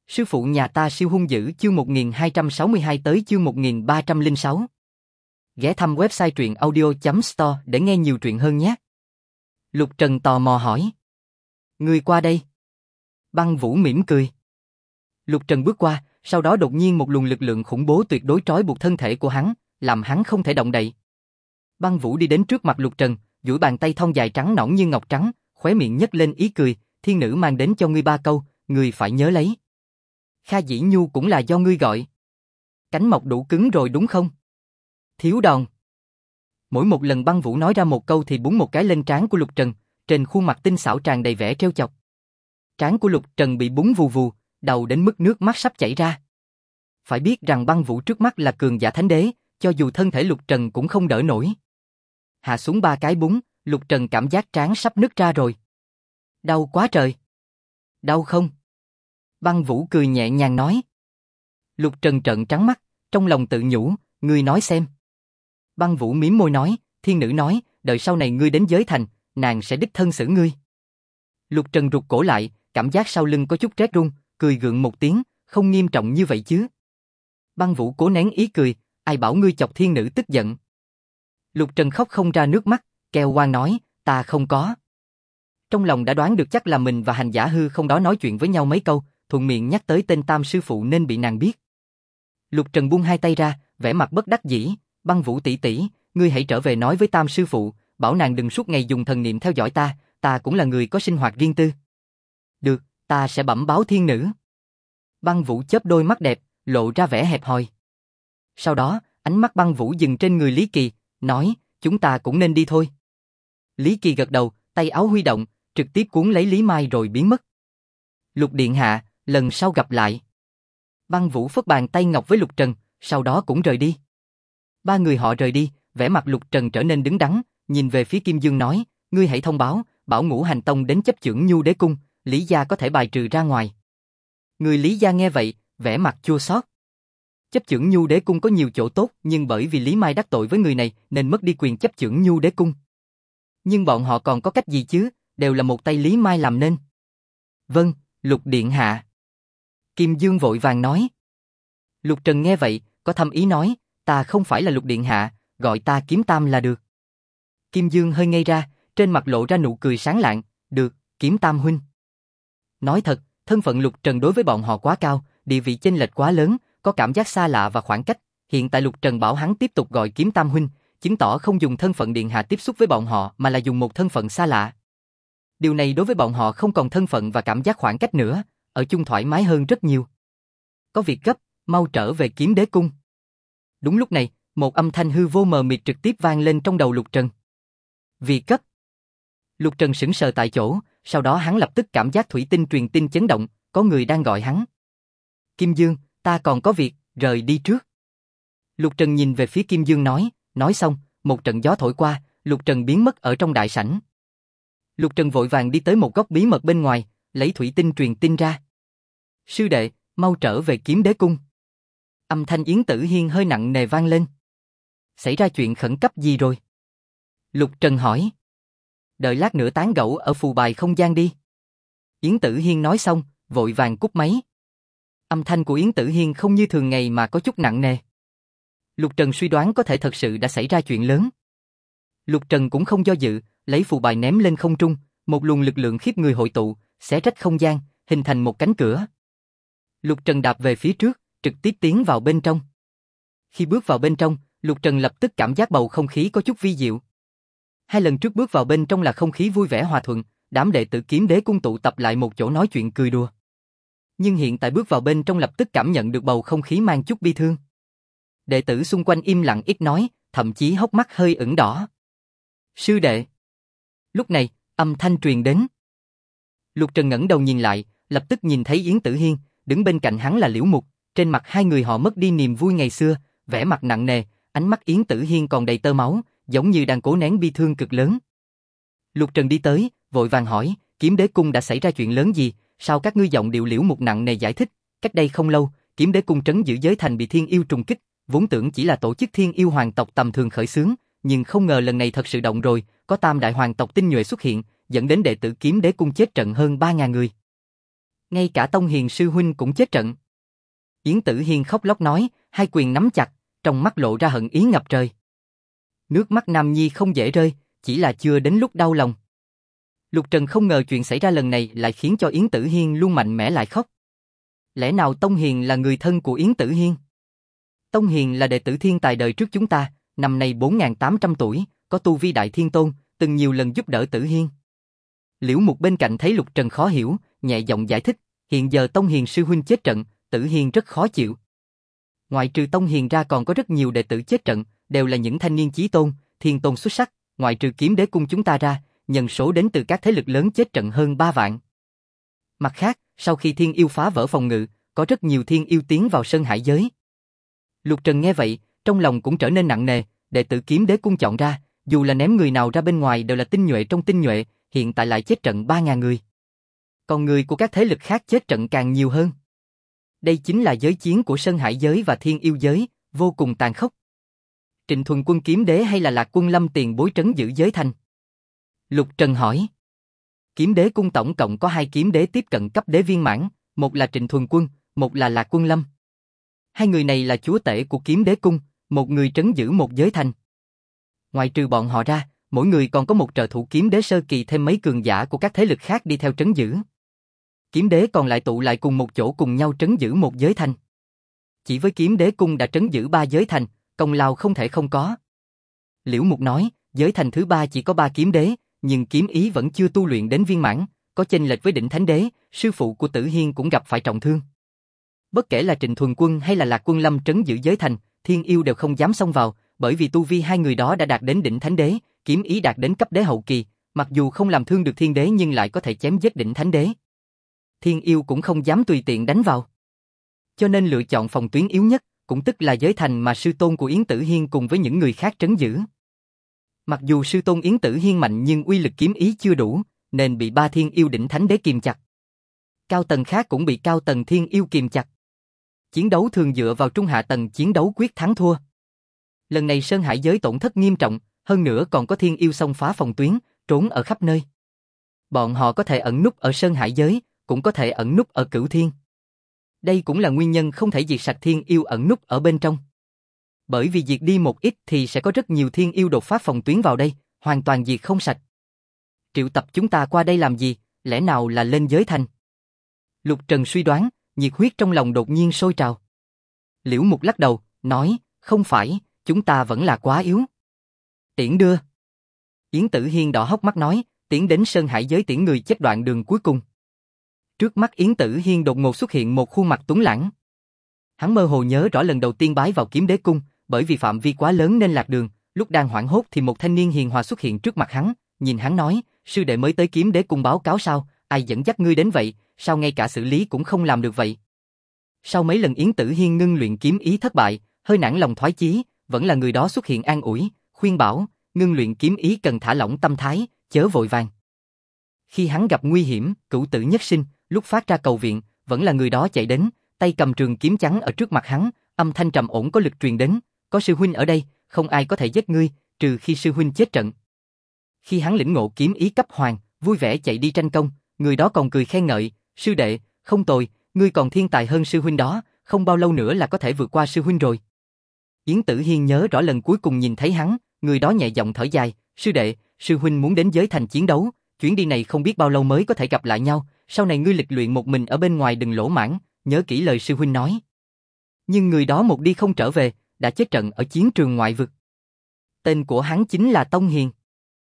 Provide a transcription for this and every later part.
Sư phụ nhà ta siêu hung dữ chương 1262 tới chương 1306. Ghé thăm website truyệnaudio.store để nghe nhiều truyện hơn nhé. Lục Trần tò mò hỏi. Ngươi qua đây. Băng Vũ mỉm cười. Lục Trần bước qua, sau đó đột nhiên một luồng lực lượng khủng bố tuyệt đối trói buộc thân thể của hắn, làm hắn không thể động đậy. Băng Vũ đi đến trước mặt Lục Trần, duỗi bàn tay thon dài trắng nõn như ngọc trắng, khóe miệng nhếch lên ý cười, thiên nữ mang đến cho ngươi 3 câu, ngươi phải nhớ lấy. Kha Dĩ Nhu cũng là do ngươi gọi. Cánh mọc đủ cứng rồi đúng không? Thiếu đòn. Mỗi một lần Băng Vũ nói ra một câu thì búng một cái lên trán của Lục Trần, trên khuôn mặt tinh xảo tràn đầy vẻ trêu chọc. Trán của Lục Trần bị búng vù vù, đầu đến mức nước mắt sắp chảy ra. Phải biết rằng Băng Vũ trước mắt là cường giả thánh đế, cho dù thân thể Lục Trần cũng không đỡ nổi. Hạ xuống 3 cái búng, Lục Trần cảm giác trán sắp nứt ra rồi. Đau quá trời. Đau không? Băng Vũ cười nhẹ nhàng nói. Lục Trần trợn trắng mắt, trong lòng tự nhủ, ngươi nói xem. Băng Vũ mím môi nói, thiên nữ nói, đợi sau này ngươi đến giới thành, nàng sẽ đích thân xử ngươi. Lục Trần rụt cổ lại, cảm giác sau lưng có chút rét run, cười gượng một tiếng, không nghiêm trọng như vậy chứ. Băng Vũ cố nén ý cười, ai bảo ngươi chọc thiên nữ tức giận. Lục Trần khóc không ra nước mắt, kêu oan nói, ta không có. Trong lòng đã đoán được chắc là mình và hành giả hư không đó nói chuyện với nhau mấy câu, thuận miệng nhắc tới tên Tam sư phụ nên bị nàng biết. Lục Trần buông hai tay ra, vẻ mặt bất đắc dĩ, Băng Vũ tỷ tỷ, ngươi hãy trở về nói với Tam sư phụ, bảo nàng đừng suốt ngày dùng thần niệm theo dõi ta cũng là người có sinh hoạt riêng tư. Được, ta sẽ bẩm báo thiên nữ. Băng Vũ chớp đôi mắt đẹp, lộ ra vẻ hẹp hòi. Sau đó, ánh mắt Băng Vũ dừng trên người Lý Kỳ, nói, chúng ta cũng nên đi thôi. Lý Kỳ gật đầu, tay áo huy động, trực tiếp cuốn lấy Lý Mai rồi biến mất. Lục điện hạ, lần sau gặp lại. Băng Vũ phất bàn tay ngọc với Lục Trần, sau đó cũng rời đi. 3 người họ rời đi, vẻ mặt Lục Trần trở nên đứng đắn, nhìn về phía Kim Dương nói, ngươi hãy thông báo, bảo Ngũ Hành Tông đến chấp chưởng Nhu Đế Cung, Lý gia có thể bài trừ ra ngoài. Người Lý gia nghe vậy, vẻ mặt chua xót. Chấp chưởng Nhu Đế Cung có nhiều chỗ tốt, nhưng bởi vì Lý Mai đắc tội với người này nên mất đi quyền chấp chưởng Nhu Đế Cung. Nhưng bọn họ còn có cách gì chứ, đều là một tay Lý Mai làm nên. Vâng, Lục điện hạ. Kim Dương vội vàng nói. Lục Trần nghe vậy, có thâm ý nói, ta không phải là Lục điện hạ, gọi ta Kiếm Tam là được. Kim Dương hơi ngây ra, trên mặt lộ ra nụ cười sáng lạng, được, Kiếm Tam huynh. Nói thật, thân phận Lục Trần đối với bọn họ quá cao, địa vị chênh lệch quá lớn, có cảm giác xa lạ và khoảng cách. Hiện tại Lục Trần bảo hắn tiếp tục gọi Kiếm Tam huynh, chứng tỏ không dùng thân phận điện hạ tiếp xúc với bọn họ mà là dùng một thân phận xa lạ. Điều này đối với bọn họ không còn thân phận và cảm giác khoảng cách nữa, ở chung thoải mái hơn rất nhiều. Có việc gấp, mau trở về Kiếm Đế Cung. Đúng lúc này, một âm thanh hư vô mờ mịt trực tiếp vang lên trong đầu Lục Trần. Việc gấp. Lục Trần sững sờ tại chỗ, sau đó hắn lập tức cảm giác thủy tinh truyền tin chấn động, có người đang gọi hắn. Kim Dương, ta còn có việc, rời đi trước. Lục Trần nhìn về phía Kim Dương nói xong, một trận gió thổi qua, Lục Trần biến mất ở trong đại sảnh. Lục Trần vội vàng đi tới một góc bí mật bên ngoài, lấy thủy tinh truyền tin ra. Sư đệ, mau trở về Kiếm Đế Cung. Âm thanh Yến Tử Hiên hơi nặng nề vang lên. Xảy ra chuyện khẩn cấp gì rồi? Lục Trần hỏi. Đợi lát nữa tán gẫu ở phù bài không gian đi. Yến Tử Hiên nói xong, vội vàng cúp máy. Âm thanh của Yến Tử Hiên không như thường ngày mà có chút nặng nề. Lục Trần suy đoán có thể thật sự đã xảy ra chuyện lớn. Lục Trần cũng không do dự, lấy phù bài ném lên không trung, một luồng lực lượng khiếp người hội tụ, xé rách không gian, hình thành một cánh cửa. Lục Trần đạp về phía trước, trực tiếp tiến vào bên trong. Khi bước vào bên trong, Lục Trần lập tức cảm giác bầu không khí có chút vi diệu. 2 lần trước bước vào bên trong là không khí vui vẻ hòa thuận, đám đệ tử Kiếm Đế Cung tụ tập lại một chỗ nói chuyện cười đùa. Nhưng hiện tại bước vào bên trong lập tức cảm nhận được bầu không khí mang chút bi thương. Đệ tử xung quanh im lặng ít nói, thậm chí hốc mắt hơi ửng đỏ. Sư đệ. Lúc này, âm thanh truyền đến. Lục Trần ngẩng đầu nhìn lại, lập tức nhìn thấy Yến Tử Hiên, đứng bên cạnh hắn là Liễu Mục, trên mặt hai người họ mất đi niềm vui ngày xưa, vẻ mặt nặng nề, ánh mắt Yến Tử Hiên còn đầy tơ máu, giống như đang cố nén bi thương cực lớn. Lục Trần đi tới, vội vàng hỏi, Kiếm Đế Cung đã xảy ra chuyện lớn gì, sao các ngươi giọng điệu Liễu Mục nặng nề giải thích, cách đây không lâu, Kiếm Đế Cung trấn giữ giới thành bị thiên yêu trùng kích, vốn tưởng chỉ là tổ chức thiên yêu hoàng tộc tầm thường khởi xướng, nhưng không ngờ lần này thật sự động rồi, có tam đại hoàng tộc tinh nhuệ xuất hiện, dẫn đến đệ tử Kiếm Đế Cung chết trận hơn 3.000 người. Ngay cả Tông Hiền sư huynh cũng chết trận. Yến Tử Hiên khóc lóc nói, hai quyền nắm chặt, trong mắt lộ ra hận ý ngập trời. Nước mắt nam nhi không dễ rơi, chỉ là chưa đến lúc đau lòng. Lục Trần không ngờ chuyện xảy ra lần này lại khiến cho Yến Tử Hiên luôn mạnh mẽ lại khóc. Lẽ nào Tông Hiền là người thân của Yến Tử Hiên? Tông Hiền là đệ tử thiên tài đời trước chúng ta, năm nay 4.800 tuổi, có tu vi đại thiên tôn, từng nhiều lần giúp đỡ Tử Hiên. Liễu Mục bên cạnh thấy Lục Trần khó hiểu, nhẹ giọng giải thích, hiện giờ Tông Hiền sư huynh chết trận, Tử Hiên rất khó chịu. Ngoài trừ Tông Hiền ra còn có rất nhiều đệ tử chết trận, đều là những thanh niên chí tôn, thiên tôn xuất sắc, ngoại trừ Kiếm Đế cung chúng ta ra, nhân số đến từ các thế lực lớn chết trận hơn 3 vạn. Mặt khác, sau khi thiên yêu phá vỡ phòng ngự, có rất nhiều thiên yêu tiến vào Sơn Hải giới. Lục Trần nghe vậy, trong lòng cũng trở nên nặng nề, đệ tử Kiếm Đế cung chọn ra, dù là ném người nào ra bên ngoài đều là tinh nhuệ trong tinh nhuệ, hiện tại lại chết trận 3.000 người. Còn người của các thế lực khác chết trận càng nhiều hơn. Đây chính là giới chiến của Sơn Hải giới và thiên yêu giới, vô cùng tàn khốc. Trịnh Thuần Quân Kiếm Đế hay là Lạc Quân Lâm tiền bối trấn giữ giới thành? Lục Trần hỏi. Kiếm Đế cung tổng cộng có 2 kiếm đế tiếp cận cấp đế viên mãn, một là Trịnh Thuần Quân, một là Lạc Quân Lâm. Hai người này là chúa tể của Kiếm Đế cung, một người trấn giữ một giới thành. Ngoài trừ bọn họ ra, mỗi người còn có một trợ thủ kiếm đế sơ kỳ thêm mấy cường giả của các thế lực khác đi theo trấn giữ. Kiếm đế còn lại tụ lại cùng một chỗ cùng nhau trấn giữ một giới thành. Chỉ với Kiếm Đế cung đã trấn giữ 3 giới thành, công lao không thể không có. Liễu Mục nói, giới thành thứ 3 chỉ có 3 kiếm đế, nhưng kiếm ý vẫn chưa tu luyện đến viên mãn, có chênh lệch với đỉnh thánh đế, sư phụ của Tử Hiên cũng gặp phải trọng thương. Bất kể là Trịnh Thuần Quân hay là Lạc Quân Lâm trấn giữ giới thành, thiên yêu đều không dám xông vào, bởi vì tu vi hai người đó đã đạt đến đỉnh thánh đế, kiếm ý đạt đến cấp đế hậu kỳ, mặc dù không làm thương được thiên đế nhưng lại có thể chém giết đỉnh thánh đế. Thiên yêu cũng không dám tùy tiện đánh vào. Cho nên lựa chọn phòng tuyến yếu nhất, cũng tức là giới thành mà sư tôn của Yến Tử Hiên cùng với những người khác trấn giữ. Mặc dù sư tôn Yến Tử Hiên mạnh nhưng uy lực kiếm ý chưa đủ, nên bị 3 thiên yêu đỉnh thánh đế kìm chặt. Cao tầng khác cũng bị cao tầng thiên yêu kìm chặt. Chiến đấu thường dựa vào trung hạ tầng chiến đấu quyết thắng thua. Lần này Sơn Hải giới tổn thất nghiêm trọng, hơn nữa còn có thiên yêu xông phá phòng tuyến, trốn ở khắp nơi. Bọn họ có thể ẩn núp ở Sơn Hải giới, cũng có thể ẩn núp ở Cửu Thiên. Đây cũng là nguyên nhân không thể diệt sạch thiên yêu ẩn núp ở bên trong. Bởi vì diệt đi một ít thì sẽ có rất nhiều thiên yêu đột phá phòng tuyến vào đây, hoàn toàn diệt không sạch. Triệu tập chúng ta qua đây làm gì, lẽ nào là lên giới thành? Lục Trần suy đoán, nhiệt huyết trong lòng đột nhiên sôi trào. Liễu Mục lắc đầu, nói, không phải, chúng ta vẫn là quá yếu. Tiễn đưa. Yến Tử Hiên đỏ hốc mắt nói, tiến đến Sơn Hải giới tiễn người chết đoạn đường cuối cùng. Trước mắt Yến Tử Hiên đột ngột xuất hiện một khuôn mặt tuấn lãng. Hắn mơ hồ nhớ rõ lần đầu tiên bái vào Kiếm Đế cung, bởi vì phạm vi quá lớn nên lạc đường, lúc đang hoảng hốt thì một thanh niên hiền hòa xuất hiện trước mặt hắn, nhìn hắn nói, sư đệ mới tới Kiếm Đế cung báo cáo sao, ai dẫn dắt ngươi đến vậy, sao ngay cả xử lý cũng không làm được vậy. Sau mấy lần Yến Tử Hiên ngưng luyện kiếm ý thất bại, hơi nản lòng thoái chí, vẫn là người đó xuất hiện an ủi, khuyên bảo, ngưng luyện kiếm ý cần thả lỏng tâm thái, chớ vội vàng. Khi hắn gặp nguy hiểm, cửu tử nhất sinh, lúc phát ra cầu viện, vẫn là người đó chạy đến, tay cầm trường kiếm trắng ở trước mặt hắn, âm thanh trầm ổn có lực truyền đến, có sư huynh ở đây, không ai có thể giết ngươi, trừ khi sư huynh chết trận. Khi hắn lĩnh ngộ kiếm ý cấp hoàng, vui vẻ chạy đi tranh công, người đó còn cười khen ngợi, sư đệ, không tồi, ngươi còn thiên tài hơn sư huynh đó, không bao lâu nữa là có thể vượt qua sư huynh rồi. Yến Tử Hiên nhớ rõ lần cuối cùng nhìn thấy hắn, người đó nhẹ giọng thở dài, sư đệ, sư huynh muốn đến giới thành chiến đấu, chuyến đi này không biết bao lâu mới có thể gặp lại nhau, sau này ngươi lịch luyện một mình ở bên ngoài đừng lỗ mãng, nhớ kỹ lời sư huynh nói. Nhưng người đó một đi không trở về, đã chết trận ở chiến trường ngoại vực. Tên của hắn chính là Tông Hiền.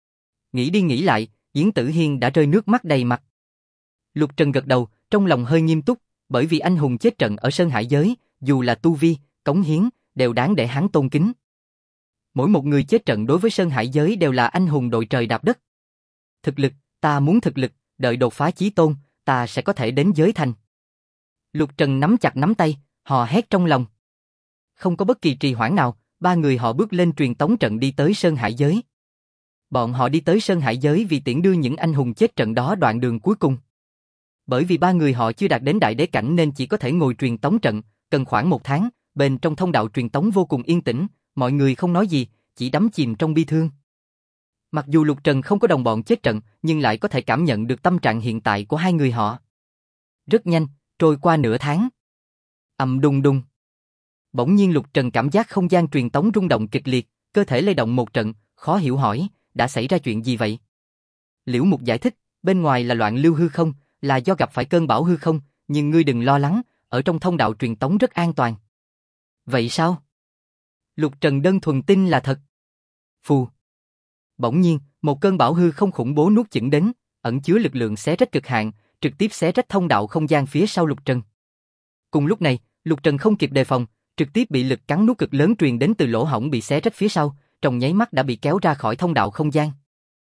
Nghĩ đi nghĩ lại, Yến Tử Hiên đã rơi nước mắt đầy mặt. Lục Trần gật đầu, trong lòng hơi nghiêm túc, bởi vì anh hùng chết trận ở Sơn Hải giới, dù là tu vi, cống hiến, đều đáng để hắn tôn kính. Mỗi một người chết trận đối với Sơn Hải giới đều là anh hùng đội trời đạp đất. Thực lực, ta muốn thực lực, đợi đột phá chí tôn, ta sẽ có thể đến giới thành. Lục Trần nắm chặt nắm tay, hò hét trong lòng. Không có bất kỳ trì hoãn nào, ba người họ bước lên truyền tống trận đi tới Sơn Hải giới. Bọn họ đi tới Sơn Hải giới vì tiễn đưa những anh hùng chết trận đó đoạn đường cuối cùng. Bởi vì ba người họ chưa đạt đến đại đế cảnh nên chỉ có thể ngồi truyền tống trận, cần khoảng 1 tháng, bên trong thông đạo truyền tống vô cùng yên tĩnh, mọi người không nói gì, chỉ đắm chìm trong bi thương. Mặc dù Lục Trần không có đồng bọn chết trận, nhưng lại có thể cảm nhận được tâm trạng hiện tại của hai người họ. Rất nhanh, trôi qua nửa tháng. Ầm đùng đùng. Bỗng nhiên Lục Trần cảm giác không gian truyền tống rung động kịch liệt, cơ thể lay động một trận, khó hiểu hỏi, đã xảy ra chuyện gì vậy? Liễu Mục giải thích, bên ngoài là loạn lưu hư không, là do gặp phải cơn bão hư không, nhưng ngươi đừng lo lắng, ở trong thông đạo truyền tống rất an toàn. Vậy sao? Lục Trần đơn thuần tin là thật. Phù. Bỗng nhiên, một cơn bão hư không khủng bố nuốt chửng đến, ẩn chứa lực lượng xé rách cực hạn, trực tiếp xé rách thông đạo không gian phía sau Lục Trần. Cùng lúc này, Lục Trần không kịp đề phòng, trực tiếp bị lực cắn nuốt cực lớn truyền đến từ lỗ hổng bị xé rách phía sau, trong nháy mắt đã bị kéo ra khỏi thông đạo không gian.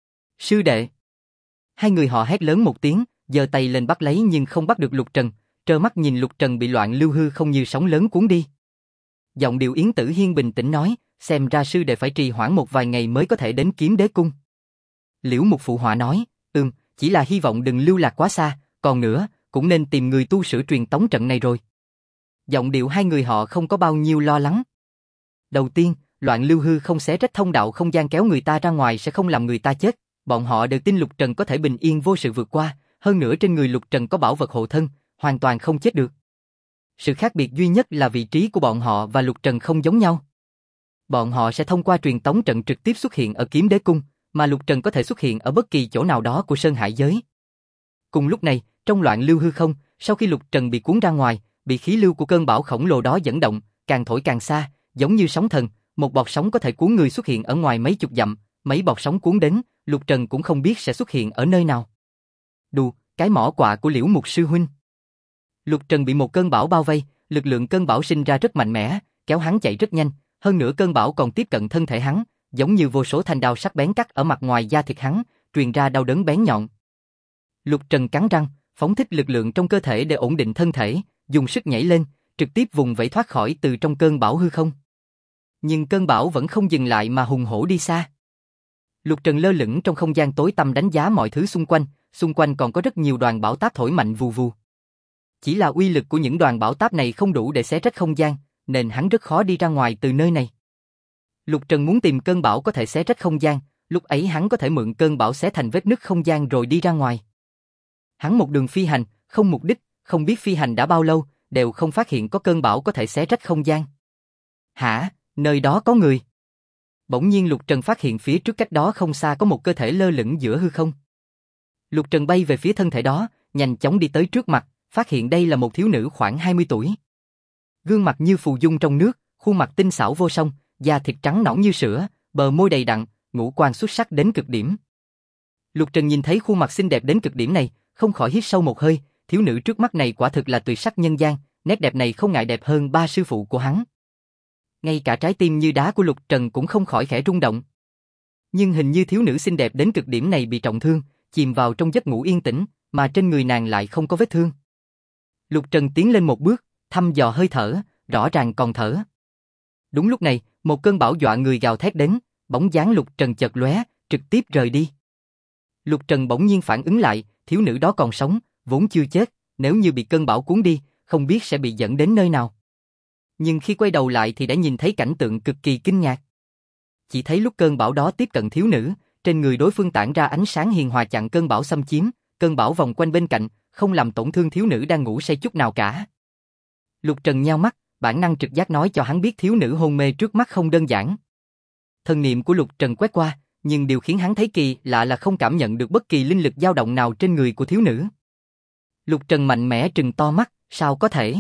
Sư đệ! Hai người họ hét lớn một tiếng, giơ tay lên bắt lấy nhưng không bắt được Lục Trần, trơ mắt nhìn Lục Trần bị loạn lưu hư không như sóng lớn cuốn đi. Giọng điệu Yến Tử Hiên bình tĩnh nói, xem ra sư đệ phải trì hoãn một vài ngày mới có thể đến Kiếm Đế Cung. Liễu Mục phụ họa nói, chỉ là hy vọng đừng lưu lạc quá xa, còn nữa, cũng nên tìm người tu sửa truyền tống trận này rồi. Giọng điệu hai người họ không có bao nhiêu lo lắng. Đầu tiên, loạn lưu hư không xé rách thông đạo không gian kéo người ta ra ngoài sẽ không làm người ta chết, bọn họ đều tin Lục Trần có thể bình yên vô sự vượt qua, hơn nữa trên người Lục Trần có bảo vật hộ thân, hoàn toàn không chết được. Sự khác biệt duy nhất là vị trí của bọn họ và Lục Trần không giống nhau. Bọn họ sẽ thông qua truyền tống trận trực tiếp xuất hiện ở Kiếm Đế Cung, mà Lục Trần có thể xuất hiện ở bất kỳ chỗ nào đó của Sơn Hải giới. Cùng lúc này, trong loạn lưu hư không, sau khi Lục Trần bị cuốn ra ngoài, bị khí lưu của cơn bão khổng lồ đó dẫn động, càng thổi càng xa, giống như sóng thần, một bọt sóng có thể cuốn người xuất hiện ở ngoài mấy chục dặm, mấy bọt sóng cuốn đến, Lục Trần cũng không biết sẽ xuất hiện ở nơi nào. Đù, cái mỏ quạ của Liễu Mục sư huynh. Lục Trần bị một cơn bão bao vây, lực lượng cơn bão sinh ra rất mạnh mẽ, kéo hắn chạy rất nhanh, hơn nữa cơn bão còn tiếp cận thân thể hắn, giống như vô số thanh đao sắc bén cắt ở mặt ngoài da thịt hắn, truyền ra đau đớn bén nhọn. Lục Trần cắn răng, phóng thích lực lượng trong cơ thể để ổn định thân thể, dùng sức nhảy lên, trực tiếp vùng vẫy thoát khỏi từ trong cơn bão hư không. Nhưng cơn bão vẫn không dừng lại mà hùng hổ đi xa. Lục Trần lơ lửng trong không gian tối tăm đánh giá mọi thứ xung quanh còn có rất nhiều đoàn bão táp thổi mạnh vù vù. Chỉ là uy lực của những đoàn bão táp này không đủ để xé rách không gian, nên hắn rất khó đi ra ngoài từ nơi này. Lục Trần muốn tìm cơn bão có thể xé rách không gian, lúc ấy hắn có thể mượn cơn bão xé thành vết nứt không gian rồi đi ra ngoài. Hắn một đường phi hành, không mục đích, không biết phi hành đã bao lâu, đều không phát hiện có cơn bão có thể xé rách không gian. Hả, nơi đó có người. Bỗng nhiên Lục Trần phát hiện phía trước cách đó không xa có một cơ thể lơ lửng giữa hư không. Lục Trần bay về phía thân thể đó, nhanh chóng đi tới trước mặt, phát hiện đây là một thiếu nữ khoảng 20 tuổi. Gương mặt như phù dung trong nước, khuôn mặt tinh xảo vô song, da thịt trắng nõn như sữa, bờ môi đầy đặn, ngũ quan xuất sắc đến cực điểm. Lục Trần nhìn thấy khuôn mặt xinh đẹp đến cực điểm này, không khỏi hít sâu một hơi, thiếu nữ trước mắt này quả thực là tuyệt sắc nhân gian, nét đẹp này không ngại đẹp hơn ba sư phụ của hắn. Ngay cả trái tim như đá của Lục Trần cũng không khỏi khẽ rung động. Nhưng hình như thiếu nữ xinh đẹp đến cực điểm này bị trọng thương, chìm vào trong giấc ngủ yên tĩnh, mà trên người nàng lại không có vết thương. Lục Trần tiến lên một bước, thăm dò hơi thở, rõ ràng còn thở. Đúng lúc này, một cơn bão dọa người gào thét đến, bóng dáng Lục Trần chợt lóe, trực tiếp rời đi. Lục Trần bỗng nhiên phản ứng lại, thiếu nữ đó còn sống, vốn chưa chết, nếu như bị cơn bão cuốn đi, không biết sẽ bị dẫn đến nơi nào. Nhưng khi quay đầu lại thì đã nhìn thấy cảnh tượng cực kỳ kinh ngạc. Chỉ thấy lúc cơn bão đó tiếp cận thiếu nữ, trên người đối phương tản ra ánh sáng hiền hòa chặn cơn bão xâm chiếm, cơn bão vòng quanh bên cạnh, không làm tổn thương thiếu nữ đang ngủ say chút nào cả. Lục Trần nheo mắt, bản năng trực giác nói cho hắn biết thiếu nữ hôn mê trước mắt không đơn giản. Thần niệm của Lục Trần quét qua, nhưng điều khiến hắn thấy kỳ lạ là không cảm nhận được bất kỳ linh lực dao động nào trên người của thiếu nữ. Lục Trần mạnh mẽ trừng to mắt, sao có thể?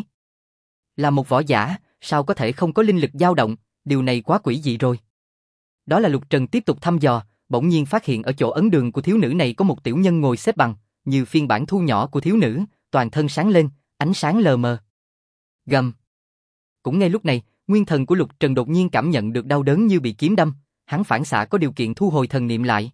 Là một võ giả, sao có thể không có linh lực dao động, điều này quá quỷ dị rồi. Đó là Lục Trần tiếp tục thăm dò, bỗng nhiên phát hiện ở chỗ ấn đường của thiếu nữ này có một tiểu nhân ngồi xếp bằng, như phiên bản thu nhỏ của thiếu nữ, toàn thân sáng lên, ánh sáng lờ mờ. Gầm. Cũng ngay lúc này, nguyên thần của Lục Trần đột nhiên cảm nhận được đau đớn như bị kiếm đâm, hắn phản xạ có điều kiện thu hồi thần niệm lại.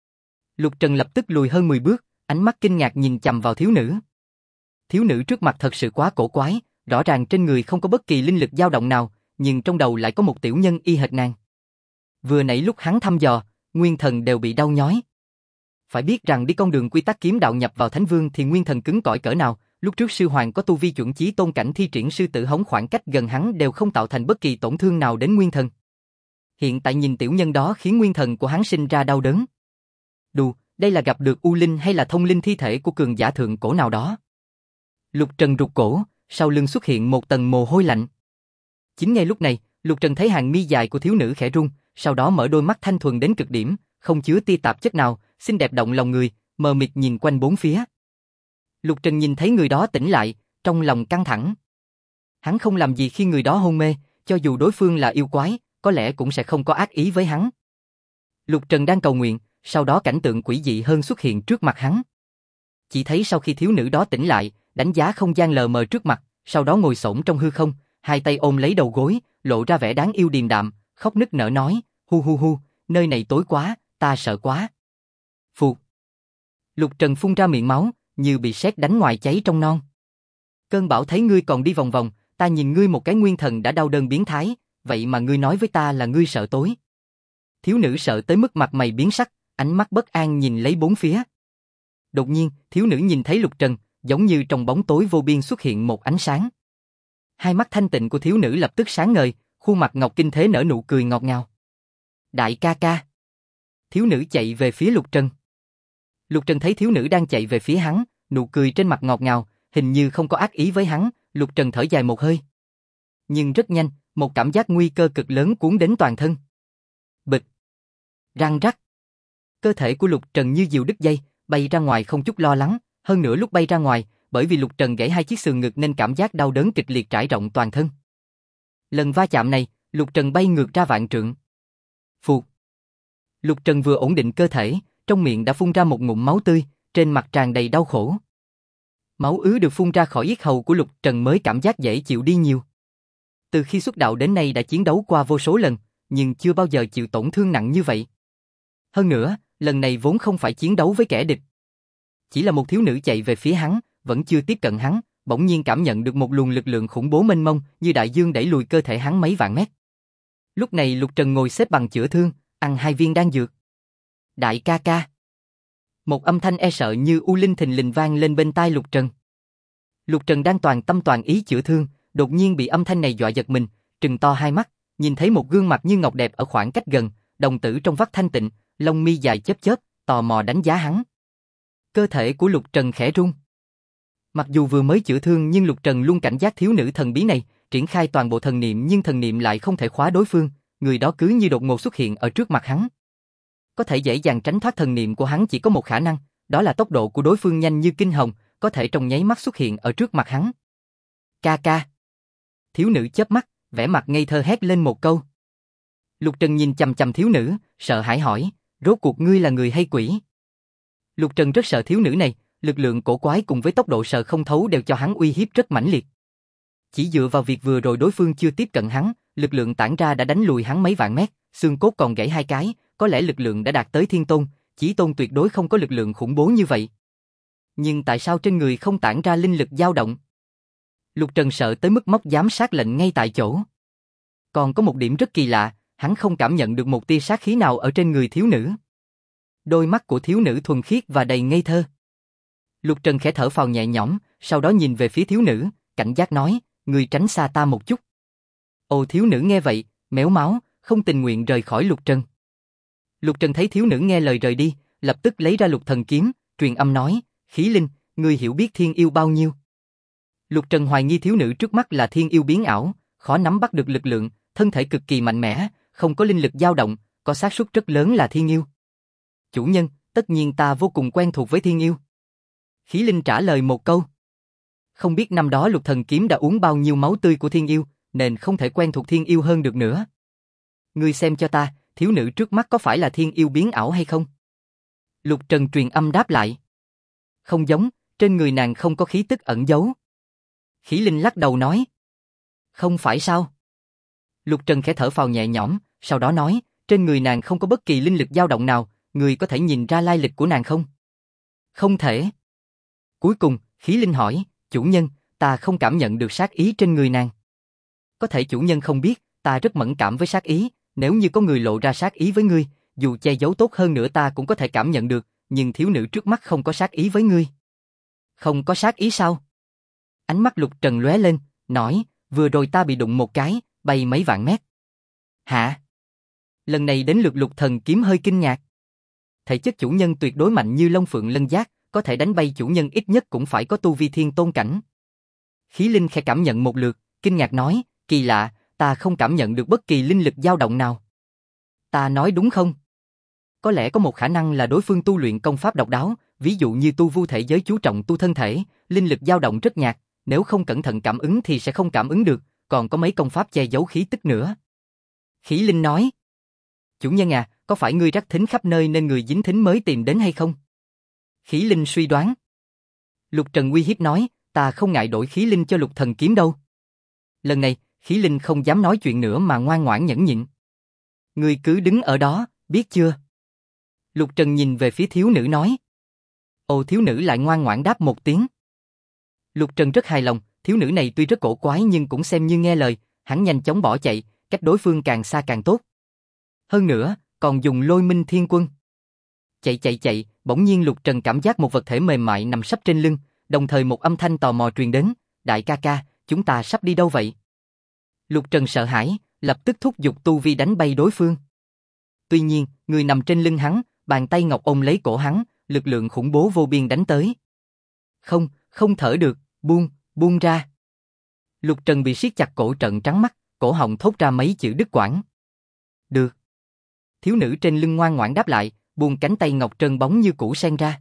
Lục Trần lập tức lùi hơn 10 bước, ánh mắt kinh ngạc nhìn chằm vào thiếu nữ. Thiếu nữ trước mặt thật sự quá cổ quái, rõ ràng trên người không có bất kỳ linh lực dao động nào, nhưng trong đầu lại có một tiểu nhân y hệt nàng. Vừa nãy lúc hắn thăm dò, nguyên thần đều bị đau nhói. Phải biết rằng đi con đường quy tắc kiếm đạo nhập vào Thánh Vương thì nguyên thần cứng cỏi cỡ nào, lúc trước sư hoàng có tu vi chuẩn chí tôn cảnh thi triển sư tử hống khoảng cách gần hắn đều không tạo thành bất kỳ tổn thương nào đến nguyên thần. Hiện tại nhìn tiểu nhân đó khiến nguyên thần của hắn sinh ra đau đớn. Đù, đây là gặp được U Linh hay là thông linh thi thể của cường giả thượng cổ nào đó? Lục Trần rụt cổ, sau lưng xuất hiện một tầng mồ hôi lạnh. Chính ngay lúc này, Lục Trần thấy hàng mi dài của thiếu nữ khẽ rung, sau đó mở đôi mắt thanh thuần đến cực điểm, không chứa tia tạp chất nào, xinh đẹp động lòng người, mờ mịt nhìn quanh bốn phía. Lục Trần nhìn thấy người đó tỉnh lại, trong lòng căng thẳng. Hắn không làm gì khi người đó hôn mê, cho dù đối phương là yêu quái, có lẽ cũng sẽ không có ác ý với hắn. Lục Trần đang cầu nguyện, sau đó cảnh tượng quỷ dị hơn xuất hiện trước mặt hắn. Chỉ thấy sau khi thiếu nữ đó tỉnh lại, đánh giá không gian lờ mờ trước mặt, sau đó ngồi xổm trong hư không, hai tay ôm lấy đầu gối, lộ ra vẻ đáng yêu điềm đạm, khóc nức nở nói, hu hu hu, nơi này tối quá, ta sợ quá. Phụt. Lục Trần phun ra miệng máu, như bị sét đánh ngoài cháy trong non. Cơn bão thấy ngươi còn đi vòng vòng, ta nhìn ngươi một cái nguyên thần đã đau đớn biến thái, vậy mà ngươi nói với ta là ngươi sợ tối. Thiếu nữ sợ tới mức mặt mày biến sắc, ánh mắt bất an nhìn lấy bốn phía. Đột nhiên, thiếu nữ nhìn thấy Lục Trần, giống như trong bóng tối vô biên xuất hiện một ánh sáng. Hai mắt thanh tịnh của thiếu nữ lập tức sáng ngời, khuôn mặt ngọc kinh thế nở nụ cười ngọt ngào. Đại ca ca. Thiếu nữ chạy về phía Lục Trần. Lục Trần thấy thiếu nữ đang chạy về phía hắn, nụ cười trên mặt ngọt ngào, hình như không có ác ý với hắn, Lục Trần thở dài một hơi. Nhưng rất nhanh, một cảm giác nguy cơ cực lớn cuốn đến toàn thân. Bịch. Răng rắc. Cơ thể của Lục Trần như diều đứt dây, bay ra ngoài không chút lo lắng, hơn nữa lúc bay ra ngoài, bởi vì Lục Trần gãy hai chiếc xương ngực nên cảm giác đau đớn kịch liệt trải rộng toàn thân. Lần va chạm này, Lục Trần bay ngược ra vạn trượng. Phụt. Lục Trần vừa ổn định cơ thể, trong miệng đã phun ra một ngụm máu tươi, trên mặt tràn đầy đau khổ. Máu ứ được phun ra khỏi yết hầu của Lục Trần mới cảm giác dễ chịu đi nhiều. Từ khi xuất đạo đến nay đã chiến đấu qua vô số lần, nhưng chưa bao giờ chịu tổn thương nặng như vậy. Hơn nữa, lần này vốn không phải chiến đấu với kẻ địch. Chỉ là một thiếu nữ chạy về phía hắn, vẫn chưa tiếp cận hắn, bỗng nhiên cảm nhận được một luồng lực lượng khủng bố mênh mông như đại dương đẩy lùi cơ thể hắn mấy vạn mét. Lúc này Lục Trần ngồi xếp bằng chữa thương, ăn 2 viên đan dược. Đại ca ca. Một âm thanh e sợ như u linh thình lình vang lên bên tai Lục Trần. Lục Trần đang toàn tâm toàn ý chữa thương, đột nhiên bị âm thanh này dọa giật mình, trừng to hai mắt, nhìn thấy một gương mặt như ngọc đẹp ở khoảng cách gần, đồng tử trong vắt thanh tịnh, lông mi dài chớp chớp, tò mò đánh giá hắn. Cơ thể của Lục Trần khẽ rung. Mặc dù vừa mới chữa thương nhưng Lục Trần luôn cảnh giác thiếu nữ thần bí này, triển khai toàn bộ thần niệm nhưng thần niệm lại không thể khóa đối phương, người đó cứ như đột ngột xuất hiện ở trước mặt hắn. Có thể dễ dàng tránh thoát thần niệm của hắn chỉ có một khả năng, đó là tốc độ của đối phương nhanh như kinh hồng, có thể trong nháy mắt xuất hiện ở trước mặt hắn. Ca ca. Thiếu nữ chớp mắt, vẻ mặt ngây thơ hét lên một câu. Lục Trần nhìn chằm chằm thiếu nữ, sợ hãi hỏi, rốt cuộc ngươi là người hay quỷ? Lục Trần rất sợ thiếu nữ này, lực lượng cổ quái cùng với tốc độ sợ không thấu đều cho hắn uy hiếp rất mãnh liệt. Chỉ dựa vào việc vừa rồi đối phương chưa tiếp cận hắn, lực lượng tản ra đã đánh lùi hắn mấy vạn mét, xương cốt còn gãy 2 cái, có lẽ lực lượng đã đạt tới thiên tôn, chí tôn tuyệt đối không có lực lượng khủng bố như vậy. Nhưng tại sao trên người không tản ra linh lực dao động? Lục Trần sợ tới mức móc giám sát lệnh ngay tại chỗ. Còn có một điểm rất kỳ lạ, hắn không cảm nhận được một tia sát khí nào ở trên người thiếu nữ. Đôi mắt của thiếu nữ thuần khiết và đầy ngây thơ. Lục Trần khẽ thở phào nhẹ nhõm, sau đó nhìn về phía thiếu nữ, cảnh giác nói, ngươi tránh xa ta một chút. Ồ, thiếu nữ nghe vậy, méo máu, không tình nguyện rời khỏi Lục Trần. Lục Trần thấy thiếu nữ nghe lời rời đi, lập tức lấy ra Lục Thần Kiếm, truyền âm nói, Khí Linh, ngươi hiểu biết thiên yêu bao nhiêu? Lục Trần hoài nghi thiếu nữ trước mắt là thiên yêu biến ảo, khó nắm bắt được lực lượng, thân thể cực kỳ mạnh mẽ, không có linh lực dao động, có xác suất rất lớn là thiên yêu. Chủ nhân, tất nhiên ta vô cùng quen thuộc với thiên yêu. Khí Linh trả lời một câu. Không biết năm đó Lục Thần Kiếm đã uống bao nhiêu máu tươi của thiên yêu, nên không thể quen thuộc thiên yêu hơn được nữa. Ngươi xem cho ta, thiếu nữ trước mắt có phải là thiên yêu biến ảo hay không? Lục Trần truyền âm đáp lại. Không giống, trên người nàng không có khí tức ẩn giấu. Khí Linh lắc đầu nói. Không phải sao? Lục Trần khẽ thở phào nhẹ nhõm, sau đó nói, trên người nàng không có bất kỳ linh lực dao động nào, người có thể nhìn ra lai lịch của nàng không? Không thể. Cuối cùng, Khí Linh hỏi, chủ nhân, ta không cảm nhận được sát ý trên người nàng. Có thể chủ nhân không biết, ta rất mẫn cảm với sát ý, nếu như có người lộ ra sát ý với ngươi, dù che giấu tốt hơn nữa ta cũng có thể cảm nhận được, nhưng thiếu nữ trước mắt không có sát ý với ngươi. Không có sát ý sao? Ánh mắt Lục Trần lóe lên, nói, vừa rồi ta bị đụng một cái, bay mấy vạn mét. Hả? Lần này đến lượt Lục Thần Kiếm hơi kinh ngạc. Thể chất chủ nhân tuyệt đối mạnh như Long Phượng Lân Giác, có thể đánh bay chủ nhân ít nhất cũng phải có tu vi thiên tôn cảnh. Khí linh khẽ cảm nhận một lượt, kinh ngạc nói, kỳ lạ, ta không cảm nhận được bất kỳ linh lực dao động nào. Ta nói đúng không? Có lẽ có một khả năng là đối phương tu luyện công pháp độc đáo, ví dụ như tu vu thể giới chú trọng tu thân thể, linh lực dao động rất nhạt, nếu không cẩn thận cảm ứng thì sẽ không cảm ứng được, còn có mấy công pháp che giấu khí tức nữa. Khí linh nói, chủ nhân à, có phải ngươi rắc thính khắp nơi nên người dính thính mới tìm đến hay không? Khí linh suy đoán. Lục Trần uy hiếp nói, ta không ngại đổi khí linh cho Lục Thần kiếm đâu. Lần này, khí linh không dám nói chuyện nữa mà ngoan ngoãn nhẫn nhịn. Ngươi cứ đứng ở đó, biết chưa? Lục Trần nhìn về phía thiếu nữ nói. Ồ, thiếu nữ lại ngoan ngoãn đáp một tiếng. Lục Trần rất hài lòng, thiếu nữ này tuy rất cổ quái nhưng cũng xem như nghe lời, hắn nhanh chóng bỏ chạy, cách đối phương càng xa càng tốt. Hơn nữa, còn dùng Lôi Minh Thiên Quân. Chạy, bỗng nhiên Lục Trần cảm giác một vật thể mềm mại nằm sấp trên lưng, đồng thời một âm thanh tò mò truyền đến, đại ca ca, chúng ta sắp đi đâu vậy? Lục Trần sợ hãi, lập tức thúc giục tu vi đánh bay đối phương. Tuy nhiên, người nằm trên lưng hắn, bàn tay ngọc ôm lấy cổ hắn, lực lượng khủng bố vô biên đánh tới. Không thở được, buông ra. Lục Trần bị siết chặt cổ trợn trắng mắt, cổ họng thốt ra mấy chữ đứt quãng. Được. Thiếu nữ trên lưng ngoan ngoãn đáp lại, buông cánh tay ngọc trơn bóng như củ sen ra.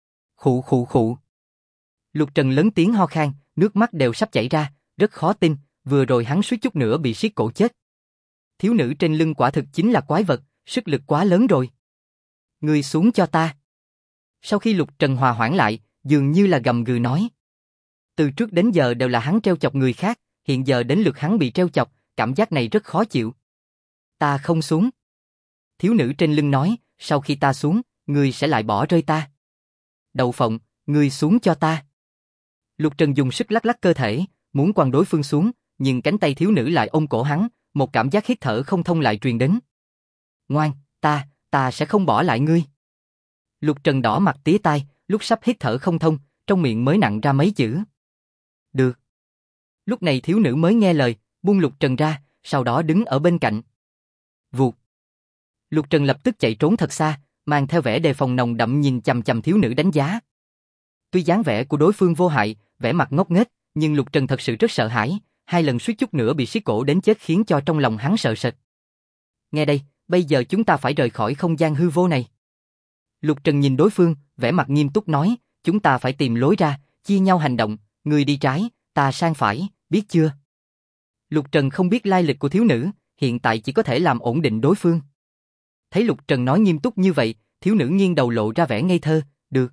Khụ. Lục Trần lớn tiếng ho khan, nước mắt đều sắp chảy ra, rất khó tin, vừa rồi hắn suýt chút nữa bị siết cổ chết. Thiếu nữ trên lưng quả thực chính là quái vật, sức lực quá lớn rồi. Ngươi xuống cho ta. Sau khi Lục Trần hòa hoãn lại, dường như là gầm gừ nói. Từ trước đến giờ đều là hắn trêu chọc người khác, hiện giờ đến lượt hắn bị trêu chọc, cảm giác này rất khó chịu. Ta không xuống. Thiếu nữ trên lưng nói, sau khi ta xuống, ngươi sẽ lại bỏ rơi ta. Đậu phộng, ngươi xuống cho ta. Lục Trần dùng sức lắc lắc cơ thể, muốn quăng đối phương xuống, nhưng cánh tay thiếu nữ lại ôm cổ hắn, một cảm giác hít thở không thông lại truyền đến. Ngoan, ta sẽ không bỏ lại ngươi. Lục Trần đỏ mặt tía tai, lúc sắp hít thở không thông, trong miệng mới nặng ra mấy chữ. Được. Lúc này thiếu nữ mới nghe lời, buông Lục Trần ra, sau đó đứng ở bên cạnh. Vụt. Lục Trần lập tức chạy trốn thật xa, mang theo vẻ đề phòng nồng đậm nhìn chằm chằm thiếu nữ đánh giá. Tuy dáng vẻ của đối phương vô hại, vẻ mặt ngốc nghếch, nhưng Lục Trần thật sự rất sợ hãi, 2 lần suýt chút nữa bị siết cổ đến chết khiến cho trong lòng hắn sợ sệt. Nghe đây, bây giờ chúng ta phải rời khỏi không gian hư vô này. Lục Trần nhìn đối phương, vẻ mặt nghiêm túc nói, chúng ta phải tìm lối ra, chia nhau hành động, người đi trái, ta sang phải, biết chưa? Lục Trần không biết lai lịch của thiếu nữ, hiện tại chỉ có thể làm ổn định đối phương. Thấy Lục Trần nói nghiêm túc như vậy, thiếu nữ nghiêng đầu lộ ra vẻ ngây thơ, được.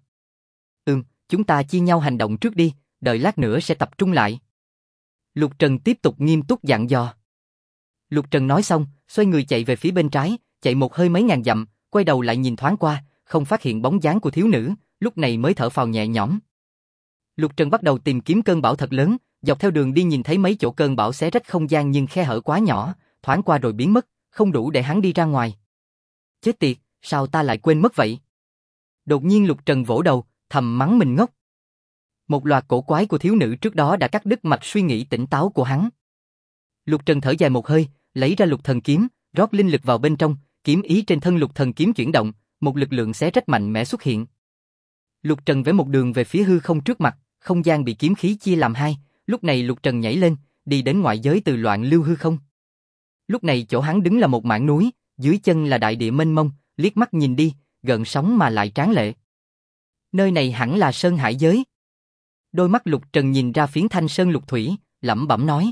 Chúng ta chia nhau hành động trước đi, đợi lát nữa sẽ tập trung lại. Lục Trần tiếp tục nghiêm túc dặn dò. Lục Trần nói xong, xoay người chạy về phía bên trái, chạy một hơi mấy ngàn dặm, quay đầu lại nhìn thoáng qua, không phát hiện bóng dáng của thiếu nữ, lúc này mới thở phào nhẹ nhõm. Lục Trần bắt đầu tìm kiếm cơn bão thật lớn, dọc theo đường đi nhìn thấy mấy chỗ cơn bão xé rách không gian nhưng khe hở quá nhỏ, thoáng qua rồi biến mất, không đủ để hắn đi ra ngoài. Chết tiệt, sao ta lại quên mất vậy? Đột nhiên Lục Trần vỗ đầu, thầm mắng mình ngốc. Một loạt cổ quái của thiếu nữ trước đó đã cắt đứt mạch suy nghĩ tỉnh táo của hắn. Lục Trần thở dài một hơi, lấy ra Lục Thần kiếm, rót linh lực vào bên trong, kiếm ý trên thân Lục Thần kiếm chuyển động, một lực lượng xé rách mạnh mẽ xuất hiện. Lục Trần vẽ một đường về phía hư không trước mặt, không gian bị kiếm khí chia làm 2, lúc này Lục Trần nhảy lên, đi đến ngoại giới từ loạn lưu hư không. Lúc này chỗ hắn đứng là một mảng núi, dưới chân là đại địa mênh mông, liếc mắt nhìn đi, gợn sóng mà lại tráng lệ. Nơi này hẳn là Sơn Hải giới. Đôi mắt Lục Trần nhìn ra phiến thanh sơn lục thủy, lẩm bẩm nói.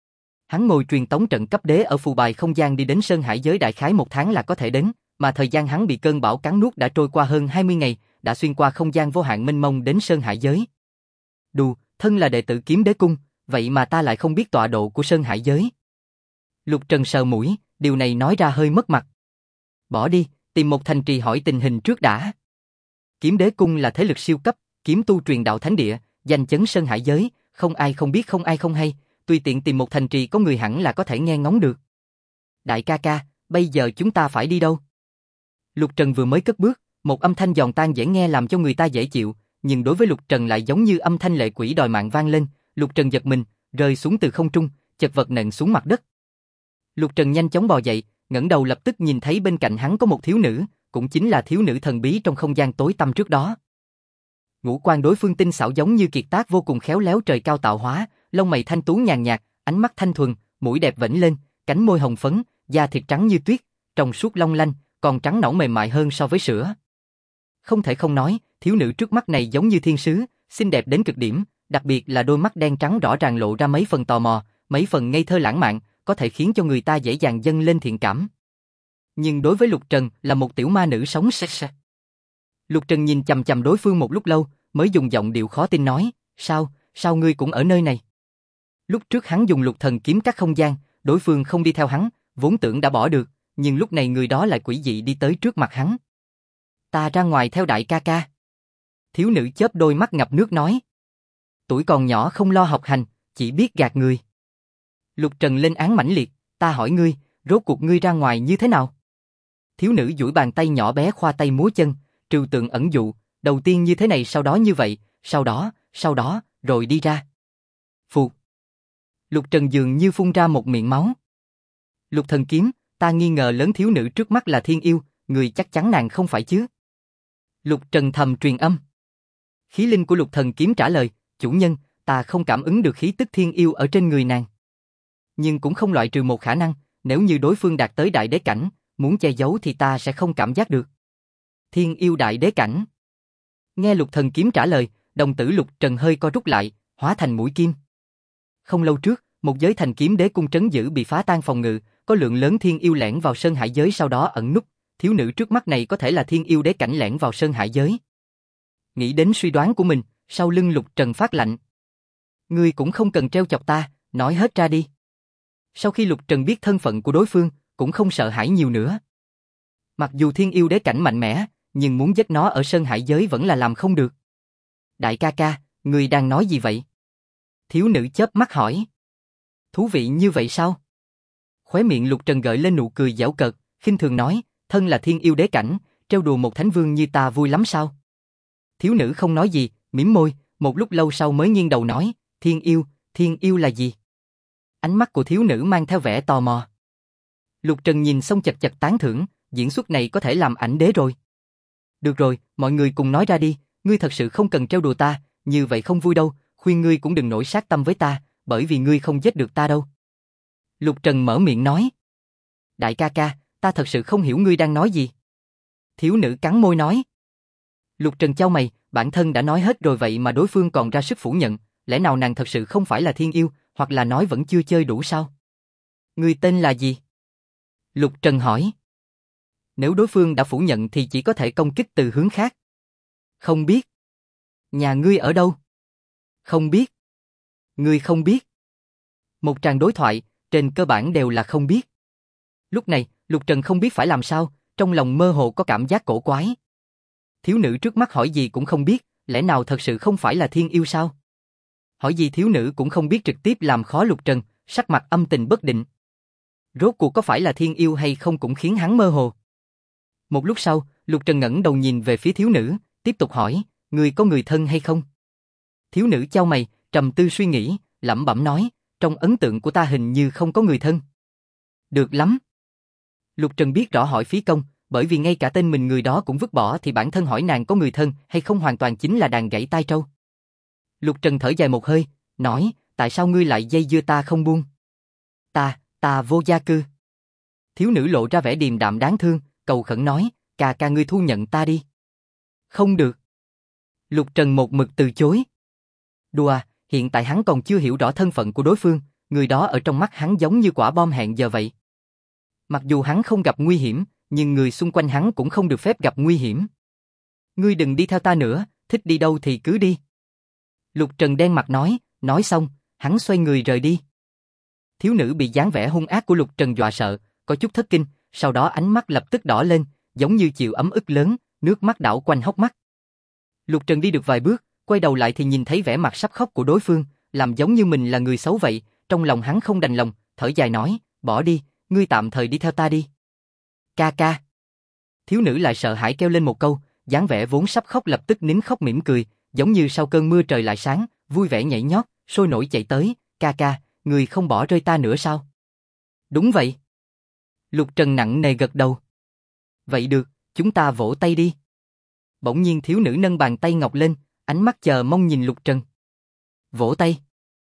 Hắn ngồi truyền tống trận cấp đế ở phù bài không gian đi đến Sơn Hải giới đại khái 1 tháng là có thể đến, mà thời gian hắn bị cơn bão cắn nuốt đã trôi qua hơn 20 ngày, đã xuyên qua không gian vô hạn mênh mông đến Sơn Hải giới. Đù, thân là đệ tử Kiếm Đế Cung, vậy mà ta lại không biết tọa độ của Sơn Hải giới. Lục Trần sờ mũi, điều này nói ra hơi mất mặt. Bỏ đi, tìm một thành trì hỏi tình hình trước đã. Kiếm Đế Cung là thế lực siêu cấp, kiếm tu truyền đạo thánh địa, danh chấn Sơn Hải giới, không ai không biết không ai không hay, tùy tiện tìm một thành trì có người hẳn là có thể nghe ngóng được. Đại ca ca, bây giờ chúng ta phải đi đâu? Lục Trần vừa mới cất bước, một âm thanh giòn tan dễ nghe làm cho người ta dễ chịu, nhưng đối với Lục Trần lại giống như âm thanh lệ quỷ đòi mạng vang lên, Lục Trần giật mình, rơi xuống từ không trung, chật vật nện xuống mặt đất. Lục Trần nhanh chóng bò dậy, ngẩng đầu lập tức nhìn thấy bên cạnh hắn có một thiếu nữ, cũng chính là thiếu nữ thần bí trong không gian tối tăm trước đó. Ngũ quan đối phương tinh xảo giống như kiệt tác vô cùng khéo léo trời cao tạo hóa, lông mày thanh tú nhàn nhạt, ánh mắt thanh thuần, mũi đẹp vểnh lên, cánh môi hồng phấn, da thịt trắng như tuyết, trong suốt long lanh, còn trắng nõn mềm mại hơn so với sữa. Không thể không nói, thiếu nữ trước mắt này giống như thiên sứ, xinh đẹp đến cực điểm, đặc biệt là đôi mắt đen trắng rõ ràng lộ ra mấy phần tò mò, mấy phần ngây thơ lãng mạn, có thể khiến cho người ta dễ dàng dâng lên thiện cảm. Nhưng đối với Lục Trần là một tiểu ma nữ sống sexy. Lục Trần nhìn chằm chằm đối phương một lúc lâu, mới dùng giọng điệu khó tin nói, sao ngươi cũng ở nơi này? Lúc trước hắn dùng lục thần kiếm cắt không gian, đối phương không đi theo hắn, vốn tưởng đã bỏ được, nhưng lúc này người đó lại quỷ dị đi tới trước mặt hắn. Ta ra ngoài theo đại ca ca. Thiếu nữ chớp đôi mắt ngập nước nói. Tuổi còn nhỏ không lo học hành, chỉ biết gạt người. Lục Trần lên án mãnh liệt, ta hỏi ngươi, rốt cuộc ngươi ra ngoài như thế nào? Thiếu nữ duỗi bàn tay nhỏ bé khoa tay múa chân, trừu tượng ẩn dụ, đầu tiên như thế này sau đó như vậy, sau đó, rồi đi ra. Phụt. Lục Trần dường như phun ra một miệng máu. Lục thần kiếm, ta nghi ngờ lớn thiếu nữ trước mắt là thiên yêu, người chắc chắn nàng không phải chứ? Lục Trần thầm truyền âm. Khí linh của lục thần kiếm trả lời, chủ nhân, ta không cảm ứng được khí tức thiên yêu ở trên người nàng. Nhưng cũng không loại trừ một khả năng, nếu như đối phương đạt tới đại đế cảnh, muốn che giấu thì ta sẽ không cảm giác được. Thiên yêu đại đế cảnh. Nghe lục thần kiếm trả lời, đồng tử Lục Trần hơi co rút lại, hóa thành mũi kim. Không lâu trước, một giới thành kiếm đế cung trấn giữ bị phá tan phòng ngự, có lượng lớn thiên yêu lẻn vào sơn hải giới sau đó ẩn núp, thiếu nữ trước mắt này có thể là thiên yêu đế cảnh lẻn vào sơn hải giới. Nghĩ đến suy đoán của mình, sau lưng Lục Trần phát lạnh. Ngươi cũng không cần trêu chọc ta, nói hết ra đi. Sau khi Lục Trần biết thân phận của đối phương, cũng không sợ hãi nhiều nữa. Mặc dù thiên yêu đế cảnh mạnh mẽ, nhưng muốn giết nó ở sơn hải giới vẫn là làm không được. Đại ca ca, ngươi đang nói gì vậy? Thiếu nữ chớp mắt hỏi. Thú vị như vậy sao? Khóe miệng Lục Trần gợi lên nụ cười giảo cợt, khinh thường nói, thân là thiên yêu đế cảnh, trêu đùa một thánh vương như ta vui lắm sao? Thiếu nữ không nói gì, mỉm môi, một lúc lâu sau mới nghiêng đầu nói, thiên yêu là gì? Ánh mắt của thiếu nữ mang theo vẻ tò mò. Lục Trần nhìn xong chật chật tán thưởng, diễn xuất này có thể làm ảnh đế rồi. Được rồi, mọi người cùng nói ra đi, ngươi thật sự không cần trêu đùa ta, như vậy không vui đâu, khuyên ngươi cũng đừng nổi sát tâm với ta, bởi vì ngươi không giết được ta đâu. Lục Trần mở miệng nói. Đại ca ca, ta thật sự không hiểu ngươi đang nói gì. Thiếu nữ cắn môi nói. Lục Trần chau mày, bản thân đã nói hết rồi vậy mà đối phương còn ra sức phủ nhận, lẽ nào nàng thật sự không phải là thiên yêu, hoặc là nói vẫn chưa chơi đủ sao? Ngươi tên là gì? Lục Trần hỏi. Nếu đối phương đã phủ nhận thì chỉ có thể công kích từ hướng khác. Không biết. Nhà ngươi ở đâu? Không biết. Ngươi không biết. Một tràng đối thoại, trên cơ bản đều là không biết. Lúc này, Lục Trần không biết phải làm sao, trong lòng mơ hồ có cảm giác cổ quái. Thiếu nữ trước mắt hỏi gì cũng không biết, lẽ nào thật sự không phải là thiên yêu sao? Hỏi gì thiếu nữ cũng không biết trực tiếp làm khó Lục Trần, sắc mặt âm tình bất định. Rốt cuộc có phải là thiên yêu hay không cũng khiến hắn mơ hồ. Một lúc sau, Lục Trần ngẩng đầu nhìn về phía thiếu nữ, tiếp tục hỏi, người có người thân hay không? Thiếu nữ chau mày, trầm tư suy nghĩ, lẩm bẩm nói, trong ấn tượng của ta hình như không có người thân. Được lắm. Lục Trần biết rõ hỏi phí công, bởi vì ngay cả tên mình người đó cũng vứt bỏ thì bản thân hỏi nàng có người thân hay không hoàn toàn chính là đàn gãy tai trâu. Lục Trần thở dài một hơi, nói, tại sao ngươi lại dây dưa ta không buông? Ta vô gia cư. Thiếu nữ lộ ra vẻ điềm đạm đáng thương, cầu khẩn nói, ca ca ngươi thu nhận ta đi. Không được. Lục Trần một mực từ chối. Đùa, hiện tại hắn còn chưa hiểu rõ thân phận của đối phương, người đó ở trong mắt hắn giống như quả bom hẹn giờ vậy. Mặc dù hắn không gặp nguy hiểm, nhưng người xung quanh hắn cũng không được phép gặp nguy hiểm. Ngươi đừng đi theo ta nữa, thích đi đâu thì cứ đi. Lục Trần đen mặt nói xong, hắn xoay người rời đi. Thiếu nữ bị dáng vẻ hung ác của Lục Trần dọa sợ, có chút thất kinh, sau đó ánh mắt lập tức đỏ lên, giống như chịu ấm ức lớn, nước mắt đảo quanh hốc mắt. Lục Trần đi được vài bước, quay đầu lại thì nhìn thấy vẻ mặt sắp khóc của đối phương, làm giống như mình là người xấu vậy, trong lòng hắn không đành lòng, thở dài nói, bỏ đi, ngươi tạm thời đi theo ta đi. Ca ca. Thiếu nữ lại sợ hãi kêu lên một câu, dáng vẻ vốn sắp khóc lập tức nín khóc mỉm cười, giống như sau cơn mưa trời lại sáng, vui vẻ nhảy nhót, sôi nổi chạy tới, ca ca, ngươi không bỏ rơi ta nữa sao? Đúng vậy. Lục Trần nặng nề gật đầu. Vậy được, chúng ta vỗ tay đi. Bỗng nhiên thiếu nữ nâng bàn tay ngọc lên, ánh mắt chờ mong nhìn Lục Trần. Vỗ tay.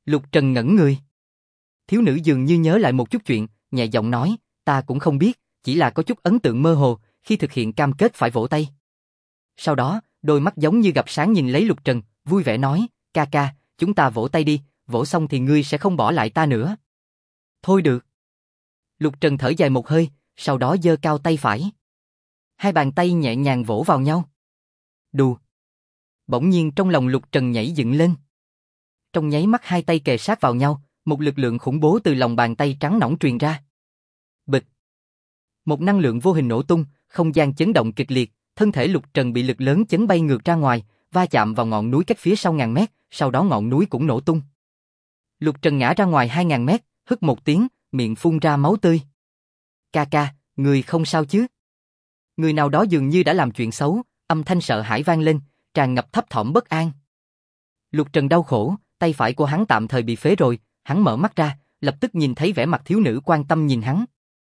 Lục Trần ngẩn người. Thiếu nữ dường như nhớ lại một chút chuyện, nhẹ giọng nói, ta cũng không biết, chỉ là có chút ấn tượng mơ hồ, khi thực hiện cam kết phải vỗ tay. Sau đó, đôi mắt giống như gặp sáng nhìn lấy Lục Trần, vui vẻ nói, ca ca, chúng ta vỗ tay đi, vỗ xong thì ngươi sẽ không bỏ lại ta nữa. Thôi được. Lục Trần thở dài một hơi, sau đó giơ cao tay phải. Hai bàn tay nhẹ nhàng vỗ vào nhau. Đù. Bỗng nhiên trong lòng Lục Trần nhảy dựng lên. Trong nháy mắt hai tay kề sát vào nhau, một lực lượng khủng bố từ lòng bàn tay trắng nõn truyền ra. Bịch. Một năng lượng vô hình nổ tung, không gian chấn động kịch liệt, thân thể Lục Trần bị lực lớn chấn bay ngược ra ngoài, va chạm vào ngọn núi cách phía sau ngàn mét, sau đó ngọn núi cũng nổ tung. Lục Trần ngã ra ngoài 2000 mét, hức một tiếng, miệng phun ra máu tươi. Ca ca, người không sao chứ? Người nào đó dường như đã làm chuyện xấu, âm thanh sợ hãi vang lên, tràn ngập thấp thỏm bất an. Lục Trần đau khổ, tay phải của hắn tạm thời bị phế rồi, hắn mở mắt ra, lập tức nhìn thấy vẻ mặt thiếu nữ quan tâm nhìn hắn.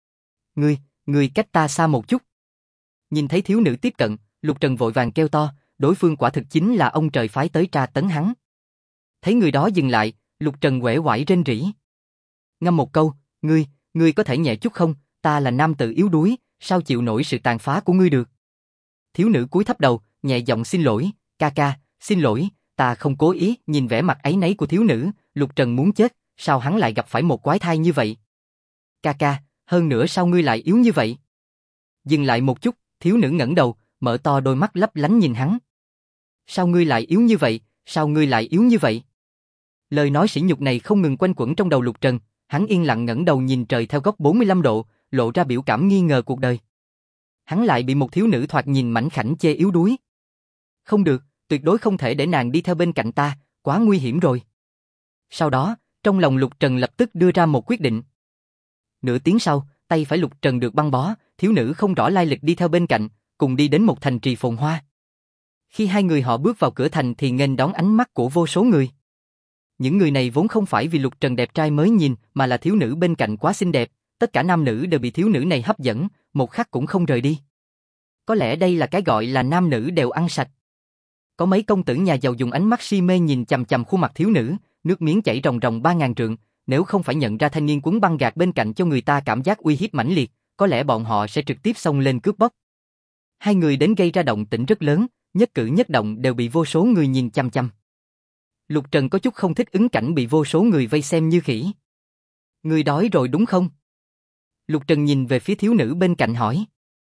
Ngươi cách ta xa một chút. Nhìn thấy thiếu nữ tiếp cận, Lục Trần vội vàng kêu to, đối phương quả thực chính là ông trời phái tới tra tấn hắn. Thấy người đó dừng lại, Lục Trần uể oải rên rỉ. Ngâm một câu, ngươi có thể nhẹ chút không, ta là nam tử yếu đuối, sao chịu nổi sự tàn phá của ngươi được. Thiếu nữ cúi thấp đầu, nhẹ giọng xin lỗi, ca ca, xin lỗi, ta không cố ý. Nhìn vẻ mặt áy náy của thiếu nữ, Lục Trần muốn chết, sao hắn lại gặp phải một quái thai như vậy. Ca ca, hơn nữa sao ngươi lại yếu như vậy? Dừng lại một chút, thiếu nữ ngẩng đầu, mở to đôi mắt lấp lánh nhìn hắn. Sao ngươi lại yếu như vậy, sao ngươi lại yếu như vậy? Lời nói sỉ nhục này không ngừng quanh quẩn trong đầu Lục Trần, hắn yên lặng ngẩng đầu nhìn trời theo góc 45 độ, lộ ra biểu cảm nghi ngờ cuộc đời. Hắn lại bị một thiếu nữ thoạt nhìn mảnh khảnh chê yếu đuối. Không được, tuyệt đối không thể để nàng đi theo bên cạnh ta, quá nguy hiểm rồi. Sau đó, trong lòng Lục Trần lập tức đưa ra một quyết định. Nửa tiếng sau, tay phải Lục Trần được băng bó, thiếu nữ không rõ lai lịch đi theo bên cạnh, cùng đi đến một thành trì phồn hoa. Khi hai người họ bước vào cửa thành thì nghênh đón ánh mắt của vô số người. Những người này vốn không phải vì Lục Trần đẹp trai mới nhìn, mà là thiếu nữ bên cạnh quá xinh đẹp, tất cả nam nữ đều bị thiếu nữ này hấp dẫn, một khắc cũng không rời đi. Có lẽ đây là cái gọi là nam nữ đều ăn sạch. Có mấy công tử nhà giàu dùng ánh mắt si mê nhìn chằm chằm khuôn mặt thiếu nữ, nước miếng chảy ròng ròng 3000 trượng, nếu không phải nhận ra thanh niên quấn băng gạc bên cạnh cho người ta cảm giác uy hiếp mãnh liệt, có lẽ bọn họ sẽ trực tiếp xông lên cướp bóc. Hai người đến gây ra động tĩnh rất lớn, nhất cử nhất động đều bị vô số người nhìn chằm chằm. Lục Trần có chút không thích ứng cảnh bị vô số người vây xem như khỉ. Ngươi đói rồi đúng không? Lục Trần nhìn về phía thiếu nữ bên cạnh hỏi.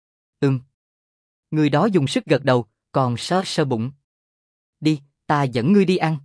Người đó dùng sức gật đầu, còn sơ bụng. Đi, ta dẫn ngươi đi ăn.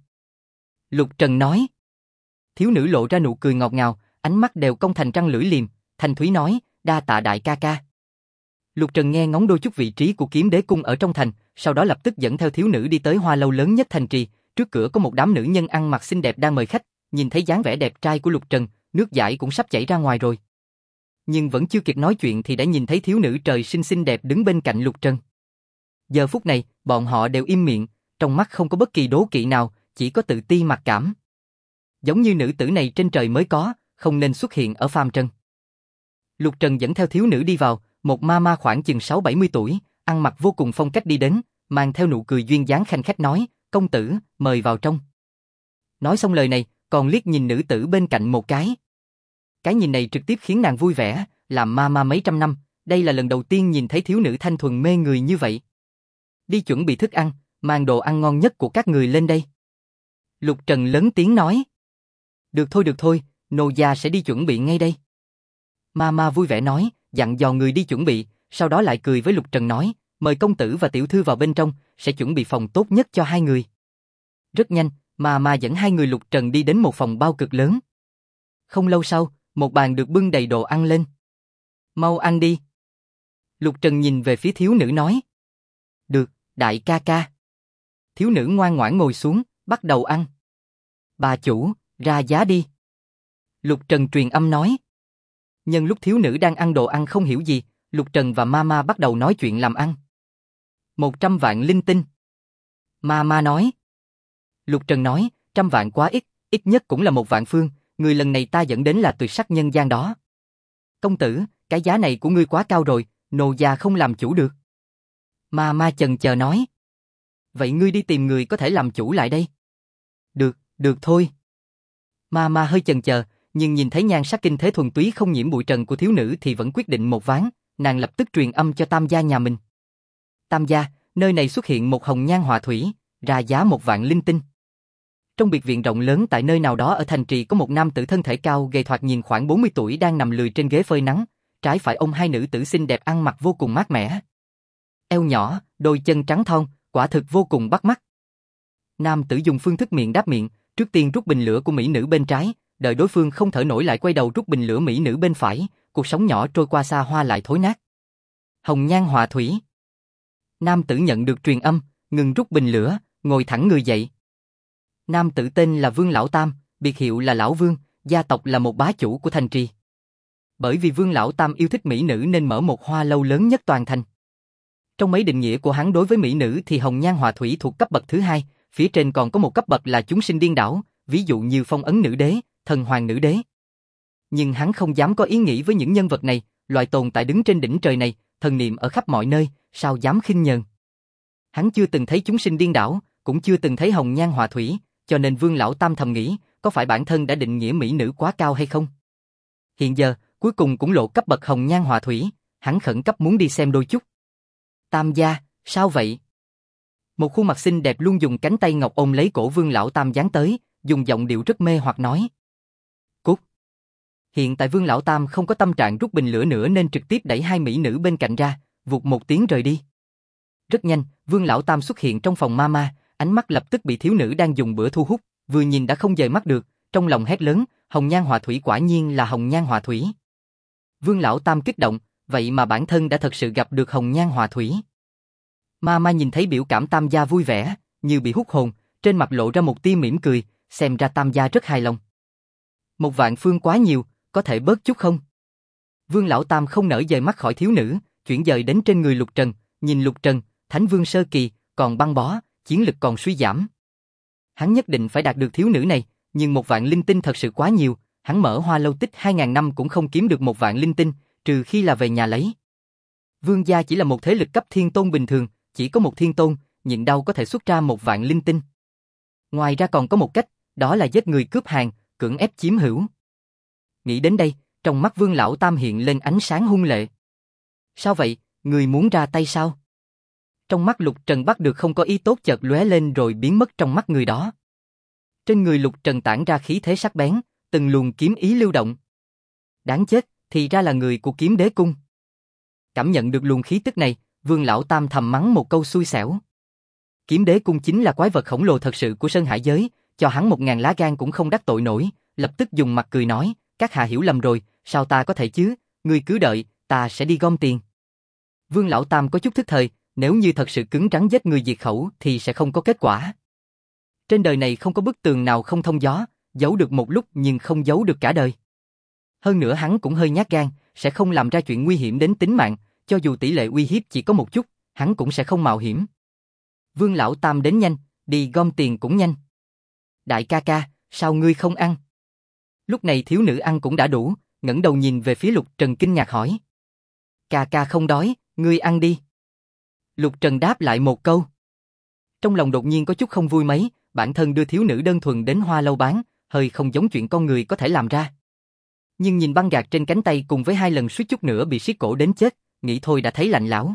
Lục Trần nói. Thiếu nữ lộ ra nụ cười ngọt ngào, ánh mắt đều cong thành răng lưỡi liềm, thanh thúy nói, đa tạ đại ca ca. Lục Trần nghe ngóng đôi chút vị trí của Kiếm Đế cung ở trong thành, sau đó lập tức dẫn theo thiếu nữ đi tới hoa lâu lớn nhất thành trì, trước cửa có một đám nữ nhân ăn mặc xinh đẹp đang mời khách, nhìn thấy dáng vẻ đẹp trai của Lục Trần, nước dãi cũng sắp chảy ra ngoài rồi. Nhưng vẫn chưa kịp nói chuyện thì đã nhìn thấy thiếu nữ trời sinh xinh đẹp đứng bên cạnh Lục Trần. Giờ phút này, bọn họ đều im miệng, trong mắt không có bất kỳ đố kỵ nào, chỉ có tự ti mặc cảm. Giống như nữ tử này trên trời mới có, không nên xuất hiện ở phàm trần. Lục Trần dẫn theo thiếu nữ đi vào, một ma khoảng chừng 60-70 tuổi, ăn mặc vô cùng phong cách đi đến, mang theo nụ cười duyên dáng khanh khách nói, công tử, mời vào trong. Nói xong lời này, còn liếc nhìn nữ tử bên cạnh một cái. Cái nhìn này trực tiếp khiến nàng vui vẻ, làm ma mấy trăm năm, đây là lần đầu tiên nhìn thấy thiếu nữ thanh thuần mê người như vậy. Đi chuẩn bị thức ăn, mang đồ ăn ngon nhất của các người lên đây. Lục Trần lớn tiếng nói. Được thôi, nô gia sẽ đi chuẩn bị ngay đây. Ma vui vẻ nói, dặn dò người đi chuẩn bị, sau đó lại cười với Lục Trần nói, mời công tử và tiểu thư vào bên trong, sẽ chuẩn bị phòng tốt nhất cho hai người. Rất nhanh, ma dẫn hai người Lục Trần đi đến một phòng bao cực lớn. Không lâu sau, một bàn được bưng đầy đồ ăn lên. Mau ăn đi. Lục Trần nhìn về phía thiếu nữ nói. Được, đại ca ca. Thiếu nữ ngoan ngoãn ngồi xuống, bắt đầu ăn. Bà chủ, ra giá đi. Lục Trần truyền âm nói. Nhân lúc thiếu nữ đang ăn đồ ăn không hiểu gì, Lục Trần và ma bắt đầu nói chuyện làm ăn. 100 vạn linh tinh. Ma nói. Lục Trần nói, 100 vạn quá ít, ít nhất cũng là 1 vạn phương, người lần này ta dẫn đến là tuyệt sắc nhân gian đó. Công tử, cái giá này của ngươi quá cao rồi, nô gia không làm chủ được. Ma chần chờ nói. Vậy ngươi đi tìm người có thể làm chủ lại đây. Được thôi. Ma hơi chần chờ, nhưng nhìn thấy nhan sắc kinh thế thuần túy không nhiễm bụi trần của thiếu nữ thì vẫn quyết định một ván, nàng lập tức truyền âm cho Tam gia nhà mình. Tam gia, nơi này xuất hiện một hồng nhan họa thủy, ra giá 1.000 linh tinh. Trong biệt viện rộng lớn tại nơi nào đó ở thành trì có một nam tử thân thể cao gầy thoạt nhìn khoảng 40 tuổi đang nằm lười trên ghế phơi nắng, trái phải ông hai nữ tử xinh đẹp ăn mặc vô cùng mát mẻ. Eo nhỏ, đôi chân trắng thon, quả thực vô cùng bắt mắt. Nam tử dùng phương thức miệng đáp miệng, trước tiên rút bình lửa của mỹ nữ bên trái, đợi đối phương không thở nổi lại quay đầu rút bình lửa mỹ nữ bên phải, cuộc sống nhỏ trôi qua xa hoa lại thối nát. Hồng nhan họa thủy. Nam tử nhận được truyền âm, ngừng rút bình lửa, ngồi thẳng người dậy. Nam tử tên là Vương Lão Tam, biệt hiệu là Lão Vương, gia tộc là một bá chủ của thành trì. Bởi vì Vương Lão Tam yêu thích mỹ nữ nên mở một hoa lâu lớn nhất toàn thành. Trong mấy định nghĩa của hắn đối với mỹ nữ thì hồng nhan họa thủy thuộc cấp bậc thứ hai, phía trên còn có một cấp bậc là chúng sinh điên đảo, ví dụ như phong ấn nữ đế, thần hoàng nữ đế. Nhưng hắn không dám có ý nghĩ với những nhân vật này, loại tồn tại đứng trên đỉnh trời này, thần niệm ở khắp mọi nơi, sao dám khinh nhờn. Hắn chưa từng thấy chúng sinh điên đảo, cũng chưa từng thấy hồng nhan họa thủy, cho nên Vương Lão Tam thầm nghĩ, có phải bản thân đã định nghĩa mỹ nữ quá cao hay không? Hiện giờ, cuối cùng cũng lộ cấp bậc hồng nhan họa thủy, hắn khẩn cấp muốn đi xem đôi chút. Tam gia, sao vậy? Một khuôn mặt xinh đẹp luôn dùng cánh tay ngọc ôm lấy cổ Vương Lão Tam dán tới, dùng giọng điệu rất mê hoặc nói. Cút. Hiện tại Vương Lão Tam không có tâm trạng rút bình lửa nữa nên trực tiếp đẩy hai mỹ nữ bên cạnh ra, vụt một tiếng rời đi. Rất nhanh, Vương Lão Tam xuất hiện trong phòng ma, ánh mắt lập tức bị thiếu nữ đang dùng bữa thu hút, vừa nhìn đã không dời mắt được, trong lòng hét lớn, hồng nhan họa thủy quả nhiên là hồng nhan họa thủy. Vương Lão Tam kích động, vậy mà bản thân đã thật sự gặp được hồng nhan họa thủy. Ma nhìn thấy biểu cảm Tam gia vui vẻ, như bị hút hồn, trên mặt lộ ra một tia mỉm cười, xem ra Tam gia rất hài lòng. 1.000 phương quá nhiều, có thể bớt chút không? Vương Lão Tam không nỡ dời mắt khỏi thiếu nữ, chuyển dời đến trên người Lục Trần, nhìn Lục Trần, Thánh Vương sơ kỳ, còn băng bó, chiến lực còn suy giảm. Hắn nhất định phải đạt được thiếu nữ này, nhưng 1.000 linh tinh thật sự quá nhiều, hắn mở hoa lâu tích 2.000 năm cũng không kiếm được 1.000 linh tinh, trừ khi là về nhà lấy. Vương gia chỉ là một thế lực cấp thiên tôn bình thường, chỉ có một thiên tôn, nhịn đau có thể xuất ra 1.000 linh tinh. Ngoài ra còn có một cách, đó là giết người cướp hàng, cưỡng ép chiếm hữu. Nghĩ đến đây, trong mắt Vương Lão Tam hiện lên ánh sáng hung lệ. Sao vậy, người muốn ra tay sao? Trong mắt Lục Trần bắt được không có ý tốt chợt lóe lên rồi biến mất trong mắt người đó. Trên người Lục Trần tản ra khí thế sắc bén, từng luồng kiếm ý lưu động. Đáng chết, thì ra là người của Kiếm Đế Cung. Cảm nhận được luồng khí tức này, Vương Lão Tam thầm mắng một câu xui xẻo. Kiếm Đế Cung chính là quái vật khổng lồ thật sự của Sơn Hải giới, cho hắn 1.000 lá gan cũng không đắc tội nổi, lập tức dùng mặt cười nói, các hạ hiểu lầm rồi, sao ta có thể chứ, ngươi cứ đợi, ta sẽ đi gom tiền. Vương Lão Tam có chút thức thời, nếu như thật sự cứng rắn giết người diệt khẩu thì sẽ không có kết quả. Trên đời này không có bức tường nào không thông gió, giấu được một lúc nhưng không giấu được cả đời. Hơn nữa hắn cũng hơi nhát gan, sẽ không làm ra chuyện nguy hiểm đến tính mạng, cho dù tỷ lệ uy hiếp chỉ có một chút, hắn cũng sẽ không mạo hiểm. Vương Lão Tam đến nhanh, đi gom tiền cũng nhanh. Đại ca ca, sao ngươi không ăn? Lúc này thiếu nữ ăn cũng đã đủ, ngẩng đầu nhìn về phía Lục Trần kinh ngạc hỏi. Ca ca không đói, ngươi ăn đi. Lục Trần đáp lại một câu. Trong lòng đột nhiên có chút không vui mấy, bản thân đưa thiếu nữ đơn thuần đến hoa lâu bán, hơi không giống chuyện con người có thể làm ra. Nhưng nhìn băng gạc trên cánh tay cùng với 2 lần suýt chút nữa bị siết cổ đến chết, nghĩ thôi đã thấy lạnh lẽo.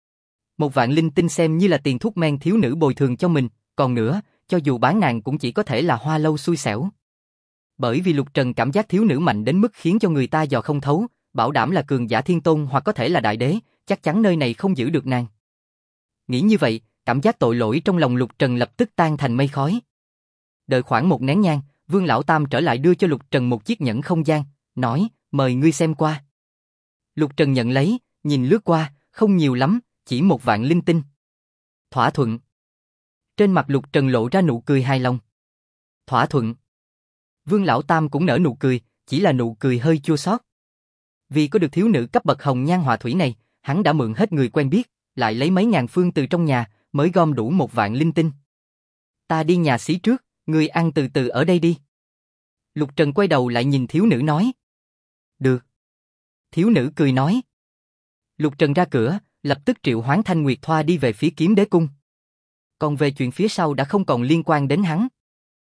1.000 linh tinh xem như là tiền thuốc men thiếu nữ bồi thường cho mình, còn nữa, cho dù bán nàng cũng chỉ có thể là hoa lâu xui xẻo. Bởi vì Lục Trần cảm giác thiếu nữ mạnh đến mức khiến cho người ta dò không thấu, bảo đảm là cường giả thiên tôn hoặc có thể là đại đế, chắc chắn nơi này không giữ được nàng. Nghĩ như vậy, cảm giác tội lỗi trong lòng Lục Trần lập tức tan thành mây khói. Đợi khoảng 1 nén nhang, Vương Lão Tam trở lại đưa cho Lục Trần một chiếc nhẫn không gian, nói, mời ngươi xem qua. Lục Trần nhận lấy, nhìn lướt qua, không nhiều lắm, chỉ 1.000 linh tinh. Thỏa thuận. Trên mặt Lục Trần lộ ra nụ cười hài lòng. Thỏa thuận. Vương Lão Tam cũng nở nụ cười, chỉ là nụ cười hơi chua xót. Vì có được thiếu nữ cấp bậc hồng nhan họa thủy này, hắn đã mượn hết người quen biết, lại lấy mấy ngàn phương từ trong nhà, mới gom đủ 1.000 linh tinh. Ta đi nhà xí trước, ngươi ăn từ từ ở đây đi. Lục Trần quay đầu lại nhìn thiếu nữ nói. Được. Thiếu nữ cười nói. Lục Trần ra cửa, lập tức triệu hoán Thanh Nguyệt Thoa đi về phía Kiếm Đế Cung. Còn về chuyện phía sau đã không còn liên quan đến hắn.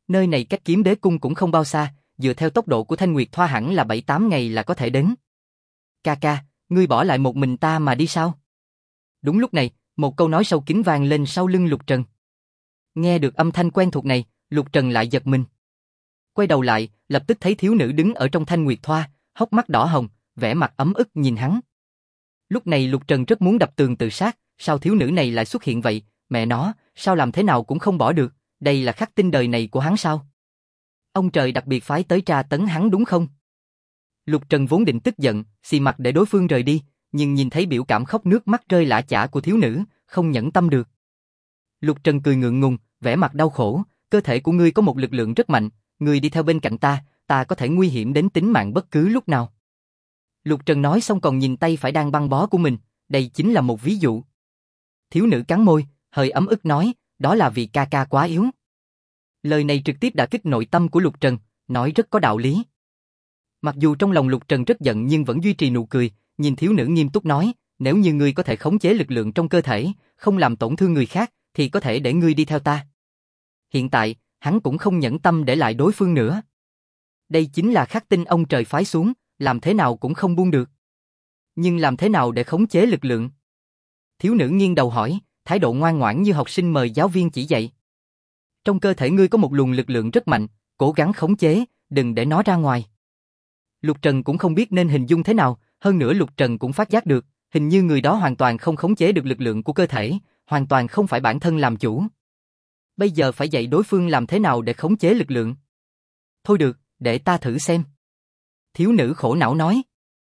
Nơi này cách Kiếm Đế Cung cũng không bao xa, dựa theo tốc độ của Thanh Nguyệt Thoa hẳn là 7-8 ngày là có thể đến. Ca ca, ngươi bỏ lại một mình ta mà đi sao? Đúng lúc này, một câu nói sâu kín vang lên sau lưng Lục Trần. Nghe được âm thanh quen thuộc này, Lục Trần lại giật mình. Quay đầu lại, lập tức thấy thiếu nữ đứng ở trong Thanh Nguyệt Thoa, hốc mắt đỏ hồng, vẻ mặt ấm ức nhìn hắn. Lúc này Lục Trần rất muốn đập tường tự sát, sao thiếu nữ này lại xuất hiện vậy, mẹ nó, sao làm thế nào cũng không bỏ được, đây là khắc tinh đời này của hắn sao? Ông trời đặc biệt phái tới tra tấn hắn đúng không? Lục Trần vốn định tức giận, xì mặt để đối phương rời đi, nhưng nhìn thấy biểu cảm khóc nước mắt rơi lã chã của thiếu nữ, không nhẫn tâm được. Lục Trần cười ngượng ngùng, vẻ mặt đau khổ, cơ thể của ngươi có một lực lượng rất mạnh, ngươi đi theo bên cạnh ta có thể nguy hiểm đến tính mạng bất cứ lúc nào. Lục Trần nói xong còn nhìn tay phải đang băng bó của mình, đây chính là một ví dụ. Thiếu nữ cắn môi, hơi ấm ức nói, đó là vì ca ca quá yếu. Lời này trực tiếp đả kích nội tâm của Lục Trần, nói rất có đạo lý. Mặc dù trong lòng Lục Trần rất giận nhưng vẫn duy trì nụ cười, nhìn thiếu nữ nghiêm túc nói, nếu như ngươi có thể khống chế lực lượng trong cơ thể, không làm tổn thương người khác, thì có thể để ngươi đi theo ta. Hiện tại, hắn cũng không nhẫn tâm để lại đối phương nữa. Đây chính là khắc tinh ông trời phái xuống, làm thế nào cũng không buông được. Nhưng làm thế nào để khống chế lực lượng? Thiếu nữ nghiêng đầu hỏi, thái độ ngoan ngoãn như học sinh mời giáo viên chỉ dạy. Trong cơ thể ngươi có một luồng lực lượng rất mạnh, cố gắng khống chế, đừng để nó ra ngoài. Lục Trần cũng không biết nên hình dung thế nào, hơn nữa Lục Trần cũng phát giác được, hình như người đó hoàn toàn không khống chế được lực lượng của cơ thể, hoàn toàn không phải bản thân làm chủ. Bây giờ phải dạy đối phương làm thế nào để khống chế lực lượng. Thôi được, để ta thử xem. Thiếu nữ khổ não nói.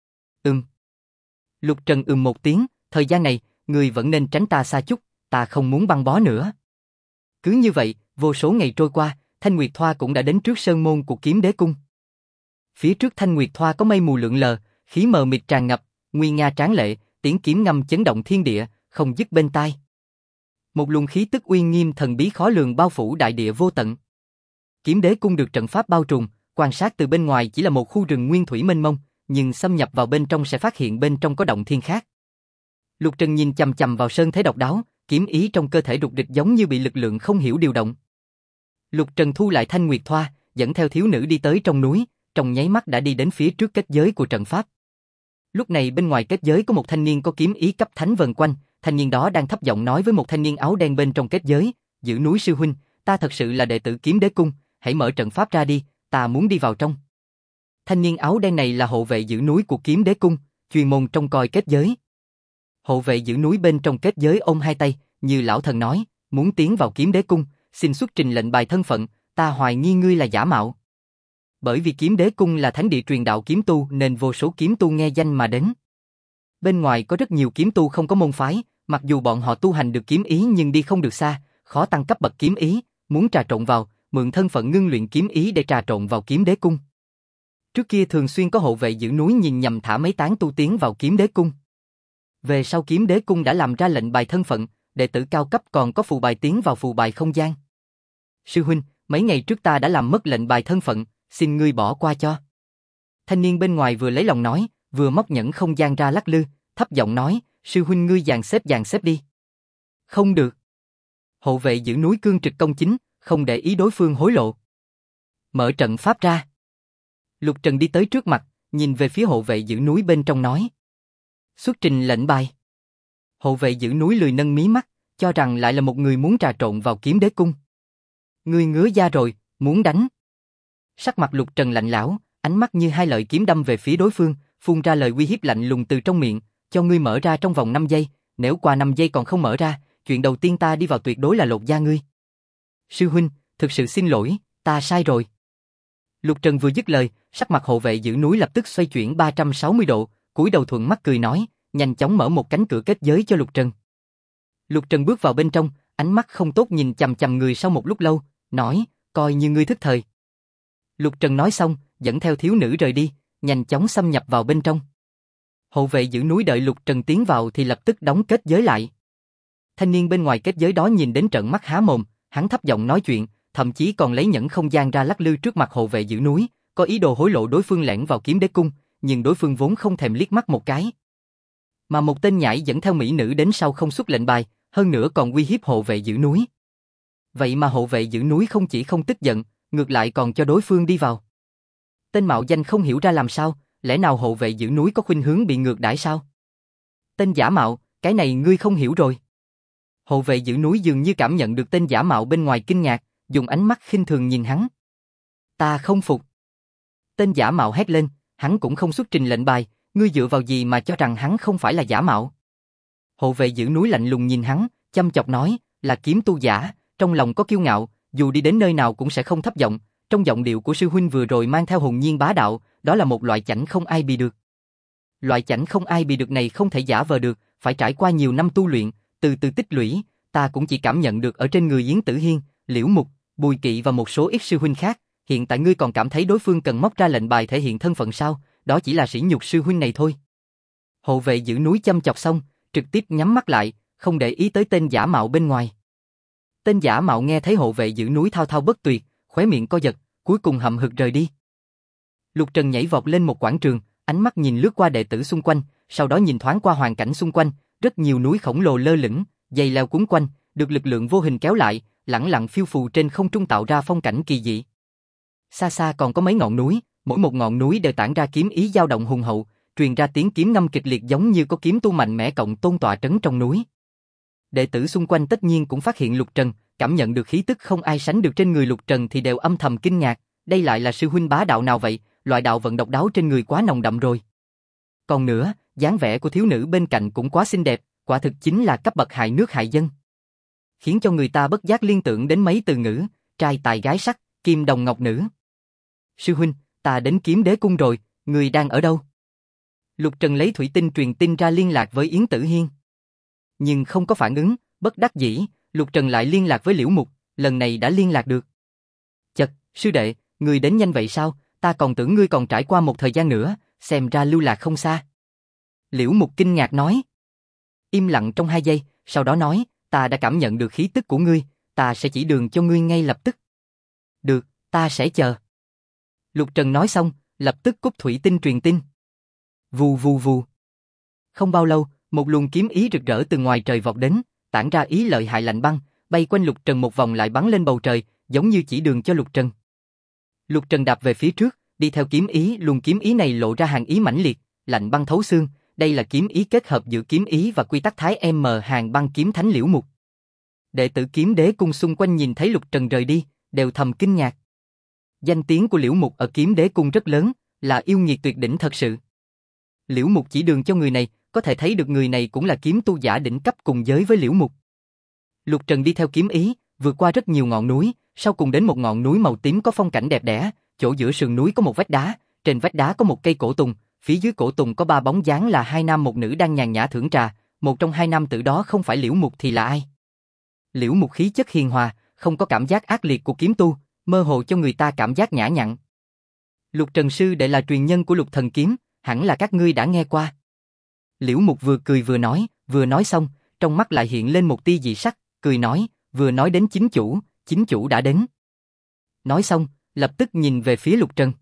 Lục Trần một tiếng, thời gian này, người vẫn nên tránh ta xa chút, ta không muốn băng bó nữa. Cứ như vậy, vô số ngày trôi qua, Thanh Nguyệt Thoa cũng đã đến trước sơn môn của Kiếm Đế Cung. Phía trước Thanh Nguyệt Thoa có mây mù lượn lờ, khí mờ mịt tràn ngập, nguy nga tráng lệ, tiếng kiếm ngâm chấn động thiên địa, không dứt bên tai. Một luồng khí tức uy nghiêm thần bí khó lường bao phủ đại địa vô tận. Kiếm Đế Cung được trận pháp bao trùm, quan sát từ bên ngoài chỉ là một khu rừng nguyên thủy mênh mông, nhưng xâm nhập vào bên trong sẽ phát hiện bên trong có động thiên khác. Lục Trần nhìn chằm chằm vào sơn thế độc đáo, kiếm ý trong cơ thể đục địch giống như bị lực lượng không hiểu điều động. Lục Trần thu lại Thanh Nguyệt Thoa, dẫn theo thiếu nữ đi tới trong núi, trong nháy mắt đã đi đến phía trước kết giới của trận pháp. Lúc này bên ngoài kết giới có một thanh niên có kiếm ý cấp thánh vần quanh, thanh niên đó đang thấp giọng nói với một thanh niên áo đen bên trong kết giới, "Giữ núi sư huynh, ta thật sự là đệ tử Kiếm Đế Cung, hãy mở trận pháp ra đi, ta muốn đi vào trong." Thanh niên áo đen này là hộ vệ giữ núi của Kiếm Đế Cung, chuyên môn trông coi kết giới. Hộ vệ giữ núi bên trong kết giới ôm hai tay, như lão thần nói, "Muốn tiến vào Kiếm Đế Cung, xin xuất trình lệnh bài thân phận, ta hoài nghi ngươi là giả mạo." Bởi vì Kiếm Đế Cung là thánh địa truyền đạo kiếm tu nên vô số kiếm tu nghe danh mà đến. Bên ngoài có rất nhiều kiếm tu không có môn phái, mặc dù bọn họ tu hành được kiếm ý nhưng đi không được xa, khó tăng cấp bậc kiếm ý, muốn trà trộn vào, mượn thân phận ngưng luyện kiếm ý để trà trộn vào Kiếm Đế Cung. Trước kia thường xuyên có hộ vệ giữ núi nhìn nhầm thả mấy tán tu tiến vào Kiếm Đế Cung. Về sau Kiếm Đế Cung đã làm ra lệnh bài thân phận, đệ tử cao cấp còn có phù bài tiến vào phù bài không gian. "Sư huynh, mấy ngày trước ta đã làm mất lệnh bài thân phận, xin ngươi bỏ qua cho." Thanh niên bên ngoài vừa lấy lòng nói, vừa móc nhẫn không gian ra lắc lư, thấp giọng nói, "Sư huynh ngươi dàn xếp đi." "Không được." Hộ vệ giữ núi cương trực công chính, không để ý đối phương hối lộ. "Mở trận pháp ra." Lục Trần đi tới trước mặt, nhìn về phía hộ vệ giữ núi bên trong nói, "Xuất trình lệnh bài." Hộ vệ giữ núi lười nâng mí mắt, cho rằng lại là một người muốn trà trộn vào Kiếm Đế Cung. "Ngươi ngứa da rồi, muốn đánh?" Sắc mặt Lục Trần lạnh lẽo, ánh mắt như hai lợi kiếm đâm về phía đối phương, phun ra lời uy hiếp lạnh lùng từ trong miệng, "Cho ngươi mở ra trong vòng 5 giây, nếu qua 5 giây còn không mở ra, chuyện đầu tiên ta đi vào tuyệt đối là lột da ngươi." "Sư huynh, thực sự xin lỗi, ta sai rồi." Lục Trần vừa dứt lời, sắc mặt hộ vệ giữ núi lập tức xoay chuyển 360 độ, cúi đầu thuận mắt cười nói, nhanh chóng mở một cánh cửa kết giới cho Lục Trần. Lục Trần bước vào bên trong, ánh mắt không tốt nhìn chằm chằm người sau một lúc lâu, nói, "Coi như ngươi thức thời." Lục Trần nói xong, dẫn theo thiếu nữ rời đi, nhanh chóng xâm nhập vào bên trong. Hộ vệ giữ núi đợi Lục Trần tiến vào thì lập tức đóng kết giới lại. Thanh niên bên ngoài kết giới đó nhìn đến trợn mắt há mồm, hắn thấp giọng nói chuyện, thậm chí còn lấy nhẫn không gian ra lắc lư trước mặt hộ vệ giữ núi, có ý đồ hối lộ đối phương lẻn vào Kiếm Đế Cung, nhưng đối phương vốn không thèm liếc mắt một cái. Mà một tên nhãi dẫn theo mỹ nữ đến sau không xuất lệnh bài, hơn nữa còn uy hiếp hộ vệ giữ núi. Vậy mà hộ vệ giữ núi không chỉ không tức giận, ngược lại còn cho đối phương đi vào. Tên mạo danh không hiểu ra làm sao, lẽ nào hộ vệ giữ núi có khuynh hướng bị ngược đãi sao? Tên giả mạo, cái này ngươi không hiểu rồi. Hộ vệ giữ núi dường như cảm nhận được tên giả mạo bên ngoài kinh ngạc, dùng ánh mắt khinh thường nhìn hắn. Ta không phục. Tên giả mạo hét lên, hắn cũng không xuất trình lệnh bài, ngươi dựa vào gì mà cho rằng hắn không phải là giả mạo? Hộ vệ giữ núi lạnh lùng nhìn hắn, chăm chọc nói, là kiếm tu giả, trong lòng có kiêu ngạo, dù đi đến nơi nào cũng sẽ không thấp giọng. Trong giọng điệu của sư huynh vừa rồi mang theo hồn nhiên bá đạo, đó là một loại chảnh không ai bì được. Loại chảnh không ai bì được này không thể giả vờ được, phải trải qua nhiều năm tu luyện, từ từ tích lũy, ta cũng chỉ cảm nhận được ở trên người Yến Tử Hiên, Liễu Mục, Bùi Kỵ và một số ít sư huynh khác. Hiện tại ngươi còn cảm thấy đối phương cần móc ra lệnh bài thể hiện thân phận sao? Đó chỉ là sỉ nhục sư huynh này thôi. Hộ vệ giữ núi chăm chọc xong, trực tiếp nhắm mắt lại, không để ý tới tên giả mạo bên ngoài. Tên giả mạo nghe thấy hộ vệ giữ núi thao thao bất tuyệt, khóe miệng co giật, cuối cùng hậm hực rời đi. Lục Trần nhảy vọt lên một quảng trường, ánh mắt nhìn lướt qua đệ tử xung quanh, sau đó nhìn thoáng qua hoàn cảnh xung quanh, rất nhiều núi khổng lồ lơ lửng, dây leo cuốn quanh, được lực lượng vô hình kéo lại, lẳng lặng phiêu phù trên không trung tạo ra phong cảnh kỳ dị. Xa xa còn có mấy ngọn núi, mỗi một ngọn núi đều tản ra kiếm ý dao động hùng hậu, truyền ra tiếng kiếm ngâm kịch liệt giống như có kiếm tu mạnh mẽ cộng tôn tọa trấn trong núi. Đệ tử xung quanh tất nhiên cũng phát hiện Lục Trần, cảm nhận được khí tức không ai sánh được trên người Lục Trần thì đều âm thầm kinh ngạc, đây lại là sư huynh bá đạo nào vậy, loại đạo vận độc đáo trên người quá nồng đậm rồi. Còn nữa, dáng vẻ của thiếu nữ bên cạnh cũng quá xinh đẹp, quả thực chính là cấp bậc hại nước hại dân. Khiến cho người ta bất giác liên tưởng đến mấy từ ngữ, trai tài gái sắc, kim đồng ngọc nữ. Sư huynh, ta đến Kiếm Đế cung rồi, người đang ở đâu? Lục Trần lấy thủy tinh truyền tin ra liên lạc với Yến Tử Hiên. Nhưng không có phản ứng, bất đắc dĩ, Lục Trần lại liên lạc với Liễu Mục, lần này đã liên lạc được. Chật, sư đệ, người đến nhanh vậy sao, ta còn tưởng ngươi còn trải qua một thời gian nữa, xem ra lưu lạc không xa. Liễu Mục kinh ngạc nói. Im lặng trong 2 giây, sau đó nói, ta đã cảm nhận được khí tức của ngươi, ta sẽ chỉ đường cho ngươi ngay lập tức. Được, ta sẽ chờ. Lục Trần nói xong, lập tức cúp thủy tinh truyền tin. Vù vù vù. Không bao lâu, một luồng kiếm ý rực rỡ từ ngoài trời vọt đến, tản ra ý lợi hại lạnh băng, bay quanh Lục Trần một vòng lại bắn lên bầu trời, giống như chỉ đường cho Lục Trần. Lục Trần đạp về phía trước, đi theo kiếm ý, luồng kiếm ý này lộ ra hàn ý mãnh liệt, lạnh băng thấu xương, đây là kiếm ý kết hợp giữa kiếm ý và quy tắc Thái M Hàn Băng Kiếm Thánh Liễu Mục. Đệ tử Kiếm Đế cung xung quanh nhìn thấy Lục Trần rời đi, đều thầm kinh ngạc. Danh tiếng của Liễu Mục ở Kiếm Đế cung rất lớn, là yêu nghiệt tuyệt đỉnh thật sự. Liễu Mục chỉ đường cho người này, có thể thấy được người này cũng là kiếm tu giả đỉnh cấp cùng giới với Liễu Mục. Lục Trần đi theo kiếm ý, vượt qua rất nhiều ngọn núi, sau cùng đến một ngọn núi màu tím có phong cảnh đẹp đẽ, chỗ giữa sườn núi có một vách đá, trên vách đá có một cây cổ tùng, phía dưới cổ tùng có 3 bóng dáng là 2 nam một nữ đang nhàn nhã thưởng trà, một trong 2 nam tử đó không phải Liễu Mục thì là ai? Liễu Mục khí chất hiền hòa, không có cảm giác ác liệt của kiếm tu, mơ hồ cho người ta cảm giác nhã nhặn. Lục Trần sư đệ là truyền nhân của Lục Thần Kiếm, hẳn là các ngươi đã nghe qua. Liễu Mục vừa cười vừa nói xong, trong mắt lại hiện lên một tia dị sắc, cười nói, vừa nói đến chính chủ đã đến. Nói xong, lập tức nhìn về phía Lục Trần.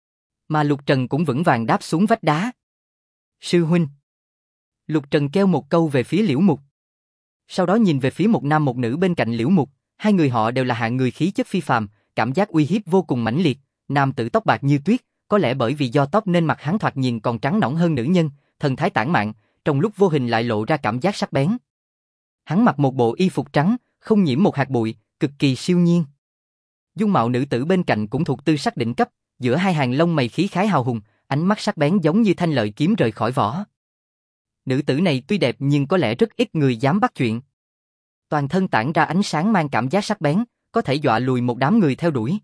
Mà Lục Trần cũng vững vàng đáp xuống vách đá. Sư huynh. Lục Trần kêu một câu về phía Liễu Mục. Sau đó nhìn về phía một nam một nữ bên cạnh Liễu Mục, hai người họ đều là hạng người khí chất phi phàm, cảm giác uy hiếp vô cùng mãnh liệt, nam tử tóc bạc như tuyết, có lẽ bởi vì do tóc nên mặt hắn thoạt nhìn còn trắng nõn hơn nữ nhân, thần thái tản mạn, trong lúc vô hình lại lộ ra cảm giác sắc bén. Hắn mặc một bộ y phục trắng, không nhiễm một hạt bụi, cực kỳ siêu nhiên. Dung mạo nữ tử bên cạnh cũng thuộc tư sắc đỉnh cấp, giữa hai hàng lông mày khí khái hào hùng, ánh mắt sắc bén giống như thanh lợi kiếm rời khỏi vỏ. Nữ tử này tuy đẹp nhưng có lẽ rất ít người dám bắt chuyện. Toàn thân tản ra ánh sáng mang cảm giác sắc bén, có thể dọa lùi một đám người theo đuổi.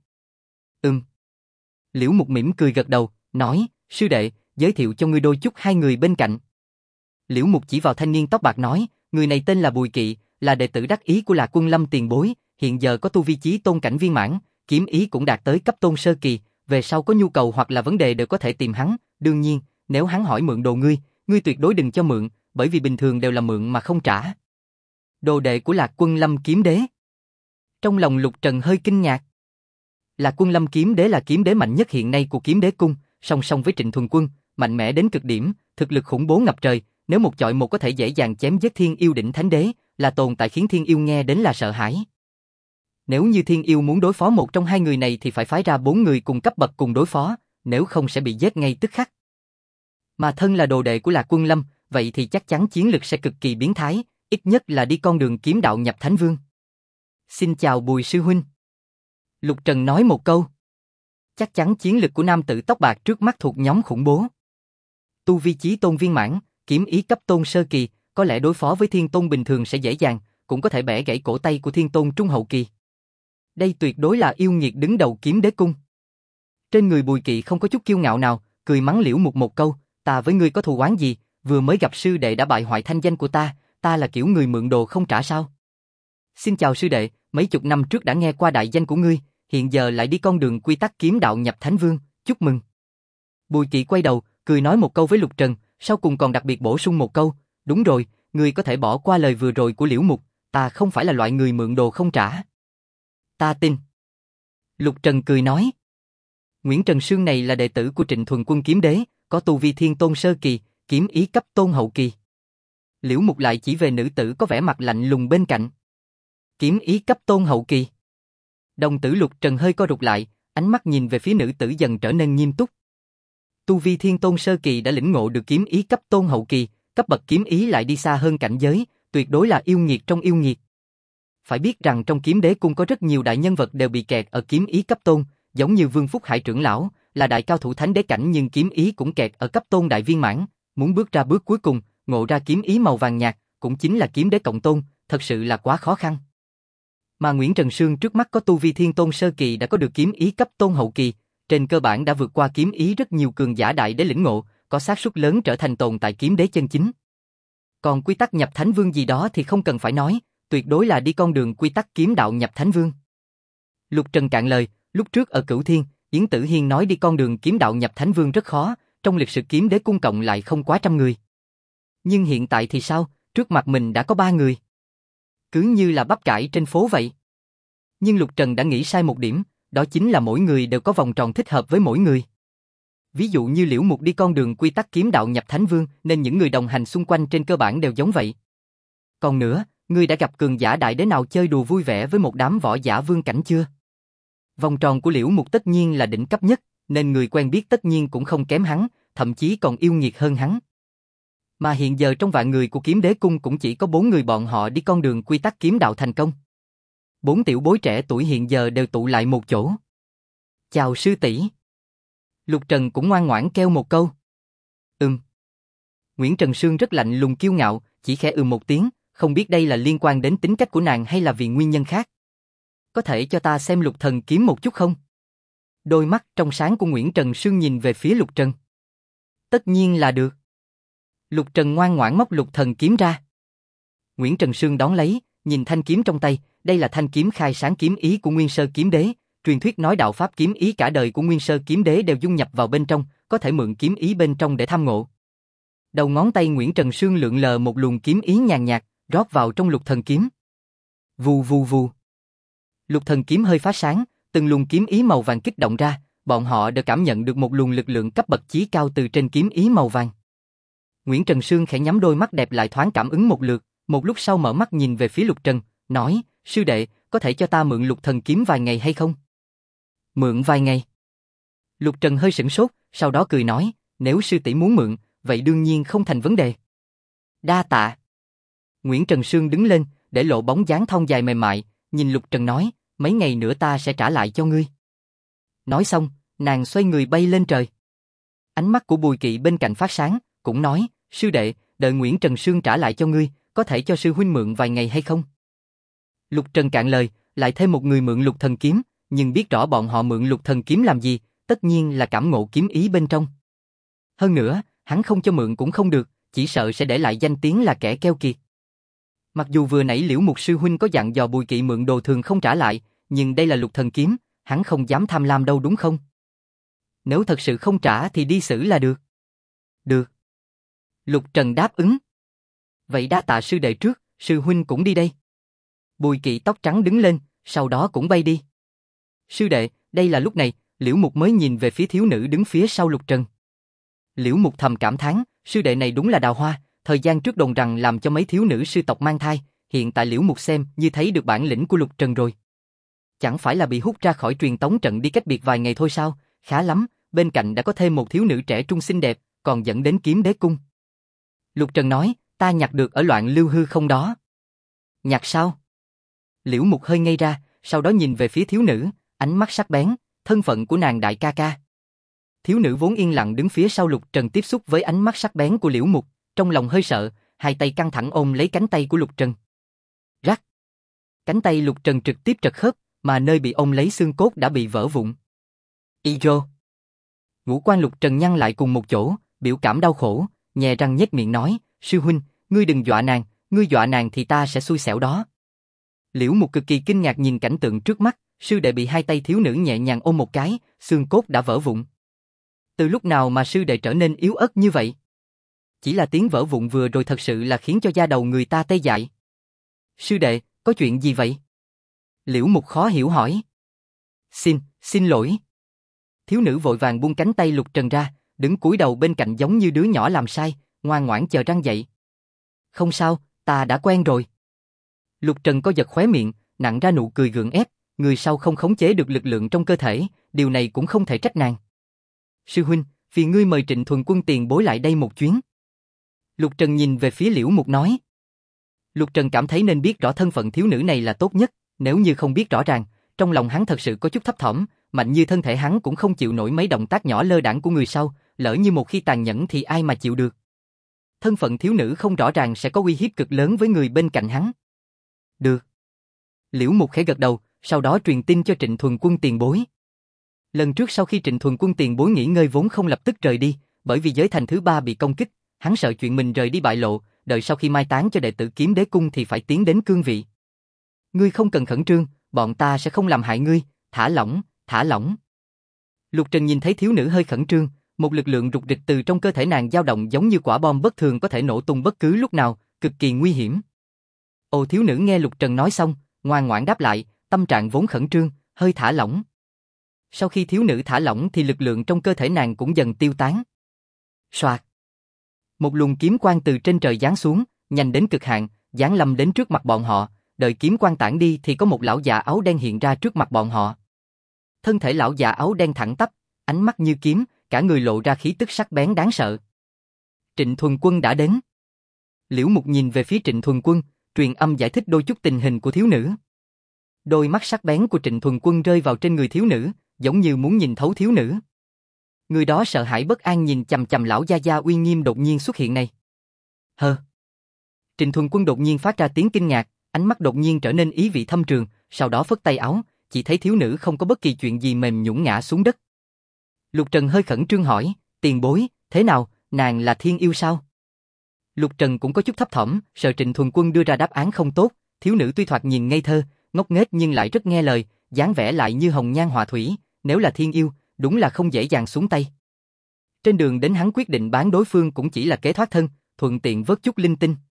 Liễu Mục mỉm cười gật đầu, nói, sư đệ, giới thiệu cho ngươi đôi chút hai người bên cạnh. Liễu Mục chỉ vào thanh niên tóc bạc nói, người này tên là Bùi Kỵ, là đệ tử đắc ý của Lạc Quân Lâm tiền bối, hiện giờ có tu vi chí tôn cảnh viên mãn, kiếm ý cũng đạt tới cấp tôn sơ kỳ, về sau có nhu cầu hoặc là vấn đề đều có thể tìm hắn, đương nhiên, nếu hắn hỏi mượn đồ ngươi tuyệt đối đừng cho mượn, bởi vì bình thường đều là mượn mà không trả. Đồ đệ của Lạc Quân Lâm kiếm đế. Trong lòng Lục Trần hơi kinh ngạc. Lạc Quân Lâm kiếm đế là kiếm đế mạnh nhất hiện nay của Kiếm Đế cung, song song với Trịnh Thuần Quân, mạnh mẽ đến cực điểm, thực lực khủng bố ngập trời, nếu một chọi một có thể dễ dàng chém giết Thiên Yêu đỉnh thánh đế, là tồn tại khiến Thiên Yêu nghe đến là sợ hãi. Nếu như Thiên Yêu muốn đối phó một trong hai người này thì phải phái ra 4 người cùng cấp bậc cùng đối phó, nếu không sẽ bị giết ngay tức khắc. Mà thân là đồ đệ của Lạc Quân Lâm, vậy thì chắc chắn chiến lực sẽ cực kỳ biến thái, ít nhất là đi con đường kiếm đạo nhập Thánh Vương. Xin chào Bùi sư huynh. Lục Trần nói một câu. Chắc chắn chiến lực của nam tử tóc bạc trước mắt thuộc nhóm khủng bố. Tu vi chí tôn viên mãn, kiếm ý cấp tôn sơ kỳ, có lẽ đối phó với thiên tôn bình thường sẽ dễ dàng, cũng có thể bẻ gãy cổ tay của thiên tôn trung hậu kỳ. Đây tuyệt đối là yêu nghiệt đứng đầu kiếm đế cung. Trên người Bùi Kỵ không có chút kiêu ngạo nào, cười mắng Liễu Mục một câu, ta với ngươi có thù oán gì, vừa mới gặp sư đệ đã bại hoại thanh danh của ta là kiểu người mượn đồ không trả sao? Xin chào sư đệ, mấy chục năm trước đã nghe qua đại danh của ngươi, hiện giờ lại đi con đường quy tắc kiếm đạo nhập Thánh Vương, chúc mừng. Bùi Kỵ quay đầu, cười nói một câu với Lục Trần, sau cùng còn đặc biệt bổ sung một câu, đúng rồi, ngươi có thể bỏ qua lời vừa rồi của Liễu Mục, ta không phải là loại người mượn đồ không trả. Ta tin. Lục Trần cười nói. Nguyễn Trần Sương này là đệ tử của Trịnh Thuần Quân kiếm đế, có tu vi thiên tôn sơ kỳ, kiếm ý cấp tôn hậu kỳ. Liễu Mục lại chỉ về nữ tử có vẻ mặt lạnh lùng bên cạnh. Kiếm ý cấp tôn hậu kỳ. Đồng tử Lục Trần hơi co rụt lại, ánh mắt nhìn về phía nữ tử dần trở nên nghiêm túc. Tu vi thiên tôn sơ kỳ đã lĩnh ngộ được kiếm ý cấp tôn hậu kỳ, cấp bậc kiếm ý lại đi xa hơn cảnh giới, tuyệt đối là yêu nghiệt trong yêu nghiệt. Phải biết rằng trong kiếm đế cung có rất nhiều đại nhân vật đều bị kẹt ở kiếm ý cấp tôn, giống như Vương Phúc Hải trưởng lão, là đại cao thủ thánh đế cảnh nhưng kiếm ý cũng kẹt ở cấp tôn đại viên mãn, muốn bước ra bước cuối cùng, ngộ ra kiếm ý màu vàng nhạt, cũng chính là kiếm đế cộng tôn, thật sự là quá khó khăn. Mà Nguyễn Trần Sương trước mắt có tu vi thiên tôn sơ kỳ đã có được kiếm ý cấp tôn hậu kỳ, trên cơ bản đã vượt qua kiếm ý rất nhiều cường giả đại đế lĩnh ngộ, có xác suất lớn trở thành tồn tại kiếm đế chân chính. Còn quy tắc nhập Thánh Vương gì đó thì không cần phải nói, tuyệt đối là đi con đường quy tắc kiếm đạo nhập Thánh Vương. Lục Trần cạn lời, lúc trước ở Cửu Thiên, Yến Tử Hiên nói đi con đường kiếm đạo nhập Thánh Vương rất khó, trong lịch sử kiếm đế cung cộng lại không quá trăm người. Nhưng hiện tại thì sao, trước mặt mình đã có 3 người. Cứ như là bắp cải trên phố vậy. Nhưng Lục Trần đã nghĩ sai một điểm, đó chính là mỗi người đều có vòng tròn thích hợp với mỗi người. Ví dụ như Liễu Mục đi con đường quy tắc kiếm đạo nhập Thánh Vương nên những người đồng hành xung quanh trên cơ bản đều giống vậy. Còn nữa, ngươi đã gặp cường giả đại đế nào chơi đùa vui vẻ với một đám võ giả vương cảnh chưa? Vòng tròn của Liễu Mục tất nhiên là đỉnh cấp nhất, nên người quen biết tất nhiên cũng không kém hắn, thậm chí còn yêu nghiệt hơn hắn. Mà hiện giờ trong vạn người của kiếm đế cung cũng chỉ có 4 người bọn họ đi con đường quy tắc kiếm đạo thành công. 4 tiểu bối trẻ tuổi hiện giờ đều tụ lại một chỗ. Chào sư tỷ. Lục Trần cũng ngoan ngoãn kêu một câu. Nguyễn Trần Sương rất lạnh lùng kiêu ngạo, chỉ khẽ một tiếng, không biết đây là liên quan đến tính cách của nàng hay là vì nguyên nhân khác. Có thể cho ta xem Lục Thần kiếm một chút không? Đôi mắt trong sáng của Nguyễn Trần Sương nhìn về phía Lục Trần. Tất nhiên là được. Lục Trần ngoan ngoãn móc Lục Thần kiếm ra. Nguyễn Trần Sương đón lấy, nhìn thanh kiếm trong tay, đây là thanh kiếm khai sáng kiếm ý của Nguyên Sơ kiếm đế, truyền thuyết nói đạo pháp kiếm ý cả đời của Nguyên Sơ kiếm đế đều dung nhập vào bên trong, có thể mượn kiếm ý bên trong để tham ngộ. Đầu ngón tay Nguyễn Trần Sương lượn lờ một luồng kiếm ý nhàn nhạt, rót vào trong Lục Thần kiếm. Vù vù vù. Lục Thần kiếm hơi phát sáng, từng luồng kiếm ý màu vàng kích động ra, bọn họ đều cảm nhận được một luồng lực lượng cấp bậc chí cao từ trên kiếm ý màu vàng. Nguyễn Trần Sương khẽ nhắm đôi mắt đẹp lại thoáng cảm ứng một lượt, một lúc sau mở mắt nhìn về phía Lục Trần, nói, sư đệ, có thể cho ta mượn Lục Thần kiếm vài ngày hay không? Mượn vài ngày. Lục Trần hơi sửng sốt, sau đó cười nói, nếu sư tỷ muốn mượn, vậy đương nhiên không thành vấn đề. Đa tạ. Nguyễn Trần Sương đứng lên, để lộ bóng dáng thon dài mềm mại, nhìn Lục Trần nói, mấy ngày nữa ta sẽ trả lại cho ngươi. Nói xong, nàng xoay người bay lên trời. Ánh mắt của Bùi Kỵ bên cạnh phát sáng, cũng nói, sư đệ, đợi Nguyễn Trần Sương trả lại cho ngươi, có thể cho sư huynh mượn vài ngày hay không? Lục Trần cạn lời, lại thêm một người mượn Lục Thần kiếm, nhưng biết rõ bọn họ mượn Lục Thần kiếm làm gì, tất nhiên là cảm ngộ kiếm ý bên trong. Hơn nữa, hắn không cho mượn cũng không được, chỉ sợ sẽ để lại danh tiếng là kẻ keo kiệt. Mặc dù vừa nãy Liễu Mục sư huynh có dặn dò Bùi Kỵ mượn đồ thường không trả lại, nhưng đây là Lục Thần kiếm, hắn không dám tham lam đâu đúng không? Nếu thật sự không trả thì đi xử là được. Được. Lục Trần đáp ứng. Vậy đa tạ sư đệ trước, sư huynh cũng đi đây. Bùi Kỵ tóc trắng đứng lên, sau đó cũng bay đi. Sư đệ, đây là lúc này, Liễu Mục mới nhìn về phía thiếu nữ đứng phía sau Lục Trần. Liễu Mục thầm cảm thán, sư đệ này đúng là đào hoa, thời gian trước đồn rằng làm cho mấy thiếu nữ sư tộc mang thai, hiện tại Liễu Mục xem như thấy được bản lĩnh của Lục Trần rồi. chẳng phải là bị hút ra khỏi truyền tống trận đi cách biệt vài ngày thôi sao, khá lắm, bên cạnh đã có thêm một thiếu nữ trẻ trung xinh đẹp, còn dẫn đến kiếm đế cung. Lục Trần nói, ta nhặt được ở Loạn Lưu Hư không đó. Nhặt sao? Liễu Mục hơi ngây ra, sau đó nhìn về phía thiếu nữ, ánh mắt sắc bén, thân phận của nàng đại ca ca. Thiếu nữ vốn yên lặng đứng phía sau Lục Trần tiếp xúc với ánh mắt sắc bén của Liễu Mục, trong lòng hơi sợ, hai tay căng thẳng ôm lấy cánh tay của Lục Trần. Rắc. Cánh tay Lục Trần trực tiếp trật khớp, mà nơi bị ôm lấy xương cốt đã bị vỡ vụn. Ijo. Ngũ quan Lục Trần nhăn lại cùng một chỗ, biểu cảm đau khổ, nhè răng nhếch miệng nói, sư huynh, ngươi đừng dọa nàng, ngươi dọa nàng thì ta sẽ xui xẻo đó. Liễu Mục cực kỳ kinh ngạc nhìn cảnh tượng trước mắt, sư đệ bị hai tay thiếu nữ nhẹ nhàng ôm một cái, xương cốt đã vỡ vụn. Từ lúc nào mà sư đệ trở nên yếu ớt như vậy? Chỉ là tiếng vỡ vụn vừa rồi thật sự là khiến cho da đầu người ta tê dại. Sư đệ, có chuyện gì vậy? Liễu Mục khó hiểu hỏi. Xin lỗi. Thiếu nữ vội vàng buông cánh tay Lục Trần ra, đứng cúi đầu bên cạnh giống như đứa nhỏ làm sai, ngoan ngoãn chờ răng dậy. Không sao, ta đã quen rồi. Lục Trần có giật khóe miệng, nặn ra nụ cười gượng ép, người sau không khống chế được lực lượng trong cơ thể, điều này cũng không thể trách nàng. Sư huynh, vì ngươi mời Trịnh Thuần Quân tiền bối lại đây một chuyến. Lục Trần nhìn về phía Liễu Mục nói. Lục Trần cảm thấy nên biết rõ thân phận thiếu nữ này là tốt nhất, nếu như không biết rõ ràng, trong lòng hắn thật sự có chút thấp thỏm, mạnh như thân thể hắn cũng không chịu nổi mấy động tác nhỏ lơ đãng của người sau, lỡ như một khi tàn nhẫn thì ai mà chịu được. Thân phận thiếu nữ không rõ ràng sẽ có uy hiếp cực lớn với người bên cạnh hắn. Được. Liễu Mục khẽ gật đầu, sau đó truyền tin cho Trịnh Thuần Quân tiền bối. Lần trước sau khi Trịnh Thuần Quân tiền bối nghỉ ngơi vốn không lập tức rời đi, bởi vì giới thành thứ ba bị công kích, hắn sợ chuyện mình rời đi bại lộ, đợi sau khi mai táng cho đệ tử Kiếm Đế cung thì phải tiến đến cương vị. Ngươi không cần khẩn trương, bọn ta sẽ không làm hại ngươi, thả lỏng, thả lỏng. Lục Trần nhìn thấy thiếu nữ hơi khẩn trương, một lực lượng rục rịch từ trong cơ thể nàng dao động giống như quả bom bất thường có thể nổ tung bất cứ lúc nào, cực kỳ nguy hiểm. Ồ, thiếu nữ nghe Lục Trần nói xong, ngoan ngoãn đáp lại, tâm trạng vốn khẩn trương, hơi thả lỏng. Sau khi thiếu nữ thả lỏng thì lực lượng trong cơ thể nàng cũng dần tiêu tán. Soạt. Một luồng kiếm quang từ trên trời giáng xuống, nhanh đến cực hạn, giáng lâm đến trước mặt bọn họ, đợi kiếm quang tản đi thì có một lão già áo đen hiện ra trước mặt bọn họ. Thân thể lão già áo đen thẳng tắp, ánh mắt như kiếm, cả người lộ ra khí tức sắc bén đáng sợ. Trịnh Thuần Quân đã đến. Liễu Mục nhìn về phía Trịnh Thuần Quân, truyền âm giải thích đôi chút tình hình của thiếu nữ. Đôi mắt sắc bén của Trịnh Thuần Quân rơi vào trên người thiếu nữ, giống như muốn nhìn thấu thiếu nữ. Người đó sợ hãi bất an nhìn chằm chằm lão gia gia uy nghiêm đột nhiên xuất hiện này. Hơ. Trịnh Thuần Quân đột nhiên phát ra tiếng kinh ngạc, ánh mắt đột nhiên trở nên ý vị thâm trường, sau đó phất tay áo, chỉ thấy thiếu nữ không có bất kỳ chuyện gì mềm nhũn ngã xuống đất. Lục Trần hơi khẩn trương hỏi, tiền bối, thế nào, nàng là thiên yêu sao? Lục Trần cũng có chút thấp thỏm, sợ Trịnh Thuần Quân đưa ra đáp án không tốt, thiếu nữ tuy thoạt nhìn ngây thơ, ngốc nghếch nhưng lại rất nghe lời, dáng vẻ lại như hồng nhan họa thủy, nếu là thiên yêu, đúng là không dễ dàng xuống tay. Trên đường đến hắn quyết định bán đối phương cũng chỉ là kế thoát thân, thuận tiện vớt chút linh tinh.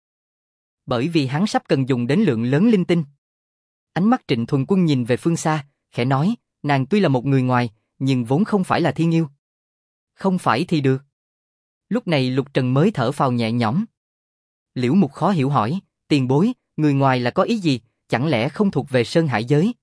Bởi vì hắn sắp cần dùng đến lượng lớn linh tinh. Ánh mắt Trịnh Thuần Quân nhìn về phương xa, khẽ nói, nàng tuy là một người ngoài, nhưng vốn không phải là thiên yêu. Không phải thì được. Lúc này Lục Trần mới thở phào nhẹ nhõm. Liễu Mục khó hiểu hỏi, tiền bối, người ngoài là có ý gì, chẳng lẽ không thuộc về Sơn Hải giới?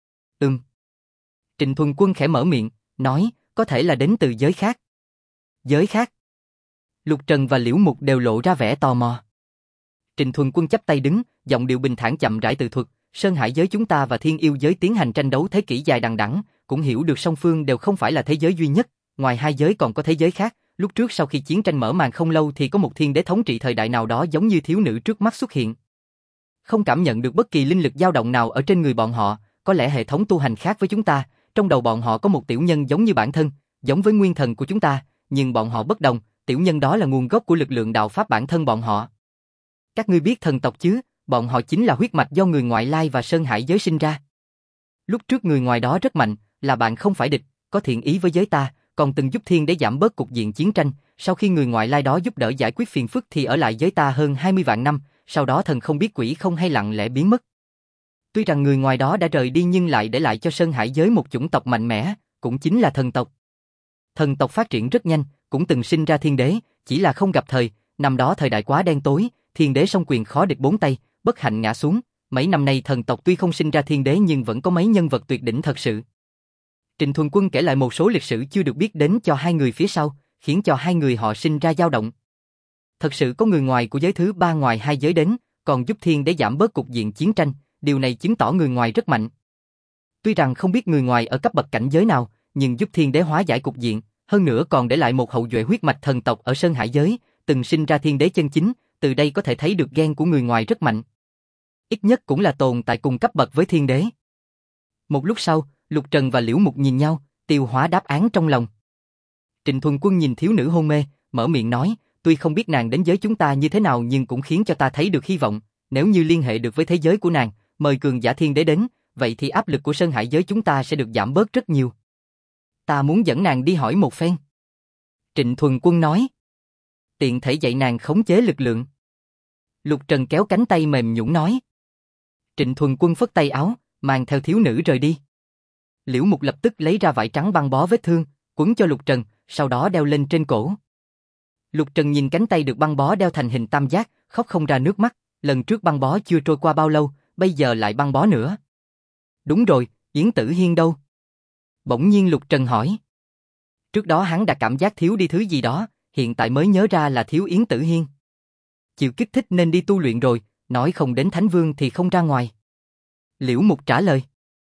Trịnh Thuần Quân khẽ mở miệng, nói, có thể là đến từ giới khác. Giới khác? Lục Trần và Liễu Mục đều lộ ra vẻ tò mò. Trịnh Thuần Quân chắp tay đứng, giọng điệu bình thản chậm rãi tự thuật, Sơn Hải giới chúng ta và Thiên Yêu giới tiến hành tranh đấu thế kỷ dài đằng đẵng, cũng hiểu được song phương đều không phải là thế giới duy nhất, ngoài hai giới còn có thế giới khác. Lúc trước sau khi chiến tranh mở màn không lâu thì có một thiên đế thống trị thời đại nào đó giống như thiếu nữ trước mắt xuất hiện. Không cảm nhận được bất kỳ linh lực dao động nào ở trên người bọn họ, có lẽ hệ thống tu hành khác với chúng ta, trong đầu bọn họ có một tiểu nhân giống như bản thân, giống với nguyên thần của chúng ta, nhưng bọn họ bất đồng, tiểu nhân đó là nguồn gốc của lực lượng đạo pháp bản thân bọn họ. Các ngươi biết thần tộc chứ, bọn họ chính là huyết mạch do người ngoại lai và Sơn Hải giới sinh ra. Lúc trước người ngoài đó rất mạnh, là bạn không phải địch, có thiện ý với giới ta, còn từng giúp thiên để giảm bớt cục diện chiến tranh, sau khi người ngoại lai đó giúp đỡ giải quyết phiền phức thì ở lại giới ta hơn 20 vạn năm, sau đó thần không biết quỷ không hay lặng lẽ biến mất. Tuy rằng người ngoài đó đã rời đi nhưng lại để lại cho Sơn Hải giới một chủng tộc mạnh mẽ, cũng chính là thần tộc. Thần tộc phát triển rất nhanh, cũng từng sinh ra thiên đế, chỉ là không gặp thời, năm đó thời đại quá đen tối, thiên đế song quyền khó địch bốn tay, bất hạnh ngã xuống, Mấy năm nay thần tộc tuy không sinh ra thiên đế nhưng vẫn có mấy nhân vật tuyệt đỉnh thật sự. Trịnh Thuần Quân kể lại một số lịch sử chưa được biết đến cho hai người phía sau, khiến cho hai người họ sinh ra dao động. Thật sự có người ngoài của giới thứ ba ngoài hai giới đến, còn giúp thiên đế giảm bớt cục diện chiến tranh, điều này chứng tỏ người ngoài rất mạnh. Tuy rằng không biết người ngoài ở cấp bậc cảnh giới nào, nhưng giúp thiên đế hóa giải cục diện, hơn nữa còn để lại một hậu duệ huyết mạch thần tộc ở Sơn Hải giới, từng sinh ra thiên đế chân chính, từ đây có thể thấy được gen của người ngoài rất mạnh. Ít nhất cũng là tồn tại cùng cấp bậc với thiên đế. Một lúc sau, Lục Trần và Liễu Mục nhìn nhau, tiêu hóa đáp án trong lòng. Trịnh Thuần Quân nhìn thiếu nữ hôn mê, mở miệng nói, tuy không biết nàng đến giới chúng ta như thế nào nhưng cũng khiến cho ta thấy được hy vọng, nếu như liên hệ được với thế giới của nàng, mời cường giả thiên đế đến, vậy thì áp lực của Sơn Hải giới chúng ta sẽ được giảm bớt rất nhiều. Ta muốn dẫn nàng đi hỏi một phen. Trịnh Thuần Quân nói. Tiện thể dạy nàng khống chế lực lượng. Lục Trần kéo cánh tay mềm nhũn nói. Trịnh Thuần Quân phất tay áo, mang theo thiếu nữ rời đi. Liễu Mục lập tức lấy ra vải trắng băng bó vết thương, quấn cho Lục Trần, sau đó đeo lên trên cổ. Lục Trần nhìn cánh tay được băng bó đeo thành hình tam giác, khóc không ra nước mắt, lần trước băng bó chưa trôi qua bao lâu, bây giờ lại băng bó nữa. Đúng rồi, Yến Tử Hiên đâu? Bỗng nhiên Lục Trần hỏi. Trước đó hắn đã cảm giác thiếu đi thứ gì đó, hiện tại mới nhớ ra là thiếu Yến Tử Hiên. Chịu kích thích nên đi tu luyện rồi, nói không đến Thánh Vương thì không ra ngoài. Liễu Mục trả lời.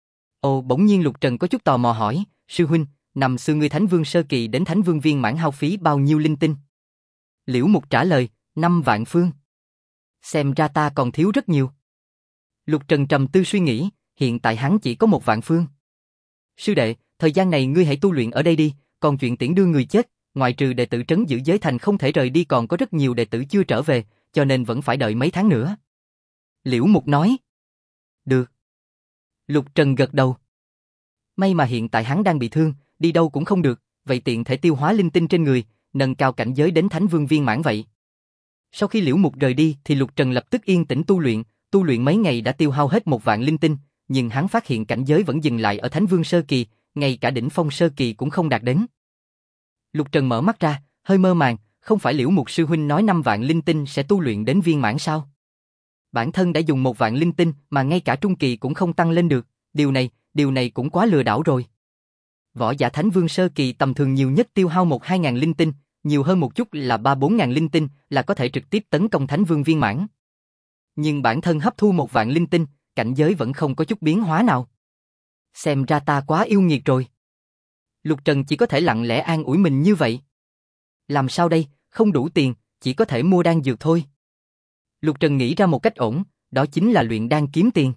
Ồ, bỗng nhiên Lục Trần có chút tò mò hỏi, sư huynh, năm xưa ngươi Thánh Vương sơ kỳ đến Thánh Vương viên mãn hao phí bao nhiêu linh tinh? Liễu Mục trả lời, 5 vạn phương. Xem ra ta còn thiếu rất nhiều. Lục Trần trầm tư suy nghĩ, hiện tại hắn chỉ có 1 vạn phương. Sư đệ, thời gian này ngươi hãy tu luyện ở đây đi, còn chuyện tiễn đưa người chết, ngoại trừ đệ tử trấn giữ giới thành không thể rời đi còn có rất nhiều đệ tử chưa trở về, cho nên vẫn phải đợi mấy tháng nữa. Liễu Mục nói. Được. Lục Trần gật đầu. May mà hiện tại hắn đang bị thương, đi đâu cũng không được, vậy tiện thể tiêu hóa linh tinh trên người, nâng cao cảnh giới đến Thánh Vương viên mãn vậy. Sau khi Liễu Mục rời đi thì Lục Trần lập tức yên tĩnh tu luyện mấy ngày đã tiêu hao hết 1 vạn linh tinh, nhưng hắn phát hiện cảnh giới vẫn dừng lại ở Thánh Vương sơ kỳ, ngay cả đỉnh phong sơ kỳ cũng không đạt đến. Lục Trần mở mắt ra, hơi mơ màng, không phải Liễu Mục sư huynh nói 5 vạn linh tinh sẽ tu luyện đến viên mãn sao? Bản thân đã dùng 1 vạn linh tinh mà ngay cả trung kỳ cũng không tăng lên được, điều này cũng quá lừa đảo rồi. Võ giả Thánh Vương sơ kỳ tầm thường nhiều nhất tiêu hao 1-2 ngàn linh tinh, nhiều hơn một chút là 3-4 ngàn linh tinh là có thể trực tiếp tấn công Thánh Vương viên mãn. Nhưng bản thân hấp thu 1 vạn linh tinh, cảnh giới vẫn không có chút biến hóa nào. Xem ra ta quá yêu nghiệt rồi. Lục Trần chỉ có thể lặng lẽ an ủi mình như vậy. Làm sao đây, không đủ tiền, chỉ có thể mua đan dược thôi. Lục Trần nghĩ ra một cách ổn, đó chính là luyện đan kiếm tiền.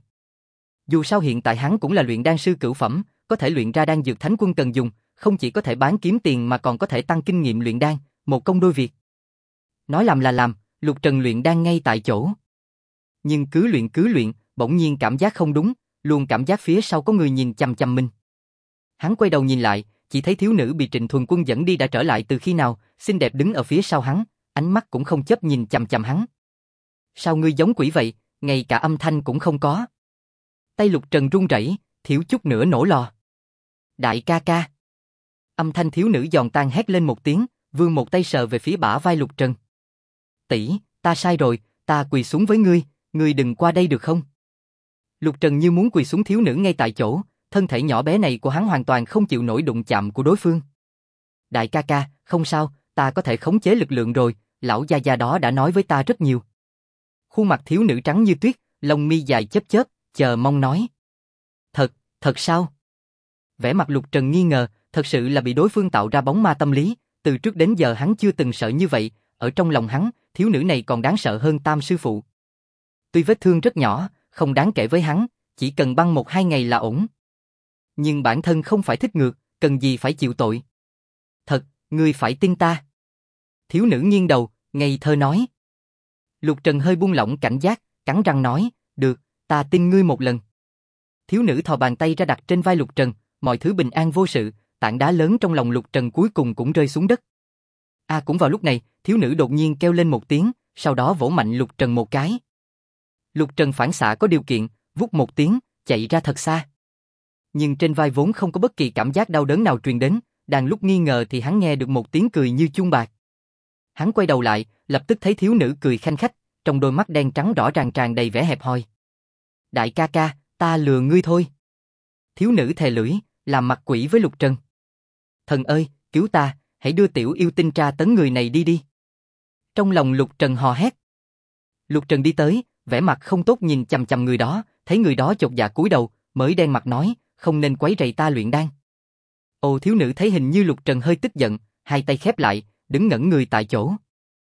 Dù sao hiện tại hắn cũng là luyện đan sư cửu phẩm, có thể luyện ra đan dược thánh quân cần dùng, không chỉ có thể bán kiếm tiền mà còn có thể tăng kinh nghiệm luyện đan, một công đôi việc. Nói làm là làm, Lục Trần luyện đan ngay tại chỗ. Nhưng cứ luyện, bỗng nhiên cảm giác không đúng, luôn cảm giác phía sau có người nhìn chằm chằm mình. Hắn quay đầu nhìn lại, chỉ thấy thiếu nữ bị Trịnh Thuần Quân dẫn đi đã trở lại từ khi nào, xinh đẹp đứng ở phía sau hắn, ánh mắt cũng không chớp nhìn chằm chằm hắn. Sao ngươi giống quỷ vậy, ngay cả âm thanh cũng không có. Tay Lục Trần run rẩy, thiếu chút nữa nổ lò. Đại ca ca. Âm thanh thiếu nữ giòn tan hét lên một tiếng, vươn một tay sờ về phía bả vai Lục Trần. Tỷ, ta sai rồi, ta quỳ xuống với ngươi đừng qua đây được không? Lục Trần như muốn quỳ xuống thiếu nữ ngay tại chỗ, thân thể nhỏ bé này của hắn hoàn toàn không chịu nổi đụng chạm của đối phương. Đại ca ca, không sao, ta có thể khống chế lực lượng rồi, lão gia gia đó đã nói với ta rất nhiều. Khuôn mặt thiếu nữ trắng như tuyết, lông mi dài chớp chớp, chờ mong nói. Thật sao? Vẻ mặt Lục Trần nghi ngờ, thật sự là bị đối phương tạo ra bóng ma tâm lý, từ trước đến giờ hắn chưa từng sợ như vậy, ở trong lòng hắn, thiếu nữ này còn đáng sợ hơn Tam sư phụ. Tuy vết thương rất nhỏ, không đáng kể với hắn, chỉ cần băng 1-2 ngày là ổn. Nhưng bản thân không phải thích ngược, cần gì phải chịu tội. Thật, ngươi phải tin ta. Thiếu nữ nghiêng đầu, ngây thơ nói. Lục Trần hơi buông lỏng cảnh giác, cắn răng nói, được, ta tin ngươi một lần. Thiếu nữ thò bàn tay ra đặt trên vai Lục Trần, mọi thứ bình an vô sự, tảng đá lớn trong lòng Lục Trần cuối cùng cũng rơi xuống đất. Cũng vào lúc này, thiếu nữ đột nhiên kêu lên một tiếng, sau đó vỗ mạnh Lục Trần một cái. Lục Trần phản xạ có điều kiện, vút một tiếng, chạy ra thật xa. Nhưng trên vai vốn không có bất kỳ cảm giác đau đớn nào truyền đến, đang lúc nghi ngờ thì hắn nghe được một tiếng cười như chuông bạc. Hắn quay đầu lại, lập tức thấy thiếu nữ cười khanh khách, trong đôi mắt đen trắng rõ ràng tràn đầy vẻ hẹp hòi. đại ca ca, ta lừa ngươi thôi. Thiếu nữ thè lưỡi, làm mặt quỷ với Lục Trần. Thần ơi, cứu ta, hãy đưa tiểu yêu tinh tra tấn người này đi đi. Trong lòng Lục Trần hò hét. Lục Trần đi tới, vẻ mặt không tốt nhìn chằm chằm người đó, thấy người đó chột dạ cúi đầu, mới đen mặt nói, không nên quấy rầy ta luyện đan. Ồ, thiếu nữ thấy hình như Lục Trần hơi tức giận, hai tay khép lại, đứng ngẩn người tại chỗ.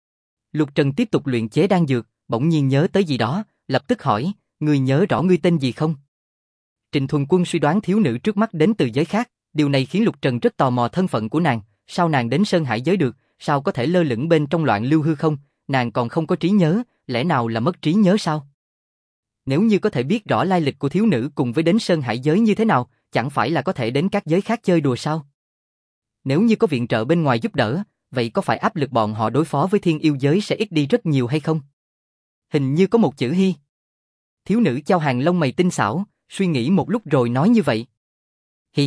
Lục Trần tiếp tục luyện chế đan dược, bỗng nhiên nhớ tới gì đó, lập tức hỏi, ngươi nhớ rõ ngươi tên gì không? Trịnh Thuần Quân suy đoán thiếu nữ trước mắt đến từ giới khác, điều này khiến Lục Trần rất tò mò thân phận của nàng, sao nàng đến Sơn Hải giới được, sao có thể lơ lửng bên trong loạn lưu hư không, nàng còn không có trí nhớ, lẽ nào là mất trí nhớ sao? Nếu như có thể biết rõ lai lịch của thiếu nữ cùng với đến Sơn Hải giới như thế nào, chẳng phải là có thể đến các giới khác chơi đùa sao? Nếu như có viện trợ bên ngoài giúp đỡ, vậy có phải áp lực bọn họ đối phó với thiên yêu giới sẽ ít đi rất nhiều hay không? Hình như có một chữ Hy. Thiếu nữ chau hàng lông mày tinh xảo, suy nghĩ một lúc rồi nói như vậy. Hy.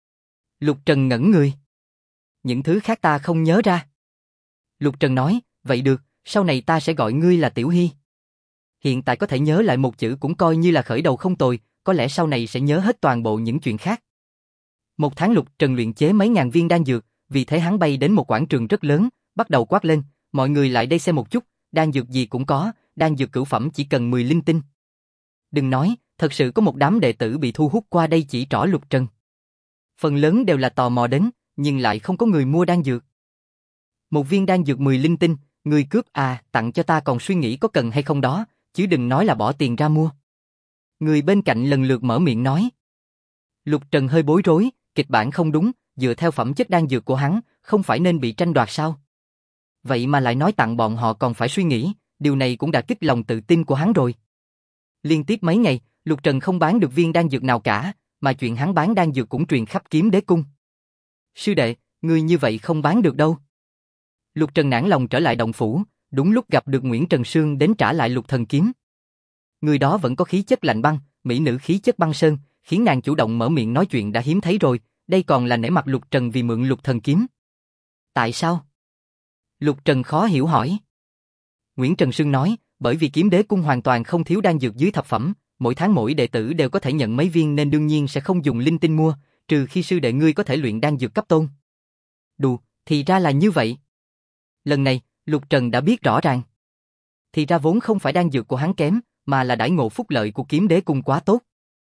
Lục Trần ngẩn người. Những thứ khác ta không nhớ ra. Lục Trần nói, vậy được, sau này ta sẽ gọi ngươi là Tiểu Hy. Hiện tại có thể nhớ lại một chữ cũng coi như là khởi đầu không tồi, có lẽ sau này sẽ nhớ hết toàn bộ những chuyện khác. Một tháng Lục Trần luyện chế mấy ngàn viên đan dược, vì thế hắn bay đến một quảng trường rất lớn, bắt đầu quát lên, mọi người lại đây xem một chút, đan dược gì cũng có, đan dược cửu phẩm chỉ cần 10 linh tinh. Đừng nói, thật sự có một đám đệ tử bị thu hút qua đây chỉ trỏ Lục Trần. Phần lớn đều là tò mò đến, nhưng lại không có người mua đan dược. Một viên đan dược 10 linh tinh, người cướp à, tặng cho ta còn suy nghĩ có cần hay không đó, chứ đừng nói là bỏ tiền ra mua. Người bên cạnh lần lượt mở miệng nói. Lục Trần hơi bối rối, kịch bản không đúng, dựa theo phẩm chất đan dược của hắn, không phải nên bị tranh đoạt sao? Vậy mà lại nói tặng bọn họ còn phải suy nghĩ, điều này cũng đã kích lòng tự tin của hắn rồi. Liên tiếp mấy ngày, Lục Trần không bán được viên đan dược nào cả, mà chuyện hắn bán đan dược cũng truyền khắp Kiếm Đế Cung. Sư đệ, ngươi như vậy không bán được đâu. Lục Trần nản lòng trở lại động phủ, đúng lúc gặp được Nguyễn Trần Sương đến trả lại Lục Thần Kiếm. Người đó vẫn có khí chất lạnh băng, mỹ nữ khí chất băng sơn, khiến nàng chủ động mở miệng nói chuyện đã hiếm thấy rồi, đây còn là nể mặt Lục Trần vì mượn Lục Thần Kiếm. Tại sao? Lục Trần khó hiểu hỏi. Nguyễn Trần Sương nói, bởi vì Kiếm Đế Cung hoàn toàn không thiếu đan dược dưới thập phẩm, mỗi tháng mỗi đệ tử đều có thể nhận mấy viên nên đương nhiên sẽ không dùng linh tinh mua, trừ khi sư đệ ngươi có thể luyện đan dược cấp tôn. Đù, thì ra là như vậy. Lần này, Lục Trần đã biết rõ ràng. Thì ra vốn không phải đan dược của hắn kém, mà là đãi ngộ phúc lợi của Kiếm Đế Cung quá tốt.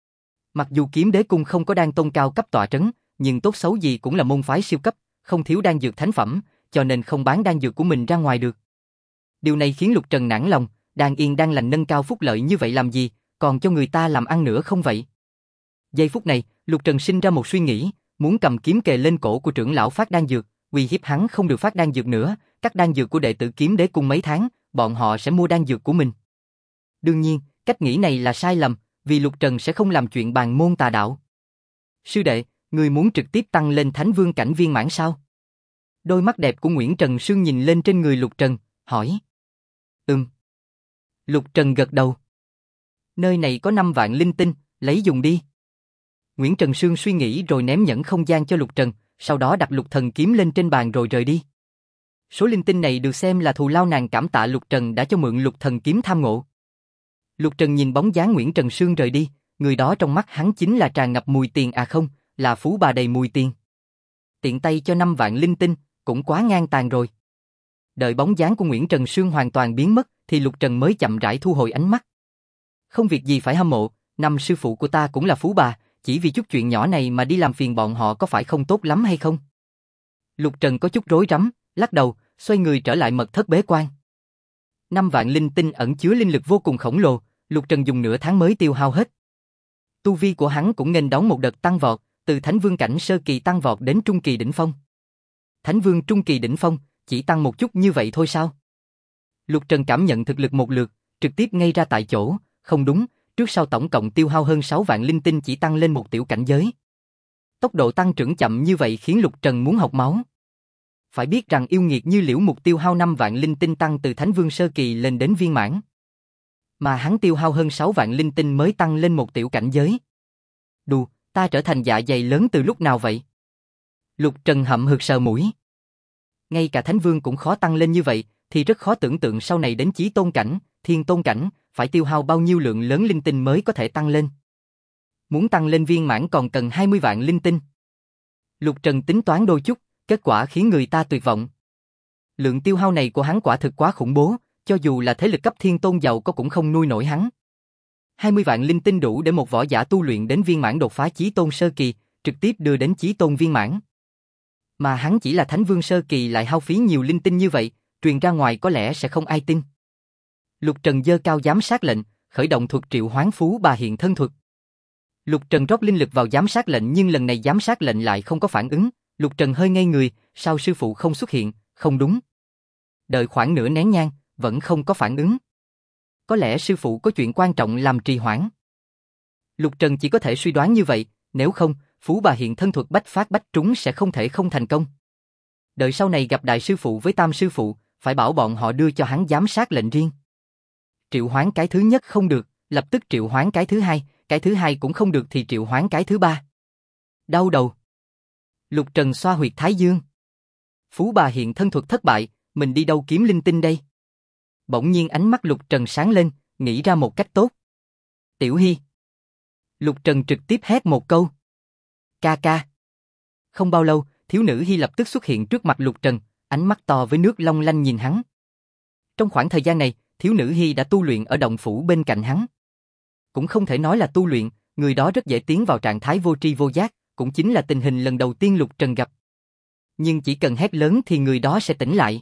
Mặc dù Kiếm Đế Cung không có đan tôn cao cấp tọa trấn, nhưng tốt xấu gì cũng là môn phái siêu cấp, không thiếu đan dược thánh phẩm, cho nên không bán đan dược của mình ra ngoài được. Điều này khiến Lục Trần nản lòng, đang yên đang lành nâng cao phúc lợi như vậy làm gì, còn cho người ta làm ăn nữa không vậy? Giây phút này, Lục Trần sinh ra một suy nghĩ, muốn cầm kiếm kề lên cổ của trưởng lão phát đan dược, uy hiếp hắn không được phát đan dược nữa, cắt đan dược của đệ tử Kiếm Đế Cung mấy tháng, bọn họ sẽ mua đan dược của mình. Đương nhiên, cách nghĩ này là sai lầm, vì Lục Trần sẽ không làm chuyện bàn môn tà đạo. Sư đệ, người muốn trực tiếp tăng lên Thánh Vương cảnh viên mãn sao? Đôi mắt đẹp của Nguyễn Trần Sương nhìn lên trên người Lục Trần, hỏi. Lục Trần gật đầu. Nơi này có 5 vạn linh tinh, lấy dùng đi. Nguyễn Trần Sương suy nghĩ rồi ném nhẫn không gian cho Lục Trần, sau đó đặt Lục Thần Kiếm lên trên bàn rồi rời đi. Số linh tinh này được xem là thù lao nàng cảm tạ Lục Trần đã cho mượn Lục Thần Kiếm tham ngộ. Lục Trần nhìn bóng dáng Nguyễn Trần Sương rời đi, người đó trong mắt hắn chính là tràn ngập mùi tiền à không, là phú bà đầy mùi tiền. Tiện tay cho 5 vạn linh tinh, cũng quá ngang tàn rồi. Đợi bóng dáng của Nguyễn Trần Sương hoàn toàn biến mất, thì Lục Trần mới chậm rãi thu hồi ánh mắt. Không việc gì phải hâm mộ, năm sư phụ của ta cũng là phú bà, chỉ vì chút chuyện nhỏ này mà đi làm phiền bọn họ có phải không tốt lắm hay không? Lục Trần có chút rối rắm, lắc đầu, xoay người trở lại mật thất bế quan. 5 vạn linh tinh ẩn chứa linh lực vô cùng khổng lồ, Lục Trần dùng nửa tháng mới tiêu hao hết. Tu vi của hắn cũng nghênh đón một đợt tăng vọt, từ Thánh Vương cảnh sơ kỳ tăng vọt đến trung kỳ đỉnh phong. Thánh Vương trung kỳ đỉnh phong, chỉ tăng một chút như vậy thôi sao? Lục Trần cảm nhận thực lực một lượt, trực tiếp ngay ra tại chỗ, không đúng, trước sau tổng cộng tiêu hao hơn 6 vạn linh tinh chỉ tăng lên một tiểu cảnh giới. Tốc độ tăng trưởng chậm như vậy khiến Lục Trần muốn học máu. Phải biết rằng yêu nghiệt như Liễu Mục tiêu hao 5 vạn linh tinh tăng từ Thánh Vương sơ kỳ lên đến viên mãn. Mà hắn tiêu hao hơn 6 vạn linh tinh mới tăng lên một tiểu cảnh giới. Đù, ta trở thành dạ dày lớn từ lúc nào vậy? Lục Trần hậm hực sờ mũi. Ngay cả Thánh Vương cũng khó tăng lên như vậy, thì rất khó tưởng tượng sau này đến Chí Tôn cảnh, thiên tôn cảnh, phải tiêu hao bao nhiêu lượng lớn linh tinh mới có thể tăng lên. Muốn tăng lên viên mãn còn cần 20 vạn linh tinh. Lục Trần tính toán đôi chút, kết quả khiến người ta tuyệt vọng. Lượng tiêu hao này của hắn quả thực quá khủng bố, cho dù là thế lực cấp thiên tôn giàu có cũng không nuôi nổi hắn. 20 vạn linh tinh đủ để một võ giả tu luyện đến viên mãn đột phá chí tôn sơ kỳ, trực tiếp đưa đến chí tôn viên mãn. Mà hắn chỉ là thánh vương sơ kỳ lại hao phí nhiều linh tinh như vậy, truyền ra ngoài có lẽ sẽ không ai tin. Lục Trần giơ cao giám sát lệnh, khởi động thuật triệu hoán Phú Bà Hiện Thân thuật. Lục Trần rót linh lực vào giám sát lệnh nhưng lần này giám sát lệnh lại không có phản ứng. Lục Trần hơi ngây người, sao sư phụ không xuất hiện, không đúng. Đợi khoảng nửa nén nhang, vẫn không có phản ứng. Có lẽ sư phụ có chuyện quan trọng làm trì hoãn. Lục Trần chỉ có thể suy đoán như vậy, nếu không, Phú Bà Hiện Thân thuật bách phát bách trúng sẽ không thể không thành công. Đợi sau này gặp đại sư phụ với tam sư phụ, phải bảo bọn họ đưa cho hắn giám sát lệnh riêng. Triệu hoán cái thứ nhất không được, lập tức triệu hoán cái thứ hai cũng không được thì triệu hoán cái thứ ba. Đau đầu. Lục Trần xoa huyệt thái dương. Phú Bà Hiện Thân thuật thất bại, mình đi đâu kiếm linh tinh đây? Bỗng nhiên ánh mắt Lục Trần sáng lên, nghĩ ra một cách tốt. Tiểu Hy. Lục Trần trực tiếp hét một câu. Ca ca. Không bao lâu, thiếu nữ Hy lập tức xuất hiện trước mặt Lục Trần, ánh mắt to với nước long lanh nhìn hắn. Trong khoảng thời gian này, thiếu nữ Hy đã tu luyện ở động phủ bên cạnh hắn. Cũng không thể nói là tu luyện, người đó rất dễ tiến vào trạng thái vô tri vô giác, cũng chính là tình hình lần đầu tiên Lục Trần gặp. Nhưng chỉ cần hét lớn thì người đó sẽ tỉnh lại.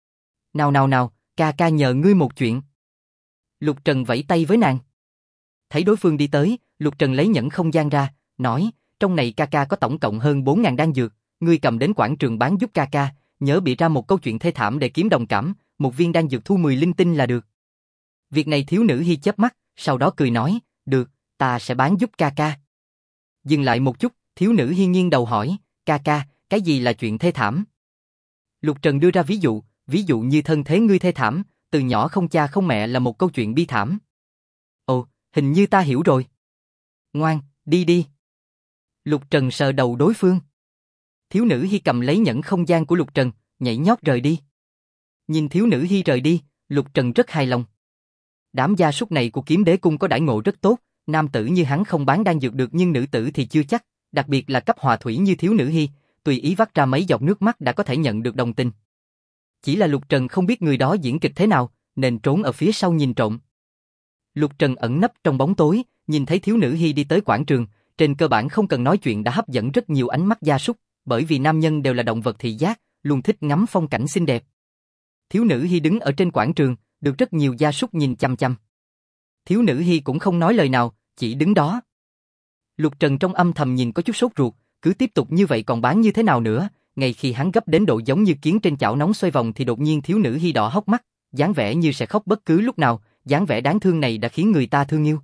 Nào, ca ca nhờ ngươi một chuyện. Lục Trần vẫy tay với nàng. Thấy đối phương đi tới, Lục Trần lấy nhẫn không gian ra, nói, trong này ca ca có tổng cộng hơn 4.000 đan dược, ngươi cầm đến quảng trường bán giúp ca ca, nhớ bịa ra một câu chuyện thê thảm để kiếm đồng cảm, một viên đan dược thu 10 linh tinh là được. Việc này thiếu nữ Hy chớp mắt, sau đó cười nói, được, ta sẽ bán giúp ca ca. Dừng lại một chút, thiếu nữ Hy nghiêng đầu hỏi, ca ca, cái gì là chuyện thê thảm? Lục Trần đưa ra ví dụ như thân thế ngươi thê thảm, từ nhỏ không cha không mẹ là một câu chuyện bi thảm. Ồ, hình như ta hiểu rồi. Ngoan, đi. Lục Trần sờ đầu đối phương. Thiếu nữ Hy cầm lấy nhẫn không gian của Lục Trần, nhảy nhót rời đi. Nhìn thiếu nữ Hy rời đi, Lục Trần rất hài lòng. Đám gia súc này của Kiếm Đế Cung có đãi ngộ rất tốt, nam tử như hắn không bán đan dược được nhưng nữ tử thì chưa chắc, đặc biệt là cấp hòa thủy như thiếu nữ Hy, tùy ý vắt ra mấy giọt nước mắt đã có thể nhận được đồng tình. Chỉ là Lục Trần không biết người đó diễn kịch thế nào, nên trốn ở phía sau nhìn trộm. Lục Trần ẩn nấp trong bóng tối, nhìn thấy thiếu nữ Hy đi tới quảng trường, trên cơ bản không cần nói chuyện đã hấp dẫn rất nhiều ánh mắt gia súc, bởi vì nam nhân đều là động vật thị giác, luôn thích ngắm phong cảnh xinh đẹp. Thiếu nữ Hy đứng ở trên quảng trường, được rất nhiều gia súc nhìn chăm chăm. Thiếu nữ Hy cũng không nói lời nào, chỉ đứng đó. Lục Trần trong âm thầm nhìn có chút sốt ruột, cứ tiếp tục như vậy còn bán như thế nào nữa, ngay khi hắn gấp đến độ giống như kiến trên chảo nóng xoay vòng thì đột nhiên thiếu nữ Hy đỏ hốc mắt, dáng vẻ như sẽ khóc bất cứ lúc nào, dáng vẻ đáng thương này đã khiến người ta thương yêu.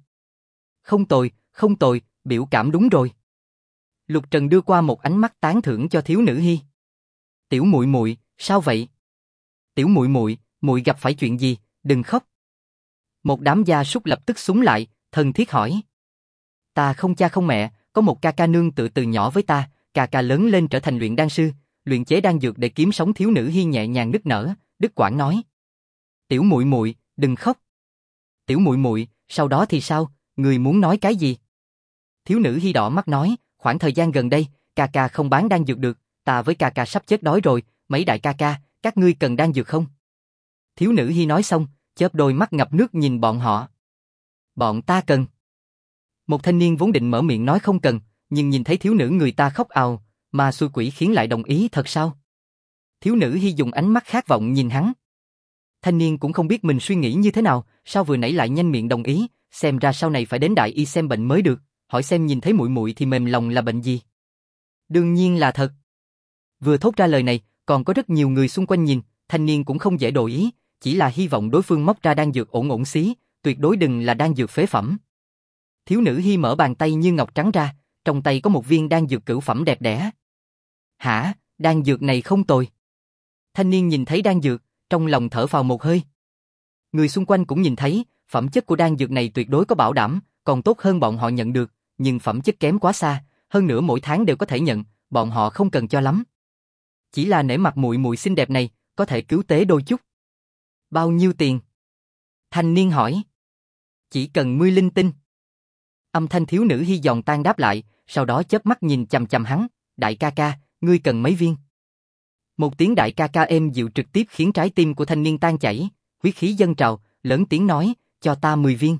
Không tồi, biểu cảm đúng rồi. Lục Trần đưa qua một ánh mắt tán thưởng cho thiếu nữ Hy. Tiểu muội muội, sao vậy? Tiểu muội muội, muội gặp phải chuyện gì, đừng khóc. Một đám gia súc lập tức súng lại, thân thiết hỏi. Ta không cha không mẹ, có một ca ca nương tựa từ nhỏ với ta, ca ca lớn lên trở thành luyện đan sư, luyện chế đan dược để kiếm sống. Thiếu nữ Hy nhẹ nhàng nức nở, đứt quãng nói. Tiểu muội muội, đừng khóc. Tiểu muội muội, sau đó thì sao, người muốn nói cái gì? Thiếu nữ Hy đỏ mắt nói, khoảng thời gian gần đây, ca ca không bán đan dược được, ta với ca ca sắp chết đói rồi, mấy đại ca ca, các ngươi cần đan dược không? Thiếu nữ Hy nói xong, chớp đôi mắt ngập nước nhìn bọn họ. Bọn ta cần. Một thanh niên vốn định mở miệng nói không cần, nhưng nhìn thấy thiếu nữ người ta khóc ào, mà xui quỷ khiến lại đồng ý thật sao? Thiếu nữ Hy dùng ánh mắt khát vọng nhìn hắn. Thanh niên cũng không biết mình suy nghĩ như thế nào, sao vừa nãy lại nhanh miệng đồng ý, xem ra sau này phải đến đại y xem bệnh mới được, hỏi xem nhìn thấy muội muội thì mềm lòng là bệnh gì. Đương nhiên là thật. Vừa thốt ra lời này, còn có rất nhiều người xung quanh nhìn, thanh niên cũng không dễ đổi ý, chỉ là hy vọng đối phương móc ra đan dược ổn xí, tuyệt đối đừng là đan dược phế phẩm. Thiếu nữ Hy mở bàn tay như ngọc trắng ra, trong tay có một viên đan dược cửu phẩm đẹp đẽ. Hả, đan dược này không tồi. Thanh niên nhìn thấy đan dược, trong lòng thở phào một hơi. Người xung quanh cũng nhìn thấy, phẩm chất của đan dược này tuyệt đối có bảo đảm, còn tốt hơn bọn họ nhận được, nhưng phẩm chất kém quá xa, hơn nữa mỗi tháng đều có thể nhận, bọn họ không cần cho lắm. Chỉ là nể mặt muội muội xinh đẹp này, có thể cứu tế đôi chút. Bao nhiêu tiền? Thanh niên hỏi. Chỉ cần 10 linh tinh. Âm thanh thiếu nữ Hy giòn tan đáp lại, sau đó chớp mắt nhìn chằm chằm hắn, đại ca ca, ngươi cần mấy viên? Một tiếng đại ca ca êm dịu trực tiếp khiến trái tim của thanh niên tan chảy, huyết khí dâng trào, lớn tiếng nói, cho ta 10 viên.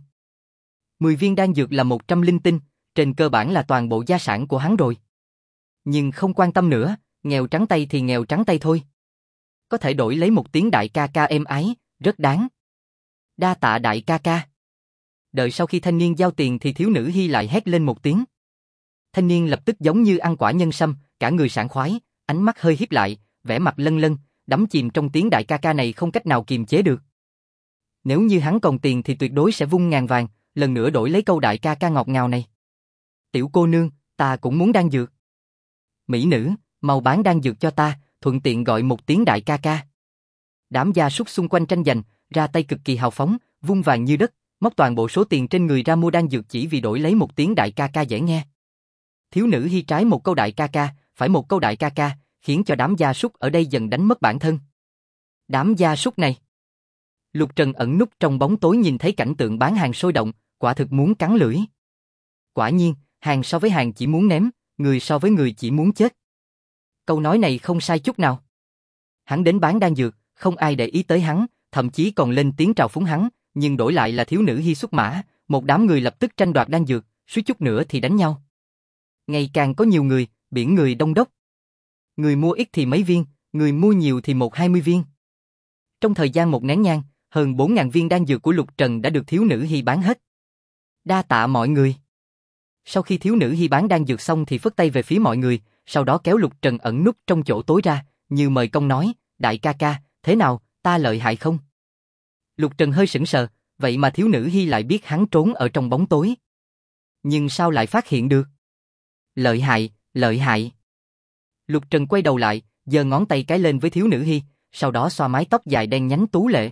10 viên đan dược là 100 linh tinh, trên cơ bản là toàn bộ gia sản của hắn rồi. Nhưng không quan tâm nữa, nghèo trắng tay thì nghèo trắng tay thôi. Có thể đổi lấy một tiếng đại ca ca êm ái, rất đáng. Đa tạ đại ca ca. Đợi sau khi thanh niên giao tiền thì thiếu nữ Hy lại hét lên một tiếng. Thanh niên lập tức giống như ăn quả nhân sâm, cả người sảng khoái, ánh mắt hơi híp lại, vẻ mặt lân lân, đắm chìm trong tiếng đại ca ca này không cách nào kiềm chế được. Nếu như hắn còn tiền thì tuyệt đối sẽ vung ngàn vàng, lần nữa đổi lấy câu đại ca ca ngọt ngào này. Tiểu cô nương, ta cũng muốn đan dược. Mỹ nữ, mau bán đan dược cho ta, thuận tiện gọi một tiếng đại ca ca. Đám gia súc xung quanh tranh giành, ra tay cực kỳ hào phóng, vung vàng như đất, móc toàn bộ số tiền trên người ra mua đan dược chỉ vì đổi lấy một tiếng đại ca ca dễ nghe. Thiếu nữ Hy trái một câu đại ca ca, phải một câu đại ca ca, khiến cho đám gia súc ở đây dần đánh mất bản thân. Đám gia súc này. Lục Trần ẩn núp trong bóng tối nhìn thấy cảnh tượng bán hàng sôi động, quả thực muốn cắn lưỡi. Quả nhiên, hàng so với hàng chỉ muốn ném, người so với người chỉ muốn chết. Câu nói này không sai chút nào. Hắn đến bán đan dược, không ai để ý tới hắn, thậm chí còn lên tiếng trào phúng hắn, nhưng đổi lại là thiếu nữ Hy xuất mã, một đám người lập tức tranh đoạt đan dược, suýt chút nữa thì đánh nhau. Ngày càng có nhiều người, biển người đông đúc. Người mua ít thì mấy viên, người mua nhiều thì 20 viên. Trong thời gian một nén nhang, hơn 4.000 viên đan dược của Lục Trần đã được thiếu nữ Hy bán hết. Đa tạ mọi người. Sau khi thiếu nữ Hy bán đan dược xong thì phất tay về phía mọi người, sau đó kéo Lục Trần ẩn núp trong chỗ tối ra, như mời công nói, đại ca ca, thế nào, ta lợi hại không? Lục Trần hơi sững sờ, vậy mà thiếu nữ Hy lại biết hắn trốn ở trong bóng tối. Nhưng sao lại phát hiện được? Lợi hại, lợi hại. Lục Trần quay đầu lại, giơ ngón tay cái lên với thiếu nữ Hy, sau đó xoa mái tóc dài đen nhánh tú lệ.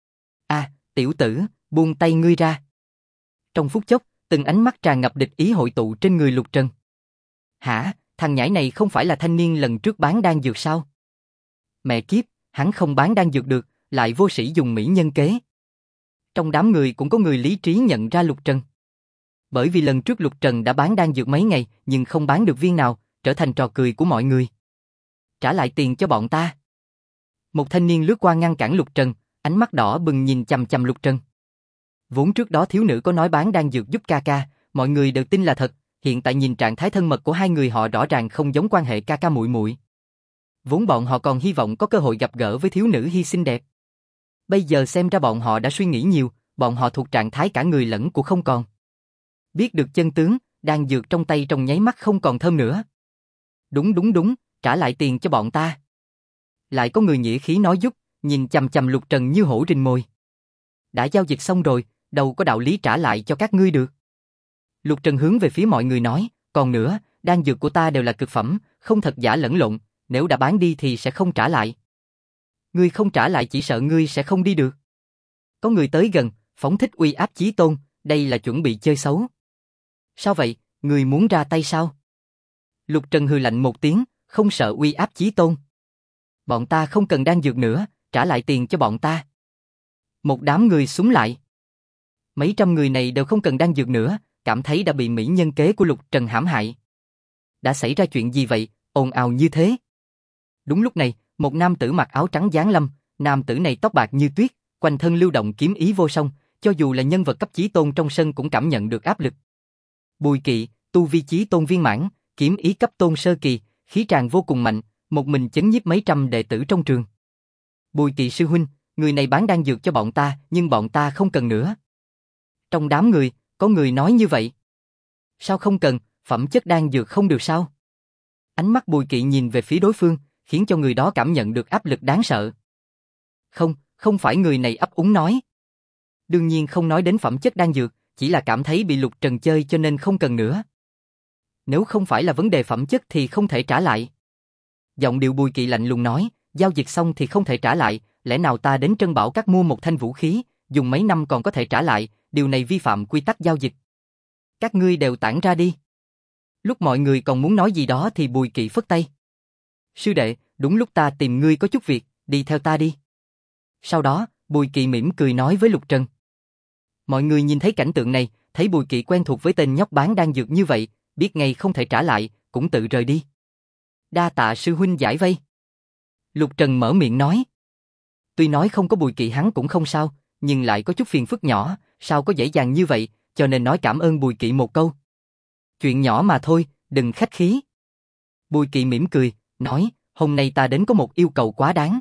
Tiểu tử, buông tay ngươi ra. Trong phút chốc, từng ánh mắt tràn ngập địch ý hội tụ trên người Lục Trần. Hả, thằng nhãi này không phải là thanh niên lần trước bán đan dược sao? Mẹ kiếp, hắn không bán đan dược được, lại vô sĩ dùng mỹ nhân kế. Trong đám người cũng có người lý trí nhận ra Lục Trần. Bởi vì lần trước Lục Trần đã bán đan dược mấy ngày nhưng không bán được viên nào, trở thành trò cười của mọi người. Trả lại tiền cho bọn ta. Một thanh niên lướt qua ngăn cản Lục Trần, ánh mắt đỏ bừng nhìn chằm chằm Lục Trần. Vốn trước đó thiếu nữ có nói bán đan dược giúp ca ca, mọi người đều tin là thật, hiện tại nhìn trạng thái thân mật của hai người họ rõ ràng không giống quan hệ ca ca muội muội. Vốn bọn họ còn hy vọng có cơ hội gặp gỡ với thiếu nữ Hy xinh đẹp. Bây giờ xem ra bọn họ đã suy nghĩ nhiều, bọn họ thuộc trạng thái cả người lẫn của không còn. Biết được chân tướng, đan dược trong tay trong nháy mắt không còn thơm nữa. Đúng, trả lại tiền cho bọn ta. Lại có người nghĩa khí nói giúp, nhìn chằm chằm Lục Trần như hổ rình mồi. Đã giao dịch xong rồi, đâu có đạo lý trả lại cho các ngươi được. Lục Trần hướng về phía mọi người nói, còn nữa, đan dược của ta đều là cực phẩm, không thật giả lẫn lộn, nếu đã bán đi thì sẽ không trả lại. Ngươi không trả lại chỉ sợ ngươi sẽ không đi được. Có người tới gần, phóng thích uy áp chí tôn, đây là chuẩn bị chơi xấu. Sao vậy, ngươi muốn ra tay sao? Lục Trần hừ lạnh một tiếng, không sợ uy áp chí tôn. Bọn ta không cần đan dược nữa, trả lại tiền cho bọn ta. Một đám người súng lại. Mấy trăm người này đều không cần đan dược nữa, cảm thấy đã bị mỹ nhân kế của Lục Trần hãm hại. Đã xảy ra chuyện gì vậy, ồn ào như thế? Đúng lúc này, một nam tử mặc áo trắng giáng lâm, nam tử này tóc bạc như tuyết, quanh thân lưu động kiếm ý vô song, cho dù là nhân vật cấp chí tôn trong sân cũng cảm nhận được áp lực. Bùi Kỵ, tu vi chí tôn viên mãn, kiếm ý cấp tôn sơ kỳ, khí tràng vô cùng mạnh, một mình chấn nhiếp mấy trăm đệ tử trong trường. Bùi Kỵ sư huynh, người này bán đan dược cho bọn ta, nhưng bọn ta không cần nữa. Trong đám người, có người nói như vậy. Sao không cần, phẩm chất đan dược không được sao? Ánh mắt Bùi Kỵ nhìn về phía đối phương, khiến cho người đó cảm nhận được áp lực đáng sợ. Không phải người này ấp úng nói. Đương nhiên không nói đến phẩm chất đan dược, chỉ là cảm thấy bị Lục Trần chơi cho nên không cần nữa. Nếu không phải là vấn đề phẩm chất thì không thể trả lại. Giọng điệu Bùi Kỵ lạnh lùng nói, giao dịch xong thì không thể trả lại, lẽ nào ta đến Trân Bảo Các mua một thanh vũ khí, dùng mấy năm còn có thể trả lại, điều này vi phạm quy tắc giao dịch. Các ngươi đều tản ra đi. Lúc mọi người còn muốn nói gì đó thì Bùi Kỵ phất tay. Sư đệ, đúng lúc ta tìm ngươi có chút việc, đi theo ta đi. Sau đó, Bùi Kỵ mỉm cười nói với Lục Trần. Mọi người nhìn thấy cảnh tượng này, thấy Bùi Kỵ quen thuộc với tên nhóc bán đan dược như vậy, biết ngay không thể trả lại, cũng tự rời đi. Đa tạ sư huynh giải vây. Lục Trần mở miệng nói. Tuy nói không có Bùi Kỵ hắn cũng không sao, nhưng lại có chút phiền phức nhỏ, sao có dễ dàng như vậy, cho nên nói cảm ơn Bùi Kỵ một câu. Chuyện nhỏ mà thôi, đừng khách khí. Bùi Kỵ mỉm cười, nói, hôm nay ta đến có một yêu cầu quá đáng.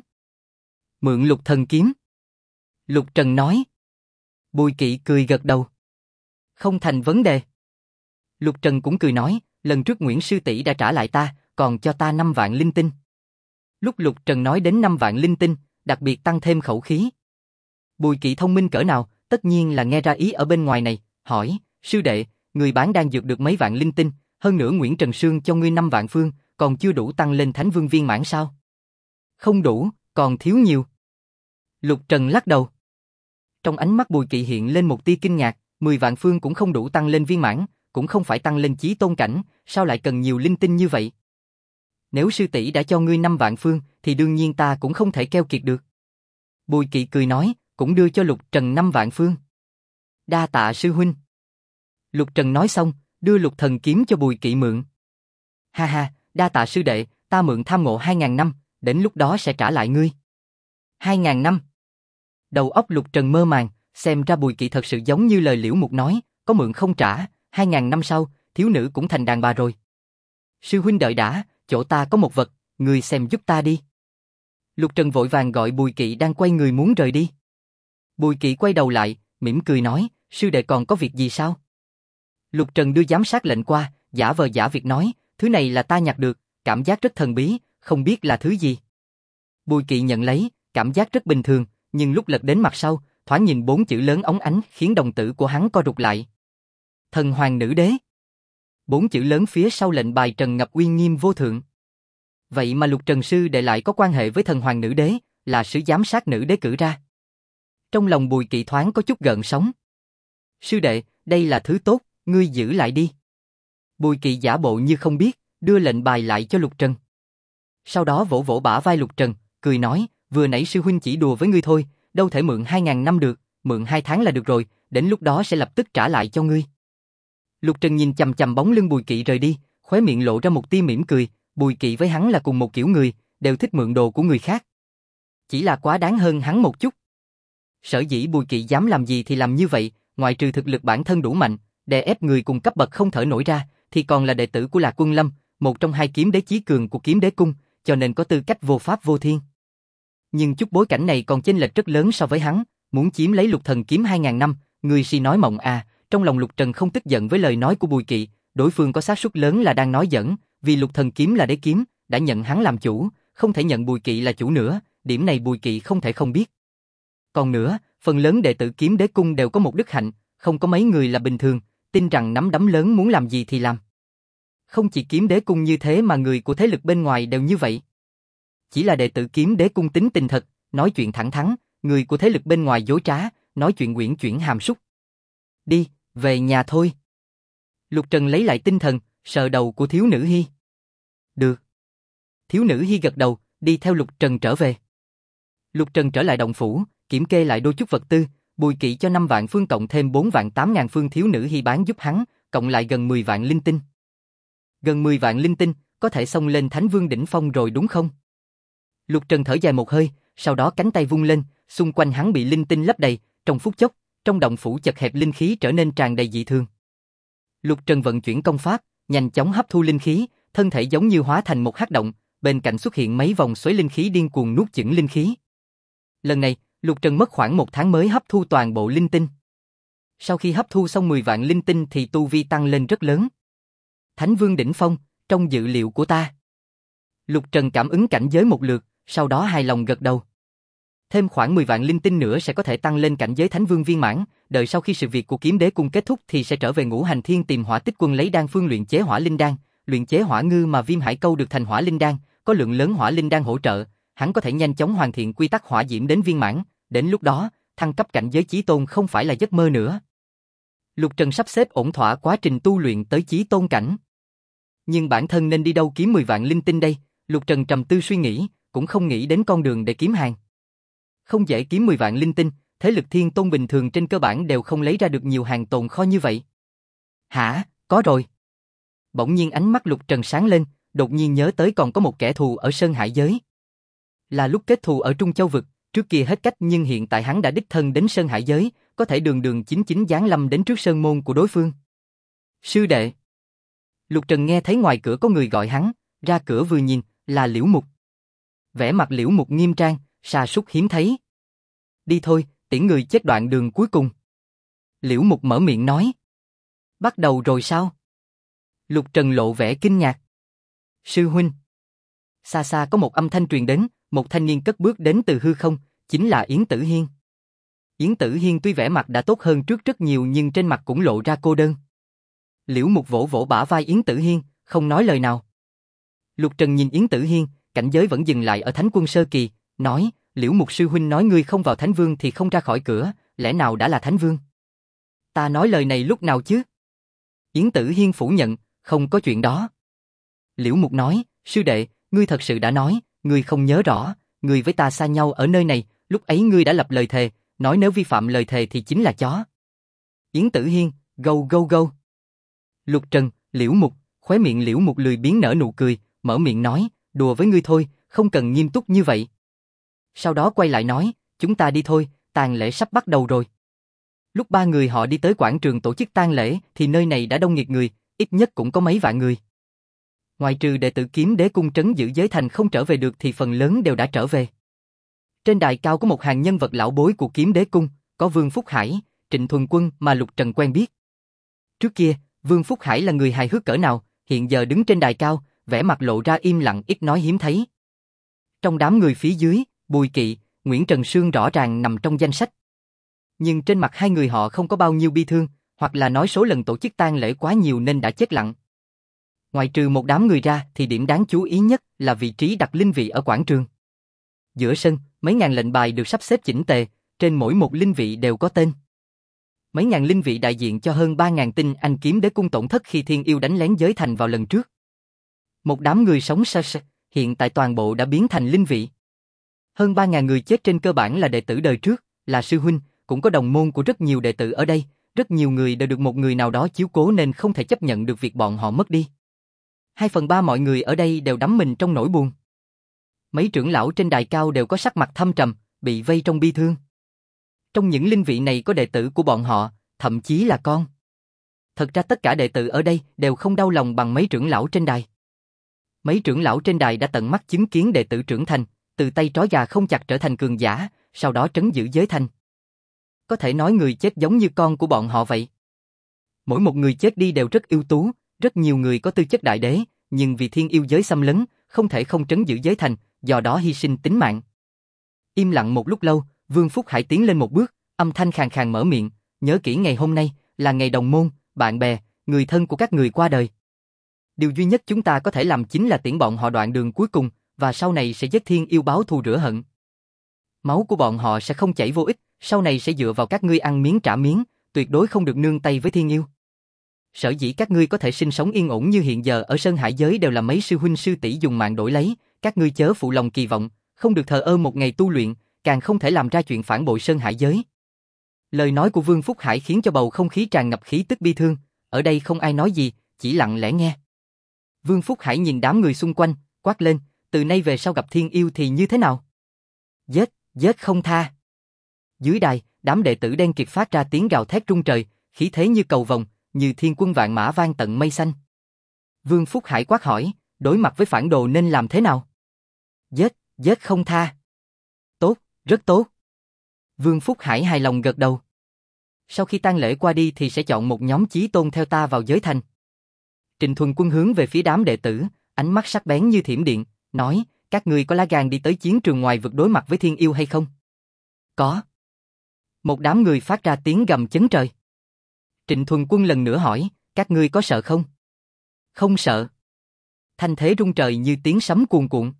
Mượn Lục Thần kiếm. Lục Trần nói. Bùi Kỵ cười gật đầu. Không thành vấn đề. Lục Trần cũng cười nói, lần trước Nguyễn sư tỷ đã trả lại ta, còn cho ta 5 vạn linh tinh. Lúc Lục Trần nói đến 5 vạn linh tinh, đặc biệt tăng thêm khẩu khí. Bùi Kỵ thông minh cỡ nào, tất nhiên là nghe ra ý ở bên ngoài này, hỏi, sư đệ, người bán đang dược được mấy vạn linh tinh, hơn nữa Nguyễn Trần Sương cho ngươi 5 vạn phương, còn chưa đủ tăng lên Thánh Vương viên mãn sao? Không đủ, còn thiếu nhiều. Lục Trần lắc đầu. Trong ánh mắt Bùi Kỵ hiện lên một tia kinh ngạc, 10 vạn phương cũng không đủ tăng lên viên mãn, cũng không phải tăng lên chí tôn cảnh, sao lại cần nhiều linh tinh như vậy? Nếu sư tỷ đã cho ngươi 5 vạn phương, thì đương nhiên ta cũng không thể keo kiệt được. Bùi Kỵ cười nói, cũng đưa cho Lục Trần 5 vạn phương. Đa tạ sư huynh. Lục Trần nói xong, đưa Lục Thần kiếm cho Bùi Kỵ mượn. Ha ha, đa tạ sư đệ, ta mượn tham ngộ 2.000 năm, đến lúc đó sẽ trả lại ngươi. 2.000 năm. Đầu óc Lục Trần mơ màng, xem ra Bùi Kỵ thật sự giống như lời Liễu Mục nói, có mượn không trả, 2.000 năm sau, thiếu nữ cũng thành đàn bà rồi. Sư huynh đợi đã, chỗ ta có một vật, ngươi xem giúp ta đi. Lục Trần vội vàng gọi Bùi Kỵ đang quay người muốn rời đi. Bùi Kỵ quay đầu lại, mỉm cười nói, sư đệ còn có việc gì sao? Lục Trần đưa giám sát lệnh qua, giả vờ giả việc nói, thứ này là ta nhặt được, cảm giác rất thần bí, không biết là thứ gì. Bùi Kỵ nhận lấy, cảm giác rất bình thường, nhưng lúc lật đến mặt sau, thoáng nhìn 4 chữ lớn óng ánh khiến đồng tử của hắn co rụt lại. Thần Hoàng Nữ Đế. 4 chữ lớn phía sau lệnh bài trần ngập uy nghiêm vô thượng. Vậy mà Lục Trần sư đệ lại có quan hệ với Thần Hoàng Nữ Đế, là sứ giám sát nữ đế cử ra. Trong lòng Bùi Kỵ thoáng có chút gợn sóng. Sư đệ, đây là thứ tốt, ngươi giữ lại đi. Bùi Kỵ giả bộ như không biết, đưa lệnh bài lại cho Lục Trần. Sau đó vỗ vỗ bả vai Lục Trần, cười nói, vừa nãy sư huynh chỉ đùa với ngươi thôi, đâu thể mượn 2.000 năm được, mượn 2 tháng là được rồi, đến lúc đó sẽ lập tức trả lại cho ngươi. Lục Trần nhìn chằm chằm bóng lưng Bùi Kỵ rời đi, khóe miệng lộ ra một tia mỉm cười, Bùi Kỵ với hắn là cùng một kiểu người, đều thích mượn đồ của người khác. Chỉ là quá đáng hơn hắn một chút. Sở dĩ Bùi Kỵ dám làm gì thì làm như vậy, ngoại trừ thực lực bản thân đủ mạnh, đè ép người cùng cấp bậc không thở nổi ra, thì còn là đệ tử của Lạc Quân Lâm, một trong 2 kiếm đế chí cường của kiếm đế cung, cho nên có tư cách vô pháp vô thiên. Nhưng chút bối cảnh này còn chênh lệch rất lớn so với hắn, muốn chiếm lấy Lục Thần kiếm 2.000 năm, người si nói mộng à, trong lòng Lục Trần không tức giận với lời nói của Bùi Kỵ, đối phương có xác suất lớn là đang nói giỡn, vì Lục Thần kiếm là đế kiếm, đã nhận hắn làm chủ, không thể nhận Bùi Kỵ là chủ nữa, điểm này Bùi Kỵ không thể không biết. Còn nữa, phần lớn đệ tử kiếm đế cung đều có một đức hạnh, không có mấy người là bình thường, tin rằng nắm đấm lớn muốn làm gì thì làm. Không chỉ kiếm đế cung như thế mà người của thế lực bên ngoài đều như vậy. Chỉ là đệ tử kiếm đế cung tính tình thật, nói chuyện thẳng thắn, người của thế lực bên ngoài dối trá, nói chuyện uyển chuyển hàm súc. Đi, về nhà thôi. Lục Trần lấy lại tinh thần, sờ đầu của thiếu nữ Hi. Được. Thiếu nữ Hi gật đầu, đi theo Lục Trần trở về. Lục Trần trở lại động phủ, kiểm kê lại đôi chút vật tư, Bùi Kỵ cho 5 vạn phương cộng thêm 4 vạn 8 ngàn phương thiếu nữ Hi bán giúp hắn, cộng lại gần 10 vạn linh tinh. Gần 10 vạn linh tinh, có thể xông lên Thánh Vương đỉnh phong rồi đúng không? Lục Trần thở dài một hơi, sau đó cánh tay vung lên, xung quanh hắn bị linh tinh lấp đầy, trong phút chốc, trong động phủ chật hẹp linh khí trở nên tràn đầy dị thường. Lục Trần vận chuyển công pháp, nhanh chóng hấp thu linh khí, thân thể giống như hóa thành một hắc động, bên cạnh xuất hiện mấy vòng xoáy linh khí điên cuồng nuốt chửng linh khí. Lần này, Lục Trần mất khoảng 1 tháng mới hấp thu toàn bộ linh tinh. Sau khi hấp thu xong 10 vạn linh tinh thì tu vi tăng lên rất lớn. Thánh Vương đỉnh phong, trong dự liệu của ta. Lục Trần cảm ứng cảnh giới một lượt, sau đó hài lòng gật đầu. Thêm khoảng 10 vạn linh tinh nữa sẽ có thể tăng lên cảnh giới Thánh Vương viên mãn, đợi sau khi sự việc của kiếm đế cung kết thúc thì sẽ trở về Ngũ Hành Thiên tìm Hỏa Tích Quân lấy đan phương luyện chế hỏa linh đan, luyện chế hỏa ngư mà Viêm Hải câu được thành hỏa linh đan, có lượng lớn hỏa linh đan hỗ trợ, hắn có thể nhanh chóng hoàn thiện quy tắc hỏa diễm đến viên mãn, đến lúc đó, thăng cấp cảnh giới chí tôn không phải là giấc mơ nữa. Lục Trần sắp xếp ổn thỏa quá trình tu luyện tới chí tôn cảnh. Nhưng bản thân nên đi đâu kiếm 10 vạn linh tinh đây? Lục Trần trầm tư suy nghĩ, cũng không nghĩ đến con đường để kiếm hàng. Không dễ kiếm 10 vạn linh tinh, thế lực thiên tôn bình thường trên cơ bản đều không lấy ra được nhiều hàng tồn kho như vậy. Hả, có rồi. Bỗng nhiên ánh mắt Lục Trần sáng lên, đột nhiên nhớ tới còn có một kẻ thù ở Sơn Hải giới. Là lúc kết thù ở Trung Châu Vực, trước kia hết cách nhưng hiện tại hắn đã đích thân đến Sơn Hải giới, có thể đường đường chính chính giáng lâm đến trước sơn môn của đối phương. Sư đệ. Lục Trần nghe thấy ngoài cửa có người gọi hắn, ra cửa vừa nhìn, là Liễu Mục. Vẻ mặt Liễu Mục nghiêm trang, sa sút hiếm thấy. Đi thôi, tiễn người chết đoạn đường cuối cùng. Liễu Mục mở miệng nói. Bắt đầu rồi sao? Lục Trần lộ vẻ kinh ngạc. Sư huynh. Xa xa có một âm thanh truyền đến, một thanh niên cất bước đến từ hư không, chính là Yến Tử Hiên. Yến Tử Hiên tuy vẻ mặt đã tốt hơn trước rất nhiều nhưng trên mặt cũng lộ ra cô đơn. Liễu Mục vỗ vỗ bả vai Yến Tử Hiên, không nói lời nào. Lục Trần nhìn Yến Tử Hiên, cảnh giới vẫn dừng lại ở Thánh Quân Sơ Kỳ, nói, Liễu Mục sư huynh nói ngươi không vào Thánh Vương thì không ra khỏi cửa, lẽ nào đã là Thánh Vương? Ta nói lời này lúc nào chứ? Yến Tử Hiên phủ nhận, không có chuyện đó. Liễu Mục nói, sư đệ, ngươi thật sự đã nói, ngươi không nhớ rõ, ngươi với ta xa nhau ở nơi này, lúc ấy ngươi đã lập lời thề, nói nếu vi phạm lời thề thì chính là chó. Yến Tử Hiên, gâu gâu gâu. Lục Trần, Liễu Mục, khóe miệng Liễu Mục lười biếng nở nụ cười, mở miệng nói, đùa với ngươi thôi, không cần nghiêm túc như vậy. Sau đó quay lại nói, chúng ta đi thôi, tang lễ sắp bắt đầu rồi. Lúc ba người họ đi tới quảng trường tổ chức tang lễ thì nơi này đã đông nghịt người, ít nhất cũng có mấy vạn người. Ngoài trừ đệ tử Kiếm Đế cung trấn giữ giới thành không trở về được thì phần lớn đều đã trở về. Trên đài cao có một hàng nhân vật lão bối của Kiếm Đế cung, có Vương Phúc Hải, Trịnh Thuần Quân mà Lục Trần quen biết. Trước kia, Vương Phúc Hải là người hài hước cỡ nào, hiện giờ đứng trên đài cao, vẻ mặt lộ ra im lặng ít nói hiếm thấy. Trong đám người phía dưới, Bùi Kỵ, Nguyễn Trần Sương rõ ràng nằm trong danh sách. Nhưng trên mặt hai người họ không có bao nhiêu bi thương, hoặc là nói số lần tổ chức tang lễ quá nhiều nên đã chết lặng. Ngoài trừ một đám người ra thì điểm đáng chú ý nhất là vị trí đặt linh vị ở quảng trường. Giữa sân, mấy ngàn lệnh bài được sắp xếp chỉnh tề, trên mỗi một linh vị đều có tên. Mấy ngàn linh vị đại diện cho hơn 3.000 tinh anh Kiếm Đế cung tổn thất khi Thiên Yêu đánh lén giới thành vào lần trước. Một đám người sống sơ sơ, hiện tại toàn bộ đã biến thành linh vị. Hơn 3.000 người chết trên cơ bản là đệ tử đời trước, là sư huynh, cũng có đồng môn của rất nhiều đệ tử ở đây, rất nhiều người đều được một người nào đó chiếu cố nên không thể chấp nhận được việc bọn họ mất đi. 2/3 mọi người ở đây đều đắm mình trong nỗi buồn. Mấy trưởng lão trên đài cao đều có sắc mặt thâm trầm, bị vây trong bi thương. Trong những linh vị này có đệ tử của bọn họ, thậm chí là con. Thật ra tất cả đệ tử ở đây đều không đau lòng bằng mấy trưởng lão trên đài. Mấy trưởng lão trên đài đã tận mắt chứng kiến đệ tử trưởng thành, từ tay trói gà không chặt trở thành cường giả, sau đó trấn giữ giới thành. Có thể nói người chết giống như con của bọn họ vậy. Mỗi một người chết đi đều rất ưu tú, rất nhiều người có tư chất đại đế, nhưng vì Thiên Yêu giới xâm lấn, không thể không trấn giữ giới thành, do đó hy sinh tính mạng. Im lặng một lúc lâu, Vương Phúc Hải tiến lên một bước, âm thanh khàn khàn mở miệng, nhớ kỹ ngày hôm nay, là ngày đồng môn, bạn bè, người thân của các người qua đời. Điều duy nhất chúng ta có thể làm chính là tiễn bọn họ đoạn đường cuối cùng, và sau này sẽ giết Thiên Yêu báo thù rửa hận. Máu của bọn họ sẽ không chảy vô ích, sau này sẽ dựa vào các ngươi ăn miếng trả miếng, tuyệt đối không được nương tay với Thiên Yêu. Sở dĩ các ngươi có thể sinh sống yên ổn như hiện giờ ở Sơn Hải giới đều là mấy sư huynh sư tỷ dùng mạng đổi lấy, các ngươi chớ phụ lòng kỳ vọng, không được thờ ơ một ngày tu luyện, càng không thể làm ra chuyện phản bội Sơn Hải giới. Lời nói của Vương Phúc Hải khiến cho bầu không khí tràn ngập khí tức bi thương, ở đây không ai nói gì, chỉ lặng lẽ nghe. Vương Phúc Hải nhìn đám người xung quanh, quát lên, từ nay về sau gặp Thiên Yêu thì như thế nào? Giết, giết không tha. Dưới đài, đám đệ tử đen kịt phát ra tiếng gào thét rung trời, khí thế như cầu vồng, như thiên quân vạn mã vang tận mây xanh. Vương Phúc Hải quát hỏi, đối mặt với phản đồ nên làm thế nào? Giết, giết không tha. Tốt, rất tốt. Vương Phúc Hải hài lòng gật đầu. Sau khi tang lễ qua đi thì sẽ chọn một nhóm chí tôn theo ta vào giới thành. Trịnh Thuần Quân hướng về phía đám đệ tử, ánh mắt sắc bén như thiểm điện, nói, các ngươi có lá gan đi tới chiến trường ngoài vực đối mặt với Thiên Yêu hay không? Có. Một đám người phát ra tiếng gầm chấn trời. Trịnh Thuần Quân lần nữa hỏi, các ngươi có sợ không? Không sợ. Thanh thế rung trời như tiếng sấm cuồn cuộn.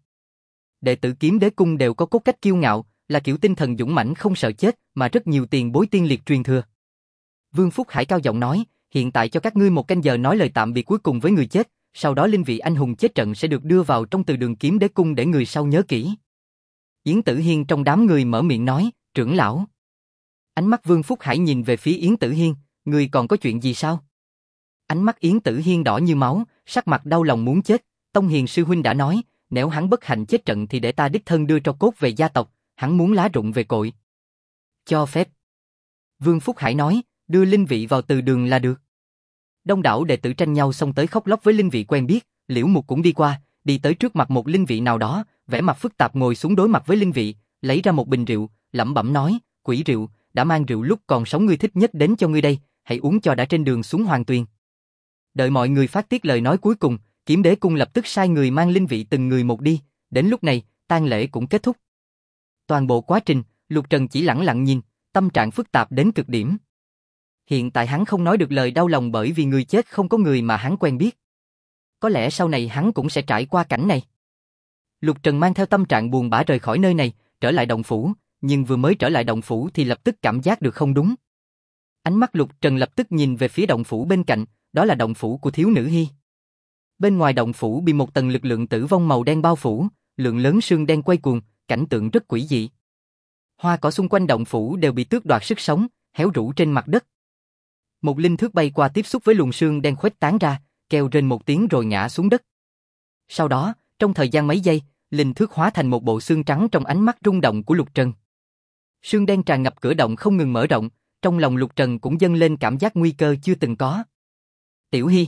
Đệ tử Kiếm Đế cung đều có cốt cách kiêu ngạo, là kiểu tinh thần dũng mãnh không sợ chết mà rất nhiều tiền bối tiên liệt truyền thừa. Vương Phúc Hải cao giọng nói, hiện tại cho các ngươi 1 canh giờ nói lời tạm biệt cuối cùng với người chết, sau đó linh vị anh hùng chết trận sẽ được đưa vào trong từ đường Kiếm Đế cung để người sau nhớ kỹ. Yến Tử Hiên trong đám người mở miệng nói, trưởng lão. Ánh mắt Vương Phúc Hải nhìn về phía Yến Tử Hiên, người còn có chuyện gì sao? Ánh mắt Yến Tử Hiên đỏ như máu, sắc mặt đau lòng muốn chết. Tông Hiền sư huynh đã nói, nếu hắn bất hạnh chết trận thì để ta đích thân đưa tro cốt về gia tộc, hắn muốn lá rụng về cội. Cho phép. Vương Phúc Hải nói, đưa linh vị vào từ đường là được. Đông đảo đệ tử tranh nhau xông tới khóc lóc với linh vị quen biết, Liễu Mục cũng đi qua, đi tới trước mặt một linh vị nào đó, vẻ mặt phức tạp ngồi xuống đối mặt với linh vị, lấy ra một bình rượu, lẩm bẩm nói, quỷ rượu, đã mang rượu lúc còn sống ngươi thích nhất đến cho ngươi đây, hãy uống cho đã trên đường xuống Hoàng Tuyền. Đợi mọi người phát tiết lời nói cuối cùng, Kiếm Đế cung lập tức sai người mang linh vị từng người một đi, đến lúc này, tang lễ cũng kết thúc. Toàn bộ quá trình, Lục Trần chỉ lẳng lặng nhìn, tâm trạng phức tạp đến cực điểm. Hiện tại hắn không nói được lời đau lòng bởi vì người chết không có người mà hắn quen biết. Có lẽ sau này hắn cũng sẽ trải qua cảnh này. Lục Trần mang theo tâm trạng buồn bã rời khỏi nơi này, trở lại động phủ, nhưng vừa mới trở lại động phủ thì lập tức cảm giác được không đúng. Ánh mắt Lục Trần lập tức nhìn về phía động phủ bên cạnh, đó là động phủ của thiếu nữ Hi. Bên ngoài động phủ bị một tầng lực lượng tử vong màu đen bao phủ, lượng lớn sương đen quay cuồng, cảnh tượng rất quỷ dị. Hoa cỏ xung quanh động phủ đều bị tước đoạt sức sống, héo rũ trên mặt đất. Một linh thước bay qua tiếp xúc với luồng sương đen khuếch tán ra, kêu rên một tiếng rồi ngã xuống đất. Sau đó, trong thời gian mấy giây, linh thước hóa thành một bộ xương trắng trong ánh mắt rung động của Lục Trần. Sương đen tràn ngập cửa động không ngừng mở rộng, trong lòng Lục Trần cũng dâng lên cảm giác nguy cơ chưa từng có. Tiểu Hi.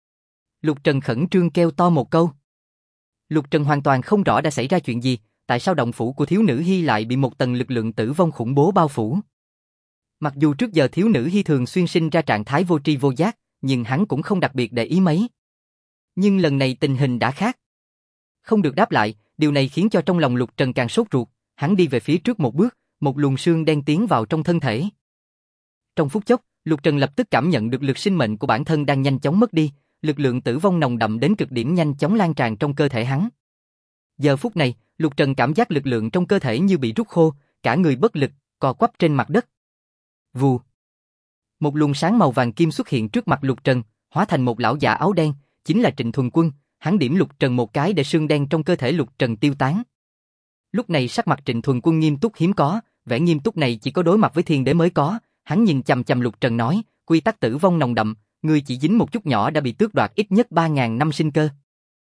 Lục Trần khẩn trương kêu to một câu. Lục Trần hoàn toàn không rõ đã xảy ra chuyện gì, tại sao động phủ của thiếu nữ Hi lại bị một tầng lực lượng tử vong khủng bố bao phủ. Mặc dù trước giờ thiếu nữ Hi thường xuyên sinh ra trạng thái vô tri vô giác, nhưng hắn cũng không đặc biệt để ý mấy. Nhưng lần này tình hình đã khác. Không được đáp lại, điều này khiến cho trong lòng Lục Trần càng sốt ruột, hắn đi về phía trước một bước, một luồng sương đen tiến vào trong thân thể. Trong phút chốc, Lục Trần lập tức cảm nhận được lực sinh mệnh của bản thân đang nhanh chóng mất đi, lực lượng tử vong nồng đậm đến cực điểm nhanh chóng lan tràn trong cơ thể hắn. Giờ phút này, Lục Trần cảm giác lực lượng trong cơ thể như bị rút khô, cả người bất lực, co quắp trên mặt đất. Vù. Một luồng sáng màu vàng kim xuất hiện trước mặt Lục Trần, hóa thành một lão già áo đen, chính là Trịnh Thuần Quân, hắn điểm Lục Trần một cái để sương đen trong cơ thể Lục Trần tiêu tán. Lúc này sắc mặt Trịnh Thuần Quân nghiêm túc hiếm có, vẻ nghiêm túc này chỉ có đối mặt với thiên đế mới có, hắn nhìn chằm chằm Lục Trần nói, quy tắc tử vong nồng đậm, ngươi chỉ dính một chút nhỏ đã bị tước đoạt ít nhất 3.000 năm sinh cơ.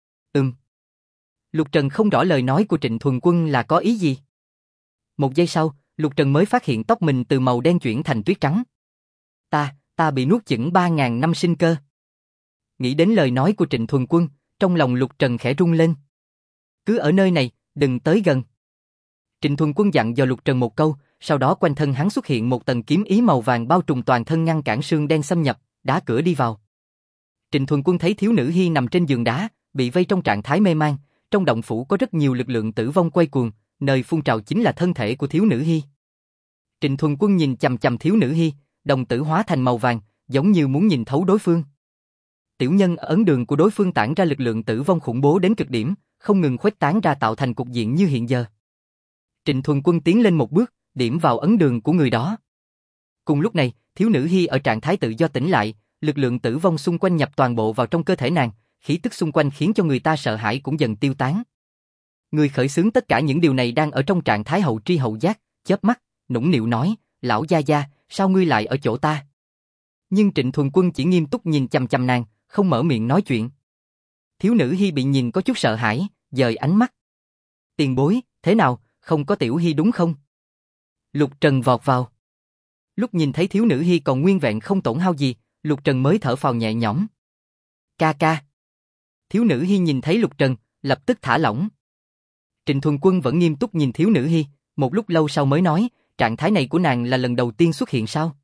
Lục Trần không rõ lời nói của Trịnh Thuần Quân là có ý gì. Một giây sau, Lục Trần mới phát hiện tóc mình từ màu đen chuyển thành tuyết trắng. Ta bị nuốt chửng 3.000 năm sinh cơ. Nghĩ đến lời nói của Trịnh Thuần Quân, trong lòng Lục Trần khẽ rung lên. Cứ ở nơi này, đừng tới gần. Trịnh Thuần Quân dặn dò Lục Trần một câu, sau đó quanh thân hắn xuất hiện một tầng kiếm ý màu vàng bao trùm toàn thân ngăn cản sương đen xâm nhập, đá cửa đi vào. Trịnh Thuần Quân thấy thiếu nữ Hi nằm trên giường đá, bị vây trong trạng thái mê man, trong động phủ có rất nhiều lực lượng tử vong quay cuồng, nơi phun trào chính là thân thể của thiếu nữ Hi. Trịnh Thuần Quân nhìn chằm chằm thiếu nữ Hi, đồng tử hóa thành màu vàng, giống như muốn nhìn thấu đối phương. Tiểu nhân ở ấn đường của đối phương tản ra lực lượng tử vong khủng bố đến cực điểm, không ngừng khuếch tán ra tạo thành cục diện như hiện giờ. Trịnh Thuần Quân tiến lên một bước, điểm vào ấn đường của người đó. Cùng lúc này, thiếu nữ Hi ở trạng thái tự do tỉnh lại, lực lượng tử vong xung quanh nhập toàn bộ vào trong cơ thể nàng, khí tức xung quanh khiến cho người ta sợ hãi cũng dần tiêu tán. Người khởi xướng tất cả những điều này đang ở trong trạng thái hậu tri hậu giác, chớp mắt, nũng nịu nói, lão gia gia, sao ngươi lại ở chỗ ta? Nhưng Trịnh Thuần Quân chỉ nghiêm túc nhìn chằm chằm nàng, không mở miệng nói chuyện. Thiếu nữ Hi bị nhìn có chút sợ hãi, dời ánh mắt. Tiền bối, thế nào, không có tiểu Hi đúng không? Lục Trần vọt vào. Lúc nhìn thấy thiếu nữ Hi còn nguyên vẹn không tổn hao gì, Lục Trần mới thở phào nhẹ nhõm. Ca ca. Thiếu nữ Hi nhìn thấy Lục Trần, lập tức thả lỏng. Trịnh Thuần Quân vẫn nghiêm túc nhìn thiếu nữ Hi, một lúc lâu sau mới nói, trạng thái này của nàng là lần đầu tiên xuất hiện sao?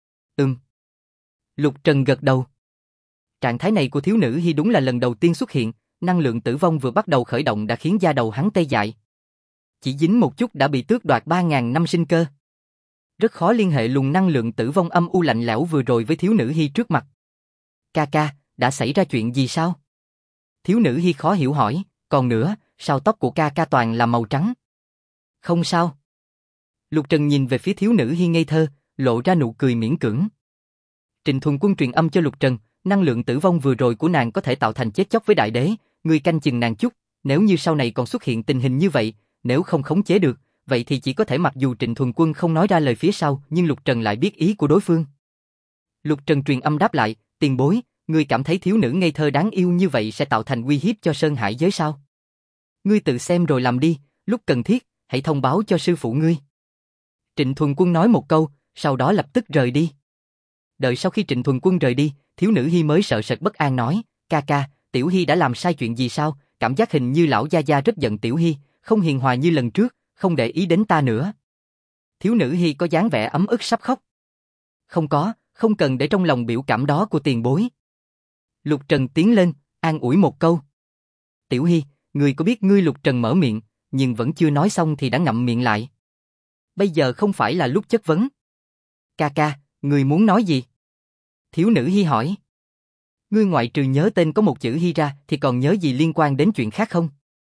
Lục Trần gật đầu. Trạng thái này của thiếu nữ Hi đúng là lần đầu tiên xuất hiện, năng lượng tử vong vừa bắt đầu khởi động đã khiến da đầu hắn tê dại. Chỉ dính một chút đã bị tước đoạt 3.000 năm sinh cơ. Rất khó liên hệ luồng năng lượng tử vong âm u lạnh lẽo vừa rồi với thiếu nữ Hi trước mặt. Ca ca, đã xảy ra chuyện gì sao? Thiếu nữ Hi khó hiểu hỏi, còn nữa, sao tóc của ca ca toàn là màu trắng? Không sao. Lục Trần nhìn về phía thiếu nữ Hi ngây thơ, lộ ra nụ cười miễn cưỡng. Trịnh Thuần Quân truyền âm cho Lục Trần, năng lượng tử vong vừa rồi của nàng có thể tạo thành chết chóc với đại đế, ngươi canh chừng nàng chút, nếu như sau này còn xuất hiện tình hình như vậy, nếu không khống chế được, vậy thì chỉ có thể mặc dù Trịnh Thuần Quân không nói ra lời phía sau, nhưng Lục Trần lại biết ý của đối phương. Lục Trần truyền âm đáp lại, tiền bối, ngươi cảm thấy thiếu nữ ngây thơ đáng yêu như vậy sẽ tạo thành uy hiếp cho Sơn Hải giới sao? Ngươi tự xem rồi làm đi, lúc cần thiết, hãy thông báo cho sư phụ ngươi. Trịnh Thuần Quân nói một câu, sau đó lập tức rời đi. Đợi sau khi Trịnh Thuần Quân rời đi, thiếu nữ Hi mới sợ sệt bất an nói, ca ca, Tiểu Hi đã làm sai chuyện gì sao? Cảm giác hình như lão gia gia rất giận Tiểu Hi, không hiền hòa như lần trước, không để ý đến ta nữa. Thiếu nữ Hi có dáng vẻ ấm ức sắp khóc. Không có, không cần để trong lòng biểu cảm đó của tiền bối. Lục Trần tiến lên, an ủi một câu. Tiểu Hi, ngươi có biết ngươi Lục Trần mở miệng, nhưng vẫn chưa nói xong thì đã ngậm miệng lại. Bây giờ không phải là lúc chất vấn. Ca ca, ngươi muốn nói gì? Thiếu nữ Hi hỏi. Ngươi ngoại trừ nhớ tên có một chữ Hi ra thì còn nhớ gì liên quan đến chuyện khác không?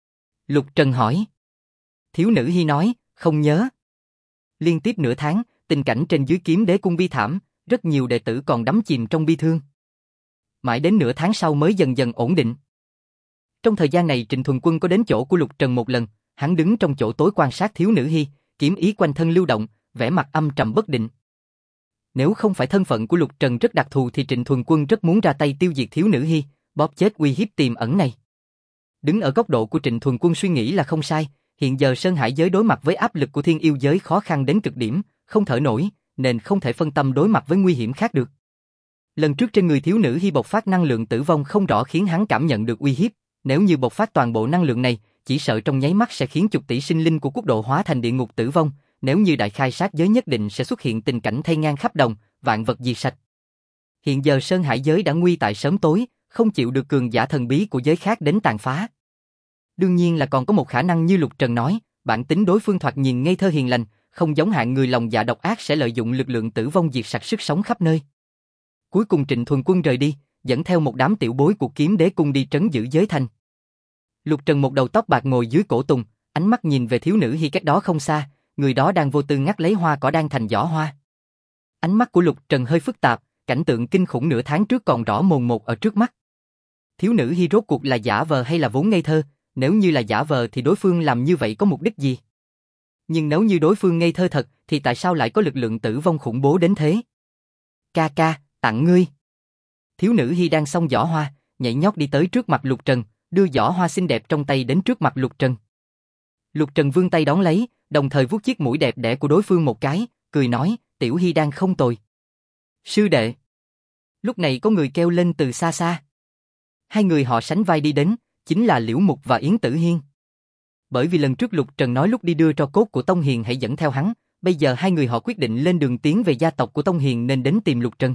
Lục Trần hỏi. Thiếu nữ Hi nói, không nhớ. Liên tiếp nửa tháng, tình cảnh trên dưới Kiếm Đế cung bi thảm, rất nhiều đệ tử còn đắm chìm trong bi thương. Mãi đến nửa tháng sau mới dần dần ổn định. Trong thời gian này Trịnh Thuần Quân có đến chỗ của Lục Trần một lần, hắn đứng trong chỗ tối quan sát thiếu nữ Hi, kiếm ý quanh thân lưu động, vẻ mặt âm trầm bất định. Nếu không phải thân phận của Lục Trần rất đặc thù thì Trịnh Thuần Quân rất muốn ra tay tiêu diệt thiếu nữ Hi, bóp chết uy hiếp tiềm ẩn này. Đứng ở góc độ của Trịnh Thuần Quân suy nghĩ là không sai, hiện giờ Sơn Hải giới đối mặt với áp lực của Thiên Yêu giới khó khăn đến cực điểm, không thở nổi, nên không thể phân tâm đối mặt với nguy hiểm khác được. Lần trước trên người thiếu nữ Hi bộc phát năng lượng tử vong không rõ khiến hắn cảm nhận được uy hiếp, nếu như bộc phát toàn bộ năng lượng này, chỉ sợ trong nháy mắt sẽ khiến chục tỷ sinh linh của quốc độ hóa thành địa ngục tử vong, nếu như đại khai sát giới nhất định sẽ xuất hiện tình cảnh thay ngang khắp đồng, vạn vật diệt sạch. Hiện giờ Sơn Hải giới đã nguy tại sớm tối, không chịu được cường giả thần bí của giới khác đến tàn phá. Đương nhiên là còn có một khả năng như Lục Trần nói, bản tính đối phương thoạt nhìn ngây thơ hiền lành, không giống hạng người lòng dạ độc ác sẽ lợi dụng lực lượng tử vong diệt sạch sức sống khắp nơi. Cuối cùng Trịnh Thuần Quân rời đi, dẫn theo một đám tiểu bối của Kiếm Đế cung đi trấn giữ giới thành. Lục Trần một đầu tóc bạc ngồi dưới cổ tùng, ánh mắt nhìn về thiếu nữ Hi cách đó không xa, người đó đang vô tư ngắt lấy hoa cỏ đang thành giỏ hoa. Ánh mắt của Lục Trần hơi phức tạp, cảnh tượng kinh khủng nửa tháng trước còn rõ mồn một ở trước mắt. Thiếu nữ Hi rốt cuộc là giả vờ hay là vốn ngây thơ, nếu như là giả vờ thì đối phương làm như vậy có mục đích gì? Nhưng nếu như đối phương ngây thơ thật thì tại sao lại có lực lượng tử vong khủng bố đến thế? Ca ca, tặng ngươi. Thiếu nữ Hi đang xông giỏ hoa, nhảy nhót đi tới trước mặt Lục Trần, đưa giỏ hoa xinh đẹp trong tay đến trước mặt Lục Trần. Lục Trần vươn tay đón lấy, đồng thời vuốt chiếc mũi đẹp đẽ của đối phương một cái, cười nói, Tiểu Hi đang không tồi. Sư đệ. Lúc này có người kêu lên từ xa xa. Hai người họ sánh vai đi đến, chính là Liễu Mục và Yến Tử Hiên. Bởi vì lần trước Lục Trần nói lúc đi đưa tro cốt của Tông Hiền hãy dẫn theo hắn, bây giờ hai người họ quyết định lên đường tiến về gia tộc của Tông Hiền nên đến tìm Lục Trần.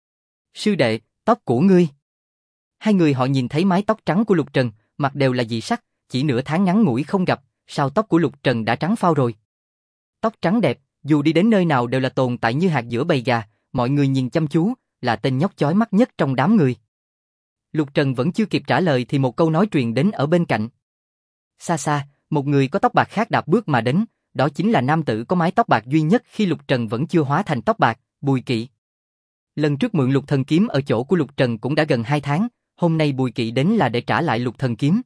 Sư đệ, tóc của ngươi. Hai người họ nhìn thấy mái tóc trắng của Lục Trần, mặt đều là dị sắc, chỉ nửa tháng ngắn ngủi không gặp, sao tóc của Lục Trần đã trắng phao rồi. Tóc trắng đẹp, dù đi đến nơi nào đều là tồn tại như hạt giữa bầy gà, mọi người nhìn chăm chú, là tên nhóc chói mắt nhất trong đám người. Lục Trần vẫn chưa kịp trả lời thì một câu nói truyền đến ở bên cạnh. Xa xa, một người có tóc bạc khác đạp bước mà đến, đó chính là nam tử có mái tóc bạc duy nhất khi Lục Trần vẫn chưa hóa thành tóc bạc, Bùi Kỵ. Lần trước mượn Lục Thần Kiếm ở chỗ của Lục Trần cũng đã gần 2 tháng, hôm nay Bùi Kỵ đến là để trả lại Lục Thần Kiếm.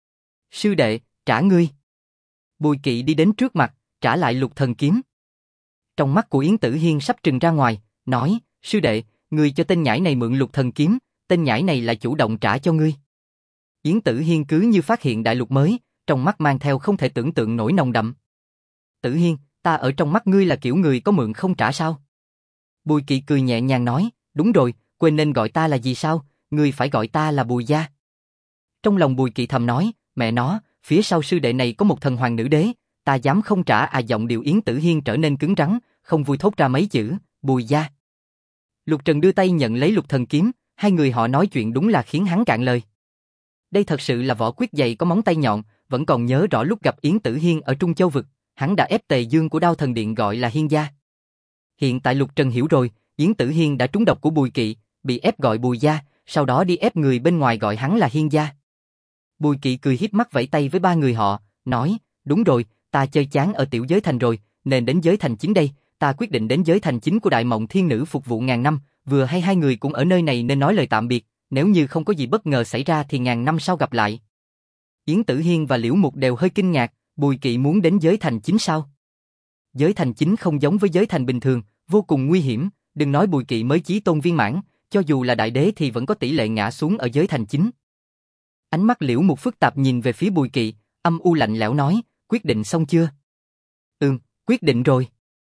Sư đệ, trả ngươi. Bùi Kỵ đi đến trước mặt, trả lại Lục Thần Kiếm. Trong mắt của Yến Tử Hiên sắp trừng ra ngoài, nói, sư đệ, ngươi cho tên nhãi này mượn Lục Thần Kiếm, tên nhãi này lại chủ động trả cho ngươi. Yến Tử Hiên cứ như phát hiện đại lục mới, trong mắt mang theo không thể tưởng tượng nổi nồng đậm. Tử Hiên, ta ở trong mắt ngươi là kiểu người có mượn không trả sao? Bùi Kỵ cười nhẹ nhàng nói, đúng rồi, quên nên gọi ta là gì sao, ngươi phải gọi ta là Bùi gia. Trong lòng Bùi Kỵ thầm nói, mẹ nó, phía sau sư đệ này có một thần hoàng nữ đế, ta dám không trả à. Giọng điệu Yến Tử Hiên trở nên cứng rắn, không vui thốt ra mấy chữ, Bùi gia. Lục Trần đưa tay nhận lấy Lục Thần Kiếm, hai người họ nói chuyện đúng là khiến hắn cạn lời. Đây thật sự là võ quyết dày có móng tay nhọn, vẫn còn nhớ rõ lúc gặp Yến Tử Hiên ở Trung Châu Vực, hắn đã ép Tề Dương của Đao Thần Điện gọi là Hiên gia. Hiện tại Lục Trần hiểu rồi, Yến Tử Hiên đã trúng độc của Bùi Kỵ, bị ép gọi Bùi gia, sau đó đi ép người bên ngoài gọi hắn là Hiên gia. Bùi Kỵ cười híp mắt vẫy tay với ba người họ, nói, đúng rồi, ta chơi chán ở tiểu giới thành rồi, nên đến giới thành chính đây, ta quyết định đến giới thành chính của Đại Mộng Thiên Nữ phục vụ ngàn năm, vừa hay hai người cũng ở nơi này nên nói lời tạm biệt, nếu như không có gì bất ngờ xảy ra thì ngàn năm sau gặp lại. Yến Tử Hiên và Liễu Mục đều hơi kinh ngạc, Bùi Kỵ muốn đến giới thành chính sao? Giới thành chính không giống với giới thành bình thường, vô cùng nguy hiểm, đừng nói Bùi Kỵ mới chí tôn viên mãn, cho dù là đại đế thì vẫn có tỷ lệ ngã xuống ở giới thành chính. Ánh mắt Liễu Mục phức tạp nhìn về phía Bùi Kỵ, âm u lạnh lẽo nói, quyết định xong chưa? Quyết định rồi.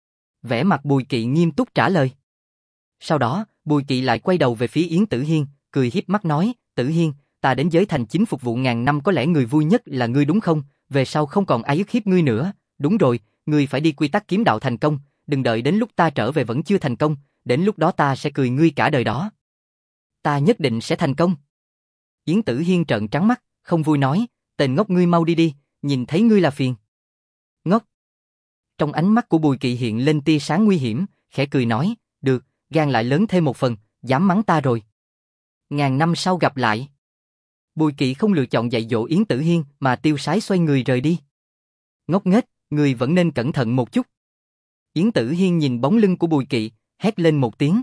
Vẻ mặt Bùi Kỵ nghiêm túc trả lời. Sau đó, Bùi Kỵ lại quay đầu về phía Yến Tử Hiên, cười hiếp mắt nói, Tử Hiên, ta đến giới thành chính phục vụ ngàn năm có lẽ người vui nhất là ngươi đúng không? Về sau không còn ai ức hiếp ngươi nữa. Đúng rồi, ngươi phải đi quy tắc kiếm đạo thành công, đừng đợi đến lúc ta trở về vẫn chưa thành công, đến lúc đó ta sẽ cười ngươi cả đời đó. Ta nhất định sẽ thành công. Yến Tử Hiên trợn trắng mắt, không vui nói, tên ngốc ngươi mau đi đi, nhìn thấy ngươi là phiền. Ngốc. Trong ánh mắt của Bùi Kỵ hiện lên tia sáng nguy hiểm, khẽ cười nói, được, gan lại lớn thêm một phần, dám mắng ta rồi. Ngàn năm sau gặp lại. Bùi Kỵ không lựa chọn dạy dỗ Yến Tử Hiên mà tiêu sái xoay người rời đi. Ngốc nghếch, người vẫn nên cẩn thận một chút. Yến Tử Hiên nhìn bóng lưng của Bùi Kỵ, hét lên một tiếng.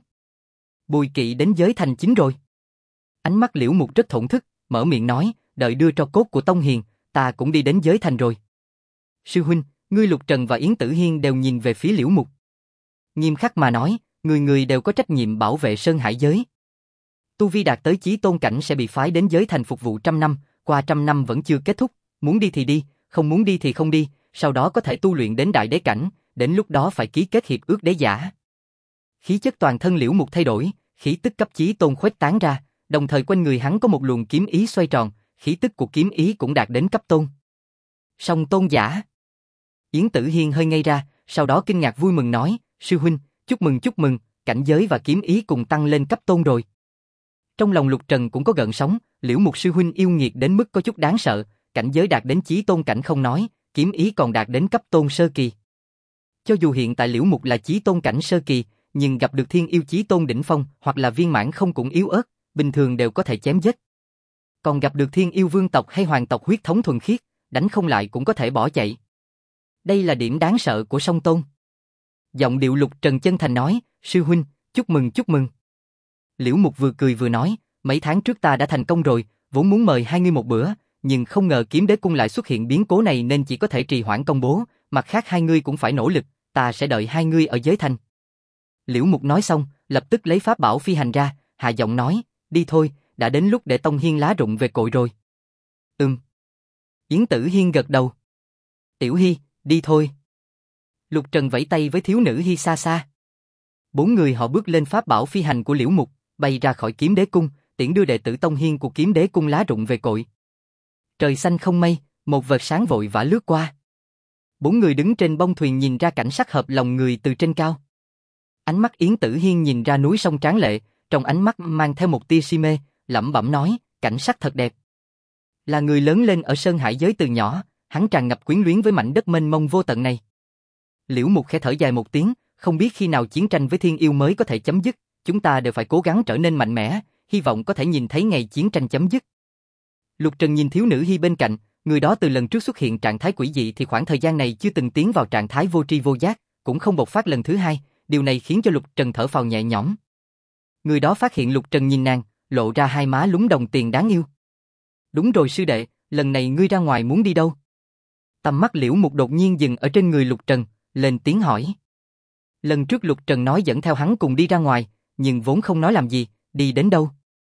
Bùi Kỵ đến giới thành chính rồi. Ánh mắt Liễu Mục rất thổn thức, mở miệng nói, đợi đưa tro cốt của Tông Hiền, ta cũng đi đến giới thành rồi. Sư huynh, ngươi Lục Trần và Yến Tử Hiên đều nhìn về phía Liễu Mục. Nghiêm khắc mà nói, người người đều có trách nhiệm bảo vệ Sơn Hải giới. Tu vi đạt tới chí tôn cảnh sẽ bị phái đến giới thành phục vụ 100 năm, qua 100 năm vẫn chưa kết thúc, muốn đi thì đi, không muốn đi thì không đi, sau đó có thể tu luyện đến đại đế cảnh, đến lúc đó phải ký kết hiệp ước đế giả. Khí chất toàn thân Liễu Mục thay đổi, khí tức cấp chí tôn khuếch tán ra, đồng thời quanh người hắn có một luồng kiếm ý xoay tròn, khí tức của kiếm ý cũng đạt đến cấp tôn. Song tôn giả. Yến Tử Hiên hơi ngây ra, sau đó kinh ngạc vui mừng nói, sư huynh, chúc mừng, cảnh giới và kiếm ý cùng tăng lên cấp tôn rồi. Trong lòng Lục Trần cũng có gợn sóng, Liễu Mục sư huynh yêu nghiệt đến mức có chút đáng sợ, cảnh giới đạt đến chí tôn cảnh không nói, kiếm ý còn đạt đến cấp tôn sơ kỳ. Cho dù hiện tại Liễu Mục là chí tôn cảnh sơ kỳ, nhưng gặp được thiên yêu chí tôn đỉnh phong hoặc là viên mãn không cũng yếu ớt, bình thường đều có thể chém giết. Còn gặp được thiên yêu vương tộc hay hoàng tộc huyết thống thuần khiết, đánh không lại cũng có thể bỏ chạy. Đây là điểm đáng sợ của song tôn. Giọng điệu Lục Trần chân thành nói, sư huynh, chúc mừng. Liễu Mục vừa cười vừa nói, mấy tháng trước ta đã thành công rồi, vốn muốn mời hai ngươi một bữa, nhưng không ngờ Kiếm Đế Cung lại xuất hiện biến cố này nên chỉ có thể trì hoãn công bố, mặt khác hai ngươi cũng phải nỗ lực, ta sẽ đợi hai ngươi ở giới thành. Liễu Mục nói xong, lập tức lấy pháp bảo phi hành ra, hạ giọng nói, đi thôi, đã đến lúc để Tông Hiên lá rụng về cội rồi. Yến Tử Hiên gật đầu. Tiểu Hi, đi thôi. Lục Trần vẫy tay với thiếu nữ Hi xa xa. Bốn người họ bước lên pháp bảo phi hành của Liễu Mục, bay ra khỏi Kiếm Đế Cung, tiễn đưa đệ tử Tông Hiên của Kiếm Đế Cung lá rụng về cội. Trời xanh không mây, một vệt sáng vội vã lướt qua. Bốn người đứng trên bông thuyền nhìn ra cảnh sắc hợp lòng người từ trên cao. Ánh mắt Yến Tử Hiên nhìn ra núi sông tráng lệ, trong ánh mắt mang theo một tia si mê, lẩm bẩm nói, cảnh sắc thật đẹp. Là người lớn lên ở Sơn Hải giới từ nhỏ, hắn tràn ngập quyến luyến với mảnh đất mênh mông vô tận này. Liễu Mục khẽ thở dài một tiếng, không biết khi nào chiến tranh với thiên yêu mới có thể chấm dứt, chúng ta đều phải cố gắng trở nên mạnh mẽ, hy vọng có thể nhìn thấy ngày chiến tranh chấm dứt. Lục Trần nhìn thiếu nữ Hi bên cạnh, người đó từ lần trước xuất hiện trạng thái quỷ dị thì khoảng thời gian này chưa từng tiến vào trạng thái vô tri vô giác, cũng không bộc phát lần thứ hai, điều này khiến cho Lục Trần thở phào nhẹ nhõm. Người đó phát hiện Lục Trần nhìn nàng, lộ ra hai má lúm đồng tiền đáng yêu. Đúng rồi sư đệ, lần này ngươi ra ngoài muốn đi đâu? Tầm mắt Liễu Mục đột nhiên dừng ở trên người Lục Trần, lên tiếng hỏi. Lần trước Lục Trần nói dẫn theo hắn cùng đi ra ngoài, nhưng vốn không nói làm gì, đi đến đâu?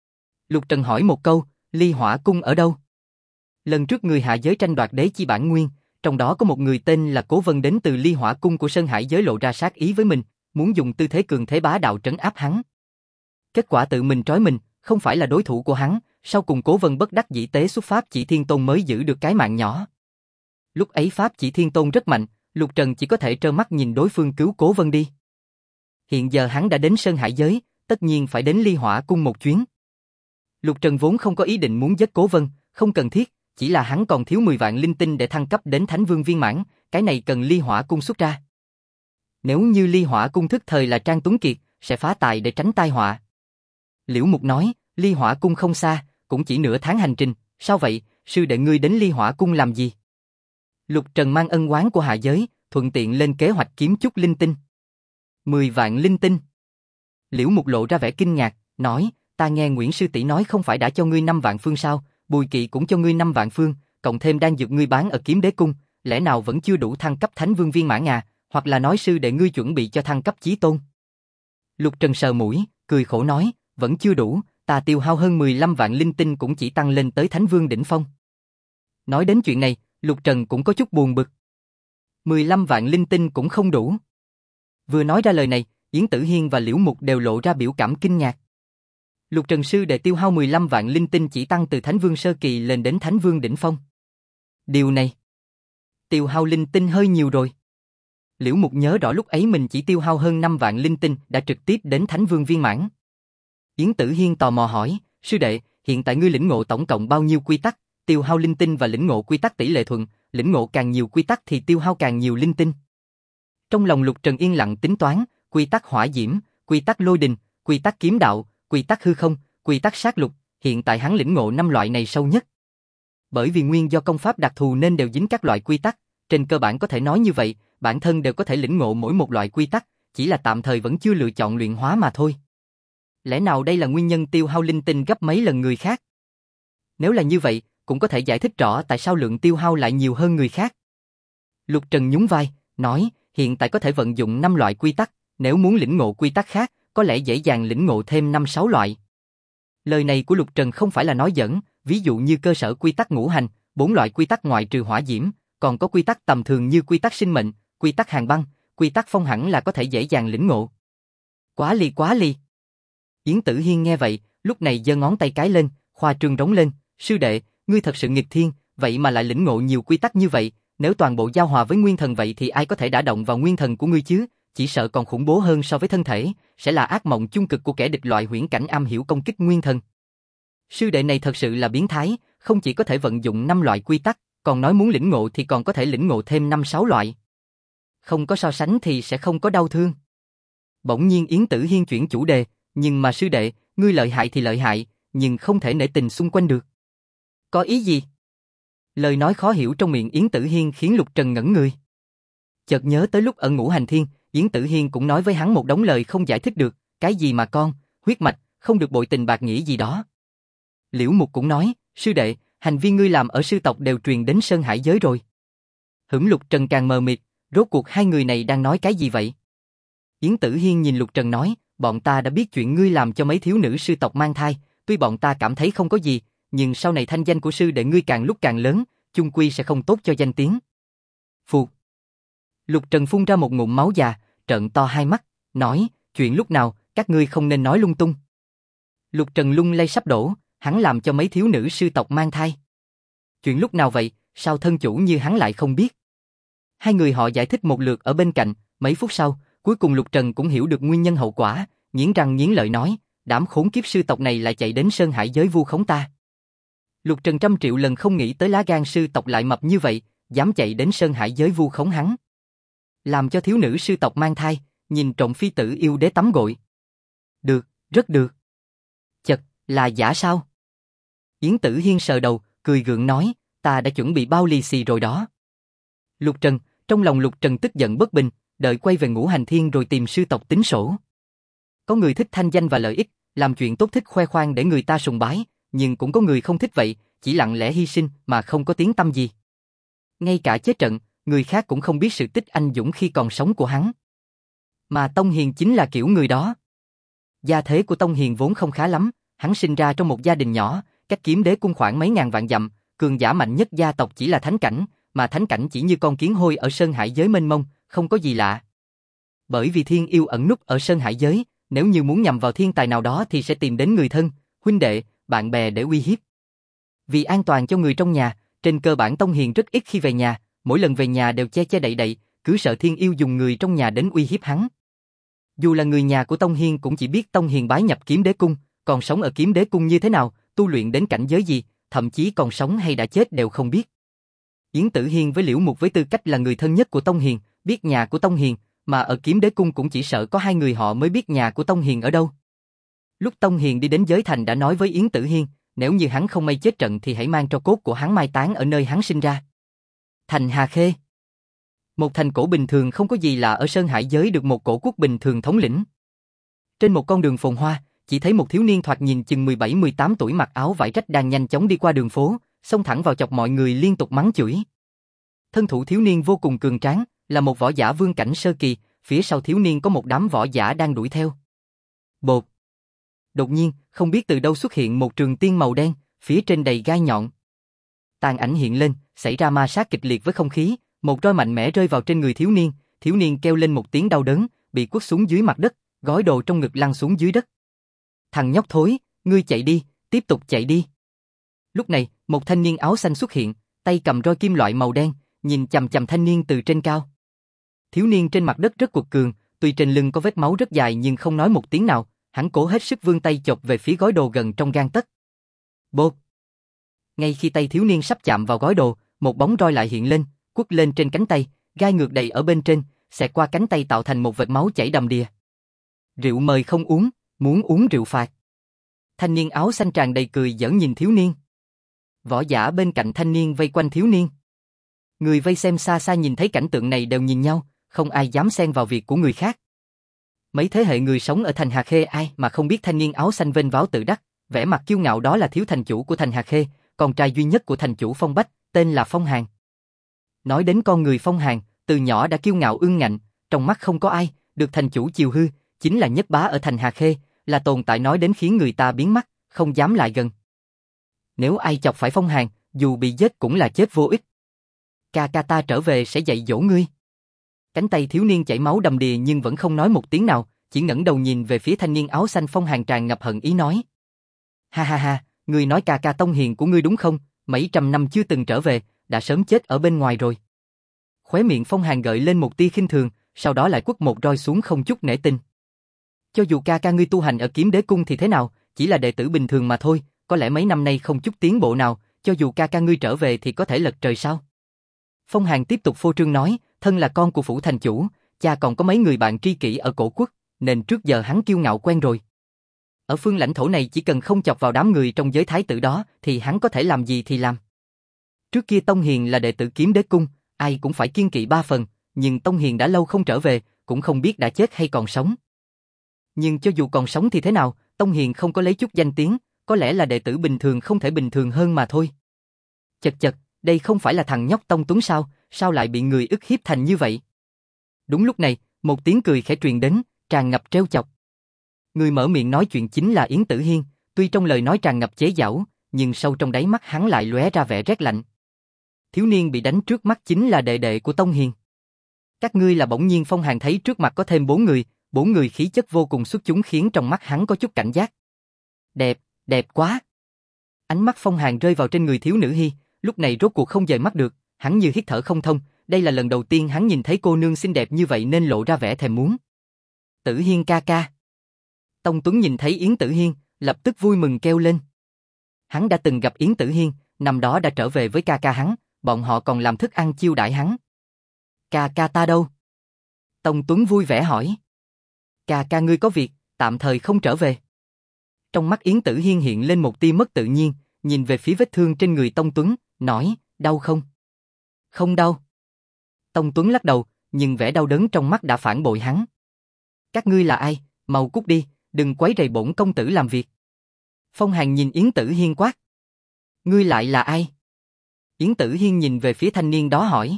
Lục Trần hỏi một câu, Ly Hỏa Cung ở đâu? Lần trước người hạ giới tranh đoạt đế chi bản nguyên, trong đó có một người tên là Cố Vân đến từ Ly Hỏa Cung của Sơn Hải giới lộ ra sát ý với mình, muốn dùng tư thế cường thế bá đạo trấn áp hắn. Kết quả tự mình trói mình, không phải là đối thủ của hắn, sau cùng Cố Vân bất đắc dĩ tế xuất Pháp Chỉ Thiên Tôn mới giữ được cái mạng nhỏ. Lúc ấy Pháp Chỉ Thiên Tôn rất mạnh, Lục Trần chỉ có thể trơ mắt nhìn đối phương cứu Cố Vân đi. Hiện giờ hắn đã đến Sơn Hải giới, tất nhiên phải đến Ly Hỏa Cung một chuyến. Lục Trần vốn không có ý định muốn giết Cố Vân, không cần thiết, chỉ là hắn còn thiếu 10 vạn linh tinh để thăng cấp đến Thánh Vương viên mãn, cái này cần Ly Hỏa Cung xuất ra. Nếu như Ly Hỏa Cung thức thời là Trang Tuấn Kiệt, sẽ phá tài để tránh tai họa. Liễu Mục nói, Ly Hỏa Cung không xa, cũng chỉ nửa tháng hành trình, sao vậy, sư đệ ngươi đến Ly Hỏa Cung làm gì? Lục Trần mang ân oán của hạ giới, thuận tiện lên kế hoạch kiếm chút linh tinh. 10 vạn linh tinh. Liễu Mục lộ ra vẻ kinh ngạc, nói, ta nghe Nguyễn sư tỷ nói không phải đã cho ngươi 5 vạn phương sao, Bùi Kỵ cũng cho ngươi 5 vạn phương, cộng thêm đang dược ngươi bán ở Kiếm Đế Cung, lẽ nào vẫn chưa đủ thăng cấp Thánh Vương viên mãn à, Hoặc là nói sư đệ ngươi chuẩn bị cho thăng cấp chí tôn? Lục Trần sờ mũi, cười khổ nói, vẫn chưa đủ, ta tiêu hao hơn 15 vạn linh tinh cũng chỉ tăng lên tới Thánh Vương đỉnh phong. Nói đến chuyện này, Lục Trần cũng có chút buồn bực. 15 vạn linh tinh cũng không đủ. Vừa nói ra lời này, Yến Tử Hiên và Liễu Mục đều lộ ra biểu cảm kinh ngạc. Lục Trần sư đệ tiêu hao 15 vạn linh tinh chỉ tăng từ Thánh Vương sơ kỳ lên đến Thánh Vương đỉnh phong. Điều này, tiêu hao linh tinh hơi nhiều rồi. Liễu Mục nhớ rõ lúc ấy mình chỉ tiêu hao hơn 5 vạn linh tinh đã trực tiếp đến Thánh Vương viên mãn. Yến Tử Hiên tò mò hỏi, sư đệ, hiện tại ngươi lĩnh ngộ tổng cộng bao nhiêu quy tắc, tiêu hao linh tinh và lĩnh ngộ quy tắc tỷ lệ thuận, lĩnh ngộ càng nhiều quy tắc thì tiêu hao càng nhiều linh tinh. Trong lòng Lục Trần yên lặng tính toán, quy tắc hỏa diễm, quy tắc lôi đình, quy tắc kiếm đạo, quy tắc hư không, quy tắc sát lục, hiện tại hắn lĩnh ngộ 5 loại này sâu nhất. Bởi vì nguyên do công pháp đặc thù nên đều dính các loại quy tắc, trên cơ bản có thể nói như vậy, bản thân đều có thể lĩnh ngộ mỗi một loại quy tắc, chỉ là tạm thời vẫn chưa lựa chọn luyện hóa mà thôi. Lẽ nào đây là nguyên nhân tiêu hao linh tinh gấp mấy lần người khác? Nếu là như vậy, cũng có thể giải thích rõ tại sao lượng tiêu hao lại nhiều hơn người khác. Lục Trần nhún vai, nói, hiện tại có thể vận dụng 5 loại quy tắc, nếu muốn lĩnh ngộ quy tắc khác, có lẽ dễ dàng lĩnh ngộ thêm 5-6 loại. Lời này của Lục Trần không phải là nói giỡn, ví dụ như cơ sở quy tắc ngũ hành, 4 loại quy tắc ngoại trừ hỏa diễm, còn có quy tắc tầm thường như quy tắc sinh mệnh, quy tắc hàn băng, quy tắc phong hẳn là có thể dễ dàng lĩnh ngộ. Quá ly quá ly. Yến Tử Hiên nghe vậy, lúc này giơ ngón tay cái lên, khoa trương rống lên, sư đệ, ngươi thật sự nghịch thiên, vậy mà lại lĩnh ngộ nhiều quy tắc như vậy, nếu toàn bộ giao hòa với nguyên thần vậy thì ai có thể đả động vào nguyên thần của ngươi chứ, chỉ sợ còn khủng bố hơn so với thân thể, sẽ là ác mộng chung cực của kẻ địch loại huyễn cảnh am hiểu công kích nguyên thần. Sư đệ này thật sự là biến thái, không chỉ có thể vận dụng 5 loại quy tắc, còn nói muốn lĩnh ngộ thì còn có thể lĩnh ngộ thêm 5-6 loại. Không có so sánh thì sẽ không có đau thương. Bỗng nhiên Yến Tử Hiên chuyển chủ đề, nhưng mà sư đệ, ngươi lợi hại thì lợi hại, nhưng không thể nể tình xung quanh được. Có ý gì? Lời nói khó hiểu trong miệng Yến Tử Hiên khiến Lục Trần ngẩn người. Chợt nhớ tới lúc ở Ngũ Hành Thiên, Yến Tử Hiên cũng nói với hắn một đống lời không giải thích được, cái gì mà con, huyết mạch, không được bội tình bạc nghĩa gì đó. Liễu Mục cũng nói, sư đệ, hành vi ngươi làm ở sư tộc đều truyền đến Sơn Hải giới rồi. Lục Trần càng mờ mịt, rốt cuộc hai người này đang nói cái gì vậy? Yến Tử Hiên nhìn Lục Trần nói, bọn ta đã biết chuyện ngươi làm cho mấy thiếu nữ sư tộc mang thai, tuy bọn ta cảm thấy không có gì, nhưng sau này thanh danh của sư đệ ngươi càng lúc càng lớn, chung quy sẽ không tốt cho danh tiếng. Phụt. Lục Trần phun ra một ngụm máu già, trợn to hai mắt, nói, chuyện lúc nào, các ngươi không nên nói lung tung. Lục Trần lung lay sắp đổ, hắn làm cho mấy thiếu nữ sư tộc mang thai. Chuyện lúc nào vậy, sao thân chủ như hắn lại không biết? Hai người họ giải thích một lượt ở bên cạnh, mấy phút sau, cuối cùng Lục Trần cũng hiểu được nguyên nhân hậu quả, nghiến răng nghiến lợi nói, đám khốn kiếp sư tộc này lại chạy đến Sơn Hải giới vu khống ta. Lục Trần trăm triệu lần không nghĩ tới lá gan sư tộc lại mập như vậy, dám chạy đến Sơn Hải giới vu khống hắn. Làm cho thiếu nữ sư tộc mang thai, nhìn trộm phi tử yêu đế tắm gội. Được, rất được. Chật, là giả sao? Yến Tử Hiên sờ đầu, cười gượng nói, ta đã chuẩn bị bao lì xì rồi đó. Lục Trần, trong lòng Lục Trần tức giận bất bình, đợi quay về Ngũ Hành Thiên rồi tìm sư tộc tính sổ. Có người thích thanh danh và lợi ích, làm chuyện tốt thích khoe khoang để người ta sùng bái, nhưng cũng có người không thích vậy, chỉ lặng lẽ hy sinh mà không có tiếng tăm gì. Ngay cả chết trận, người khác cũng không biết sự tích anh dũng khi còn sống của hắn. Mà Tông Hiền chính là kiểu người đó. Gia thế của Tông Hiền vốn không khá lắm, hắn sinh ra trong một gia đình nhỏ, cách Kiếm Đế cung khoảng mấy ngàn vạn dặm, cường giả mạnh nhất gia tộc chỉ là thánh cảnh, mà thánh cảnh chỉ như con kiến hôi ở Sơn Hải giới mênh mông, không có gì lạ. Bởi vì thiên yêu ẩn núp ở Sơn Hải giới, nếu như muốn nhằm vào thiên tài nào đó thì sẽ tìm đến người thân, huynh đệ, bạn bè để uy hiếp. Vì an toàn cho người trong nhà, trên cơ bản Tông Hiền rất ít khi về nhà, mỗi lần về nhà đều che che đậy đậy, cứ sợ thiên yêu dùng người trong nhà đến uy hiếp hắn. Dù là người nhà của Tông Hiền cũng chỉ biết Tông Hiền bái nhập Kiếm Đế cung, còn sống ở Kiếm Đế cung như thế nào, tu luyện đến cảnh giới gì, thậm chí còn sống hay đã chết đều không biết. Yến Tử Hiên với Liễu Mục với tư cách là người thân nhất của Tông Hiền, biết nhà của Tông Hiền, mà ở Kiếm Đế cung cũng chỉ sợ có hai người họ mới biết nhà của Tông Hiền ở đâu. Lúc Tông Hiền đi đến giới thành đã nói với Yến Tử Hiên, nếu như hắn không may chết trận thì hãy mang tro cốt của hắn mai táng ở nơi hắn sinh ra. Thành Hà Khê. Một thành cổ bình thường không có gì lạ ở Sơn Hải giới được một cổ quốc bình thường thống lĩnh. Trên một con đường phồn hoa, chỉ thấy một thiếu niên thoạt nhìn chừng 17-18 tuổi mặc áo vải rách đang nhanh chóng đi qua đường phố, xông thẳng vào chọc mọi người liên tục mắng chửi. Thân thủ thiếu niên vô cùng cường tráng, là một võ giả vương cảnh sơ kỳ, phía sau thiếu niên có một đám võ giả đang đuổi theo. Bột. Đột nhiên, không biết từ đâu xuất hiện một trường tiên màu đen, phía trên đầy gai nhọn. Tàn ảnh hiện lên, xảy ra ma sát kịch liệt với không khí, một roi mạnh mẽ rơi vào trên người thiếu niên kêu lên một tiếng đau đớn, bị quất xuống dưới mặt đất, gói đồ trong ngực lăn xuống dưới đất. Thằng nhóc thối, ngươi chạy đi, tiếp tục chạy đi. Lúc này, một thanh niên áo xanh xuất hiện, tay cầm roi kim loại màu đen, nhìn chằm chằm thanh niên từ trên cao. Thiếu niên trên mặt đất rất quật cường, tuy trên lưng có vết máu rất dài nhưng không nói một tiếng nào, hắn cố hết sức vươn tay chộp về phía gói đồ gần trong gang tấc. Bột. Ngay khi tay thiếu niên sắp chạm vào gói đồ, một bóng roi lại hiện lên, quất lên trên cánh tay, gai ngược đầy ở bên trên, xẹt qua cánh tay tạo thành một vệt máu chảy đầm đìa. Rượu mời không uống, muốn uống rượu phạt. Thanh niên áo xanh tràn đầy cười giỡn nhìn thiếu niên. Võ giả bên cạnh thanh niên vây quanh thiếu niên. Người vây xem xa xa nhìn thấy cảnh tượng này đều nhìn nhau, không ai dám xen vào việc của người khác. Mấy thế hệ người sống ở thành Hà Khê ai mà không biết thanh niên áo xanh vênh váo tự đắc, vẻ mặt kiêu ngạo đó là thiếu thành chủ của thành Hà Khê, con trai duy nhất của thành chủ Phong Bách, tên là Phong Hàn. Nói đến con người Phong Hàn, từ nhỏ đã kiêu ngạo ương ngạnh, trong mắt không có ai, được thành chủ chiều hư, chính là nhất bá ở thành Hà Khê, là tồn tại nói đến khiến người ta biến mắt, không dám lại gần. Nếu ai chọc phải Phong Hàn, dù bị giết cũng là chết vô ích. Ca ta trở về sẽ dạy dỗ ngươi. Cánh tay thiếu niên chảy máu đầm đìa nhưng vẫn không nói một tiếng nào, chỉ ngẩng đầu nhìn về phía thanh niên áo xanh. Phong Hàn tràn ngập hận ý nói. Ha ha ha, ngươi nói ca tông hiền của ngươi đúng không, mấy trăm năm chưa từng trở về, đã sớm chết ở bên ngoài rồi. Khóe miệng Phong Hàn gợi lên một tia khinh thường, sau đó lại quất một roi xuống không chút nể tình. Cho dù ca ngươi tu hành ở Kiếm Đế Cung thì thế nào, chỉ là đệ tử bình thường mà thôi, có lẽ mấy năm nay không chút tiến bộ nào, cho dù ca ngươi trở về thì có thể lật trời sao? Phong Hàn tiếp tục phô trương nói, thân là con của phủ thành chủ, cha còn có mấy người bạn tri kỷ ở cổ quốc, nên trước giờ hắn kiêu ngạo quen rồi. Ở phương lãnh thổ này chỉ cần không chọc vào đám người trong giới thái tử đó thì hắn có thể làm gì thì làm. Trước kia Tông Hiền là đệ tử Kiếm Đế Cung, ai cũng phải kiêng kỵ ba phần, nhưng Tông Hiền đã lâu không trở về, cũng không biết đã chết hay còn sống. Nhưng cho dù còn sống thì thế nào, Tông Hiền không có lấy chút danh tiếng, có lẽ là đệ tử bình thường không thể bình thường hơn mà thôi. Chật, đây không phải là thằng nhóc Tông Tuấn sao lại bị người ức hiếp thành như vậy? Đúng lúc này, một tiếng cười khẽ truyền đến, tràn ngập trêu chọc. Người mở miệng nói chuyện chính là Yến Tử Hiên, tuy trong lời nói tràn ngập chế giễu, nhưng sâu trong đáy mắt hắn lại lóe ra vẻ rét lạnh. Thiếu niên bị đánh trước mắt chính là đệ đệ của Tông Hiền. Các ngươi là bỗng nhiên Phong Hàn thấy trước mặt có thêm bốn người khí chất vô cùng xuất chúng khiến trong mắt hắn có chút cảnh giác. Đẹp quá. Ánh mắt Phong Hàn rơi vào trên người thiếu nữ Hi, lúc này rốt cuộc không dời mắt được, hắn như hít thở không thông, đây là lần đầu tiên hắn nhìn thấy cô nương xinh đẹp như vậy nên lộ ra vẻ thèm muốn. Tử Hiên ca. Tông Tuấn nhìn thấy Yến Tử Hiên, lập tức vui mừng kêu lên. Hắn đã từng gặp Yến Tử Hiên, năm đó đã trở về với ca hắn, bọn họ còn làm thức ăn chiêu đãi hắn. Ca ta đâu? Tông Tuấn vui vẻ hỏi. Ca ngươi có việc, tạm thời không trở về. Trong mắt Yến Tử Hiên hiện lên một tia mất tự nhiên, nhìn về phía vết thương trên người Tông Tuấn, nói, đau không? Không đau. Tông Tuấn lắc đầu, nhưng vẻ đau đớn trong mắt đã phản bội hắn. Các ngươi là ai? Mau cút đi, đừng quấy rầy bổn công tử làm việc. Phong Hàn nhìn Yến Tử Hiên quát. Ngươi lại là ai? Yến Tử Hiên nhìn về phía thanh niên đó hỏi.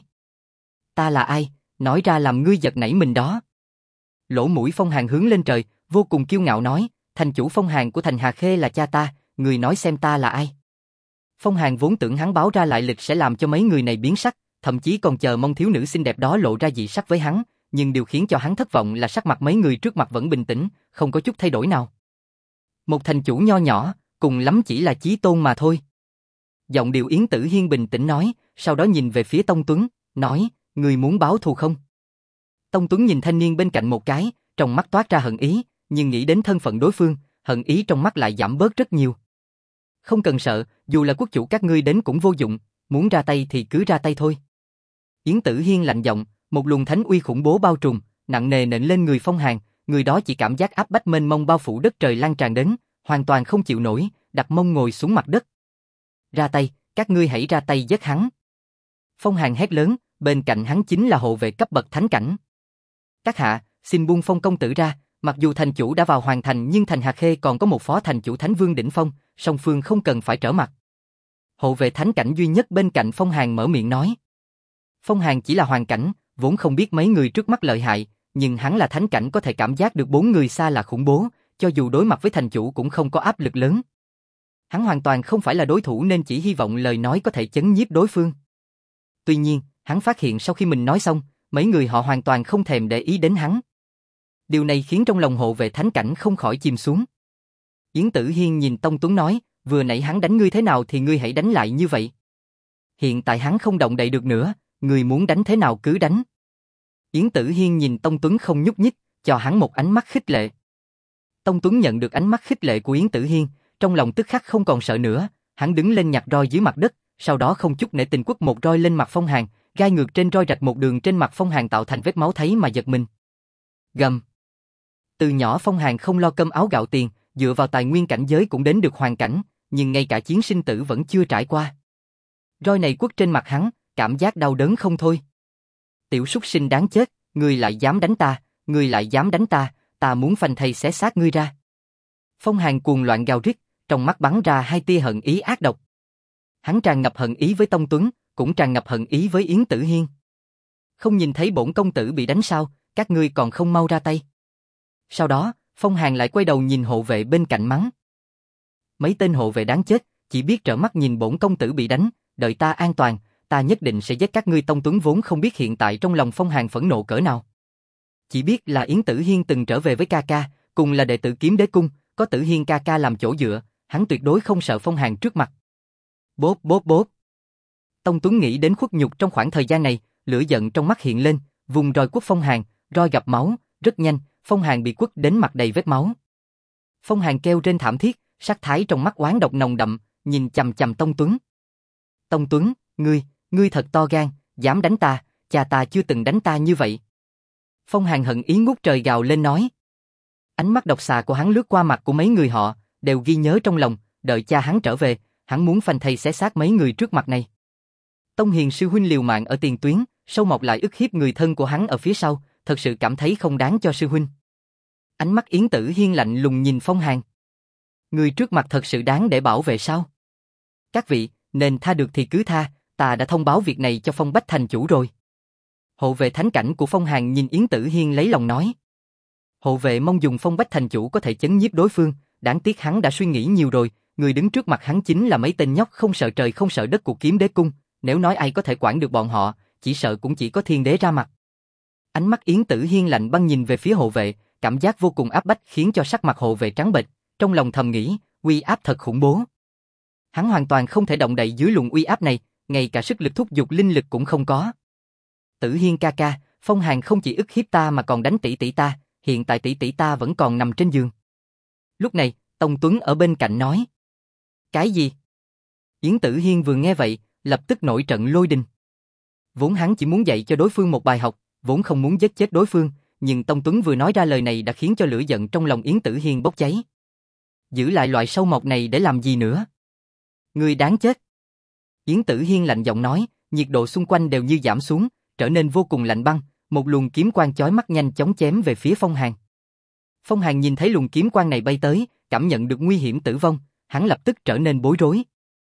Ta là ai? Nói ra làm ngươi giật nảy mình đó. Lỗ mũi Phong Hàn hướng lên trời, vô cùng kiêu ngạo nói, thành chủ Phong Hàn của thành Hà Khê là cha ta, người nói xem ta là ai? Phong Hàn vốn tưởng hắn báo ra lại lịch sẽ làm cho mấy người này biến sắc, thậm chí còn chờ mong thiếu nữ xinh đẹp đó lộ ra dị sắc với hắn, nhưng điều khiến cho hắn thất vọng là sắc mặt mấy người trước mặt vẫn bình tĩnh, không có chút thay đổi nào. Một thành chủ nho nhỏ, cùng lắm chỉ là chí tôn mà thôi. Giọng điệu Yến Tử Hiên bình tĩnh nói, sau đó nhìn về phía Tông Tuấn, nói, người muốn báo thù không? Tông Tuấn nhìn thanh niên bên cạnh một cái, trong mắt toát ra hận ý, nhưng nghĩ đến thân phận đối phương, hận ý trong mắt lại giảm bớt rất nhiều. Không cần sợ, dù là quốc chủ các ngươi đến cũng vô dụng, muốn ra tay thì cứ ra tay thôi. Yến Tử Hiên lạnh giọng, một luồng thánh uy khủng bố bao trùm, nặng nề nện lên người Phong Hàn, người đó chỉ cảm giác áp bách mênh mông bao phủ đất trời lan tràn đến, hoàn toàn không chịu nổi, đặt mông ngồi xuống mặt đất. Ra tay, các ngươi hãy ra tay giết hắn. Phong Hàn hét lớn, bên cạnh hắn chính là hộ vệ cấp bậc thánh cảnh. Các hạ, xin buông Phong công tử ra, mặc dù thành chủ đã vào hoàng thành nhưng thành Hà Khê còn có một phó thành chủ Thánh Vương đỉnh phong, song phương không cần phải trở mặt. Hộ vệ thánh cảnh duy nhất bên cạnh Phong Hàn mở miệng nói. Phong Hàn chỉ là hoàng cảnh, vốn không biết mấy người trước mắt lợi hại, nhưng hắn là thánh cảnh có thể cảm giác được 4 người xa là khủng bố, cho dù đối mặt với thành chủ cũng không có áp lực lớn. Hắn hoàn toàn không phải là đối thủ nên chỉ hy vọng lời nói có thể chấn nhiếp đối phương. Tuy nhiên, hắn phát hiện sau khi mình nói xong, mấy người họ hoàn toàn không thèm để ý đến hắn. Điều này khiến trong lòng hộ vệ thánh cảnh không khỏi chìm xuống. Yến Tử Hiên nhìn Tông Tuấn nói, vừa nãy hắn đánh ngươi thế nào thì ngươi hãy đánh lại như vậy. Hiện tại hắn không động đậy được nữa, ngươi muốn đánh thế nào cứ đánh. Yến Tử Hiên nhìn Tông Tuấn không nhúc nhích, cho hắn một ánh mắt khích lệ. Tông Tuấn nhận được ánh mắt khích lệ của Yến Tử Hiên, trong lòng tức khắc không còn sợ nữa, hắn đứng lên nhặt roi dưới mặt đất, sau đó không chút nể tình quất một roi lên mặt Phong Hàn, gai ngược trên roi rạch một đường trên mặt Phong Hàn tạo thành vết máu thấy mà giật mình. Gầm. Từ nhỏ Phong Hàn không lo cơm áo gạo tiền, dựa vào tài nguyên cảnh giới cũng đến được hoàn cảnh, nhưng ngay cả chiến sinh tử vẫn chưa trải qua. Roi này quất trên mặt hắn, cảm giác đau đớn không thôi. Tiểu súc sinh đáng chết, ngươi lại dám đánh ta, ngươi lại dám đánh ta, ta muốn phanh thây xé xác ngươi ra. Phong Hàn cuồng loạn gào rít, trong mắt bắn ra hai tia hận ý ác độc. Hắn tràn ngập hận ý với Tông Tuấn, cũng tràn ngập hận ý với Yến Tử Hiên. Không nhìn thấy bổn công tử bị đánh sao, các ngươi còn không mau ra tay. Sau đó, Phong Hàn lại quay đầu nhìn hộ vệ bên cạnh mắng. Mấy tên hộ vệ đáng chết, chỉ biết trợn mắt nhìn bổn công tử bị đánh, đợi ta an toàn, ta nhất định sẽ giết các ngươi. Tông Tuấn vốn không biết hiện tại trong lòng Phong Hàn phẫn nộ cỡ nào. Chỉ biết là Yến Tử Hiên từng trở về với ca ca, cùng là đệ tử Kiếm Đế Cung, có Tử Hiên ca ca làm chỗ dựa, hắn tuyệt đối không sợ Phong Hàn trước mặt. Bốp bốp bốp. Tông Tuấn nghĩ đến khuất nhục trong khoảng thời gian này, lửa giận trong mắt hiện lên, vùng roi quất Phong Hàn, roi gặp máu, rất nhanh, Phong Hàn bị quất đến mặt đầy vết máu. Phong Hàn kêu trên thảm thiết, sát thái trong mắt oán độc nồng đậm, nhìn chằm chằm Tông Tuấn. Tông Tuấn, ngươi thật to gan, dám đánh ta, cha ta chưa từng đánh ta như vậy. Phong Hàn hận ý ngút trời gào lên nói. Ánh mắt độc xà của hắn lướt qua mặt của mấy người họ, đều ghi nhớ trong lòng, đợi cha hắn trở về, hắn muốn phanh thây xé xác mấy người trước mặt này. Tông Hiền sư huynh liều mạng ở tiền tuyến, Sâu Mộc lại ức hiếp người thân của hắn ở phía sau, thật sự cảm thấy không đáng cho sư huynh. Ánh mắt Yến Tử Hiên lạnh lùng nhìn Phong Hàn. Người trước mặt thật sự đáng để bảo vệ sao? Các vị, nên tha được thì cứ tha, ta đã thông báo việc này cho Phong Bách thành chủ rồi. Hộ vệ thánh cảnh của Phong Hàn nhìn Yến Tử Hiên lấy lòng nói. Hộ vệ mong dùng Phong Bách thành chủ có thể chấn nhiếp đối phương, đáng tiếc hắn đã suy nghĩ nhiều rồi, người đứng trước mặt hắn chính là mấy tên nhóc không sợ trời không sợ đất của Kiếm Đế Cung, nếu nói ai có thể quản được bọn họ, chỉ sợ cũng chỉ có Thiên Đế ra mặt. Ánh mắt Yến Tử Hiên lạnh băng nhìn về phía hộ vệ, cảm giác vô cùng áp bách khiến cho sắc mặt hộ vệ trắng bệch, trong lòng thầm nghĩ, uy áp thật khủng bố. Hắn hoàn toàn không thể động đậy dưới luồng uy áp này, ngay cả sức lực thúc giục linh lực cũng không có. Tử Hiên ca ca, Phong Hàn không chỉ ức hiếp ta mà còn đánh tỷ tỷ ta, hiện tại tỷ tỷ ta vẫn còn nằm trên giường. Lúc này, Tông Tuấn ở bên cạnh nói. Cái gì? Yến Tử Hiên vừa nghe vậy, lập tức nổi trận lôi đình. Vốn hắn chỉ muốn dạy cho đối phương một bài học, vốn không muốn giết chết đối phương, nhưng Tông Tuấn vừa nói ra lời này đã khiến cho lửa giận trong lòng Yến Tử Hiên bốc cháy. Giữ lại loại sâu mộc này để làm gì nữa? Ngươi đáng chết. Yến Tử Hiên lạnh giọng nói, nhiệt độ xung quanh đều như giảm xuống, trở nên vô cùng lạnh băng, một luồng kiếm quang chói mắt nhanh chóng chém về phía Phong Hàn. Phong Hàn nhìn thấy luồng kiếm quang này bay tới, cảm nhận được nguy hiểm tử vong, hắn lập tức trở nên bối rối.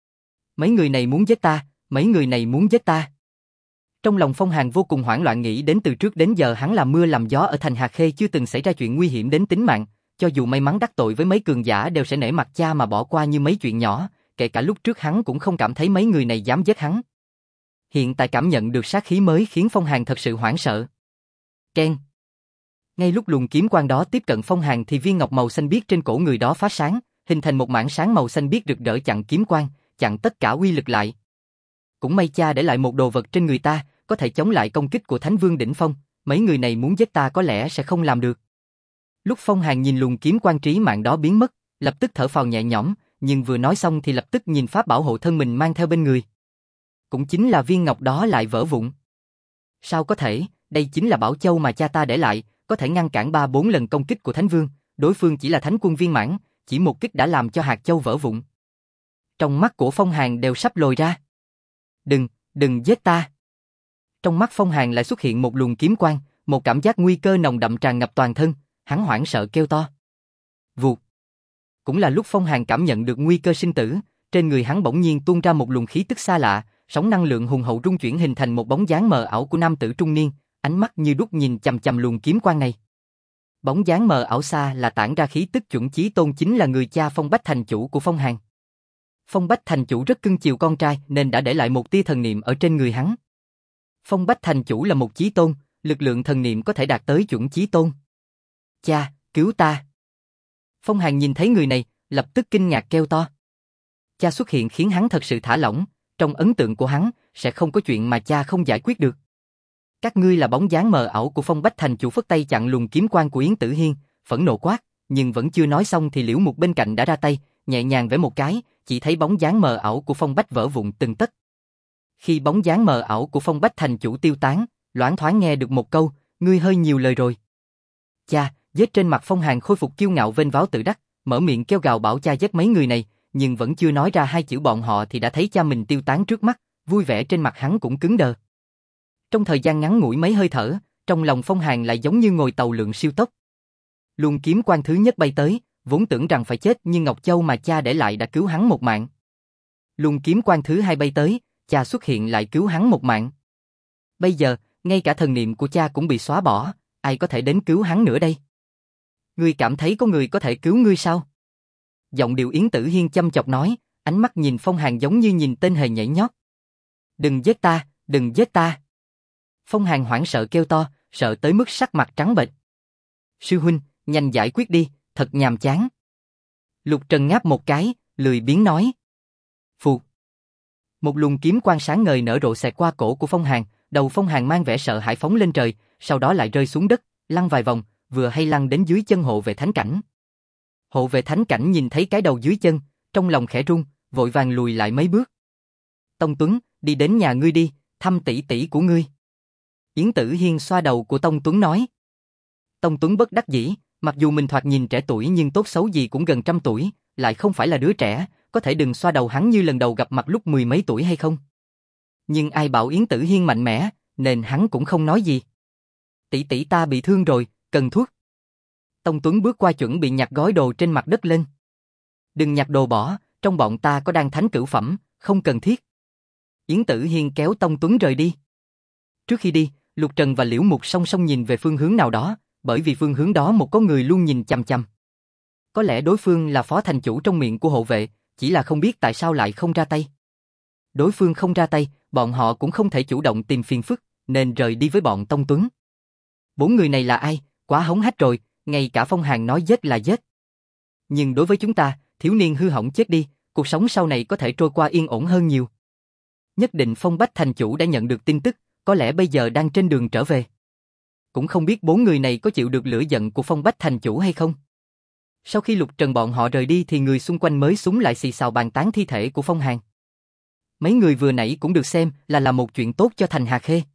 Mấy người này muốn giết ta, mấy người này muốn giết ta. Trong lòng Phong Hàn vô cùng hoảng loạn, nghĩ đến từ trước đến giờ hắn làm mưa làm gió ở thành Hà Khê chưa từng xảy ra chuyện nguy hiểm đến tính mạng, cho dù may mắn đắc tội với mấy cường giả đều sẽ nể mặt cha mà bỏ qua như mấy chuyện nhỏ, kể cả lúc trước hắn cũng không cảm thấy mấy người này dám giết hắn. Hiện tại cảm nhận được sát khí mới khiến Phong Hàn thật sự hoảng sợ. Keng. Ngay lúc luồng kiếm quang đó tiếp cận Phong Hàn thì viên ngọc màu xanh biếc trên cổ người đó phát sáng, hình thành một mảng sáng màu xanh biếc rực rỡ chặn kiếm quang, chặn tất cả uy lực lại. Cũng may cha để lại một đồ vật trên người ta, có thể chống lại công kích của Thánh Vương đỉnh phong, mấy người này muốn giết ta có lẽ sẽ không làm được. Lúc Phong Hàn nhìn luồng kiếm quang trí mạng đó biến mất, lập tức thở phào nhẹ nhõm, nhưng vừa nói xong thì lập tức nhìn pháp bảo hộ thân mình mang theo bên người. Cũng chính là viên ngọc đó lại vỡ vụn. Sao có thể, đây chính là bảo châu mà cha ta để lại, có thể ngăn cản 3-4 lần công kích của Thánh Vương, đối phương chỉ là Thánh Quân viên mãn, chỉ một kích đã làm cho hạt châu vỡ vụn. Trong mắt của Phong Hàn đều sắp lồi ra. Đừng giết ta. Trong mắt Phong Hàn lại xuất hiện một luồng kiếm quang, một cảm giác nguy cơ nồng đậm tràn ngập toàn thân, hắn hoảng sợ kêu to. Vụt. Cũng là lúc Phong Hàn cảm nhận được nguy cơ sinh tử, trên người hắn bỗng nhiên tuôn ra một luồng khí tức xa lạ, sóng năng lượng hùng hậu rung chuyển hình thành một bóng dáng mờ ảo của nam tử trung niên, ánh mắt như đúc nhìn chằm chằm luồng kiếm quang này. Bóng dáng mờ ảo xa là tản ra khí tức chuẩn chí tôn, chính là người cha Phong Bách thành chủ của Phong Hàn. Phong Bách thành chủ rất cưng chiều con trai nên đã để lại một tia thần niệm ở trên người hắn. Phong Bách thành chủ là một chí tôn, lực lượng thần niệm có thể đạt tới chuẩn chí tôn. Cha, cứu ta! Phong Hàn nhìn thấy người này, lập tức kinh ngạc kêu to. Cha xuất hiện khiến hắn thật sự thả lỏng, trong ấn tượng của hắn, sẽ không có chuyện mà cha không giải quyết được. Các ngươi là bóng dáng mờ ảo của Phong Bách thành chủ, phất tay chặn luồng kiếm quang của Yến Tử Hiên, phẫn nộ quát, nhưng vẫn chưa nói xong thì Liễu Mục bên cạnh đã ra tay, nhẹ nhàng vẽ một cái, chỉ thấy bóng dáng mờ ảo của Phong Bách vỡ vụn từng tấc. Khi bóng dáng mờ ảo của Phong Bách thành chủ tiêu tán, loáng thoáng nghe được một câu, ngươi hơi nhiều lời rồi. Cha, vết trên mặt Phong Hàn khôi phục kiêu ngạo vênh váo tự đắc, mở miệng kêu gào bảo cha giết mấy người này, nhưng vẫn chưa nói ra hai chữ bọn họ thì đã thấy cha mình tiêu tán trước mắt, vui vẻ trên mặt hắn cũng cứng đờ. Trong thời gian ngắn ngủi mấy hơi thở, trong lòng Phong Hàn lại giống như ngồi tàu lượn siêu tốc. Luồng kiếm quang thứ nhất bay tới, vốn tưởng rằng phải chết nhưng Ngọc Châu mà cha để lại đã cứu hắn một mạng. Luồng kiếm quang thứ hai bay tới, cha xuất hiện lại cứu hắn một mạng. Bây giờ, ngay cả thần niệm của cha cũng bị xóa bỏ, ai có thể đến cứu hắn nữa đây? Ngươi cảm thấy có người có thể cứu ngươi sao? Giọng điệu Yến Tử Hiên chăm chọc nói, ánh mắt nhìn Phong Hàn giống như nhìn tên hề nhảy nhót. Đừng giết ta, đừng giết ta. Phong Hàn hoảng sợ kêu to, sợ tới mức sắc mặt trắng bệch. Sư huynh, nhanh giải quyết đi, thật nhàm chán. Lục Trần ngáp một cái, lười biếng nói. Phù. Một luồng kiếm quang sáng ngời nở rộ xẹt qua cổ của Phong Hàn, đầu Phong Hàn mang vẻ sợ hãi phóng lên trời, sau đó lại rơi xuống đất, lăn vài vòng, vừa hay lăn đến dưới chân hộ vệ thánh cảnh. Hộ vệ thánh cảnh nhìn thấy cái đầu dưới chân, trong lòng khẽ run, vội vàng lùi lại mấy bước. Tông Tuấn, đi đến nhà ngươi đi, thăm tỷ tỷ của ngươi. Yến Tử Hiên xoa đầu của Tông Tuấn nói. Tông Tuấn bất đắc dĩ, mặc dù mình thoạt nhìn trẻ tuổi nhưng tốt xấu gì cũng gần 100 tuổi, lại không phải là đứa trẻ, có thể đừng xoa đầu hắn như lần đầu gặp mặt lúc 10 mấy tuổi hay không? Nhưng ai bảo Yến Tử Hiên mạnh mẽ, nên hắn cũng không nói gì. Tỷ tỷ ta bị thương rồi, cần thuốc. Tông Tuấn bước qua chuẩn bị nhặt gói đồ trên mặt đất lên. Đừng nhặt đồ bỏ, trong bọn ta có đan thánh cửu phẩm, không cần thiết. Yến Tử Hiên kéo Tông Tuấn rời đi. Trước khi đi, Lục Trần và Liễu Mục song song nhìn về phương hướng nào đó, bởi vì phương hướng đó một có người luôn nhìn chằm chằm. Có lẽ đối phương là phó thành chủ trong miệng của hộ vệ, chỉ là không biết tại sao lại không ra tay. Đối phương không ra tay, bọn họ cũng không thể chủ động tìm phiền phức, nên rời đi với bọn Tông Tuấn. 4 người này là ai? Quá hống hách rồi, ngay cả Phong Hàn nói giết là giết. Nhưng đối với chúng ta, thiếu niên hư hỏng chết đi, cuộc sống sau này có thể trôi qua yên ổn hơn nhiều. Nhất định Phong Bách thành chủ đã nhận được tin tức, có lẽ bây giờ đang trên đường trở về. Cũng không biết 4 người này có chịu được lửa giận của Phong Bách thành chủ hay không. Sau khi Lục Trần bọn họ rời đi thì người xung quanh mới súng lại xì xào bàn tán thi thể của Phong Hàn. Mấy người vừa nãy cũng được xem là một chuyện tốt cho thành Hà Khê.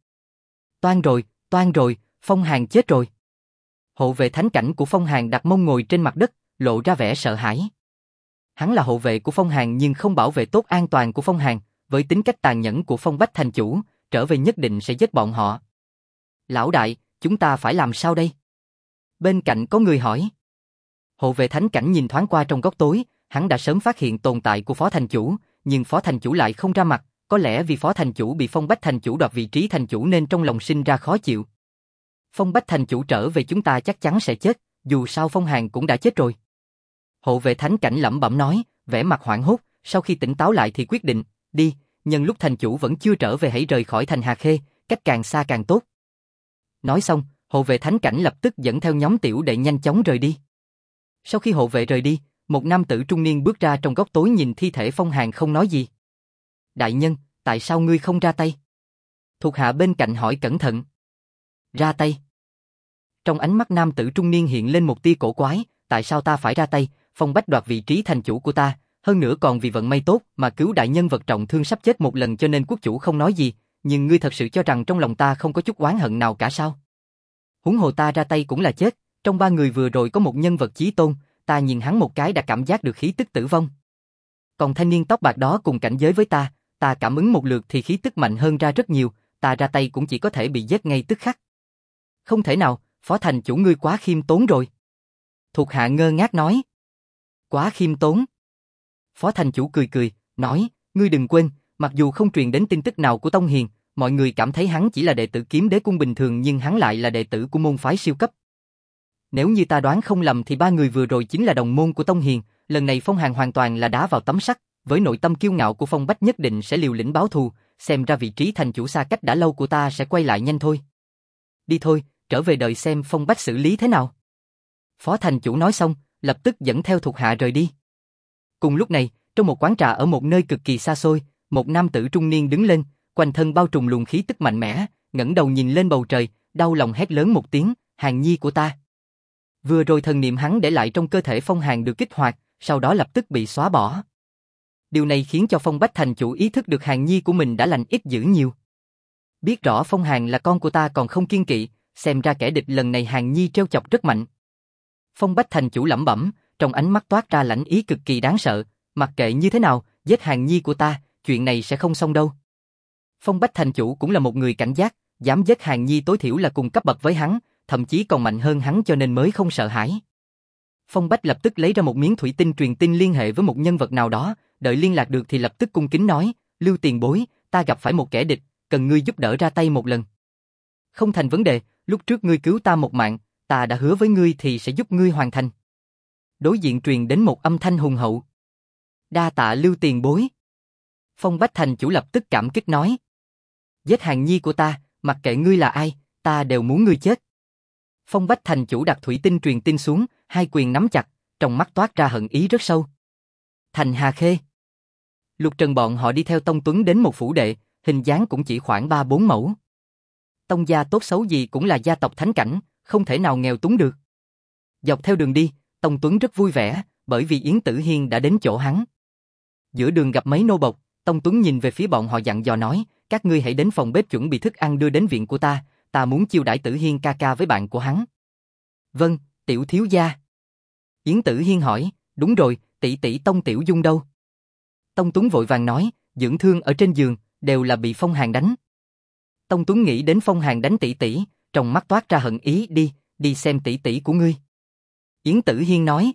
Toan rồi, Phong Hàn chết rồi. Hộ vệ thánh cảnh của Phong Hàn đặt mông ngồi trên mặt đất, lộ ra vẻ sợ hãi. Hắn là hộ vệ của Phong Hàn nhưng không bảo vệ tốt an toàn của Phong Hàn, với tính cách tàn nhẫn của Phong Bách thành chủ, trở về nhất định sẽ giết bọn họ. Lão đại, chúng ta phải làm sao đây? Bên cạnh có người hỏi. Hộ vệ thánh cảnh nhìn thoáng qua trong góc tối, hắn đã sớm phát hiện tồn tại của phó thành chủ, nhưng phó thành chủ lại không ra mặt, có lẽ vì phó thành chủ bị Phong Bách thành chủ đoạt vị trí thành chủ nên trong lòng sinh ra khó chịu. Phong Bách thành chủ trở về chúng ta chắc chắn sẽ chết, dù sao Phong Hàn cũng đã chết rồi. Hộ vệ thánh cảnh lẩm bẩm nói, vẻ mặt hoảng hốt, sau khi tỉnh táo lại thì quyết định, đi, nhân lúc thành chủ vẫn chưa trở về hãy rời khỏi thành Hà Khê, cách càng xa càng tốt. Nói xong, hộ vệ thánh cảnh lập tức dẫn theo nhóm tiểu đệ nhanh chóng rời đi. Sau khi hộ vệ rời đi, một nam tử trung niên bước ra trong góc tối nhìn thi thể Phong Hàn không nói gì. Đại nhân, tại sao ngươi không ra tay? Thuộc hạ bên cạnh hỏi cẩn thận. Ra tay. Trong ánh mắt nam tử trung niên hiện lên một tia cổ quái, tại sao ta phải ra tay? Phong Bách đoạt vị trí thành chủ của ta, hơn nữa còn vì vận may tốt mà cứu đại nhân vật trọng thương sắp chết một lần cho nên quốc chủ không nói gì, nhưng ngươi thật sự cho rằng trong lòng ta không có chút oán hận nào cả sao? Huống hồ ta ra tay cũng là chết, trong 3 người vừa rồi có một nhân vật chí tôn, ta nhìn hắn một cái đã cảm giác được khí tức tử vong. Còn thanh niên tóc bạc đó cùng cảnh giới với ta cảm ứng một lượt thì khí tức mạnh hơn ra rất nhiều, ta ra tay cũng chỉ có thể bị giết ngay tức khắc. Không thể nào, phó thành chủ ngươi quá khiêm tốn rồi. Thuộc hạ ngơ ngác nói. Quá khiêm tốn. Phó thành chủ cười cười, nói, ngươi đừng quên, mặc dù không truyền đến tin tức nào của Tông Hiền, mọi người cảm thấy hắn chỉ là đệ tử Kiếm Đế Cung bình thường nhưng hắn lại là đệ tử của môn phái siêu cấp. Nếu như ta đoán không lầm thì ba người vừa rồi chính là đồng môn của Tông Hiền, lần này Phong Hàn hoàn toàn là đá vào tấm sắt, với nội tâm kiêu ngạo của Phong Bách nhất định sẽ liều lĩnh báo thù, xem ra vị trí thành chủ xa cách đã lâu của ta sẽ quay lại nhanh thôi. Đi thôi, trở về đợi xem Phong Bách xử lý thế nào. Phó thành chủ nói xong, lập tức dẫn theo thuộc hạ rời đi. Cùng lúc này, trong một quán trà ở một nơi cực kỳ xa xôi, một nam tử trung niên đứng lên, quanh thân bao trùm luồng khí tức mạnh mẽ, ngẩng đầu nhìn lên bầu trời, đau lòng hét lớn một tiếng, Hàn Nhi của ta. Vừa rồi thần niệm hắn để lại trong cơ thể Phong Hàn được kích hoạt, sau đó lập tức bị xóa bỏ. Điều này khiến cho Phong Bách thành chủ ý thức được Hàn Nhi của mình đã lành ít dữ nhiều. Biết rõ Phong Hàn là con của ta còn không kiêng kỵ, xem ra kẻ địch lần này Hàn Nhi trêu chọc rất mạnh. Phong Bách thành chủ lẩm bẩm, trong ánh mắt toát ra lãnh ý cực kỳ đáng sợ, mặc kệ như thế nào, giết Hàn Nhi của ta, chuyện này sẽ không xong đâu. Phong Bách thành chủ cũng là một người cảnh giác, dám giết Hàn Nhi tối thiểu là cùng cấp bậc với hắn, thậm chí còn mạnh hơn hắn cho nên mới không sợ hãi. Phong Bách lập tức lấy ra một miếng thủy tinh truyền tin liên hệ với một nhân vật nào đó, đợi liên lạc được thì lập tức cung kính nói, Lưu tiền bối, ta gặp phải một kẻ địch, cần ngươi giúp đỡ ra tay một lần. Không thành vấn đề, lúc trước ngươi cứu ta một mạng, ta đã hứa với ngươi thì sẽ giúp ngươi hoàn thành. Đối diện truyền đến một âm thanh hùng hậu. Đa tạ Lưu tiền bối. Phong Bách thành chủ lập tức cảm kích nói. Giết Hàn Nhi của ta, mặc kệ ngươi là ai, ta đều muốn ngươi chết. Phong Bách thành chủ đặt thủy tinh truyền tin xuống, hai quyền nắm chặt, trong mắt toát ra hận ý rất sâu. Thành Hà Khê. Lục Trần bọn họ đi theo Tông Tuấn đến một phủ đệ, hình dáng cũng chỉ khoảng 3-4 mẫu. Tông gia tốt xấu gì cũng là gia tộc thánh cảnh, không thể nào nghèo túng được. Dọc theo đường đi, Tông Tuấn rất vui vẻ, bởi vì Yến Tử Hiên đã đến chỗ hắn. Giữa đường gặp mấy nô bộc, Tông Tuấn nhìn về phía bọn họ dặn dò nói, các ngươi hãy đến phòng bếp chuẩn bị thức ăn đưa đến viện của ta muốn chiêu đãi Tử Hiên ca ca với bạn của hắn. Vâng, tiểu thiếu gia. Yến Tử Hiên hỏi, đúng rồi, tỷ tỷ Tông Tiểu Dung đâu? Tông Tuấn vội vàng nói, dưỡng thương ở trên giường, đều là bị Phong Hàn đánh. Tông Tuấn nghĩ đến Phong Hàn đánh tỷ tỷ, trong mắt toát ra hận ý, đi xem tỷ tỷ của ngươi. Yến Tử Hiên nói.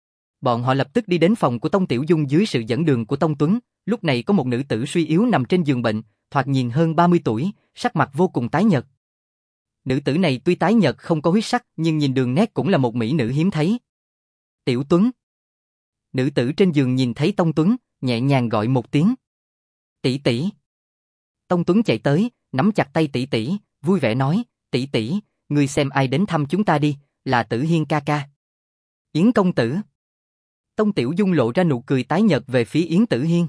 Bọn họ lập tức đi đến phòng của Tông Tiểu Dung dưới sự dẫn đường của Tông Tuấn, lúc này có một nữ tử suy yếu nằm trên giường bệnh, thoạt nhìn hơn 30 tuổi, sắc mặt vô cùng tái nhợt. Nữ tử này tuy tái nhợt không có huyết sắc nhưng nhìn đường nét cũng là một mỹ nữ hiếm thấy. Tiểu Tuấn. Nữ tử trên giường nhìn thấy Tông Tuấn, nhẹ nhàng gọi một tiếng. Tỷ tỷ. Tông Tuấn chạy tới, nắm chặt tay tỷ tỷ, vui vẻ nói, tỷ tỷ, ngươi xem ai đến thăm chúng ta đi, là Tử Hiên ca ca. Yến công tử. Tông Tiểu Dung lộ ra nụ cười tái nhợt về phía Yến Tử Hiên.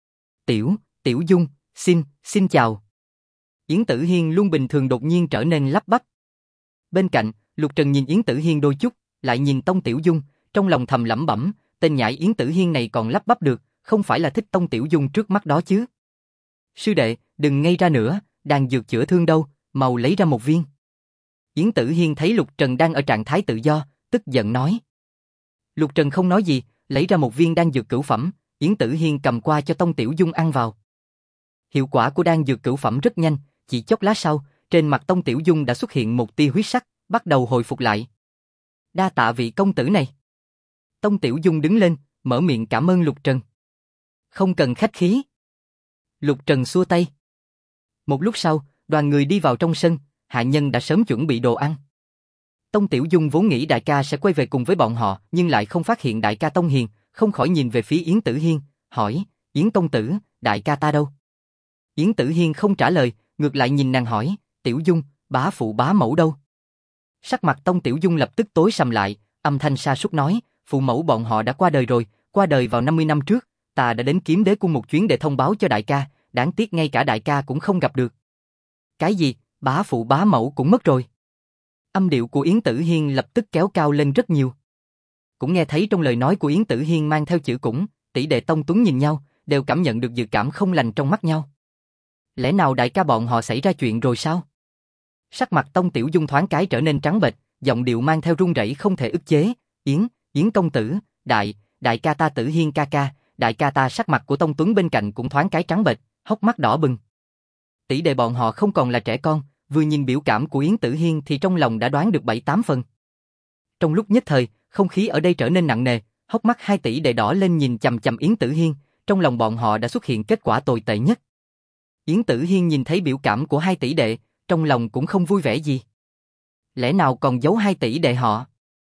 Tiểu Dung, xin chào. Yến Tử Hiên luôn bình thường đột nhiên trở nên lắp bắp. Bên cạnh, Lục Trần nhìn Yến Tử Hiên đôi chút, lại nhìn Tông Tiểu Dung, trong lòng thầm lẩm bẩm, tên nhãi Yến Tử Hiên này còn lắp bắp được, không phải là thích Tông Tiểu Dung trước mắt đó chứ. Sư đệ, đừng ngây ra nữa, đang dược chữa thương đâu, mau lấy ra một viên. Yến Tử Hiên thấy Lục Trần đang ở trạng thái tự do, tức giận nói. Lục Trần không nói gì, lấy ra một viên đan dược cửu phẩm, Yến Tử Hiên cầm qua cho Tông Tiểu Dung ăn vào. Hiệu quả của đan dược cửu phẩm rất nhanh, chỉ chốc lát sau, trên mặt Tông Tiểu Dung đã xuất hiện một tia huyết sắc, bắt đầu hồi phục lại. Đa tạ vị công tử này. Tông Tiểu Dung đứng lên, mở miệng cảm ơn Lục Trần. Không cần khách khí. Lục Trần xua tay. Một lúc sau, đoàn người đi vào trong sân, hạ nhân đã sớm chuẩn bị đồ ăn. Tông Tiểu Dung vốn nghĩ đại ca sẽ quay về cùng với bọn họ, nhưng lại không phát hiện đại ca Tông Hiền, không khỏi nhìn về phía Yến Tử Hiên, hỏi, Yến công tử, đại ca ta đâu? Yến Tử Hiên không trả lời, ngược lại nhìn nàng hỏi, Tiểu Dung, bá phụ bá mẫu đâu? Sắc mặt Tông Tiểu Dung lập tức tối sầm lại, âm thanh sa sút nói, phụ mẫu bọn họ đã qua đời rồi, qua đời vào 50 năm trước, ta đã đến Kiếm Đế Cung một chuyến để thông báo cho đại ca, đáng tiếc ngay cả đại ca cũng không gặp được. Cái gì, bá phụ bá mẫu cũng mất rồi? Âm điệu của Yến Tử Hiên lập tức kéo cao lên rất nhiều. Cũng nghe thấy trong lời nói của Yến Tử Hiên mang theo chữ cũng, tỷ đệ Tông Tuấn nhìn nhau, đều cảm nhận được dự cảm không lành trong mắt nhau. Lẽ nào đại ca bọn họ xảy ra chuyện rồi sao? Sắc mặt Tông Tiểu Dung thoáng cái trở nên trắng bệch, giọng điệu mang theo run rẩy không thể ức chế. Yến công tử, đại ca ta Tử Hiên ca ca, đại ca ta. Sắc mặt của Tông Tuấn bên cạnh cũng thoáng cái trắng bệch, hốc mắt đỏ bừng. Tỷ đệ bọn họ không còn là trẻ con, vừa nhìn biểu cảm của Yến Tử Hiên thì trong lòng đã đoán được 7-8 phần. Trong lúc nhất thời, không khí ở đây trở nên nặng nề, hốc mắt hai tỷ đệ đỏ lên nhìn chằm chằm Yến Tử Hiên, trong lòng bọn họ đã xuất hiện kết quả tồi tệ nhất. Yến Tử Hiên nhìn thấy biểu cảm của hai tỷ đệ, trong lòng cũng không vui vẻ gì. Lẽ nào còn giấu hai tỷ đệ họ?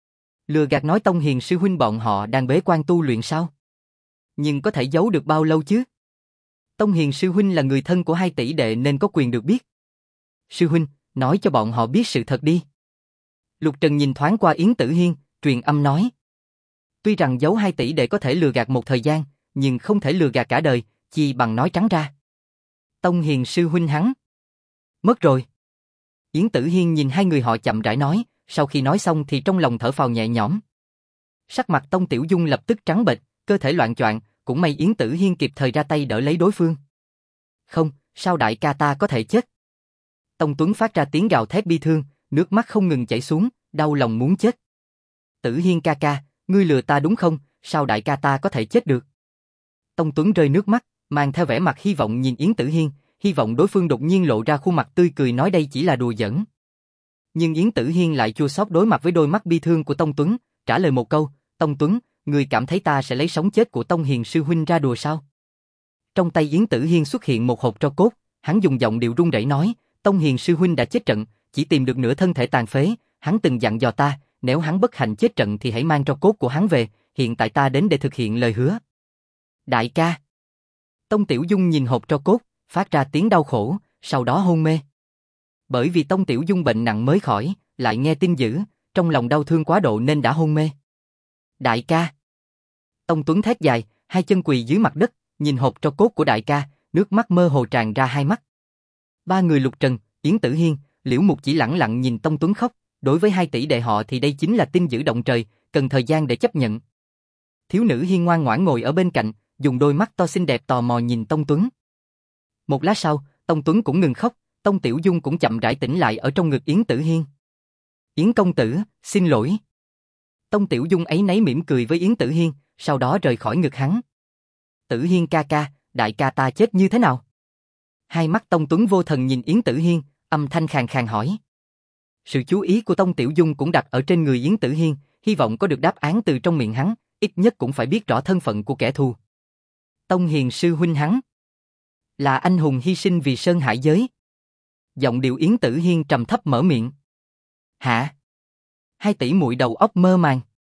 Lừa gạt nói Tông Hiền sư huynh bọn họ đang bế quan tu luyện sao? Nhưng có thể giấu được bao lâu chứ? Tông Hiền sư huynh là người thân của hai tỷ đệ nên có quyền được biết. Sư huynh, nói cho bọn họ biết sự thật đi. Lục Trần nhìn thoáng qua Yến Tử Hiên, truyền âm nói. Tuy rằng giấu hai tỷ đệ có thể lừa gạt một thời gian, nhưng không thể lừa gạt cả đời, chi bằng nói trắng ra. Tông Hiền sư huynh hắn mất rồi. Yến Tử Hiên nhìn hai người họ chậm rãi nói, sau khi nói xong thì trong lòng thở phào nhẹ nhõm. Sắc mặt Tông Tiểu Dung lập tức trắng bệch, cơ thể loạng choạng, cũng may Yến Tử Hiên kịp thời ra tay đỡ lấy đối phương. Không, sao đại ca ta có thể chết? Tông Tuấn phát ra tiếng gào thét bi thương, nước mắt không ngừng chảy xuống, đau lòng muốn chết. Tử Hiên ca ca, ngươi lừa ta đúng không? Sao đại ca ta có thể chết được? Tông Tuấn rơi nước mắt, mang theo vẻ mặt hy vọng nhìn Yến Tử Hiên, hy vọng đối phương đột nhiên lộ ra khuôn mặt tươi cười nói đây chỉ là đùa giỡn. Nhưng Yến Tử Hiên lại chua xót đối mặt với đôi mắt bi thương của Tông Tuấn, trả lời một câu, Tông Tuấn, ngươi cảm thấy ta sẽ lấy sống chết của Tông Hiền sư huynh ra đùa sao? Trong tay Yến Tử Hiên xuất hiện một hộp tro cốt, hắn dùng giọng điệu run rẩy nói, Tông Hiền sư huynh đã chết trận, chỉ tìm được nửa thân thể tàn phế, hắn từng dặn dò ta, nếu hắn bất hạnh chết trận thì hãy mang tro cốt của hắn về, hiện tại ta đến để thực hiện lời hứa. Đại ca. Tông Tiểu Dung nhìn hộp tro cốt, phát ra tiếng đau khổ, sau đó hôn mê. Bởi vì Tông Tiểu Dung bệnh nặng mới khỏi, lại nghe tin dữ, trong lòng đau thương quá độ nên đã hôn mê. Đại ca. Tông Tuấn thét dài, hai chân quỳ dưới mặt đất, nhìn hộp tro cốt của đại ca, nước mắt mơ hồ tràn ra hai mắt. Ba người Lục Trần, Yến Tử Hiên, Liễu Mục chỉ lẳng lặng nhìn Tông Tuấn khóc, đối với hai tỷ đệ họ thì đây chính là tin dữ động trời, cần thời gian để chấp nhận. Thiếu nữ Hiên ngoan ngoãn ngồi ở bên cạnh, dùng đôi mắt to xinh đẹp tò mò nhìn Tông Tuấn. Một lát sau, Tông Tuấn cũng ngừng khóc, Tông Tiểu Dung cũng chậm rãi tỉnh lại ở trong ngực Yến Tử Hiên. Yến công tử, xin lỗi. Tông Tiểu Dung áy náy mỉm cười với Yến Tử Hiên, sau đó rời khỏi ngực hắn. Tử Hiên ca ca, đại ca ta chết như thế nào? Hai mắt Tông Tuấn vô thần nhìn Yến Tử Hiên, âm thanh khàn khàn hỏi. Sự chú ý của Tông Tiểu Dung cũng đặt ở trên người Yến Tử Hiên, hy vọng có được đáp án từ trong miệng hắn, ít nhất cũng phải biết rõ thân phận của kẻ thù. Tông Hiền sư huynh hắn là anh hùng hy sinh vì Sơn Hải giới. Giọng điệu Yến Tử Hiên trầm thấp mở miệng. Hả? Hai tỷ muội đầu óc mơ màng.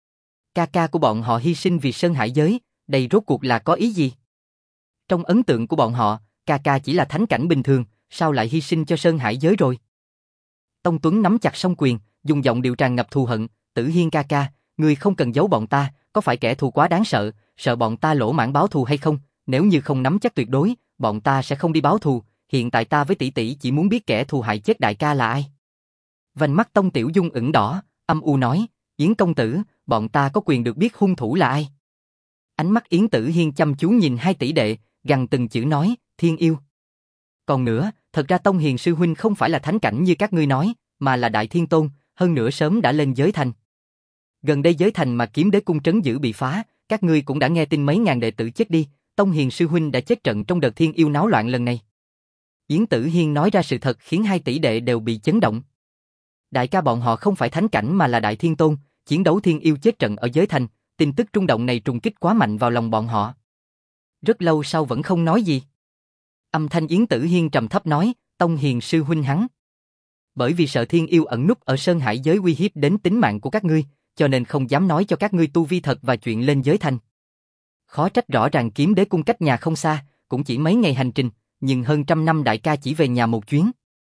Ca ca của bọn họ hy sinh vì Sơn Hải giới, đây rốt cuộc là có ý gì? Trong ấn tượng của bọn họ, ca ca chỉ là thánh cảnh bình thường, sao lại hy sinh cho Sơn Hải giới rồi? Tông Tuấn nắm chặt song quyền, dùng giọng điệu tràn ngập thù hận, Tử Hiên ca ca, ngươi không cần giấu bọn ta, có phải kẻ thù quá đáng sợ, sợ bọn ta lỗ mãng báo thù hay không? Nếu như không nắm chắc tuyệt đối, bọn ta sẽ không đi báo thù, hiện tại ta với tỷ tỷ chỉ muốn biết kẻ thù hại chết đại ca là ai. Vành mắt Tông Tiểu Dung ửng đỏ, âm u nói, Yến công tử, bọn ta có quyền được biết hung thủ là ai. Ánh mắt Yến Tử Hiên chăm chú nhìn hai tỷ đệ, gằn từng chữ nói, Thiên Yêu. Còn nữa, thật ra Tông Hiền sư huynh không phải là thánh cảnh như các ngươi nói, mà là Đại Thiên Tôn, hơn nữa sớm đã lên giới thành. Gần đây giới thành mà Kiếm Đế cung trấn giữ bị phá, các ngươi cũng đã nghe tin mấy ngàn đệ tử chết đi, Tông Hiền sư huynh đã chết trận trong đợt Thiên Yêu náo loạn lần này. Yến Tử Hiên nói ra sự thật khiến hai tỷ đệ đều bị chấn động. Đại ca bọn họ không phải thánh cảnh mà là Đại Thiên Tôn, chiến đấu Thiên Yêu chết trận ở giới thành, tin tức rung động này trùng kích quá mạnh vào lòng bọn họ. Rất lâu sau vẫn không nói gì. Âm thanh Yến Tử Hiên trầm thấp nói, Tông Hiền sư huynh hắn. Bởi vì sợ Thiên Yêu ẩn núp ở Sơn Hải giới uy hiếp đến tính mạng của các ngươi, cho nên không dám nói cho các ngươi tu vi thật và chuyện lên giới thành. Khó trách rõ ràng Kiếm Đế cung cách nhà không xa, cũng chỉ mấy ngày hành trình, nhưng hơn trăm năm đại ca chỉ về nhà một chuyến.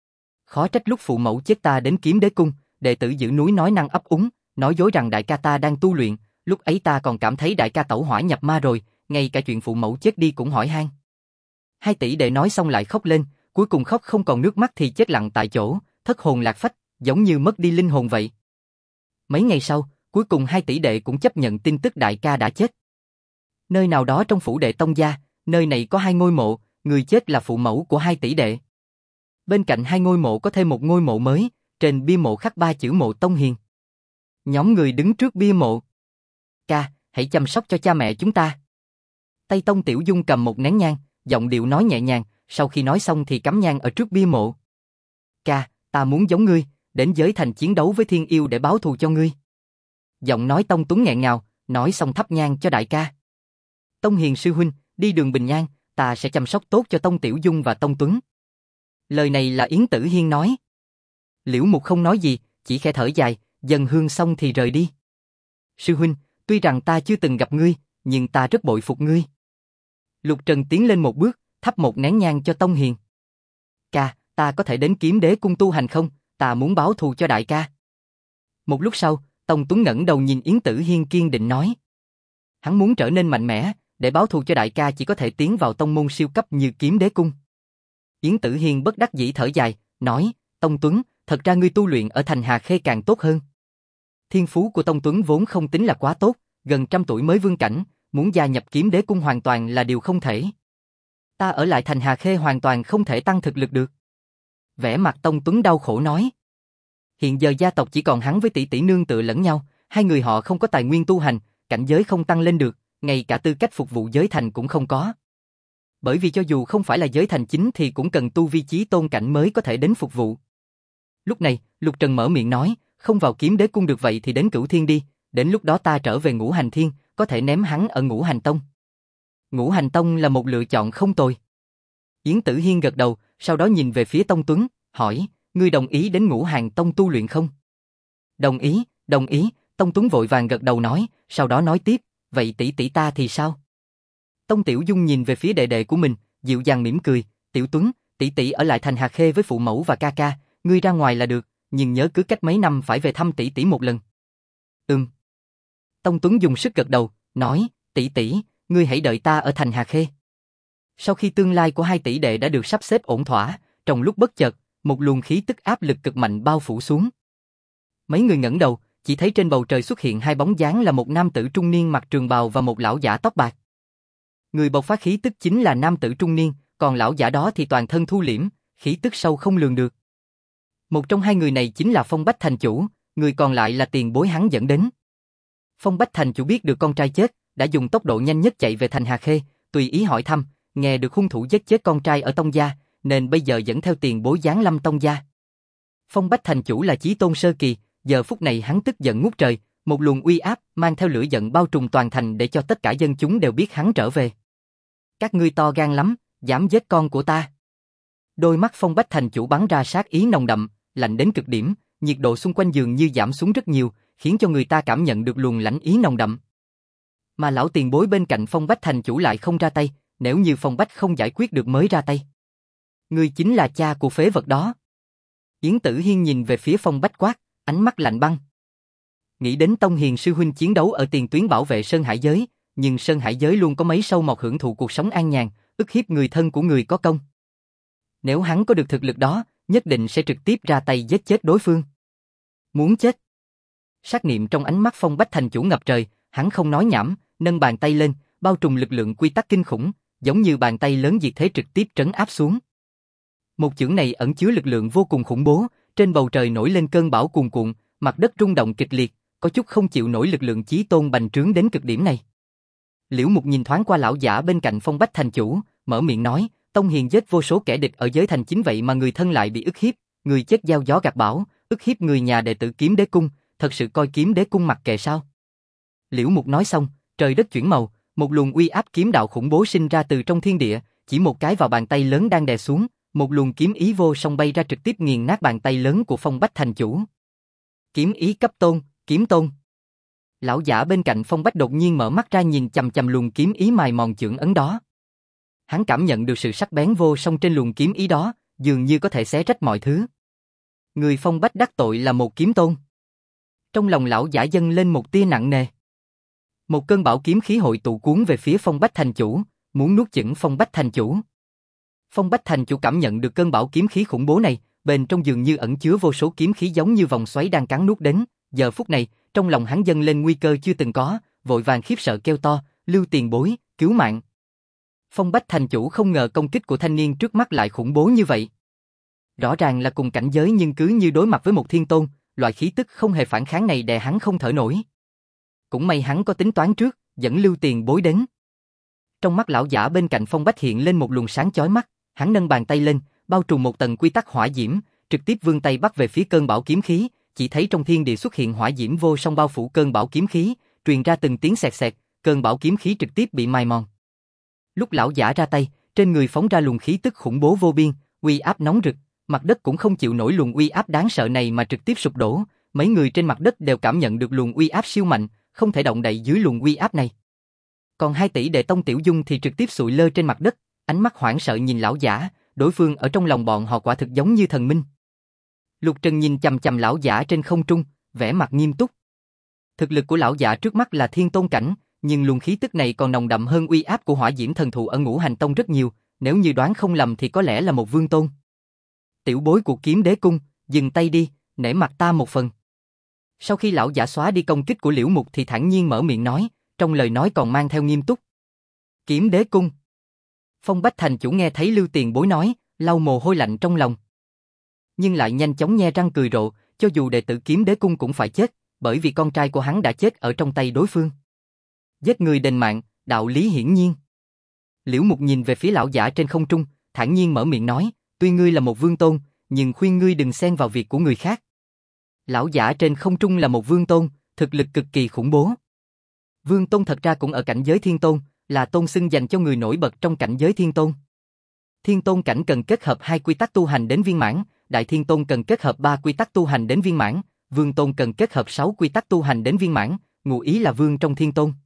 Khó trách lúc phụ mẫu chết ta đến Kiếm Đế cung, đệ tử giữ núi nói năng ấp úng, nói dối rằng đại ca ta đang tu luyện, lúc ấy ta còn cảm thấy đại ca tẩu hỏa nhập ma rồi, ngay cả chuyện phụ mẫu chết đi cũng hỏi han. Hai tỷ đệ nói xong lại khóc lên, cuối cùng khóc không còn nước mắt thì chết lặng tại chỗ, thất hồn lạc phách, giống như mất đi linh hồn vậy. Mấy ngày sau, cuối cùng hai tỷ đệ cũng chấp nhận tin tức đại ca đã chết. Nơi nào đó trong phủ đệ Tông gia, nơi này có hai ngôi mộ, người chết là phụ mẫu của hai tỷ đệ. Bên cạnh hai ngôi mộ có thêm một ngôi mộ mới, trên bia mộ khắc ba chữ Mộ Tông Hiền. Nhóm người đứng trước bia mộ. Ca, hãy chăm sóc cho cha mẹ chúng ta. Tay Tông Tiểu Dung cầm một nén nhang, giọng điệu nói nhẹ nhàng, sau khi nói xong thì cắm nhang ở trước bia mộ. Ca, ta muốn giống ngươi, đến giới thành chiến đấu với Thiên Yêu để báo thù cho ngươi. Giọng nói Tông Tuấn nghẹn ngào, nói xong thắp nhang cho đại ca. Tông Hiền sư huynh, đi đường bình an, ta sẽ chăm sóc tốt cho Tông Tiểu Dung và Tông Tuấn. Lời này là Yến Tử Hiên nói. Liễu Mục không nói gì, chỉ khẽ thở dài, dâng hương xong thì rời đi. Sư huynh, tuy rằng ta chưa từng gặp ngươi, nhưng ta rất bội phục ngươi. Lục Trần tiến lên một bước, thắp một nén nhang cho Tông Hiền. Ca, ta có thể đến Kiếm Đế cung tu hành không? Ta muốn báo thù cho đại ca. Một lúc sau, Tông Tuấn ngẩng đầu nhìn Yến Tử Hiên kiên định nói. Hắn muốn trở nên mạnh mẽ, để báo thù cho đại ca chỉ có thể tiến vào tông môn siêu cấp như Kiếm Đế cung. Yến Tử Hiên bất đắc dĩ thở dài, nói, Tông Tuấn, thật ra ngươi tu luyện ở Thành Hà Khê càng tốt hơn. Thiên phú của Tông Tuấn vốn không tính là quá tốt, gần 100 tuổi mới vương cảnh, muốn gia nhập Kiếm Đế cung hoàn toàn là điều không thể. Ta ở lại Thành Hà Khê hoàn toàn không thể tăng thực lực được. Vẻ mặt Tông Tuấn đau khổ nói. Hiện giờ gia tộc chỉ còn hắn với tỷ tỷ nương tựa lẫn nhau, hai người họ không có tài nguyên tu hành, cảnh giới không tăng lên được, ngay cả tư cách phục vụ giới thành cũng không có. Bởi vì cho dù không phải là giới thành chính thì cũng cần tu vi chí tôn cảnh mới có thể đến phục vụ. Lúc này, Lục Trần mở miệng nói, không vào Kiếm Đế cung được vậy thì đến Cửu Thiên đi, đến lúc đó ta trở về Ngũ Hành Thiên, có thể ném hắn ở Ngũ Hành Tông. Ngũ Hành Tông là một lựa chọn không tồi. Yến Tử Hiên gật đầu, sau đó nhìn về phía Tông Tuấn, hỏi, ngươi đồng ý đến Ngũ Hành Tông tu luyện không? Đồng ý, Tông Tuấn vội vàng gật đầu nói, sau đó nói tiếp, vậy tỷ tỷ ta thì sao? Tông Tiểu Dung nhìn về phía đệ đệ của mình, dịu dàng mỉm cười, Tiểu Tuấn, tỷ tỷ ở lại Thành Hà Khê với phụ mẫu và ca ca, ngươi ra ngoài là được, nhưng nhớ cứ cách mấy năm phải về thăm tỷ tỷ một lần. Tông Tuấn dùng sức gật đầu, nói, tỷ tỷ, ngươi hãy đợi ta ở Thành Hà Khê. Sau khi tương lai của hai tỷ đệ đã được sắp xếp ổn thỏa, trong lúc bất chợt, một luồng khí tức áp lực cực mạnh bao phủ xuống. Mấy người ngẩng đầu, chỉ thấy trên bầu trời xuất hiện hai bóng dáng là một nam tử trung niên mặc trường bào và một lão giả tóc bạc. Người bộc phát khí tức chính là nam tử trung niên, còn lão giả đó thì toàn thân thu liễm, khí tức sâu không lường được. Một trong hai người này chính là Phong Bách Thành chủ, người còn lại là tiền bối hắn dẫn đến. Phong Bách Thành chủ biết được con trai chết, đã dùng tốc độ nhanh nhất chạy về Thành Hà Khê, tùy ý hỏi thăm, nghe được hung thủ giết chết con trai ở Tông gia, nên bây giờ dẫn theo tiền bối giáng lâm Tông gia. Phong Bách Thành chủ là chí tôn sơ kỳ, giờ phút này hắn tức giận ngút trời, một luồng uy áp mang theo lửa giận bao trùm toàn thành để cho tất cả dân chúng đều biết hắn trở về. Các ngươi to gan lắm, dám giết con của ta. Đôi mắt Phong Bách Thành chủ bắn ra sát ý nồng đậm, lạnh đến cực điểm, nhiệt độ xung quanh dường như giảm xuống rất nhiều, khiến cho người ta cảm nhận được luồng lãnh ý nồng đậm. Mà lão tiền bối bên cạnh Phong Bách Thành chủ lại không ra tay, nếu như Phong Bách không giải quyết được mới ra tay. Ngươi chính là cha của phế vật đó. Yến Tử Hiên nhìn về phía Phong Bách quát, ánh mắt lạnh băng. Nghĩ đến Tông Hiền sư huynh chiến đấu ở tiền tuyến bảo vệ Sơn Hải giới, nhưng Sơn Hải giới luôn có mấy sâu mọt hưởng thụ cuộc sống an nhàn, ức hiếp người thân của người có công. Nếu hắn có được thực lực đó, nhất định sẽ trực tiếp ra tay giết chết đối phương. Muốn chết. Sát niệm trong ánh mắt Phong Bách Thành chủ ngập trời, hắn không nói nhảm, nâng bàn tay lên, bao trùm lực lượng quy tắc kinh khủng, giống như bàn tay lớn diệt thế trực tiếp trấn áp xuống. Một chưởng này ẩn chứa lực lượng vô cùng khủng bố, trên bầu trời nổi lên cơn bão cuồn cuộn, mặt đất rung động kịch liệt, có chút không chịu nổi lực lượng chí tôn bành trướng đến cực điểm này. Liễu Mục nhìn thoáng qua lão giả bên cạnh Phong Bách Thành chủ, mở miệng nói, Tông Hiền giết vô số kẻ địch ở giới thành chính vậy mà người thân lại bị ức hiếp, người chết gieo gió gặt bão, ức hiếp người nhà đệ tử Kiếm Đế cung, thật sự coi Kiếm Đế cung mặc kệ sao? Liễu Mục nói xong, trời đất chuyển màu, một luồng uy áp kiếm đạo khủng bố sinh ra từ trong thiên địa, chỉ một cái vào bàn tay lớn đang đè xuống, một luồng kiếm ý vô song bay ra trực tiếp nghiền nát bàn tay lớn của Phong Bách Thành chủ. Kiếm ý cấp tôn, kiếm tôn. Lão giả bên cạnh Phong Bách đột nhiên mở mắt ra nhìn chằm chằm luồng kiếm ý mài mòn chưởng ấn đó. Hắn cảm nhận được sự sắc bén vô song trên luồng kiếm ý đó, dường như có thể xé rách mọi thứ. Người Phong Bách đắc tội là một kiếm tôn. Trong lòng lão giả dâng lên một tia nặng nề. Một cơn bão kiếm khí hội tụ cuốn về phía Phong Bách Thành chủ, muốn nuốt chửng Phong Bách Thành chủ. Phong Bách Thành chủ cảm nhận được cơn bão kiếm khí khủng bố này, bên trong dường như ẩn chứa vô số kiếm khí giống như vòng xoáy đang cắn nuốt đến. Giờ phút này, trong lòng hắn dâng lên nguy cơ chưa từng có, vội vàng khiếp sợ kêu to, Lưu tiền bối, cứu mạng. Phong Bách Thành chủ không ngờ công kích của thanh niên trước mắt lại khủng bố như vậy. Rõ ràng là cùng cảnh giới nhưng cứ như đối mặt với một thiên tôn, loại khí tức không hề phản kháng này đè hắn không thở nổi. Cũng may hắn có tính toán trước, dẫn Lưu tiền bối đến. Trong mắt lão giả bên cạnh Phong Bách hiện lên một luồng sáng chói mắt, hắn nâng bàn tay lên, bao trùm một tầng quy tắc hỏa diễm, trực tiếp vươn tay bắt về phía cơn bão kiếm khí, chỉ thấy trong thiên địa xuất hiện hỏa diễm vô song bao phủ cơn bão kiếm khí, truyền ra từng tiếng xẹt xẹt, cơn bão kiếm khí trực tiếp bị mài mòn. Lúc lão giả ra tay, Trên người phóng ra luồng khí tức khủng bố vô biên, uy áp nóng rực, mặt đất cũng không chịu nổi luồng uy áp đáng sợ này mà trực tiếp sụp đổ, mấy người trên mặt đất đều cảm nhận được luồng uy áp siêu mạnh, không thể động đậy dưới luồng uy áp này. Còn 2 tỷ đệ Tông Tiểu Dung thì trực tiếp sụi lơ trên mặt đất, ánh mắt hoảng sợ nhìn lão giả, đối phương ở trong lòng bọn họ quả thực giống như thần minh. Lục Trần nhìn chằm chằm lão giả trên không trung, vẻ mặt nghiêm túc. Thực lực của lão giả trước mắt là thiên tôn cảnh, nhưng luồng khí tức này còn nồng đậm hơn uy áp của Hỏa Diễm Thần Thụ ở Ngũ Hành Tông rất nhiều, nếu như đoán không lầm thì có lẽ là một vương tôn. Tiểu bối của Kiếm Đế Cung, dừng tay đi, nể mặt ta một phần. Sau khi lão giả xóa đi công kích của Liễu Mục thì thản nhiên mở miệng nói, trong lời nói còn mang theo nghiêm túc. Kiếm Đế Cung. Phong Bách Thành chủ nghe thấy Lưu Tiền Bối nói, lau mồ hôi lạnh trong lòng. Nhưng lại nhanh chóng nhe răng cười rộ, cho dù đệ tử Kiếm Đế Cung cũng phải chết, bởi vì con trai của hắn đã chết ở trong tay đối phương. Giết người đền mạng, đạo lý hiển nhiên. Liễu Mục nhìn về phía lão giả trên không trung, thản nhiên mở miệng nói, tuy ngươi là một vương tôn, nhưng khuyên ngươi đừng xen vào việc của người khác. Lão giả trên không trung là một vương tôn, thực lực cực kỳ khủng bố. Vương tôn thật ra cũng ở cảnh giới thiên tôn, là tôn xưng dành cho người nổi bật trong cảnh giới thiên tôn. Thiên tôn cảnh cần kết hợp 2 quy tắc tu hành đến viên mãn, đại thiên tôn cần kết hợp 3 quy tắc tu hành đến viên mãn, vương tôn cần kết hợp 6 quy tắc tu hành đến viên mãn, ngụ ý là vương trong thiên tôn.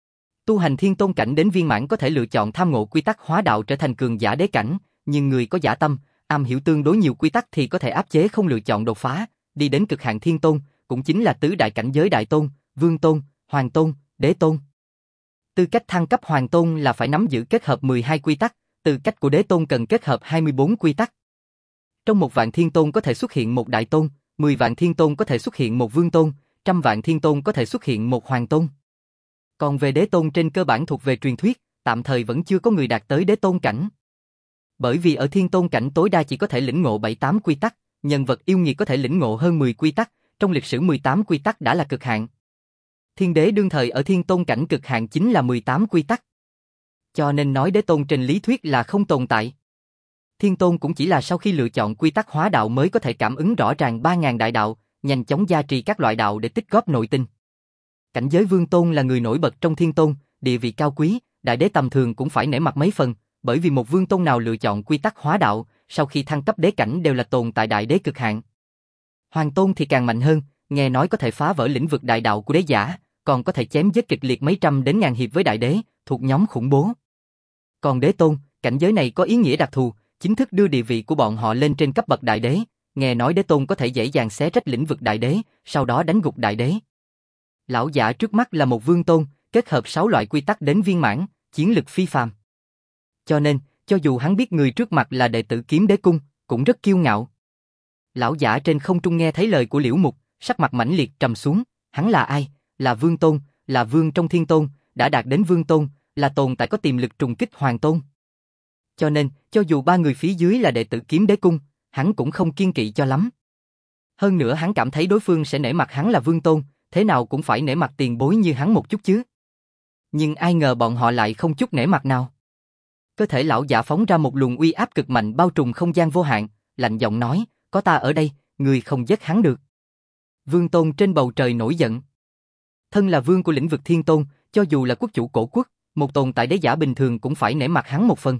Tu hành thiên tôn cảnh đến viên mãn có thể lựa chọn tham ngộ quy tắc hóa đạo trở thành cường giả đế cảnh, nhưng người có dã tâm, am hiểu tương đối nhiều quy tắc thì có thể áp chế không lựa chọn đột phá, đi đến cực hạn thiên tôn, cũng chính là tứ đại cảnh giới đại tôn, vương tôn, hoàng tôn, đế tôn. Tư cách thăng cấp hoàng tôn là phải nắm giữ kết hợp 12 quy tắc, tư cách của đế tôn cần kết hợp 24 quy tắc. Trong 1 vạn thiên tôn có thể xuất hiện một đại tôn, 10 vạn thiên tôn có thể xuất hiện một vương tôn, 100 vạn thiên tôn có thể xuất hiện một hoàng tôn. Còn về đế tôn trên cơ bản thuộc về truyền thuyết, tạm thời vẫn chưa có người đạt tới đế tôn cảnh. Bởi vì ở thiên tôn cảnh tối đa chỉ có thể lĩnh ngộ 7-8 quy tắc, nhân vật yêu nghiệt có thể lĩnh ngộ hơn 10 quy tắc, trong lịch sử 18 quy tắc đã là cực hạn. Thiên đế đương thời ở thiên tôn cảnh cực hạn chính là 18 quy tắc. Cho nên nói đế tôn trên lý thuyết là không tồn tại. Thiên tôn cũng chỉ là sau khi lựa chọn quy tắc hóa đạo mới có thể cảm ứng rõ ràng 3.000 đại đạo, nhanh chóng gia trì các loại đạo để tích góp nội tinh. Cảnh giới vương tôn là người nổi bật trong thiên tôn, địa vị cao quý, đại đế tầm thường cũng phải nể mặt mấy phần, bởi vì một vương tôn nào lựa chọn quy tắc hóa đạo, sau khi thăng cấp đế cảnh đều là tồn tại đại đế cực hạn. Hoàng tôn thì càng mạnh hơn, nghe nói có thể phá vỡ lĩnh vực đại đạo của đế giả, còn có thể chém giết kịch liệt mấy trăm đến ngàn hiệp với đại đế, thuộc nhóm khủng bố. Còn đế tôn, cảnh giới này có ý nghĩa đặc thù, chính thức đưa địa vị của bọn họ lên trên cấp bậc đại đế, nghe nói đế tôn có thể dễ dàng xé rách lĩnh vực đại đế, sau đó đánh gục đại đế. Lão giả trước mắt là một vương tôn, kết hợp 6 loại quy tắc đến viên mãn, chiến lực phi phàm. Cho nên, cho dù hắn biết người trước mặt là đệ tử Kiếm Đế Cung, cũng rất kiêu ngạo. Lão giả trên không trung nghe thấy lời của Liễu Mục, sắc mặt mãnh liệt trầm xuống, hắn là ai? Là vương tôn, là vương trong thiên tôn, đã đạt đến vương tôn, là tồn tại có tiềm lực trùng kích hoàng tôn. Cho nên, cho dù 3 người phía dưới là đệ tử Kiếm Đế Cung, hắn cũng không kiên kỵ cho lắm. Hơn nữa hắn cảm thấy đối phương sẽ nể mặt hắn là vương tôn, thế nào cũng phải nể mặt tiền bối như hắn một chút chứ. Nhưng ai ngờ bọn họ lại không chút nể mặt nào. Cơ thể lão giả phóng ra một luồng uy áp cực mạnh bao trùm không gian vô hạn, lạnh giọng nói, có ta ở đây, người không giết hắn được. Vương tôn trên bầu trời nổi giận. Thân là vương của lĩnh vực thiên tôn, cho dù là quốc chủ cổ quốc, một tồn tại đế giả bình thường cũng phải nể mặt hắn một phần.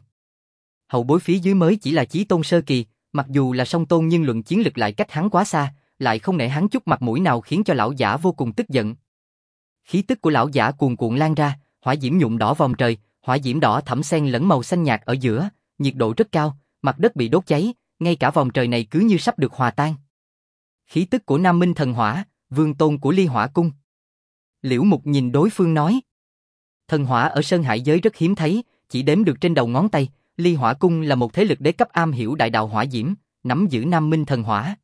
Hậu bối phía dưới mới chỉ là chí tôn sơ kỳ, mặc dù là song tôn nhưng luận chiến lực lại cách hắn quá xa, lại không nể hắn chút mặt mũi nào khiến cho lão giả vô cùng tức giận. Khí tức của lão giả cuồn cuộn lan ra, hỏa diễm nhuộm đỏ vòng trời, hỏa diễm đỏ thẫm xen lẫn màu xanh nhạt ở giữa, nhiệt độ rất cao, mặt đất bị đốt cháy, ngay cả vòng trời này cứ như sắp được hòa tan. Khí tức của Nam Minh Thần Hỏa, vương tôn của Ly Hỏa Cung. Liễu Mục nhìn đối phương nói, thần hỏa ở Sơn Hải giới rất hiếm thấy, chỉ đếm được trên đầu ngón tay. Ly Hỏa Cung là một thế lực đế cấp am hiểu đại đạo hỏa diễm, nắm giữ Nam Minh Thần Hỏa.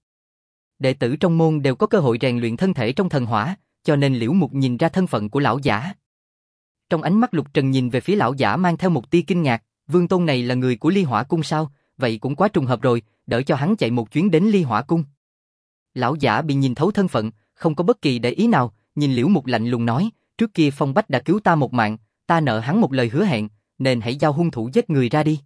Đệ tử trong môn đều có cơ hội rèn luyện thân thể trong thần hỏa, cho nên Liễu Mục nhìn ra thân phận của lão giả. Trong ánh mắt Lục Trần nhìn về phía lão giả mang theo một tia kinh ngạc, vương tôn này là người của Ly Hỏa Cung sao? Vậy cũng quá trùng hợp rồi, đỡ cho hắn chạy một chuyến đến Ly Hỏa Cung. Lão giả bị nhìn thấu thân phận, không có bất kỳ để ý nào, nhìn Liễu Mục lạnh lùng nói, trước kia Phong Bách đã cứu ta một mạng, ta nợ hắn một lời hứa hẹn, nên hãy giao hung thủ giết người ra đi.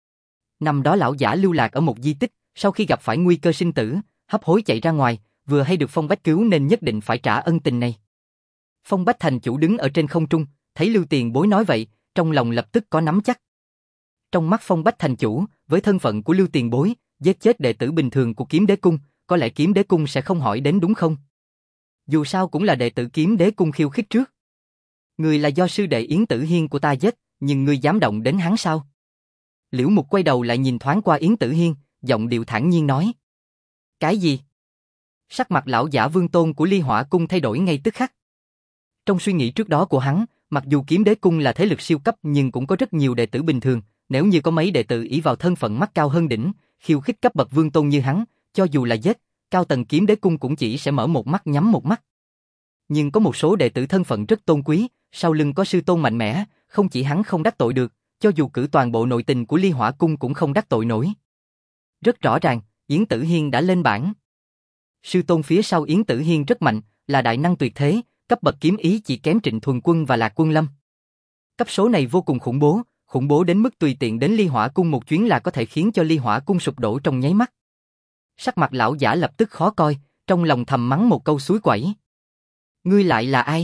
Năm đó lão giả lưu lạc ở một di tích, sau khi gặp phải nguy cơ sinh tử, hấp hối chạy ra ngoài, vừa hay được Phong Bách cứu nên nhất định phải trả ân tình này. Phong Bách thành chủ đứng ở trên không trung, thấy Lưu Tiền Bối nói vậy, trong lòng lập tức có nắm chắc. Trong mắt Phong Bách Thành Chủ, với thân phận của Lưu Tiền Bối, giết chết đệ tử bình thường của Kiếm Đế Cung, có lẽ Kiếm Đế Cung sẽ không hỏi đến đúng không? Dù sao cũng là đệ tử Kiếm Đế Cung khiêu khích trước. Người là do sư đệ Yến Tử Hiên của ta giết, nhưng ngươi dám động đến hắn sao? Liễu Mục quay đầu lại nhìn thoáng qua Yến Tử Hiên, giọng điệu thản nhiên nói. Cái gì? Sắc mặt lão giả Vương Tôn của Ly Hỏa Cung thay đổi ngay tức khắc. Trong suy nghĩ trước đó của hắn, mặc dù Kiếm Đế Cung là thế lực siêu cấp nhưng cũng có rất nhiều đệ tử bình thường, nếu như có mấy đệ tử ỷ vào thân phận mắt cao hơn đỉnh, khiêu khích cấp bậc Vương Tôn như hắn, cho dù là giết, cao tầng Kiếm Đế Cung cũng chỉ sẽ mở một mắt nhắm một mắt. Nhưng có một số đệ tử thân phận rất tôn quý, sau lưng có sư tôn mạnh mẽ, không chỉ hắn không đắc tội được, cho dù cử toàn bộ nội tình của Ly Hỏa Cung cũng không đắc tội nổi. Rất rõ ràng, Yến Tử Hiên đã lên bảng. Sư tôn phía sau Yến Tử Hiên rất mạnh, là đại năng tuyệt thế, cấp bậc kiếm ý chỉ kém Trịnh Thuần Quân và Lạc Quân Lâm. Cấp số này vô cùng khủng bố đến mức tùy tiện đến Ly Hỏa Cung một chuyến là có thể khiến cho Ly Hỏa Cung sụp đổ trong nháy mắt. Sắc mặt lão giả lập tức khó coi, trong lòng thầm mắng một câu suối quẩy. Ngươi lại là ai?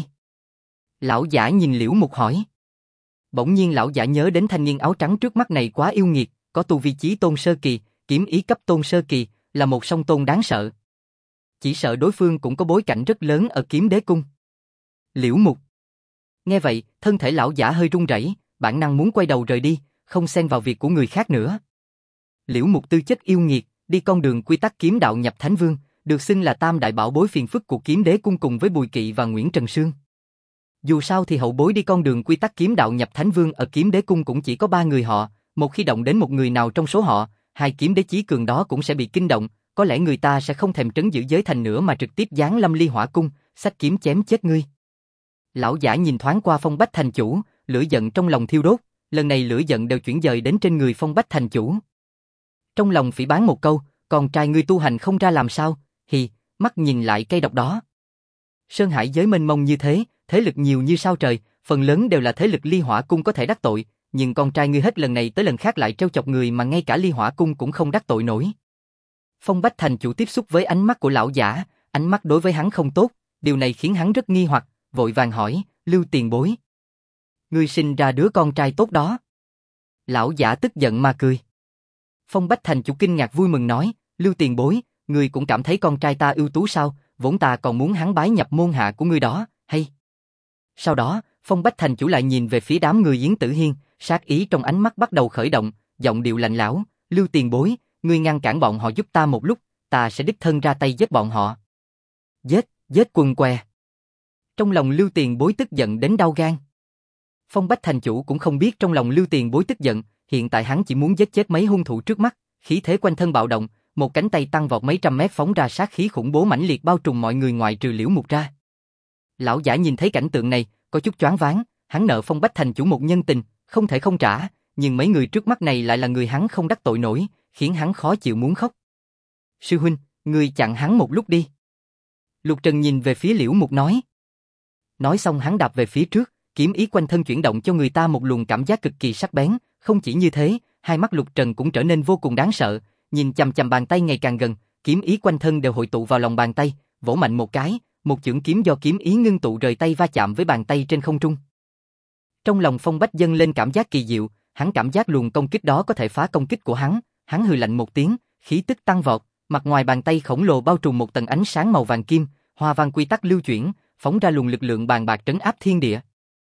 Lão giả nhìn Liễu Mục hỏi. Bỗng nhiên lão giả nhớ đến thanh niên áo trắng trước mắt này quá yêu nghiệt, có tu vi chí tôn sơ kỳ, kiếm ý cấp tôn sơ kỳ, là một song tôn đáng sợ. Chỉ sợ đối phương cũng có bối cảnh rất lớn ở Kiếm Đế Cung. Liễu Mục. Nghe vậy, thân thể lão giả hơi run rẩy, bản năng muốn quay đầu rời đi, không xen vào việc của người khác nữa. Liễu Mục tư chất yêu nghiệt, đi con đường quy tắc kiếm đạo nhập Thánh Vương, được xưng là tam đại bảo bối phiền phức của Kiếm Đế Cung cùng với Bùi Kỵ và Nguyễn Trần Sương. Dù sao thì hậu bối đi con đường quy tắc kiếm đạo nhập Thánh Vương ở Kiếm Đế Cung cũng chỉ có 3 người họ, một khi động đến một người nào trong số họ, hai kiếm đế chí cường đó cũng sẽ bị kinh động, có lẽ người ta sẽ không thèm trấn giữ giới thành nữa mà trực tiếp giáng lâm Ly Hỏa Cung, xách kiếm chém chết ngươi. Lão giả nhìn thoáng qua Phong Bách Thành Chủ, lửa giận trong lòng thiêu đốt, lần này lửa giận đều chuyển dời đến trên người Phong Bách Thành Chủ. Trong lòng phỉ báng một câu, con trai ngươi tu hành không ra làm sao, hì, mắt nhìn lại cây độc đó. Sơn Hải giới mênh mông như thế, thế lực nhiều như sao trời, phần lớn đều là thế lực Ly Hỏa Cung có thể đắc tội, nhưng con trai ngươi hết lần này tới lần khác lại trêu chọc người mà ngay cả Ly Hỏa Cung cũng không đắc tội nổi. Phong Bách Thành Chủ tiếp xúc với ánh mắt của lão giả, ánh mắt đối với hắn không tốt, điều này khiến hắn rất nghi hoặc, vội vàng hỏi, Lưu Tiền Bối. Ngươi sinh ra đứa con trai tốt đó. Lão giả tức giận mà cười. Phong Bách Thành Chủ kinh ngạc vui mừng nói, Lưu Tiền Bối, ngươi cũng cảm thấy con trai ta ưu tú sao, vốn ta còn muốn hắn bái nhập môn hạ của ngươi đó, hay. Sau đó, Phong Bách Thành Chủ lại nhìn về phía đám người Yến Tử Hiên, sát ý trong ánh mắt bắt đầu khởi động, giọng điệu lạnh lẽo, Lưu Tiền Bối, ngươi ngăn cản bọn họ giúp ta một lúc, ta sẽ đích thân ra tay giết bọn họ. Giết quần què. Trong lòng Lưu Tiền Bối tức giận đến đau gan. Phong Bách Thành Chủ cũng không biết trong lòng Lưu Tiền Bối tức giận, hiện tại hắn chỉ muốn giết chết mấy hung thủ trước mắt, khí thế quanh thân bạo động, một cánh tay tăng vọt mấy trăm mét phóng ra sát khí khủng bố mãnh liệt bao trùm mọi người ngoại trừ Liễu Mục ra. Lão giả nhìn thấy cảnh tượng này, có chút choáng váng, hắn nợ Phong Bách Thành Chủ một nhân tình, không thể không trả, nhưng mấy người trước mắt này lại là người hắn không đắc tội nổi, khiến hắn khó chịu muốn khóc. Sư huynh, ngươi chặn hắn một lúc đi. Lục Trần nhìn về phía Liễu Mục nói. Nói xong hắn đạp về phía trước, kiếm ý quanh thân chuyển động cho người ta một luồng cảm giác cực kỳ sắc bén, không chỉ như thế, hai mắt Lục Trần cũng trở nên vô cùng đáng sợ, nhìn chằm chằm bàn tay ngày càng gần, kiếm ý quanh thân đều hội tụ vào lòng bàn tay, vỗ mạnh một cái, một chưởng kiếm do kiếm ý ngưng tụ rời tay va chạm với bàn tay trên không trung. Trong lòng Phong Bách dâng lên cảm giác kỳ diệu, hắn cảm giác luồng công kích đó có thể phá công kích của hắn hừ lạnh một tiếng, khí tức tăng vọt, mặt ngoài bàn tay khổng lồ bao trùm một tầng ánh sáng màu vàng kim, hoa văn quy tắc lưu chuyển, phóng ra luồng lực lượng bàn bạc trấn áp thiên địa.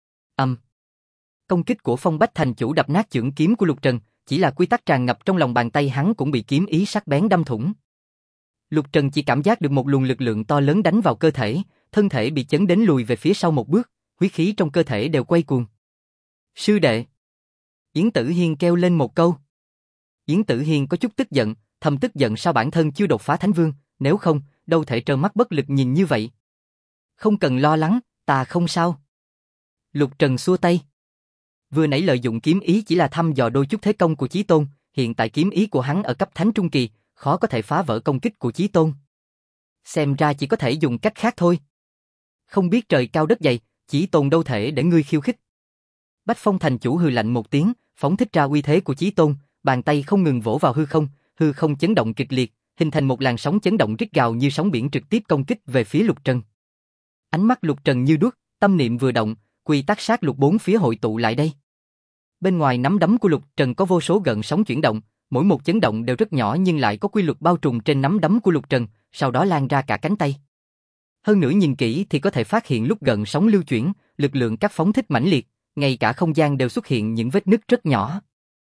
Công kích của Phong Bách Thành Chủ đập nát chưởng kiếm của Lục Trần, chỉ là quy tắc tràn ngập trong lòng bàn tay hắn cũng bị kiếm ý sắc bén đâm thủng. Lục Trần chỉ cảm giác được một luồng lực lượng to lớn đánh vào cơ thể, thân thể bị chấn đến lùi về phía sau một bước, huyết khí trong cơ thể đều quay cuồng. Sư đệ! Yến Tử Hiên kêu lên một câu. Yến Tử Hiên có chút tức giận, thầm tức giận sao bản thân chưa đột phá Thánh Vương, nếu không, đâu thể trơ mắt bất lực nhìn như vậy. Không cần lo lắng, ta không sao. Lục Trần xua tay. Vừa nãy lợi dụng kiếm ý chỉ là thăm dò đôi chút thế công của Chí Tôn, hiện tại kiếm ý của hắn ở cấp Thánh Trung Kỳ, khó có thể phá vỡ công kích của Chí Tôn. Xem ra chỉ có thể dùng cách khác thôi. Không biết trời cao đất dày, Chí Tôn đâu thể để ngươi khiêu khích. Bách Phong Thành Chủ hừ lạnh một tiếng, phóng thích ra uy thế của Chí Tôn, bàn tay không ngừng vỗ vào hư không chấn động kịch liệt, hình thành một làn sóng chấn động rít gào như sóng biển trực tiếp công kích về phía Lục Trần. Ánh mắt Lục Trần như đuốc, tâm niệm vừa động, quy tắc sát lục bốn phía hội tụ lại đây. Bên ngoài nắm đấm của Lục Trần có vô số gợn sóng chuyển động, mỗi một chấn động đều rất nhỏ nhưng lại có quy luật bao trùm trên nắm đấm của Lục Trần, sau đó lan ra cả cánh tay. Hơn nữa nhìn kỹ thì có thể phát hiện lúc gợn sóng lưu chuyển, lực lượng cắt phóng thích mãnh liệt, ngay cả không gian đều xuất hiện những vết nứt rất nhỏ.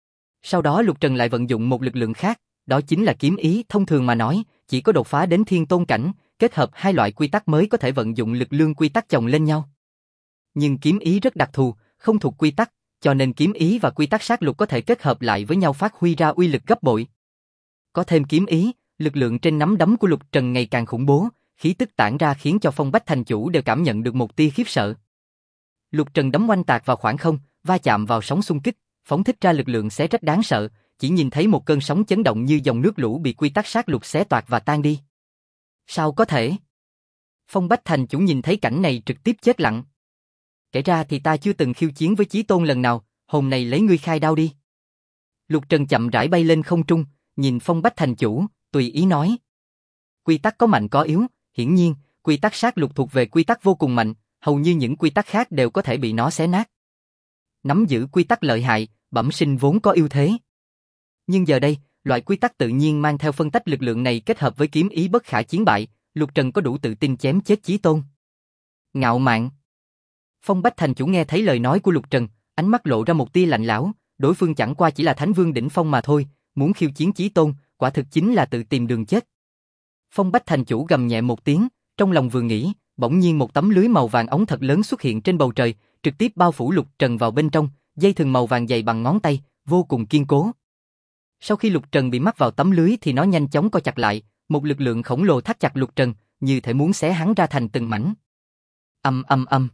Sau đó Lục Trần lại vận dụng một lực lượng khác, đó chính là kiếm ý. Thông thường mà nói, chỉ có đột phá đến thiên tôn cảnh, kết hợp hai loại quy tắc mới có thể vận dụng lực lượng quy tắc chồng lên nhau. Nhưng kiếm ý rất đặc thù, không thuộc quy tắc, cho nên kiếm ý và quy tắc sát lục có thể kết hợp lại với nhau phát huy ra uy lực gấp bội. Có thêm kiếm ý, lực lượng trên nắm đấm của Lục Trần ngày càng khủng bố, khí tức tản ra khiến cho Phong Bách Thành Chủ đều cảm nhận được một tia khiếp sợ. Lục Trần đấm oanh tạc vào khoảng không, va chạm vào sóng xung kích, phóng thích ra lực lượng xé rách đáng sợ, chỉ nhìn thấy một cơn sóng chấn động như dòng nước lũ bị quy tắc sát lục xé toạc và tan đi. Sao có thể? Phong Bách Thành Chủ nhìn thấy cảnh này trực tiếp chết lặng. Kể ra thì ta chưa từng khiêu chiến với Chí Tôn lần nào, hôm nay lấy ngươi khai đao đi. Lục Trần chậm rãi bay lên không trung, nhìn Phong Bách Thành Chủ, tùy ý nói. Quy tắc có mạnh có yếu, hiển nhiên, quy tắc sát lục thuộc về quy tắc vô cùng mạnh, hầu như những quy tắc khác đều có thể bị nó xé nát. Nắm giữ quy tắc lợi hại, bẩm sinh vốn có ưu thế. Nhưng giờ đây, loại quy tắc tự nhiên mang theo phân tách lực lượng này kết hợp với kiếm ý bất khả chiến bại, Lục Trần có đủ tự tin chém chết Chí Tôn. Ngạo mạn. Phong Bách Thành Chủ nghe thấy lời nói của Lục Trần, ánh mắt lộ ra một tia lạnh lẽo, đối phương chẳng qua chỉ là Thánh Vương đỉnh phong mà thôi, muốn khiêu chiến Chí Tôn, quả thực chính là tự tìm đường chết. Phong Bách Thành Chủ gầm nhẹ một tiếng, trong lòng vừa nghĩ, bỗng nhiên một tấm lưới màu vàng óng thật lớn xuất hiện trên bầu trời, trực tiếp bao phủ Lục Trần vào bên trong, dây thừng màu vàng dày bằng ngón tay, vô cùng kiên cố. Sau khi Lục Trần bị mắc vào tấm lưới thì nó nhanh chóng co chặt lại, một lực lượng khổng lồ thắt chặt Lục Trần, như thể muốn xé hắn ra thành từng mảnh. Âm âm âm.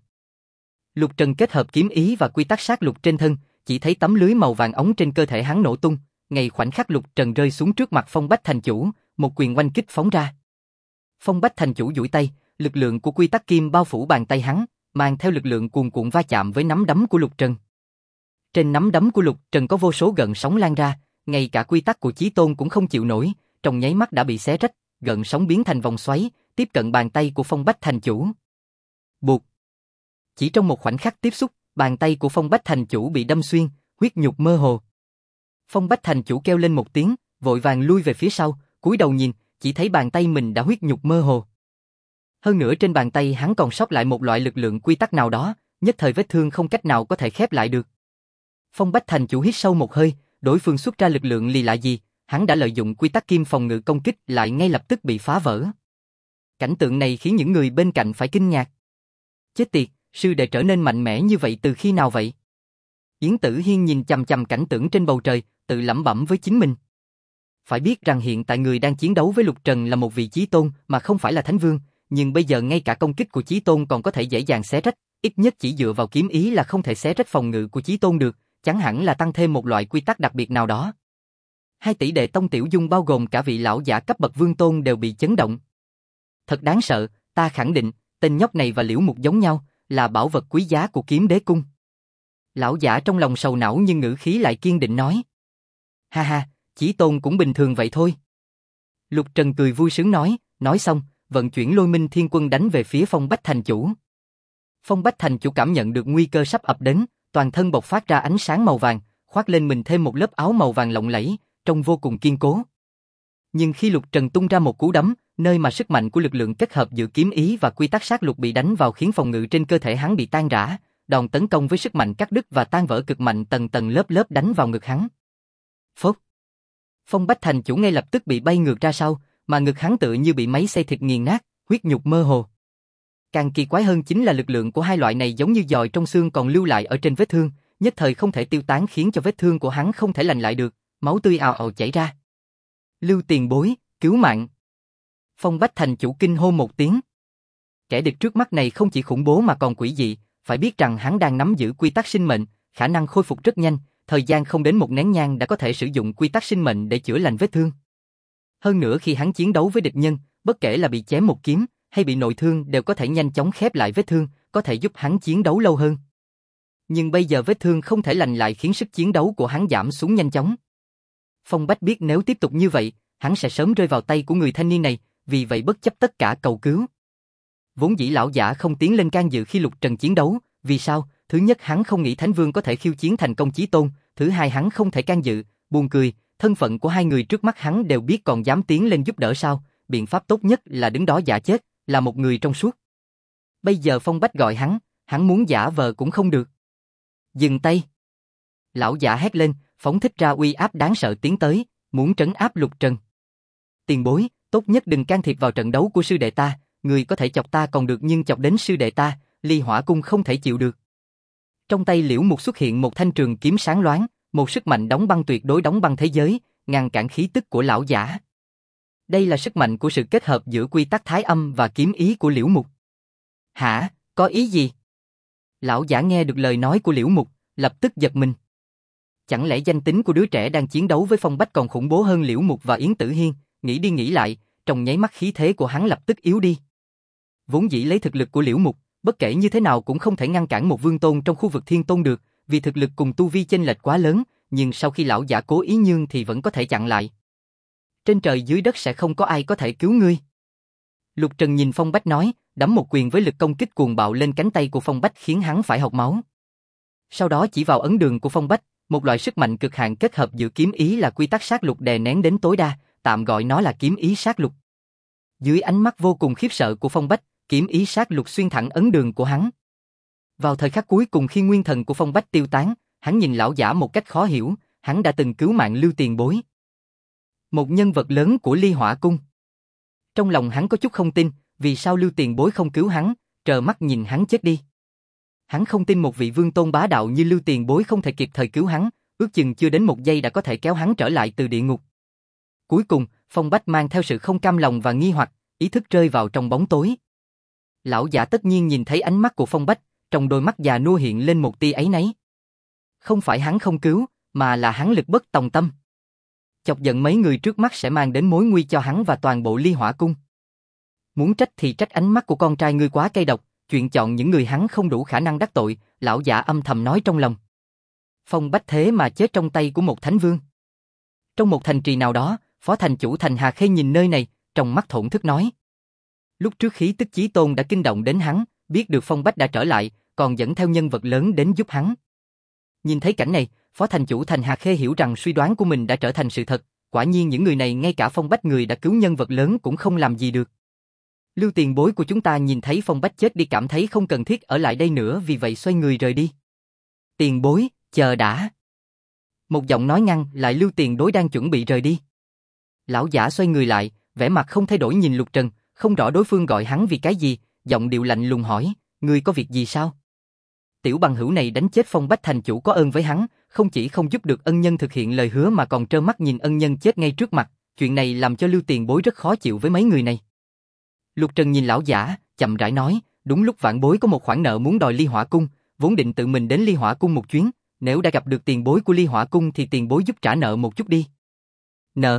Lục Trần kết hợp kiếm ý và quy tắc sát lục trên thân, chỉ thấy tấm lưới màu vàng óng trên cơ thể hắn nổ tung, ngay khoảnh khắc Lục Trần rơi xuống trước mặt Phong Bách Thành Chủ, một quyền oanh kích phóng ra. Phong Bách Thành Chủ duỗi tay, lực lượng của quy tắc kim bao phủ bàn tay hắn, mang theo lực lượng cuồn cuộn va chạm với nắm đấm của Lục Trần. Trên nắm đấm của Lục Trần có vô số gợn sóng lan ra, ngay cả quy tắc của Chí Tôn cũng không chịu nổi, trong nháy mắt đã bị xé rách, gợn sóng biến thành vòng xoáy, tiếp cận bàn tay của Phong Bách Thành Chủ. Buộc. Chỉ trong một khoảnh khắc tiếp xúc, bàn tay của Phong Bách Thành Chủ bị đâm xuyên, huyết nhục mơ hồ. Phong Bách Thành Chủ kêu lên một tiếng, vội vàng lui về phía sau, cúi đầu nhìn, chỉ thấy bàn tay mình đã huyết nhục mơ hồ. Hơn nữa trên bàn tay hắn còn sót lại một loại lực lượng quy tắc nào đó, nhất thời vết thương không cách nào có thể khép lại được. Phong Bách Thành Chủ hít sâu một hơi, đối phương xuất ra lực lượng lì lạ gì, hắn đã lợi dụng quy tắc kim phòng ngự công kích lại ngay lập tức bị phá vỡ. Cảnh tượng này khiến những người bên cạnh phải kinh ngạc. Chết tiệt, sư đệ trở nên mạnh mẽ như vậy từ khi nào vậy? Yến Tử Hiên nhìn chằm chằm cảnh tượng trên bầu trời, tự lẩm bẩm với chính mình. Phải biết rằng hiện tại người đang chiến đấu với Lục Trần là một vị Chí Tôn mà không phải là Thánh Vương, nhưng bây giờ ngay cả công kích của Chí Tôn còn có thể dễ dàng xé rách, ít nhất chỉ dựa vào kiếm ý là không thể xé rách phòng ngự của Chí Tôn được, chẳng hẳn là tăng thêm một loại quy tắc đặc biệt nào đó. Hai tỷ đệ Tông Tiểu Dung bao gồm cả vị lão giả cấp bậc Vương Tôn đều bị chấn động. Thật đáng sợ, ta khẳng định, tên nhóc này và Liễu Mục giống nhau, là bảo vật quý giá của Kiếm Đế Cung. Lão giả trong lòng sầu não nhưng ngữ khí lại kiên định nói. Ha ha, Chí Tôn cũng bình thường vậy thôi. Lục Trần cười vui sướng nói xong, vận chuyển Lôi Minh Thiên Quân đánh về phía Phong Bách Thành Chủ. Phong Bách Thành Chủ cảm nhận được nguy cơ sắp ập đến, toàn thân bộc phát ra ánh sáng màu vàng, khoác lên mình thêm một lớp áo màu vàng lộng lẫy, trông vô cùng kiên cố. Nhưng khi Lục Trần tung ra một cú đấm, nơi mà sức mạnh của lực lượng kết hợp giữa kiếm ý và quy tắc sát lục bị đánh vào khiến phòng ngự trên cơ thể hắn bị tan rã, đòn tấn công với sức mạnh cắt đứt và tan vỡ cực mạnh tầng tầng lớp lớp đánh vào ngực hắn. Phốc. Phong Bách Thành Chủ ngay lập tức bị bay ngược ra sau, mà ngực hắn tựa như bị máy xay thịt nghiền nát, huyết nhục mơ hồ. Càng kỳ quái hơn chính là lực lượng của hai loại này giống như giòi trong xương còn lưu lại ở trên vết thương, nhất thời không thể tiêu tán khiến cho vết thương của hắn không thể lành lại được, máu tươi ào ào chảy ra. Lưu tiền bối, cứu mạng. Phong Bách Thành Chủ kinh hô một tiếng. Kẻ địch trước mắt này không chỉ khủng bố mà còn quỷ dị, phải biết rằng hắn đang nắm giữ quy tắc sinh mệnh, khả năng khôi phục rất nhanh, thời gian không đến một nén nhang đã có thể sử dụng quy tắc sinh mệnh để chữa lành vết thương. Hơn nữa khi hắn chiến đấu với địch nhân, bất kể là bị chém một kiếm hay bị nội thương đều có thể nhanh chóng khép lại vết thương, có thể giúp hắn chiến đấu lâu hơn. Nhưng bây giờ vết thương không thể lành lại khiến sức chiến đấu của hắn giảm xuống nhanh chóng. Phong Bách biết nếu tiếp tục như vậy, hắn sẽ sớm rơi vào tay của người thanh niên này, vì vậy bất chấp tất cả cầu cứu. Vốn dĩ lão giả không tiến lên can dự khi Lục Trần chiến đấu, vì sao? Thứ nhất hắn không nghĩ Thánh Vương có thể khiêu chiến thành công chí tôn, thứ hai hắn không thể can dự, buồn cười, thân phận của hai người trước mắt hắn đều biết còn dám tiến lên giúp đỡ sao, biện pháp tốt nhất là đứng đó giả chết, là một người trong suốt. Bây giờ Phong Bách gọi hắn muốn giả vờ cũng không được. Dừng tay. Lão giả hét lên, phóng thích ra uy áp đáng sợ tiến tới, muốn trấn áp Lục Trần. Tiền bối, tốt nhất đừng can thiệp vào trận đấu của sư đệ ta, người có thể chọc ta còn được nhưng chọc đến sư đệ ta, Ly Hỏa Cung không thể chịu được. Trong tay Liễu Mục xuất hiện một thanh trường kiếm sáng loáng, một sức mạnh đóng băng tuyệt đối đóng băng thế giới, ngăn cản khí tức của lão giả. Đây là sức mạnh của sự kết hợp giữa quy tắc thái âm và kiếm ý của Liễu Mục. Hả, có ý gì? Lão giả nghe được lời nói của Liễu Mục, lập tức giật mình. Chẳng lẽ danh tính của đứa trẻ đang chiến đấu với Phong Bách còn khủng bố hơn Liễu Mục và Yến Tử Hiên? Nghĩ đi nghĩ lại, trong nháy mắt khí thế của hắn lập tức yếu đi. Vốn dĩ lấy thực lực của Liễu Mục, bất kể như thế nào cũng không thể ngăn cản một vương tôn trong khu vực thiên tôn được, vì thực lực cùng tu vi chênh lệch quá lớn, nhưng sau khi lão giả cố ý nhường thì vẫn có thể chặn lại. Trên trời dưới đất sẽ không có ai có thể cứu ngươi. Lục Trần nhìn Phong Bách nói, đấm một quyền với lực công kích cuồng bạo lên cánh tay của Phong Bách khiến hắn phải học máu. Sau đó chỉ vào ấn đường của Phong Bách, một loại sức mạnh cực hạn kết hợp giữa kiếm ý là quy tắc sát lục đè nén đến tối đa, tạm gọi nó là kiếm ý sát lục. Dưới ánh mắt vô cùng khiếp sợ của Phong Bách, kiếm ý sát lục xuyên thẳng ấn đường của hắn. Vào thời khắc cuối cùng khi nguyên thần của Phong Bách tiêu tán, hắn nhìn lão giả một cách khó hiểu, hắn đã từng cứu mạng Lưu Tiền Bối. Một nhân vật lớn của Ly Hỏa Cung. Trong lòng hắn có chút không tin, vì sao Lưu Tiền Bối không cứu hắn, trơ mắt nhìn hắn chết đi. Hắn không tin một vị vương tôn bá đạo như Lưu Tiền Bối không thể kịp thời cứu hắn, ước chừng chưa đến một giây đã có thể kéo hắn trở lại từ địa ngục. Cuối cùng, Phong Bách mang theo sự không cam lòng và nghi hoặc, ý thức rơi vào trong bóng tối. Lão giả tất nhiên nhìn thấy ánh mắt của Phong Bách, trong đôi mắt già nua hiện lên một tia áy náy. Không phải hắn không cứu, mà là hắn lực bất tòng tâm. Chọc giận mấy người trước mắt sẽ mang đến mối nguy cho hắn và toàn bộ Ly Hỏa Cung. Muốn trách thì trách ánh mắt của con trai ngươi quá cay độc, chuyện chọn những người hắn không đủ khả năng đắc tội, lão giả âm thầm nói trong lòng. Phong Bách thế mà chết trong tay của một thánh vương. Trong một thành trì nào đó, phó thành chủ thành Hà Khê nhìn nơi này, trong mắt thổn thức nói. Lúc trước khí tức chí tôn đã kinh động đến hắn, biết được Phong Bách đã trở lại, còn dẫn theo nhân vật lớn đến giúp hắn. Nhìn thấy cảnh này, phó thành chủ thành Hà Khê hiểu rằng suy đoán của mình đã trở thành sự thật, quả nhiên những người này ngay cả Phong Bách người đã cứu nhân vật lớn cũng không làm gì được. Lưu Tiền Bối của chúng ta nhìn thấy Phong Bách chết đi cảm thấy không cần thiết ở lại đây nữa vì vậy xoay người rời đi. Tiền Bối, chờ đã. Một giọng nói ngăn lại Lưu Tiền Bối đang chuẩn bị rời đi. Lão giả xoay người lại, vẻ mặt không thay đổi nhìn Lục Trần, không rõ đối phương gọi hắn vì cái gì, giọng điệu lạnh lùng hỏi, ngươi có việc gì sao? Tiểu bằng hữu này đánh chết Phong Bách thành chủ có ơn với hắn, không chỉ không giúp được ân nhân thực hiện lời hứa mà còn trơ mắt nhìn ân nhân chết ngay trước mặt, chuyện này làm cho Lưu Tiền Bối rất khó chịu với mấy người này. Lục Trần nhìn lão giả, chậm rãi nói, đúng lúc vạn bối có một khoản nợ muốn đòi Ly Hỏa Cung, vốn định tự mình đến Ly Hỏa Cung một chuyến, nếu đã gặp được tiền bối của Ly Hỏa Cung thì tiền bối giúp trả nợ một chút đi. Nợ.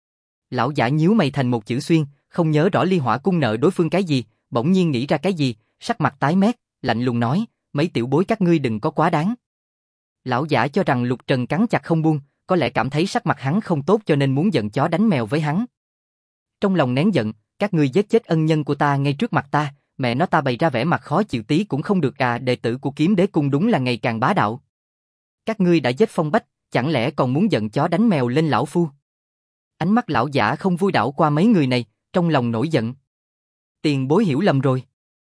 Lão giả nhíu mày thành một chữ xuyên, không nhớ rõ Ly Hỏa Cung nợ đối phương cái gì, bỗng nhiên nghĩ ra cái gì, sắc mặt tái mét, lạnh lùng nói, mấy tiểu bối các ngươi đừng có quá đáng. Lão giả cho rằng Lục Trần cắn chặt không buông, có lẽ cảm thấy sắc mặt hắn không tốt cho nên muốn giận chó đánh mèo với hắn. Trong lòng nén giận, các ngươi giết chết ân nhân của ta ngay trước mặt ta, mẹ nó ta bày ra vẻ mặt khó chịu tí cũng không được à, đệ tử của Kiếm Đế Cung đúng là ngày càng bá đạo. Các ngươi đã giết Phong Bách, chẳng lẽ còn muốn giận chó đánh mèo lên lão phu? Ánh mắt lão giả không vui đảo qua mấy người này, trong lòng nổi giận. Tiền bối hiểu lầm rồi.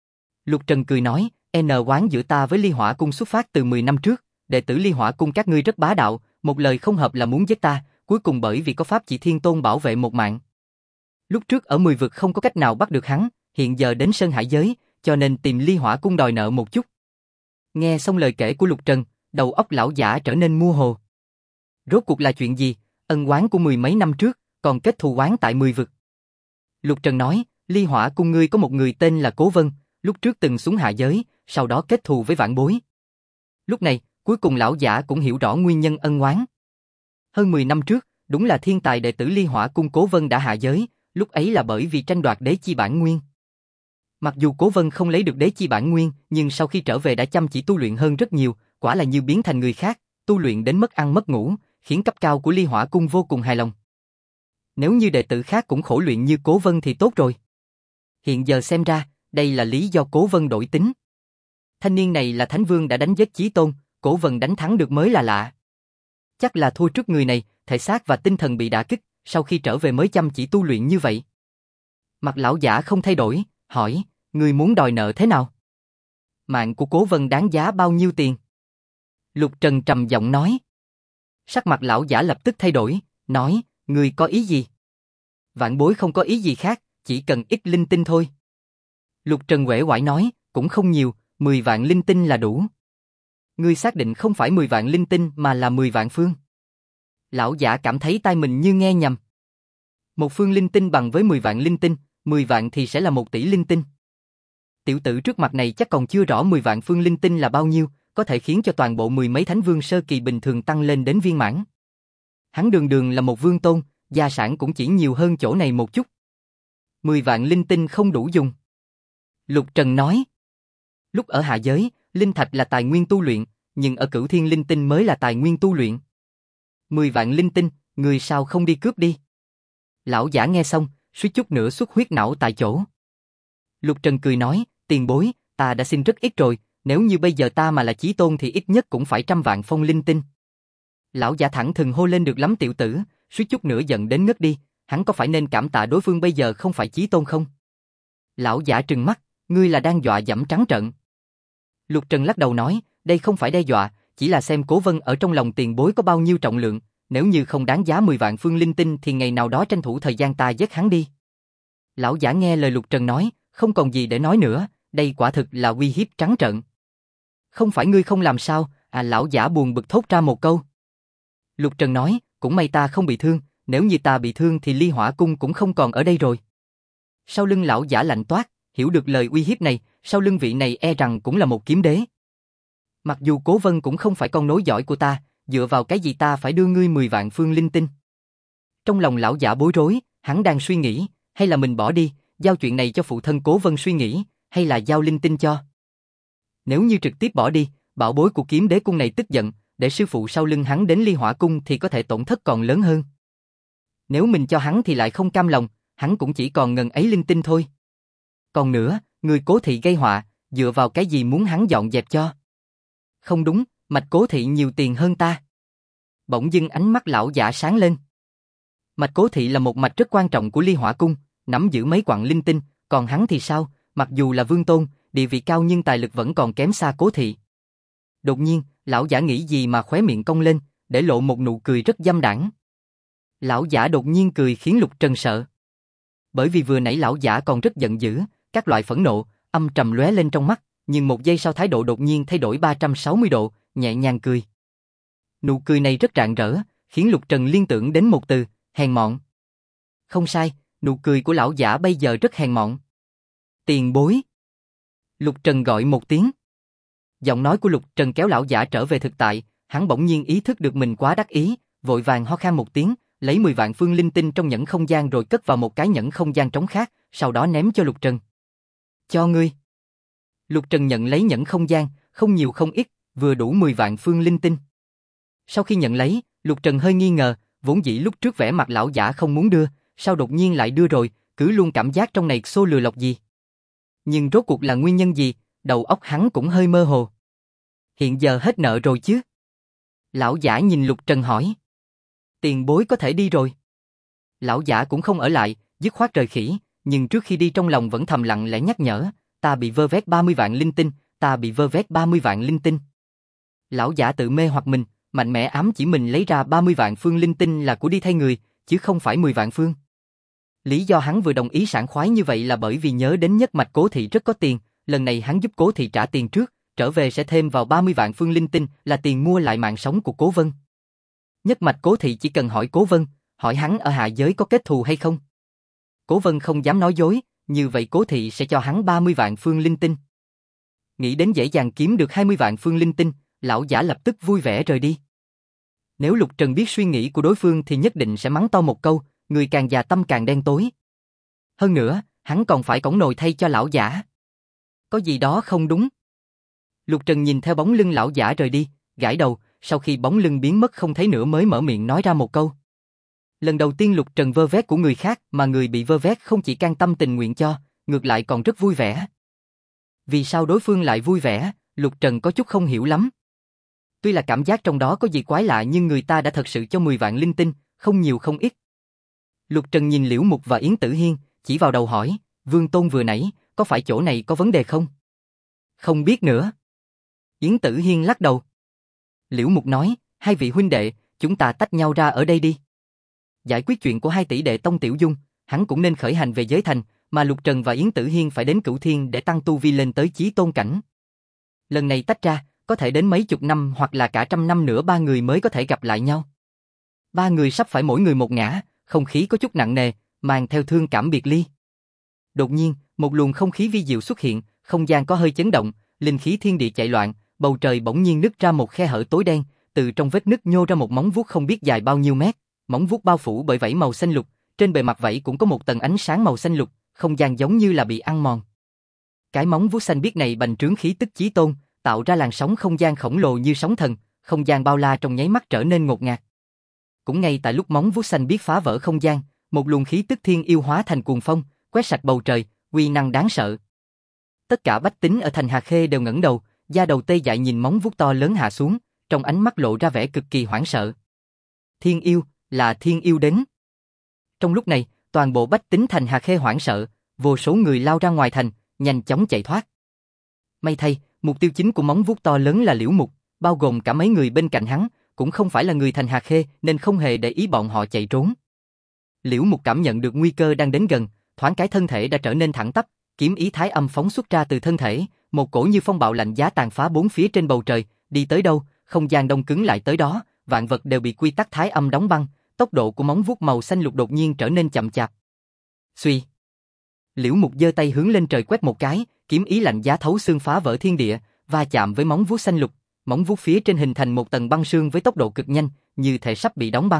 Lục Trần cười nói, oán giữa ta với Ly Hỏa Cung xuất phát từ 10 năm trước, đệ tử Ly Hỏa Cung các ngươi rất bá đạo, một lời không hợp là muốn giết ta, cuối cùng bởi vì có pháp chỉ thiên tôn bảo vệ một mạng. Lúc trước ở 10 vực không có cách nào bắt được hắn, hiện giờ đến Sơn Hải Giới, cho nên tìm Ly Hỏa Cung đòi nợ một chút. Nghe xong lời kể của Lục Trần, đầu óc lão giả trở nên mơ hồ. Rốt cuộc là chuyện gì, ân oán của mười mấy năm trước, còn kết thù oán tại 10 vực. Lục Trần nói, Ly Hỏa Cung ngươi có một người tên là Cố Vân, lúc trước từng xuống hạ giới, sau đó kết thù với vãn bối. Lúc này, cuối cùng lão giả cũng hiểu rõ nguyên nhân ân oán. Hơn 10 năm trước, đúng là thiên tài đệ tử Ly Hỏa Cung Cố Vân đã hạ giới, lúc ấy là bởi vì tranh đoạt đế chi bản nguyên. Mặc dù Cố Vân không lấy được đế chi bản nguyên, nhưng sau khi trở về đã chăm chỉ tu luyện hơn rất nhiều, quả là như biến thành người khác, tu luyện đến mất ăn mất ngủ, khiến cấp cao của Ly Hỏa Cung vô cùng hài lòng. Nếu như đệ tử khác cũng khổ luyện như Cố Vân thì tốt rồi. Hiện giờ xem ra, đây là lý do Cố Vân đổi tính. Thanh niên này là Thánh Vương đã đánh giết Chí Tôn, Cổ Vân đánh thắng được mới là lạ. Chắc là thua trước người này, thể xác và tinh thần bị đả kích, sau khi trở về mới chăm chỉ tu luyện như vậy. Mặt lão giả không thay đổi, hỏi, ngươi muốn đòi nợ thế nào? Mạng của Cố Vân đáng giá bao nhiêu tiền? Lục Trần trầm giọng nói. Sắc mặt lão giả lập tức thay đổi, nói, ngươi có ý gì? Vạn bối không có ý gì khác, chỉ cần ít linh tinh thôi. Lục Trần uể oải nói, cũng không nhiều, 10 vạn linh tinh là đủ. Ngươi xác định không phải 10 vạn linh tinh mà là 10 vạn phương. Lão giả cảm thấy tai mình như nghe nhầm. Một phương linh tinh bằng với 10 vạn linh tinh, 10 vạn thì sẽ là 1 tỷ linh tinh. Tiểu tử trước mặt này chắc còn chưa rõ 10 vạn phương linh tinh là bao nhiêu, có thể khiến cho toàn bộ 10 mấy thánh vương sơ kỳ bình thường tăng lên đến viên mãn. Hắn đường đường là một vương tôn, gia sản cũng chỉ nhiều hơn chỗ này một chút. 10 vạn linh tinh không đủ dùng. Lục Trần nói. Lúc ở hạ giới, linh thạch là tài nguyên tu luyện, nhưng ở Cửu Thiên linh tinh mới là tài nguyên tu luyện. 10 vạn linh tinh, người sao không đi cướp đi? Lão giả nghe xong, suýt chút nữa xuất huyết não tại chỗ. Lục Trần cười nói, tiền bối, ta đã xin rất ít rồi, nếu như bây giờ ta mà là Chí Tôn thì ít nhất cũng phải 100 vạn phong linh tinh. Lão giả thẳng thừng hô lên được lắm tiểu tử, suýt chút nữa giận đến ngất đi, hắn có phải nên cảm tạ đối phương bây giờ không phải Chí Tôn không? Lão giả trừng mắt, ngươi là đang dọa dẫm trắng trợn. Lục Trần lắc đầu nói, đây không phải đe dọa, chỉ là xem Cố Vân ở trong lòng tiền bối có bao nhiêu trọng lượng, nếu như không đáng giá 10 vạn phương linh tinh thì ngày nào đó tranh thủ thời gian ta giết hắn đi. Lão giả nghe lời Lục Trần nói, không còn gì để nói nữa, đây quả thực là uy hiếp trắng trợn. Không phải ngươi không làm sao, lão giả buồn bực thốt ra một câu. Lục Trần nói, cũng may ta không bị thương, nếu như ta bị thương thì Ly Hỏa Cung cũng không còn ở đây rồi. Sau lưng lão giả lạnh toát, hiểu được lời uy hiếp này, sau lưng vị này e rằng cũng là một kiếm đế. Mặc dù Cố Vân cũng không phải con nối dõi của ta, dựa vào cái gì ta phải đưa ngươi 10 vạn phương linh tinh? Trong lòng lão giả bối rối, hắn đang suy nghĩ, hay là mình bỏ đi, giao chuyện này cho phụ thân Cố Vân suy nghĩ, hay là giao linh tinh cho. Nếu như trực tiếp bỏ đi, bảo bối của kiếm đế cung này tức giận, để sư phụ sau lưng hắn đến Ly Hỏa Cung thì có thể tổn thất còn lớn hơn. Nếu mình cho hắn thì lại không cam lòng, hắn cũng chỉ còn ngần ấy linh tinh thôi. Còn nữa, người Cố thị gây họa, dựa vào cái gì muốn hắn dọn dẹp cho? Không đúng, Mạch Cố thị nhiều tiền hơn ta. Bỗng dưng ánh mắt lão giả sáng lên. Mạch Cố thị là một mạch rất quan trọng của Ly Hỏa Cung, nắm giữ mấy quặng linh tinh, còn hắn thì sao? Mặc dù là vương tôn, địa vị cao nhưng tài lực vẫn còn kém xa Cố thị. Đột nhiên, lão giả nghĩ gì mà khóe miệng cong lên, để lộ một nụ cười rất dâm đãng. Lão giả đột nhiên cười khiến Lục Trần sợ. Bởi vì vừa nãy lão giả còn rất giận dữ, các loại phẫn nộ, âm trầm lóe lên trong mắt, nhưng một giây sau thái độ đột nhiên thay đổi 360 độ, nhẹ nhàng cười. Nụ cười này rất rạng rỡ, khiến Lục Trần liên tưởng đến một từ, hèn mọn. Không sai, nụ cười của lão giả bây giờ rất hèn mọn. Tiền bối. Lục Trần gọi một tiếng. Giọng nói của Lục Trần kéo lão giả trở về thực tại, hắn bỗng nhiên ý thức được mình quá đắc ý, vội vàng ho khan một tiếng, lấy 10 vạn phương linh tinh trong nhẫn không gian rồi cất vào một cái nhẫn không gian trống khác, sau đó ném cho Lục Trần. Cho ngươi. Lục Trần nhận lấy nhẫn không gian, không nhiều không ít, vừa đủ 10 vạn phương linh tinh. Sau khi nhận lấy, Lục Trần hơi nghi ngờ, vốn dĩ lúc trước vẻ mặt lão giả không muốn đưa, sao đột nhiên lại đưa rồi, cứ luôn cảm giác trong này xô lừa lọc gì. Nhưng rốt cuộc là nguyên nhân gì, đầu óc hắn cũng hơi mơ hồ. Hiện giờ hết nợ rồi chứ? Lão giả nhìn Lục Trần hỏi. Tiền bối có thể đi rồi. Lão giả cũng không ở lại, dứt khoát rời khỉ, nhưng trước khi đi trong lòng vẫn thầm lặng lẽ nhắc nhở, ta bị vơ vét 30 vạn linh tinh, ta bị vơ vét 30 vạn linh tinh. Lão giả tự mê hoặc mình, mạnh mẽ ám chỉ mình lấy ra 30 vạn phương linh tinh là của đi thay người, chứ không phải 10 vạn phương. Lý do hắn vừa đồng ý sảng khoái như vậy là bởi vì nhớ đến Nhất Mạch Cố thị rất có tiền, lần này hắn giúp Cố thị trả tiền trước, trở về sẽ thêm vào 30 vạn phương linh tinh là tiền mua lại mạng sống của Cố Vân. Nhất Mạch Cố thị chỉ cần hỏi Cố Vân, hỏi hắn ở hạ giới có kết thù hay không. Cố Vân không dám nói dối, như vậy Cố thị sẽ cho hắn 30 vạn phương linh tinh. Nghĩ đến dễ dàng kiếm được 20 vạn phương linh tinh, lão giả lập tức vui vẻ rời đi. Nếu Lục Trần biết suy nghĩ của đối phương thì nhất định sẽ mắng to một câu, người càng già tâm càng đen tối. Hơn nữa, hắn còn phải cõng nồi thay cho lão giả. Có gì đó không đúng. Lục Trần nhìn theo bóng lưng lão giả rời đi, gãi đầu, sau khi bóng lưng biến mất không thấy nữa mới mở miệng nói ra một câu. Lần đầu tiên Lục Trần vơ vét của người khác mà người bị vơ vét không chỉ can tâm tình nguyện cho, ngược lại còn rất vui vẻ. Vì sao đối phương lại vui vẻ, Lục Trần có chút không hiểu lắm. Tuy là cảm giác trong đó có gì quái lạ nhưng người ta đã thật sự cho 10 vạn linh tinh, không nhiều không ít. Lục Trần nhìn Liễu Mục và Yến Tử Hiên, chỉ vào đầu hỏi, Vương Tôn vừa nãy, có phải chỗ này có vấn đề không? Không biết nữa. Yến Tử Hiên lắc đầu. Liễu Mục nói, hai vị huynh đệ, chúng ta tách nhau ra ở đây đi. Giải quyết chuyện của hai tỷ đệ Tông Tiểu Dung, hắn cũng nên khởi hành về giới thành, mà Lục Trần và Yến Tử Hiên phải đến Cửu Thiên để tăng tu vi lên tới chí tôn cảnh. Lần này tách ra, có thể đến mấy chục năm hoặc là cả trăm năm nữa ba người mới có thể gặp lại nhau. Ba người sắp phải mỗi người một ngã, không khí có chút nặng nề, mang theo thương cảm biệt ly. Đột nhiên, một luồng không khí vi diệu xuất hiện, không gian có hơi chấn động, linh khí thiên địa chạy loạn, bầu trời bỗng nhiên nứt ra một khe hở tối đen, từ trong vết nứt nhô ra một móng vuốt không biết dài bao nhiêu mét, móng vuốt bao phủ bởi vảy màu xanh lục, trên bề mặt vảy cũng có một tầng ánh sáng màu xanh lục, không gian giống như là bị ăn mòn. Cái móng vuốt xanh biếc này bành trướng khí tức chí tôn, tạo ra làn sóng không gian khổng lồ như sóng thần, không gian bao la trong nháy mắt trở nên ngột ngạt. Cũng ngay tại lúc móng vuốt xanh biếc phá vỡ không gian, một luồng khí tức thiên yêu hóa thành cuồng phong, quét sạch bầu trời, uy năng đáng sợ. Tất cả bách tính ở thành Hà Khê đều ngẩng đầu, da đầu tê dại nhìn móng vuốt to lớn hạ xuống, trong ánh mắt lộ ra vẻ cực kỳ hoảng sợ. Thiên yêu, là thiên yêu đến. Trong lúc này, toàn bộ bách tính thành Hà Khê hoảng sợ, vô số người lao ra ngoài thành, nhanh chóng chạy thoát. May thay, mục tiêu chính của móng vuốt to lớn là Liễu Mục, bao gồm cả mấy người bên cạnh hắn, cũng không phải là người thành Hà Khê nên không hề để ý bọn họ chạy trốn. Liễu Mục cảm nhận được nguy cơ đang đến gần, thoáng cái thân thể đã trở nên thẳng tắp, kiếm ý thái âm phóng xuất ra từ thân thể, một cổ như phong bạo lạnh giá tàn phá bốn phía trên bầu trời, đi tới đâu, không gian đông cứng lại tới đó, vạn vật đều bị quy tắc thái âm đóng băng, tốc độ của móng vuốt màu xanh lục đột nhiên trở nên chậm chạp. Xuy. Liễu Mục giơ tay hướng lên trời quét một cái, kiếm ý lạnh giá thấu xương phá vỡ thiên địa, va chạm với móng vuốt xanh lục, móng vuốt phía trên hình thành một tầng băng sương với tốc độ cực nhanh, như thể sắp bị đóng băng.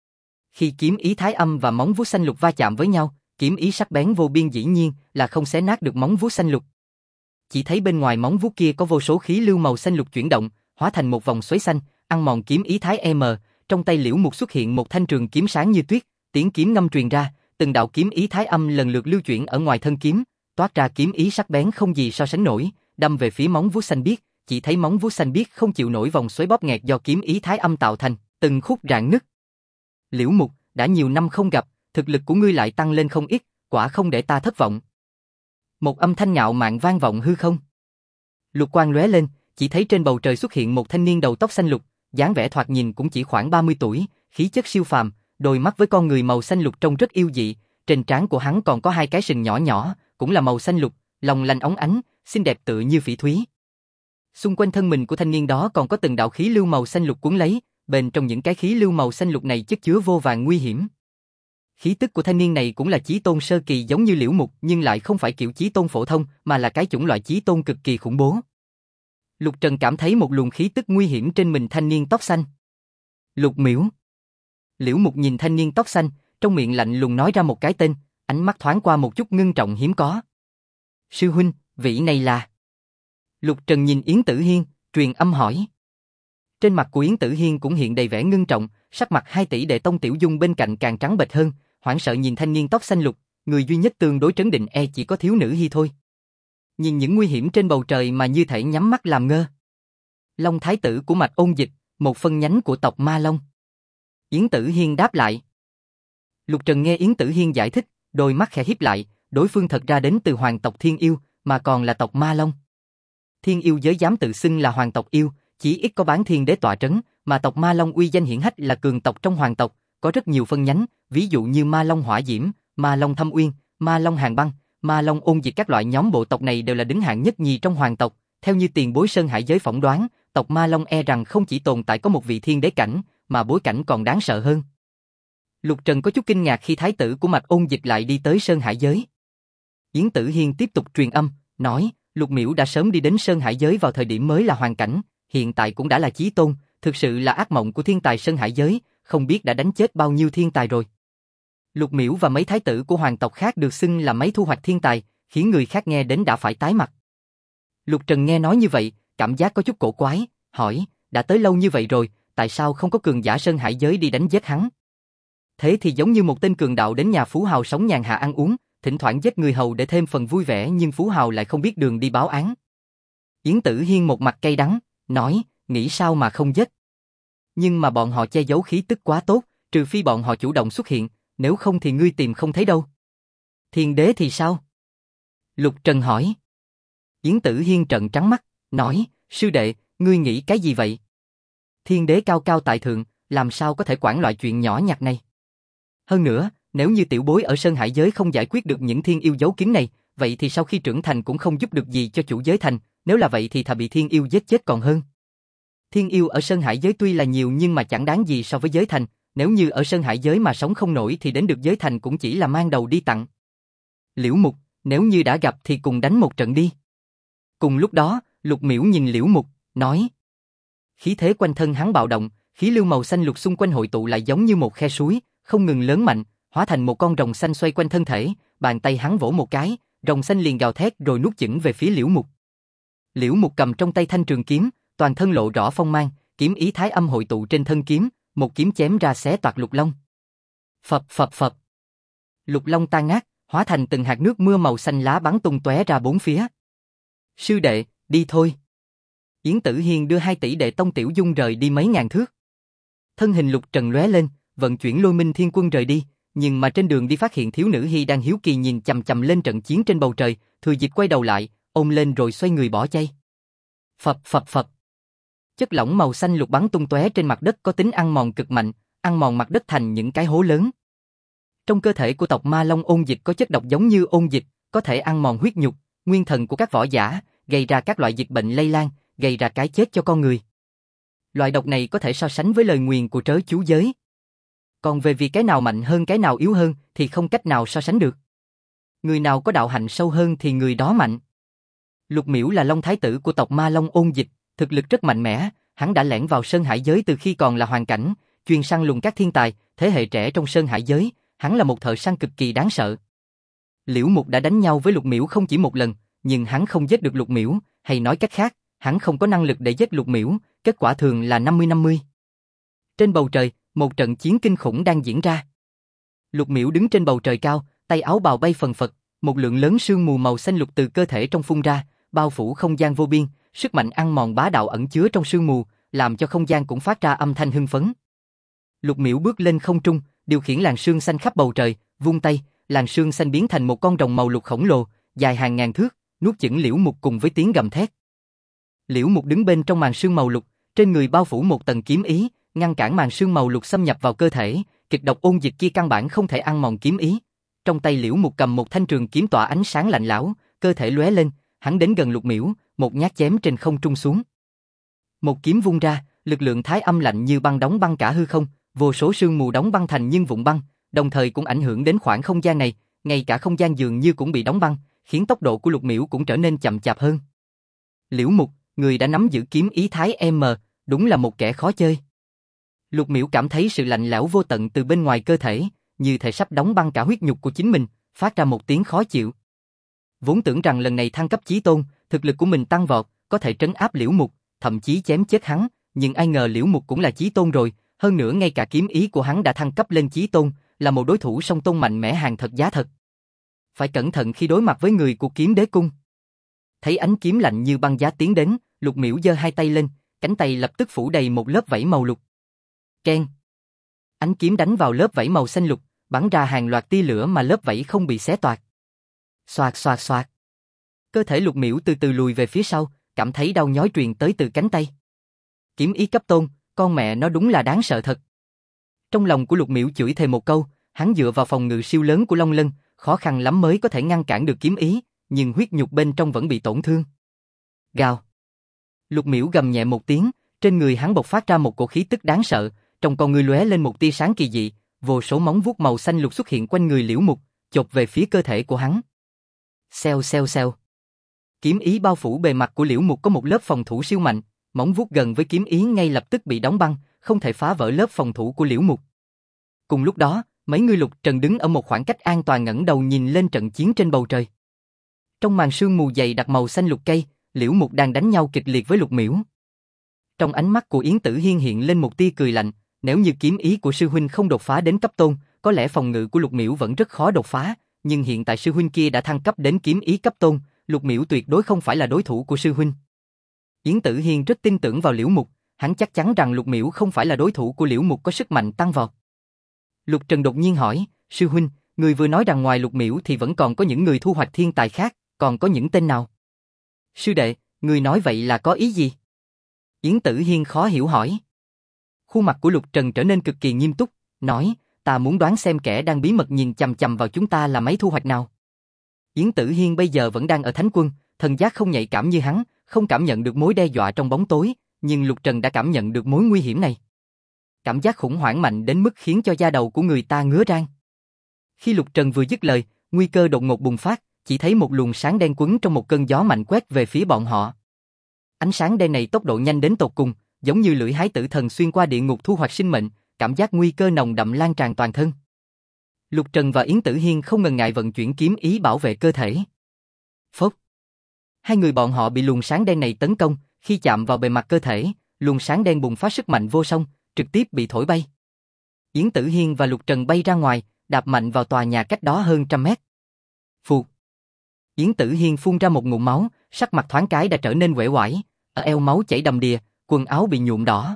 Khi kiếm ý thái âm và móng vuốt xanh lục va chạm với nhau, kiếm ý sắc bén vô biên dĩ nhiên là không xé nát được móng vuốt xanh lục. Chỉ thấy bên ngoài móng vuốt kia có vô số khí lưu màu xanh lục chuyển động, hóa thành một vòng xoáy xanh, ăn mòn kiếm ý thái M. Trong tay Liễu Mục xuất hiện một thanh trường kiếm sáng như tuyết, tiếng kiếm ngâm truyền ra, từng đạo kiếm ý thái âm lần lượt lưu chuyển ở ngoài thân kiếm, toát ra kiếm ý sắc bén không gì so sánh nổi, đâm về phía móng vuốt xanh biếc. Chỉ thấy móng vuốt xanh biếc không chịu nổi vòng xoáy bóp nghẹt do kiếm ý thái âm tạo thành, từng khúc rạn nứt. Liễu Mục, đã nhiều năm không gặp, thực lực của ngươi lại tăng lên không ít, quả không để ta thất vọng. Một âm thanh ngạo mạn vang vọng hư không. Lục quang lóe lên, chỉ thấy trên bầu trời xuất hiện một thanh niên đầu tóc xanh lục, dáng vẻ thoạt nhìn cũng chỉ khoảng 30 tuổi, khí chất siêu phàm, đôi mắt với con người màu xanh lục trông rất yêu dị, trên trán của hắn còn có hai cái sừng nhỏ nhỏ, cũng là màu xanh lục, long lanh óng ánh, xinh đẹp tựa như phỉ thúy. Xung quanh thân mình của thanh niên đó còn có từng đạo khí lưu màu xanh lục cuốn lấy, bên trong những cái khí lưu màu xanh lục này chất chứa vô vàn nguy hiểm. Khí tức của thanh niên này cũng là chí tôn sơ kỳ giống như Liễu Mục, nhưng lại không phải kiểu chí tôn phổ thông, mà là cái chủng loại chí tôn cực kỳ khủng bố. Lục Trần cảm thấy một luồng khí tức nguy hiểm trên mình thanh niên tóc xanh. Lục Miễu. Liễu Mục nhìn thanh niên tóc xanh, trong miệng lạnh lùng nói ra một cái tên, ánh mắt thoáng qua một chút ngưng trọng hiếm có. Sư huynh, vị này là... Lục Trần nhìn Yến Tử Hiên, truyền âm hỏi. Trên mặt của Yến Tử Hiên cũng hiện đầy vẻ ngưng trọng, sắc mặt hai tỷ đệ Tông Tiểu Dung bên cạnh càng trắng bệch hơn, hoảng sợ nhìn thanh niên tóc xanh lục, người duy nhất tương đối trấn định chỉ có thiếu nữ Hi thôi. Nhìn những nguy hiểm trên bầu trời mà như thể nhắm mắt làm ngơ. Long thái tử của Mạch Ôn Dịch, một phân nhánh của tộc Ma Long. Yến Tử Hiên đáp lại. Lục Trần nghe Yến Tử Hiên giải thích, đôi mắt khẽ híp lại, đối phương thật ra đến từ hoàng tộc Thiên Yêu, mà còn là tộc Ma Long. Thiên Yêu giới dám tự xưng là hoàng tộc yêu, chỉ ít có bán thiên đế tọa trấn, mà tộc Ma Long uy danh hiển hách là cường tộc trong hoàng tộc, có rất nhiều phân nhánh, ví dụ như Ma Long Hỏa Diễm, Ma Long Thâm Uyên, Ma Long Hàn Băng, Ma Long Ôn Dịch, các loại nhóm bộ tộc này đều là đứng hạng nhất nhì trong hoàng tộc. Theo như tiền bối Sơn Hải giới phỏng đoán, tộc Ma Long rằng không chỉ tồn tại có một vị thiên đế cảnh, mà bối cảnh còn đáng sợ hơn. Lục Trần có chút kinh ngạc khi thái tử của Mạch Ôn Dịch lại đi tới Sơn Hải giới. Yến Tử Hiên tiếp tục truyền âm, nói, Lục Miễu đã sớm đi đến Sơn Hải giới vào thời điểm mới là hoàng cảnh, hiện tại cũng đã là chí tôn, thực sự là ác mộng của thiên tài Sơn Hải giới, không biết đã đánh chết bao nhiêu thiên tài rồi. Lục Miễu và mấy thái tử của hoàng tộc khác được xưng là mấy thu hoạch thiên tài, khiến người khác nghe đến đã phải tái mặt. Lục Trần nghe nói như vậy, cảm giác có chút cổ quái, hỏi, đã tới lâu như vậy rồi, tại sao không có cường giả Sơn Hải giới đi đánh giết hắn? Thế thì giống như một tên cường đạo đến nhà phú hào sống nhàn hạ ăn uống, thỉnh thoảng giết người hầu để thêm phần vui vẻ, nhưng phú hào lại không biết đường đi báo án. Yến Tử Hiên một mặt cay đắng, nói, nghĩ sao mà không giết. Nhưng mà bọn họ che giấu khí tức quá tốt, trừ phi bọn họ chủ động xuất hiện, nếu không thì ngươi tìm không thấy đâu. Thiên đế thì sao? Lục Trần hỏi. Yến Tử Hiên trợn trắng mắt, nói, sư đệ, ngươi nghĩ cái gì vậy? Thiên đế cao cao tại thượng, làm sao có thể quản loại chuyện nhỏ nhặt này? Hơn nữa, nếu như tiểu bối ở Sơn Hải giới không giải quyết được những thiên yêu giấu kín này, vậy thì sau khi trưởng thành cũng không giúp được gì cho chủ giới thành, nếu là vậy thì thà bị thiên yêu giết chết còn hơn. Thiên yêu ở Sơn Hải giới tuy là nhiều nhưng mà chẳng đáng gì so với giới thành, nếu như ở Sơn Hải giới mà sống không nổi thì đến được giới thành cũng chỉ là mang đầu đi tặng. Liễu Mục, nếu như đã gặp thì cùng đánh một trận đi. Cùng lúc đó, Lục Miễu nhìn Liễu Mục, nói. Khí thế quanh thân hắn bạo động, khí lưu màu xanh lục xung quanh hội tụ lại giống như một khe suối, không ngừng lớn mạnh, hóa thành một con rồng xanh xoay quanh thân thể, bàn tay hắn vỗ một cái, rồng xanh liền gào thét rồi nuốt chửng về phía Liễu Mục. Liễu Mục cầm trong tay thanh trường kiếm, toàn thân lộ rõ phong mang, kiếm ý thái âm hội tụ trên thân kiếm, một kiếm chém ra xé toạc lục long. Phập phập phập. Lục long tan nát, hóa thành từng hạt nước mưa màu xanh lá bắn tung tóe ra bốn phía. Sư đệ, đi thôi. Yến Tử Hiên đưa 2 tỷ đệ Tông Tiểu Dung rời đi mấy ngàn thước. Thân hình Lục Trần lóe lên, vận chuyển Lôi Minh Thiên Quân rời đi, nhưng mà trên đường đi phát hiện thiếu nữ Hy đang hiếu kỳ nhìn chằm chằm lên trận chiến trên bầu trời, thừa dịp quay đầu lại, ôm lên rồi xoay người bỏ chạy. Phập phập phập. Chất lỏng màu xanh lục bắn tung tóe trên mặt đất có tính ăn mòn cực mạnh, ăn mòn mặt đất thành những cái hố lớn. Trong cơ thể của tộc Ma Long Ôn Dịch có chất độc giống như ôn dịch, có thể ăn mòn huyết nhục, nguyên thần của các võ giả, gây ra các loại dịch bệnh lây lan, gây ra cái chết cho con người. Loại độc này có thể so sánh với lời nguyền của trớ chú giới. Còn về việc cái nào mạnh hơn cái nào yếu hơn thì không cách nào so sánh được. Người nào có đạo hạnh sâu hơn thì người đó mạnh. Lục Miễu là Long Thái tử của tộc Ma Long Ôn Dịch, thực lực rất mạnh mẽ, hắn đã lẻn vào Sơn Hải giới từ khi còn là hoàn cảnh, chuyên săn lùng các thiên tài, thế hệ trẻ trong Sơn Hải giới, hắn là một thợ săn cực kỳ đáng sợ. Liễu Mục đã đánh nhau với Lục Miễu không chỉ một lần, nhưng hắn không giết được Lục Miễu, hay nói cách khác, hắn không có năng lực để giết Lục Miễu, kết quả thường là 50-50. Trên bầu trời, một trận chiến kinh khủng đang diễn ra. Lục Miễu đứng trên bầu trời cao, tay áo bào bay phần phật, một lượng lớn sương mù màu xanh lục từ cơ thể trong phun ra, bao phủ không gian vô biên, sức mạnh ăn mòn bá đạo ẩn chứa trong sương mù, làm cho không gian cũng phát ra âm thanh hưng phấn. Lục Miễu bước lên không trung, điều khiển làn sương xanh khắp bầu trời, vung tay, làn sương xanh biến thành một con rồng màu lục khổng lồ, dài hàng ngàn thước, nuốt chửng Liễu Mục cùng với tiếng gầm thét. Liễu Mục đứng bên trong màn sương màu lục, trên người bao phủ một tầng kiếm ý, ngăn cản màn sương màu lục xâm nhập vào cơ thể, kịch độc ôn dịch kia căn bản không thể ăn mòn kiếm ý. Trong tay Liễu Mục cầm một thanh trường kiếm tỏa ánh sáng lạnh lẽo, cơ thể lóe lên, hắn đến gần Lục Miễu, một nhát chém trên không trung xuống. Một kiếm vung ra, lực lượng thái âm lạnh như băng đóng băng cả hư không, vô số sương mù đóng băng thành những vụn băng, đồng thời cũng ảnh hưởng đến khoảng không gian này, ngay cả không gian dường như cũng bị đóng băng, khiến tốc độ của Lục Miễu cũng trở nên chậm chạp hơn. Liễu Mục, người đã nắm giữ kiếm ý thái M, đúng là một kẻ khó chơi. Lục Miễu cảm thấy sự lạnh lẽo vô tận từ bên ngoài cơ thể, như thể sắp đóng băng cả huyết nhục của chính mình, phát ra một tiếng khó chịu. Vốn tưởng rằng lần này thăng cấp chí tôn, thực lực của mình tăng vọt, có thể trấn áp Liễu Mục, thậm chí chém chết hắn, nhưng ai ngờ Liễu Mục cũng là chí tôn rồi, hơn nữa ngay cả kiếm ý của hắn đã thăng cấp lên chí tôn, là một đối thủ song tôn mạnh mẽ hàng thật giá thật. Phải cẩn thận khi đối mặt với người của Kiếm Đế Cung. Thấy ánh kiếm lạnh như băng giá tiến đến, Lục Miễu giơ hai tay lên, cánh tay lập tức phủ đầy một lớp vảy màu lục. Keng! Ánh kiếm đánh vào lớp vảy màu xanh lục, bắn ra hàng loạt tia lửa mà lớp vảy không bị xé toạc. Xoạt xoạt xoạt. Cơ thể Lục Miễu từ từ lùi về phía sau, cảm thấy đau nhói truyền tới từ cánh tay. Kiếm ý cấp tôn, con mẹ nó đúng là đáng sợ thật. Trong lòng của Lục Miễu chửi thề một câu, hắn dựa vào phòng ngự siêu lớn của Long Lân, khó khăn lắm mới có thể ngăn cản được kiếm ý, nhưng huyết nhục bên trong vẫn bị tổn thương. Gào. Lục Miễu gầm nhẹ một tiếng, trên người hắn bộc phát ra một cổ khí tức đáng sợ, trong con ngươi lóe lên một tia sáng kỳ dị, vô số móng vuốt màu xanh lục xuất hiện quanh người Liễu Mục, chộp về phía cơ thể của hắn. Xèo xèo xèo. Kiếm ý bao phủ bề mặt của Liễu Mục có một lớp phòng thủ siêu mạnh, móng vuốt gần với kiếm ý ngay lập tức bị đóng băng, không thể phá vỡ lớp phòng thủ của Liễu Mục. Cùng lúc đó, mấy người Lục Trần đứng ở một khoảng cách an toàn ngẩng đầu nhìn lên trận chiến trên bầu trời. Trong màn sương mù dày đặc màu xanh lục cây, Liễu Mục đang đánh nhau kịch liệt với Lục Miễu. Trong ánh mắt của Yến Tử Hiên hiện lên một tia cười lạnh, nếu như kiếm ý của sư huynh không đột phá đến cấp tôn, có lẽ phòng ngự của Lục Miễu vẫn rất khó đột phá, nhưng hiện tại sư huynh kia đã thăng cấp đến kiếm ý cấp tôn, Lục Miễu tuyệt đối không phải là đối thủ của sư huynh. Yến Tử Hiên rất tin tưởng vào Liễu Mục, hắn chắc chắn rằng Lục Miễu không phải là đối thủ của Liễu Mục có sức mạnh tăng vọt. Lục Trần đột nhiên hỏi, sư huynh, người vừa nói rằng ngoài Lục Miễu thì vẫn còn có những người thu hoạch thiên tài khác, còn có những tên nào? Sư đệ, người nói vậy là có ý gì? Yến Tử Hiên khó hiểu hỏi. Khuôn mặt của Lục Trần trở nên cực kỳ nghiêm túc, nói, ta muốn đoán xem kẻ đang bí mật nhìn chằm chằm vào chúng ta là mấy thu hoạch nào. Yến Tử Hiên bây giờ vẫn đang ở Thánh Quân, thần giác không nhạy cảm như hắn, không cảm nhận được mối đe dọa trong bóng tối, nhưng Lục Trần đã cảm nhận được mối nguy hiểm này. Cảm giác khủng hoảng mạnh đến mức khiến cho da đầu của người ta ngứa ran. Khi Lục Trần vừa dứt lời, nguy cơ đột ngột bùng phát, chỉ thấy một luồng sáng đen quấn trong một cơn gió mạnh quét về phía bọn họ. Ánh sáng đen này tốc độ nhanh đến tột cùng, giống như lưỡi hái tử thần xuyên qua địa ngục thu hoạch sinh mệnh, cảm giác nguy cơ nồng đậm lan tràn toàn thân. Lục Trần và Yến Tử Hiên không ngần ngại vận chuyển kiếm ý bảo vệ cơ thể. Phốc. Hai người bọn họ bị luồng sáng đen này tấn công, khi chạm vào bề mặt cơ thể, luồng sáng đen bùng phát sức mạnh vô song, trực tiếp bị thổi bay. Yến Tử Hiên và Lục Trần bay ra ngoài, đạp mạnh vào tòa nhà cách đó hơn 100 mét. Phụt. Yến Tử Hiên phun ra một ngụm máu, sắc mặt thoáng cái đã trở nên uể oải, ở eo máu chảy đầm đìa, quần áo bị nhuộm đỏ.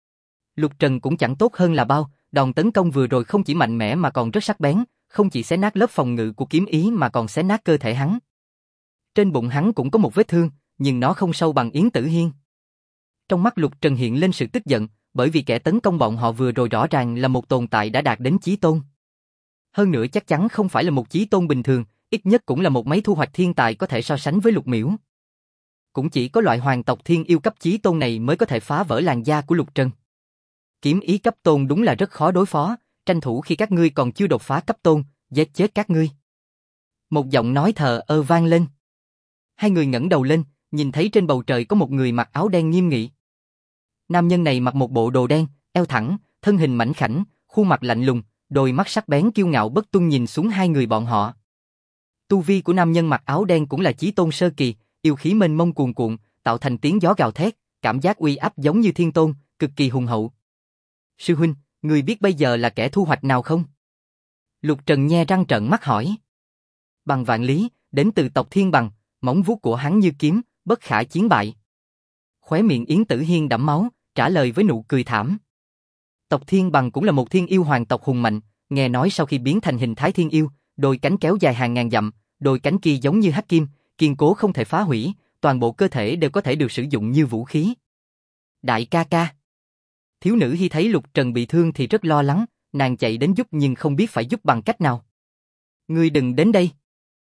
Lục Trần cũng chẳng tốt hơn là bao, đòn tấn công vừa rồi không chỉ mạnh mẽ mà còn rất sắc bén, không chỉ xé nát lớp phòng ngự của kiếm ý mà còn xé nát cơ thể hắn. Trên bụng hắn cũng có một vết thương, nhưng nó không sâu bằng Yến Tử Hiên. Trong mắt Lục Trần hiện lên sự tức giận, bởi vì kẻ tấn công bọn họ vừa rồi rõ ràng là một tồn tại đã đạt đến chí tôn. Hơn nữa chắc chắn không phải là một chí tôn bình thường, ít nhất cũng là một mấy thu hoạch thiên tài có thể so sánh với Lục Miễu. Cũng chỉ có loại hoàng tộc thiên yêu cấp chí tôn này mới có thể phá vỡ làn da của Lục Trần. Kiếm ý cấp tôn đúng là rất khó đối phó, tranh thủ khi các ngươi còn chưa đột phá cấp tôn, giết chết các ngươi. Một giọng nói thờ ơ vang lên. Hai người ngẩng đầu lên, nhìn thấy trên bầu trời có một người mặc áo đen nghiêm nghị. Nam nhân này mặc một bộ đồ đen, eo thẳng, thân hình mảnh khảnh, khuôn mặt lạnh lùng, đôi mắt sắc bén kiêu ngạo bất tuân nhìn xuống hai người bọn họ. Tu vi của nam nhân mặc áo đen cũng là chí tôn sơ kỳ, yêu khí mênh mông cuồn cuộn, tạo thành tiếng gió gào thét, cảm giác uy áp giống như thiên tôn, cực kỳ hùng hậu. Sư huynh, người biết bây giờ là kẻ thu hoạch nào không? Lục Trần nhe răng trợn mắt hỏi. Bằng Vạn Lý, đến từ tộc Thiên Bằng, móng vuốt của hắn như kiếm, bất khả chiến bại. Khóe miệng Yến Tử Hiên đẫm máu, trả lời với nụ cười thảm. Tộc Thiên Bằng cũng là một thiên yêu hoàng tộc hùng mạnh, nghe nói sau khi biến thành hình thái thiên yêu, đôi cánh kéo dài hàng ngàn dặm, đôi cánh kia giống như hắc kim, kiên cố không thể phá hủy, toàn bộ cơ thể đều có thể được sử dụng như vũ khí. Đại ca ca. Thiếu nữ khi thấy Lục Trần bị thương thì rất lo lắng, nàng chạy đến giúp nhưng không biết phải giúp bằng cách nào. Ngươi đừng đến đây.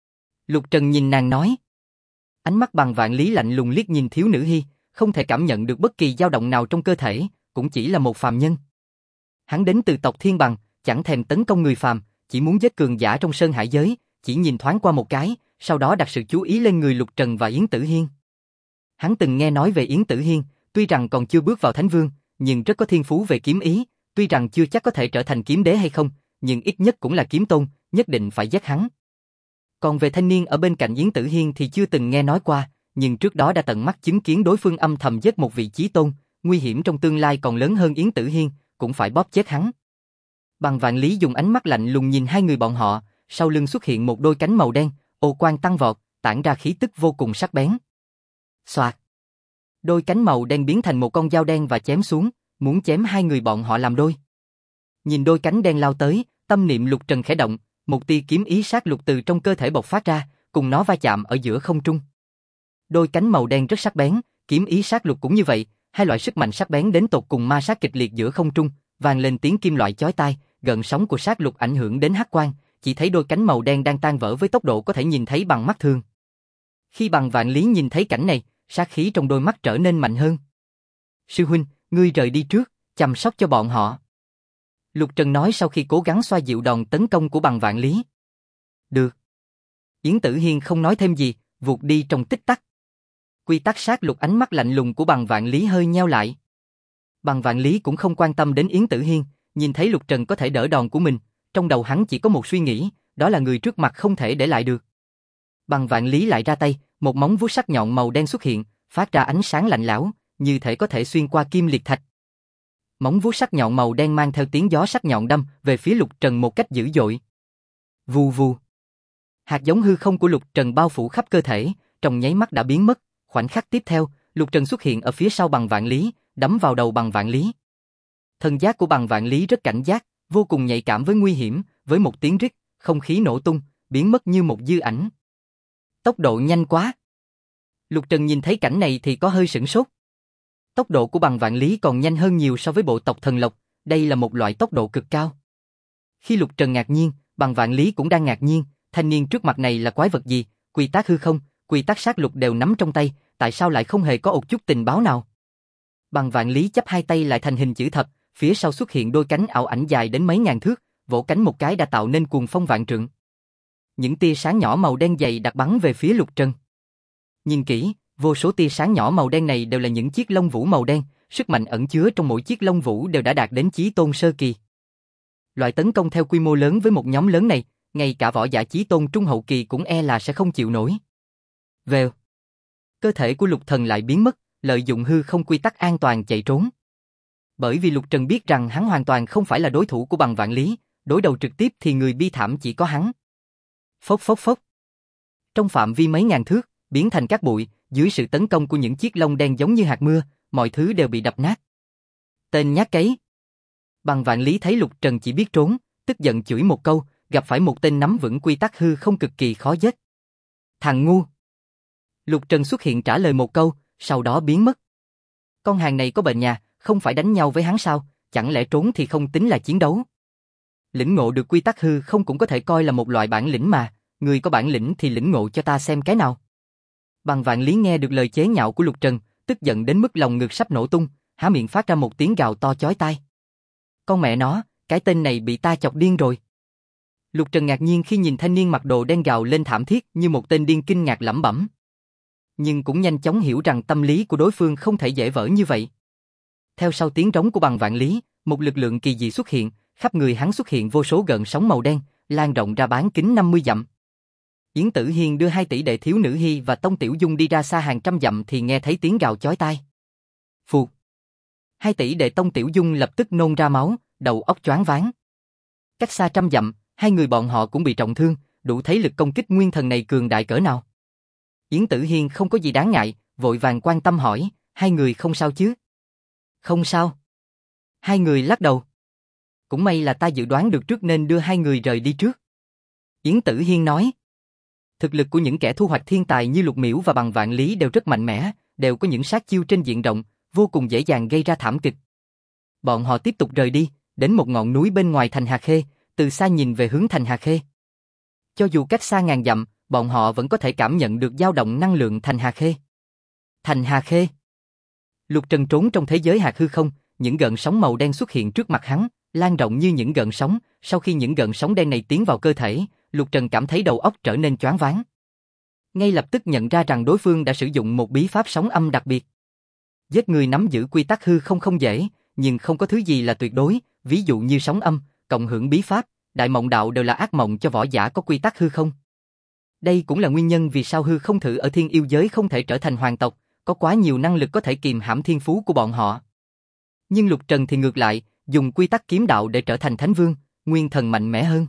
Lục Trần nhìn nàng nói. Ánh mắt Bằng Vạn Lý lạnh lùng liếc nhìn thiếu nữ Hi, không thể cảm nhận được bất kỳ dao động nào trong cơ thể, cũng chỉ là một phàm nhân. Hắn đến từ tộc Thiên Bằng, chẳng thèm tấn công người phàm, chỉ muốn giết cường giả trong sơn hải giới, chỉ nhìn thoáng qua một cái, sau đó đặt sự chú ý lên người Lục Trần và Yến Tử Hiên. Hắn từng nghe nói về Yến Tử Hiên, tuy rằng còn chưa bước vào Thánh Vương, nhưng rất có thiên phú về kiếm ý, tuy rằng chưa chắc có thể trở thành kiếm đế hay không, nhưng ít nhất cũng là kiếm tôn, nhất định phải giết hắn. Còn về thanh niên ở bên cạnh Yến Tử Hiên thì chưa từng nghe nói qua, nhưng trước đó đã tận mắt chứng kiến đối phương âm thầm giết một vị chí tôn, nguy hiểm trong tương lai còn lớn hơn Yến Tử Hiên, cũng phải bóp chết hắn. Bằng Vạn Lý dùng ánh mắt lạnh lùng nhìn hai người bọn họ, sau lưng xuất hiện một đôi cánh màu đen, ô quang tăng vọt, tản ra khí tức vô cùng sắc bén. Xoạt. Đôi cánh màu đen biến thành một con dao đen và chém xuống, muốn chém hai người bọn họ làm đôi. Nhìn đôi cánh đen lao tới, tâm niệm Lục Trần khẽ động, một tia kiếm ý sát lục từ trong cơ thể bộc phát ra, cùng nó va chạm ở giữa không trung. Đôi cánh màu đen rất sắc bén, kiếm ý sát lục cũng như vậy, hai loại sức mạnh sắc bén đến tột cùng ma sát kịch liệt giữa không trung, vang lên tiếng kim loại chói tai, gợn sóng của sát lục ảnh hưởng đến hắc quang, chỉ thấy đôi cánh màu đen đang tan vỡ với tốc độ có thể nhìn thấy bằng mắt thường. Khi Bằng Vạn Lý nhìn thấy cảnh này, sát khí trong đôi mắt trở nên mạnh hơn. Sư huynh, ngươi rời đi trước, chăm sóc cho bọn họ. Lục Trần nói sau khi cố gắng xoa dịu đòn tấn công của Bằng Vạn Lý. Được. Yến Tử Hiên không nói thêm gì, vụt đi trong tích tắc. Quy tắc sát lục ánh mắt lạnh lùng của Bằng Vạn Lý hơi nheo lại. Bằng Vạn Lý cũng không quan tâm đến Yến Tử Hiên, nhìn thấy Lục Trần có thể đỡ đòn của mình, trong đầu hắn chỉ có một suy nghĩ, đó là người trước mặt không thể để lại được. Bằng Vạn Lý lại ra tay, một móng vuốt sắc nhọn màu đen xuất hiện, phát ra ánh sáng lạnh lẽo, như thể có thể xuyên qua kim liệt thạch. Móng vuốt sắc nhọn màu đen mang theo tiếng gió sắc nhọn đâm về phía Lục Trần một cách dữ dội. Vù vù. Hạt giống hư không của Lục Trần bao phủ khắp cơ thể, trong nháy mắt đã biến mất, khoảnh khắc tiếp theo, Lục Trần xuất hiện ở phía sau Bằng Vạn Lý, đấm vào đầu Bằng Vạn Lý. Thần giác của Bằng Vạn Lý rất cảnh giác, vô cùng nhạy cảm với nguy hiểm, với một tiếng rít, không khí nổ tung, biến mất như một dư ảnh. Tốc độ nhanh quá. Lục Trần nhìn thấy cảnh này thì có hơi sửng sốt. Tốc độ của Bằng Vạn Lý còn nhanh hơn nhiều so với bộ tộc thần lộc, đây là một loại tốc độ cực cao. Khi Lục Trần ngạc nhiên, Bằng Vạn Lý cũng đang ngạc nhiên, thanh niên trước mặt này là quái vật gì, quy tắc hư không, quy tắc sát lục đều nắm trong tay, tại sao lại không hề có một chút tình báo nào? Bằng Vạn Lý chắp hai tay lại thành hình chữ thập, phía sau xuất hiện đôi cánh ảo ảnh dài đến mấy ngàn thước, vỗ cánh một cái đã tạo nên cuồng phong vạn trượng. Những tia sáng nhỏ màu đen dày đặc bắn về phía Lục Trần. Nhìn kỹ, vô số tia sáng nhỏ màu đen này đều là những chiếc lông vũ màu đen, sức mạnh ẩn chứa trong mỗi chiếc lông vũ đều đã đạt đến chí tôn sơ kỳ. Loại tấn công theo quy mô lớn với một nhóm lớn này, ngay cả võ giả chí tôn trung hậu kỳ cũng e là sẽ không chịu nổi. Vèo. Cơ thể của Lục Thần lại biến mất, lợi dụng hư không quy tắc an toàn chạy trốn. Bởi vì Lục Trần biết rằng hắn hoàn toàn không phải là đối thủ của Bằng Vạn Lý, đối đầu trực tiếp thì người bi thảm chỉ có hắn. Phốc phốc phốc. Trong phạm vi mấy ngàn thước, biến thành cát bụi, dưới sự tấn công của những chiếc lông đen giống như hạt mưa, mọi thứ đều bị đập nát. Tên nhát cấy. Bằng Vạn Lý thấy Lục Trần chỉ biết trốn, tức giận chửi một câu, gặp phải một tên nắm vững quy tắc hư không cực kỳ khó giết. Thằng ngu. Lục Trần xuất hiện trả lời một câu, sau đó biến mất. Con hàng này có bệnh nhà, không phải đánh nhau với hắn sao, chẳng lẽ trốn thì không tính là chiến đấu. Lĩnh ngộ được quy tắc hư không cũng có thể coi là một loại bản lĩnh mà, người có bản lĩnh thì lĩnh ngộ cho ta xem cái nào. Bằng Vạn Lý nghe được lời chế nhạo của Lục Trần, tức giận đến mức lòng ngực sắp nổ tung, há miệng phát ra một tiếng gào to chói tai. Con mẹ nó, cái tên này bị ta chọc điên rồi. Lục Trần ngạc nhiên khi nhìn thanh niên mặc đồ đen gào lên thảm thiết như một tên điên kinh ngạc lẩm bẩm. Nhưng cũng nhanh chóng hiểu rằng tâm lý của đối phương không thể dễ vỡ như vậy. Theo sau tiếng trống của Bằng Vạn Lý, một lực lượng kỳ dị xuất hiện, khắp người hắn xuất hiện vô số gợn sóng màu đen, lan rộng ra bán kính 50 dặm. Yến Tử Hiên đưa 2 tỷ đệ thiếu nữ Hy và Tông Tiểu Dung đi ra xa hàng trăm dặm thì nghe thấy tiếng gào chói tai. Phụt. 2 tỷ đệ Tông Tiểu Dung lập tức nôn ra máu, đầu óc choáng váng. Cách xa trăm dặm, hai người bọn họ cũng bị trọng thương, đủ thấy lực công kích nguyên thần này cường đại cỡ nào. Yến Tử Hiên không có gì đáng ngại, vội vàng quan tâm hỏi, hai người không sao chứ? Không sao. Hai người lắc đầu. Cũng may là ta dự đoán được trước nên đưa hai người rời đi trước. Yến Tử Hiên nói. Thực lực của những kẻ thu hoạch thiên tài như Lục Miễu và Bằng Vạn Lý đều rất mạnh mẽ, đều có những sát chiêu trên diện rộng, vô cùng dễ dàng gây ra thảm kịch. Bọn họ tiếp tục rời đi, đến một ngọn núi bên ngoài thành Hà Khê, từ xa nhìn về hướng thành Hà Khê. Cho dù cách xa ngàn dặm, bọn họ vẫn có thể cảm nhận được dao động năng lượng thành Hà Khê. Thành Hà Khê. Lục Trần trốn trong thế giới hạt hư không, những gợn sóng màu đen xuất hiện trước mặt hắn, lan rộng như những gợn sóng, sau khi những gợn sóng đen này tiến vào cơ thể, Lục Trần cảm thấy đầu óc trở nên choáng váng. Ngay lập tức nhận ra rằng đối phương đã sử dụng một bí pháp sóng âm đặc biệt. Giết người nắm giữ quy tắc hư không không dễ, nhưng không có thứ gì là tuyệt đối, ví dụ như sóng âm, cộng hưởng bí pháp, đại mộng đạo đều là ác mộng cho võ giả có quy tắc hư không. Đây cũng là nguyên nhân vì sao hư không thử ở thiên yêu giới không thể trở thành hoàng tộc, có quá nhiều năng lực có thể kìm hãm thiên phú của bọn họ. Nhưng Lục Trần thì ngược lại, dùng quy tắc kiếm đạo để trở thành thánh vương, nguyên thần mạnh mẽ hơn.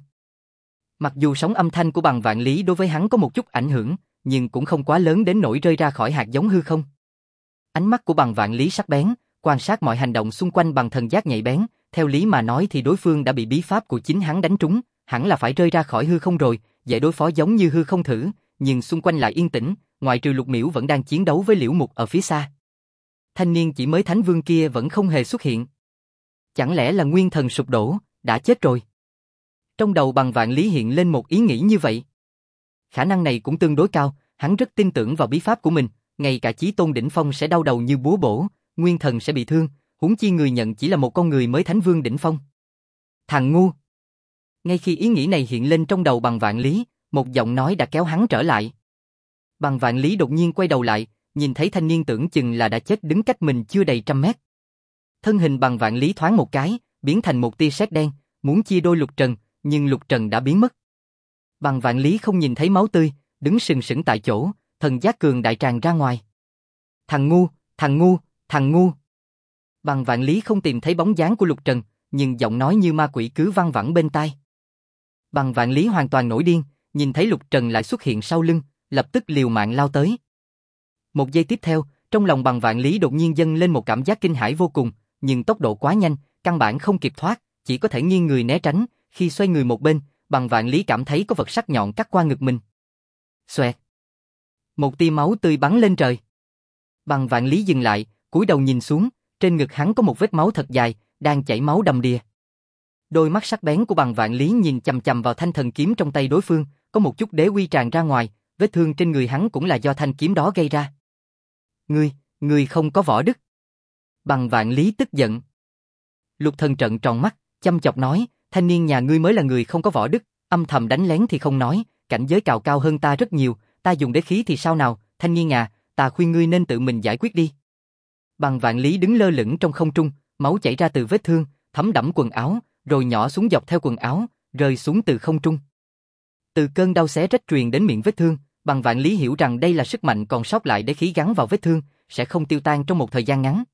Mặc dù sóng âm thanh của Bằng Vạn Lý đối với hắn có một chút ảnh hưởng, nhưng cũng không quá lớn đến nỗi rơi ra khỏi hạt giống hư không. Ánh mắt của Bằng Vạn Lý sắc bén, quan sát mọi hành động xung quanh bằng thần giác nhạy bén, theo lý mà nói thì đối phương đã bị bí pháp của chính hắn đánh trúng, hẳn là phải rơi ra khỏi hư không rồi, dễ đối phó giống như hư không thử, nhưng xung quanh lại yên tĩnh, ngoại trừ Lục Miễu vẫn đang chiến đấu với Liễu Mục ở phía xa. Thanh niên chỉ mới thánh vương kia vẫn không hề xuất hiện. Chẳng lẽ là nguyên thần sụp đổ, đã chết rồi? Trong đầu Bằng Vạn Lý hiện lên một ý nghĩ như vậy. Khả năng này cũng tương đối cao, hắn rất tin tưởng vào bí pháp của mình, ngay cả chí tôn đỉnh phong sẽ đau đầu như búa bổ, nguyên thần sẽ bị thương, huống chi người nhận chỉ là một con người mới thánh vương đỉnh phong. Thằng ngu! Ngay khi ý nghĩ này hiện lên trong đầu Bằng Vạn Lý, một giọng nói đã kéo hắn trở lại. Bằng Vạn Lý đột nhiên quay đầu lại, nhìn thấy thanh niên tưởng chừng là đã chết đứng cách mình chưa đầy 100 mét. Thân hình Bằng Vạn Lý thoáng một cái, biến thành một tia sét đen, muốn chia đôi Lục Trần, nhưng Lục Trần đã biến mất. Bằng Vạn Lý không nhìn thấy máu tươi, đứng sừng sững tại chỗ, thần giác cường đại tràn ra ngoài. Thằng ngu, thằng ngu, thằng ngu. Bằng Vạn Lý không tìm thấy bóng dáng của Lục Trần, nhưng giọng nói như ma quỷ cứ văng vẳng bên tai. Bằng Vạn Lý hoàn toàn nổi điên, nhìn thấy Lục Trần lại xuất hiện sau lưng, lập tức liều mạng lao tới. Một giây tiếp theo, Trong lòng Bằng Vạn Lý đột nhiên dâng lên một cảm giác kinh hãi vô cùng, nhưng tốc độ quá nhanh, căn bản không kịp thoát, chỉ có thể nghiêng người né tránh, khi xoay người một bên, Bằng Vạn Lý cảm thấy có vật sắc nhọn cắt qua ngực mình. Xoẹt. Một tia máu tươi bắn lên trời. Bằng Vạn Lý dừng lại, cúi đầu nhìn xuống, trên ngực hắn có một vết máu thật dài, đang chảy máu đầm đìa. Đôi mắt sắc bén của Bằng Vạn Lý nhìn chằm chằm vào thanh thần kiếm trong tay đối phương, có một chút đế uy tràn ra ngoài, vết thương trên người hắn cũng là do thanh kiếm đó gây ra. Ngươi không có võ đức. Bằng Vạn Lý tức giận. Lục Thần trợn tròn mắt, chăm chọc nói, thanh niên nhà ngươi mới là người không có võ đức, âm thầm đánh lén thì không nói, cảnh giới cào cao hơn ta rất nhiều, ta dùng đế khí thì sao nào, thanh niên à, ta khuyên ngươi nên tự mình giải quyết đi. Bằng Vạn Lý đứng lơ lửng trong không trung, máu chảy ra từ vết thương, thấm đẫm quần áo, rồi nhỏ xuống dọc theo quần áo, rơi xuống từ không trung. Từ cơn đau xé rách truyền đến miệng vết thương, Bằng Vạn Lý hiểu rằng đây là sức mạnh còn sót lại để khí gắn vào vết thương, sẽ không tiêu tan trong một thời gian ngắn.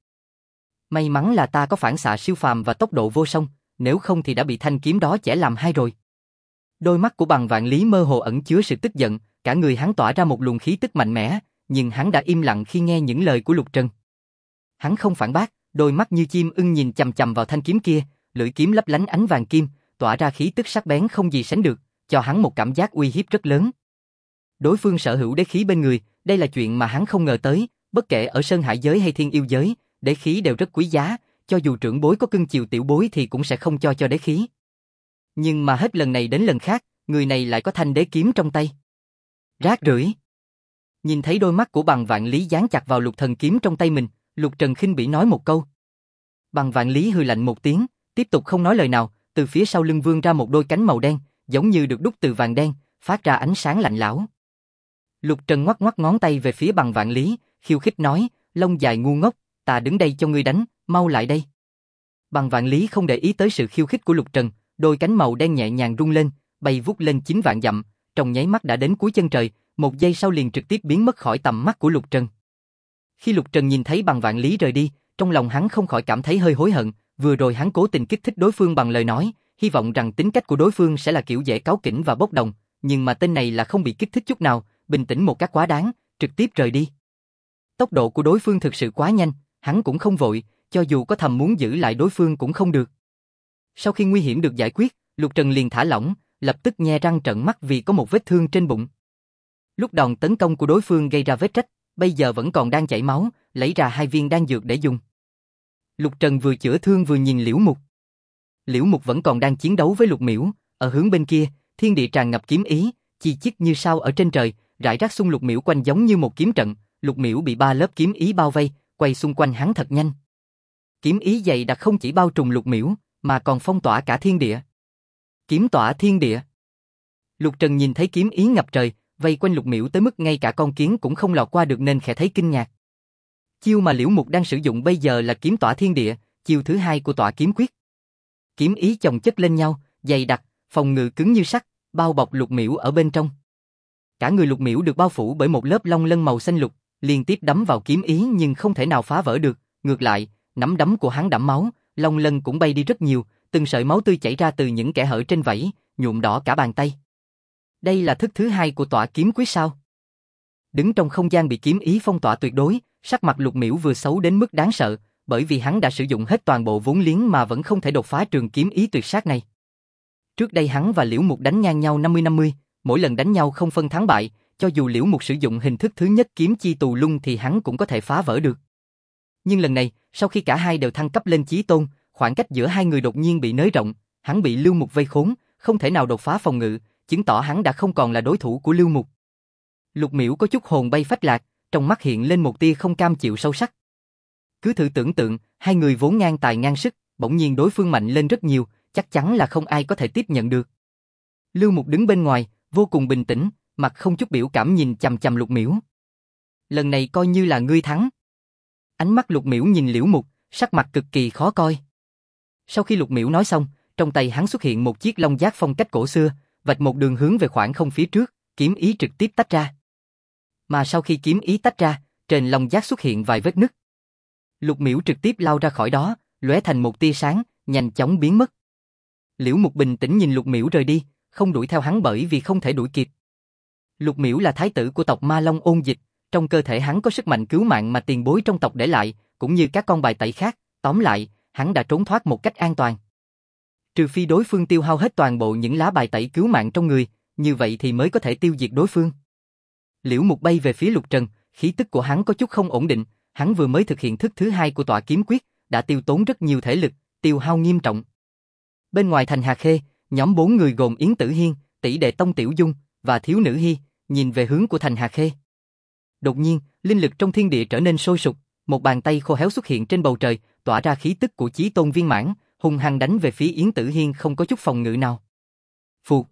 May mắn là ta có phản xạ siêu phàm và tốc độ vô song, nếu không thì đã bị thanh kiếm đó chẻ làm hai rồi. Đôi mắt của Bằng Vạn Lý mơ hồ ẩn chứa sự tức giận, cả người hắn tỏa ra một luồng khí tức mạnh mẽ, nhưng hắn đã im lặng khi nghe những lời của Lục Trần. Hắn không phản bác, đôi mắt như chim ưng nhìn chằm chằm vào thanh kiếm kia, lưỡi kiếm lấp lánh ánh vàng kim, tỏa ra khí tức sắc bén không gì sánh được, cho hắn một cảm giác uy hiếp rất lớn. Đối phương sở hữu đế khí bên người, đây là chuyện mà hắn không ngờ tới, bất kể ở Sơn Hải giới hay Thiên Yêu giới, đế khí đều rất quý giá, cho dù trưởng bối có cưng chiều tiểu bối thì cũng sẽ không cho đế khí. Nhưng mà hết lần này đến lần khác, người này lại có thanh đế kiếm trong tay. Rác rưởi. Nhìn thấy đôi mắt của Bằng Vạn Lý dán chặt vào lục thần kiếm trong tay mình, Lục Trần khinh bỉ nói một câu. Bằng Vạn Lý hừ lạnh một tiếng, tiếp tục không nói lời nào, từ phía sau lưng vươn ra một đôi cánh màu đen, giống như được đúc từ vàng đen, phát ra ánh sáng lạnh lẽo. Lục Trần ngoắc ngoắc ngón tay về phía Bằng Vạn Lý, khiêu khích nói, lông dài ngu ngốc, ta đứng đây cho ngươi đánh, mau lại đây. Bằng Vạn Lý không để ý tới sự khiêu khích của Lục Trần, đôi cánh màu đen nhẹ nhàng rung lên, bay vút lên 9 vạn dặm, trong nháy mắt đã đến cuối chân trời, một giây sau liền trực tiếp biến mất khỏi tầm mắt của Lục Trần. Khi Lục Trần nhìn thấy Bằng Vạn Lý rời đi, trong lòng hắn không khỏi cảm thấy hơi hối hận, vừa rồi hắn cố tình kích thích đối phương bằng lời nói, hy vọng rằng tính cách của đối phương sẽ là kiểu dễ cáu kỉnh và bốc đồng, nhưng mà tên này là không bị kích thích chút nào, bình tĩnh một cách quá đáng, trực tiếp rời đi. Tốc độ của đối phương thực sự quá nhanh, hắn cũng không vội, cho dù có thầm muốn giữ lại đối phương cũng không được. Sau khi nguy hiểm được giải quyết, Lục Trần liền thả lỏng, lập tức nhe răng trợn mắt vì có một vết thương trên bụng. Lúc đòn tấn công của đối phương gây ra vết rách, bây giờ vẫn còn đang chảy máu, lấy ra 2 viên đan dược để dùng. Lục Trần vừa chữa thương vừa nhìn Liễu Mục. Liễu Mục vẫn còn đang chiến đấu với Lục Miễu, ở hướng bên kia, thiên địa tràn ngập kiếm ý, chi chít như sao ở trên trời, rải rác xung Lục Miễu quanh giống như một kiếm trận, Lục Miễu bị 3 lớp kiếm ý bao vây, quay xung quanh hắn thật nhanh. Kiếm ý dày đặc không chỉ bao trùm Lục Miễu, mà còn phong tỏa cả thiên địa. Kiếm tỏa thiên địa. Lục Trần nhìn thấy kiếm ý ngập trời, vây quanh Lục Miễu tới mức ngay cả con kiến cũng không lọt qua được nên khẽ thấy kinh ngạc. Chiêu mà Liễu Mục đang sử dụng bây giờ là kiếm tỏa thiên địa, chiêu thứ 2 của tỏa kiếm quyết. Kiếm ý chồng chất lên nhau, dày đặc, phòng ngự cứng như sắt, bao bọc Lục Miễu ở bên trong. Cả người Lục Miễu được bao phủ bởi một lớp long lân màu xanh lục, liên tiếp đấm vào kiếm ý nhưng không thể nào phá vỡ được, ngược lại, nắm đấm của hắn đẫm máu, long lân cũng bay đi rất nhiều, từng sợi máu tươi chảy ra từ những kẽ hở trên vảy, nhuộm đỏ cả bàn tay. Đây là thức thứ 2 của tỏa kiếm quyết sao? Đứng trong không gian bị kiếm ý phong tỏa tuyệt đối, sắc mặt Lục Miễu vừa xấu đến mức đáng sợ, bởi vì hắn đã sử dụng hết toàn bộ vốn liếng mà vẫn không thể đột phá trường kiếm ý tuyệt sát này. Trước đây hắn và Liễu Mục đánh ngang nhau 50-50, mỗi lần đánh nhau không phân thắng bại, cho dù Liễu Mục sử dụng hình thức thứ nhất kiếm chi tù lung thì hắn cũng có thể phá vỡ được. Nhưng lần này, sau khi cả hai đều thăng cấp lên chí tôn, khoảng cách giữa hai người đột nhiên bị nới rộng, hắn bị Lưu Mục vây khốn, không thể nào đột phá phòng ngự, chứng tỏ hắn đã không còn là đối thủ của Lưu Mục. Lục Miễu có chút hồn bay phách lạc, trong mắt hiện lên một tia không cam chịu sâu sắc. Cứ thử tưởng tượng, hai người vốn ngang tài ngang sức, bỗng nhiên đối phương mạnh lên rất nhiều, chắc chắn là không ai có thể tiếp nhận được. Lưu Mục đứng bên ngoài, vô cùng bình tĩnh, mặt không chút biểu cảm nhìn chằm chằm Lục Miễu. Lần này coi như là ngươi thắng. Ánh mắt Lục Miễu nhìn Liễu Mục, sắc mặt cực kỳ khó coi. Sau khi Lục Miễu nói xong, trong tay hắn xuất hiện một chiếc long giác phong cách cổ xưa, vạch một đường hướng về khoảng không phía trước, kiếm ý trực tiếp tách ra. Mà sau khi kiếm ý tách ra, trên long giác xuất hiện vài vết nứt. Lục Miễu trực tiếp lao ra khỏi đó, lóe thành một tia sáng, nhanh chóng biến mất. Liễu Mục bình tĩnh nhìn Lục Miễu rời đi, không đuổi theo hắn bởi vì không thể đuổi kịp. Lục Miễu là thái tử của tộc Ma Long Ôn Dịch, trong cơ thể hắn có sức mạnh cứu mạng mà tiền bối trong tộc để lại, cũng như các con bài tẩy khác, tóm lại, hắn đã trốn thoát một cách an toàn. Trừ phi đối phương tiêu hao hết toàn bộ những lá bài tẩy cứu mạng trong người, như vậy thì mới có thể tiêu diệt đối phương. Liễu Mục bay về phía Lục Trần, khí tức của hắn có chút không ổn định, hắn vừa mới thực hiện thức thứ hai của tọa kiếm quyết, đã tiêu tốn rất nhiều thể lực, tiêu hao nghiêm trọng. Bên ngoài thành Hà Khê, nhóm 4 người gồm Yến Tử Hiên, tỷ đệ Tông Tiểu Dung và Thiếu Nữ Hi, nhìn về hướng của thành Hà Khê. Đột nhiên, linh lực trong thiên địa trở nên sôi sục, một bàn tay khô héo xuất hiện trên bầu trời, tỏa ra khí tức của Chí Tôn viên mãn, hung hăng đánh về phía Yến Tử Hiên không có chút phòng ngự nào. Phụt!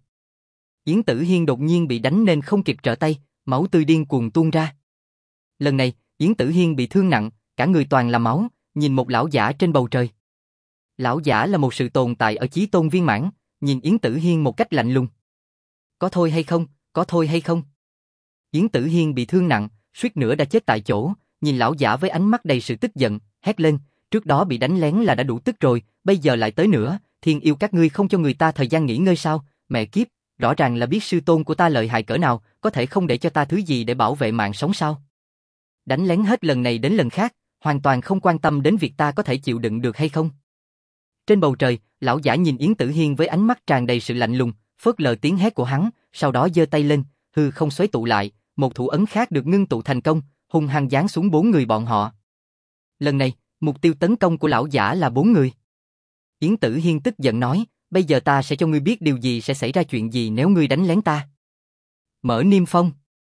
Yến Tử Hiên đột nhiên bị đánh nên không kịp trở tay, máu tươi điên cuồng tuôn ra. Lần này, Yến Tử Hiên bị thương nặng, cả người toàn là máu, nhìn một lão giả trên bầu trời. Lão giả là một sự tồn tại ở Chí Tôn viên mãn, nhìn Yến Tử Hiên một cách lạnh lùng. Có thôi hay không, có thôi hay không? Yến Tử Hiên bị thương nặng, suýt nữa đã chết tại chỗ, nhìn lão giả với ánh mắt đầy sự tức giận, hét lên, trước đó bị đánh lén là đã đủ tức rồi, bây giờ lại tới nữa, Thiên Yêu các ngươi không cho người ta thời gian nghỉ ngơi sao, mẹ kiếp, rõ ràng là biết sư tôn của ta lợi hại cỡ nào, có thể không để cho ta thứ gì để bảo vệ mạng sống sao? Đánh lén hết lần này đến lần khác, hoàn toàn không quan tâm đến việc ta có thể chịu đựng được hay không. Trên bầu trời, lão giả nhìn Yến Tử Hiên với ánh mắt tràn đầy sự lạnh lùng, phớt lờ tiếng hét của hắn, sau đó giơ tay lên, hư không xoáy tụ lại, một thủ ấn khác được ngưng tụ thành công, hung hăng giáng xuống 4 người bọn họ. Lần này, mục tiêu tấn công của lão giả là 4 người. Yến Tử Hiên tức giận nói, bây giờ ta sẽ cho ngươi biết điều gì sẽ xảy ra chuyện gì nếu ngươi đánh lén ta. Mở niêm phong.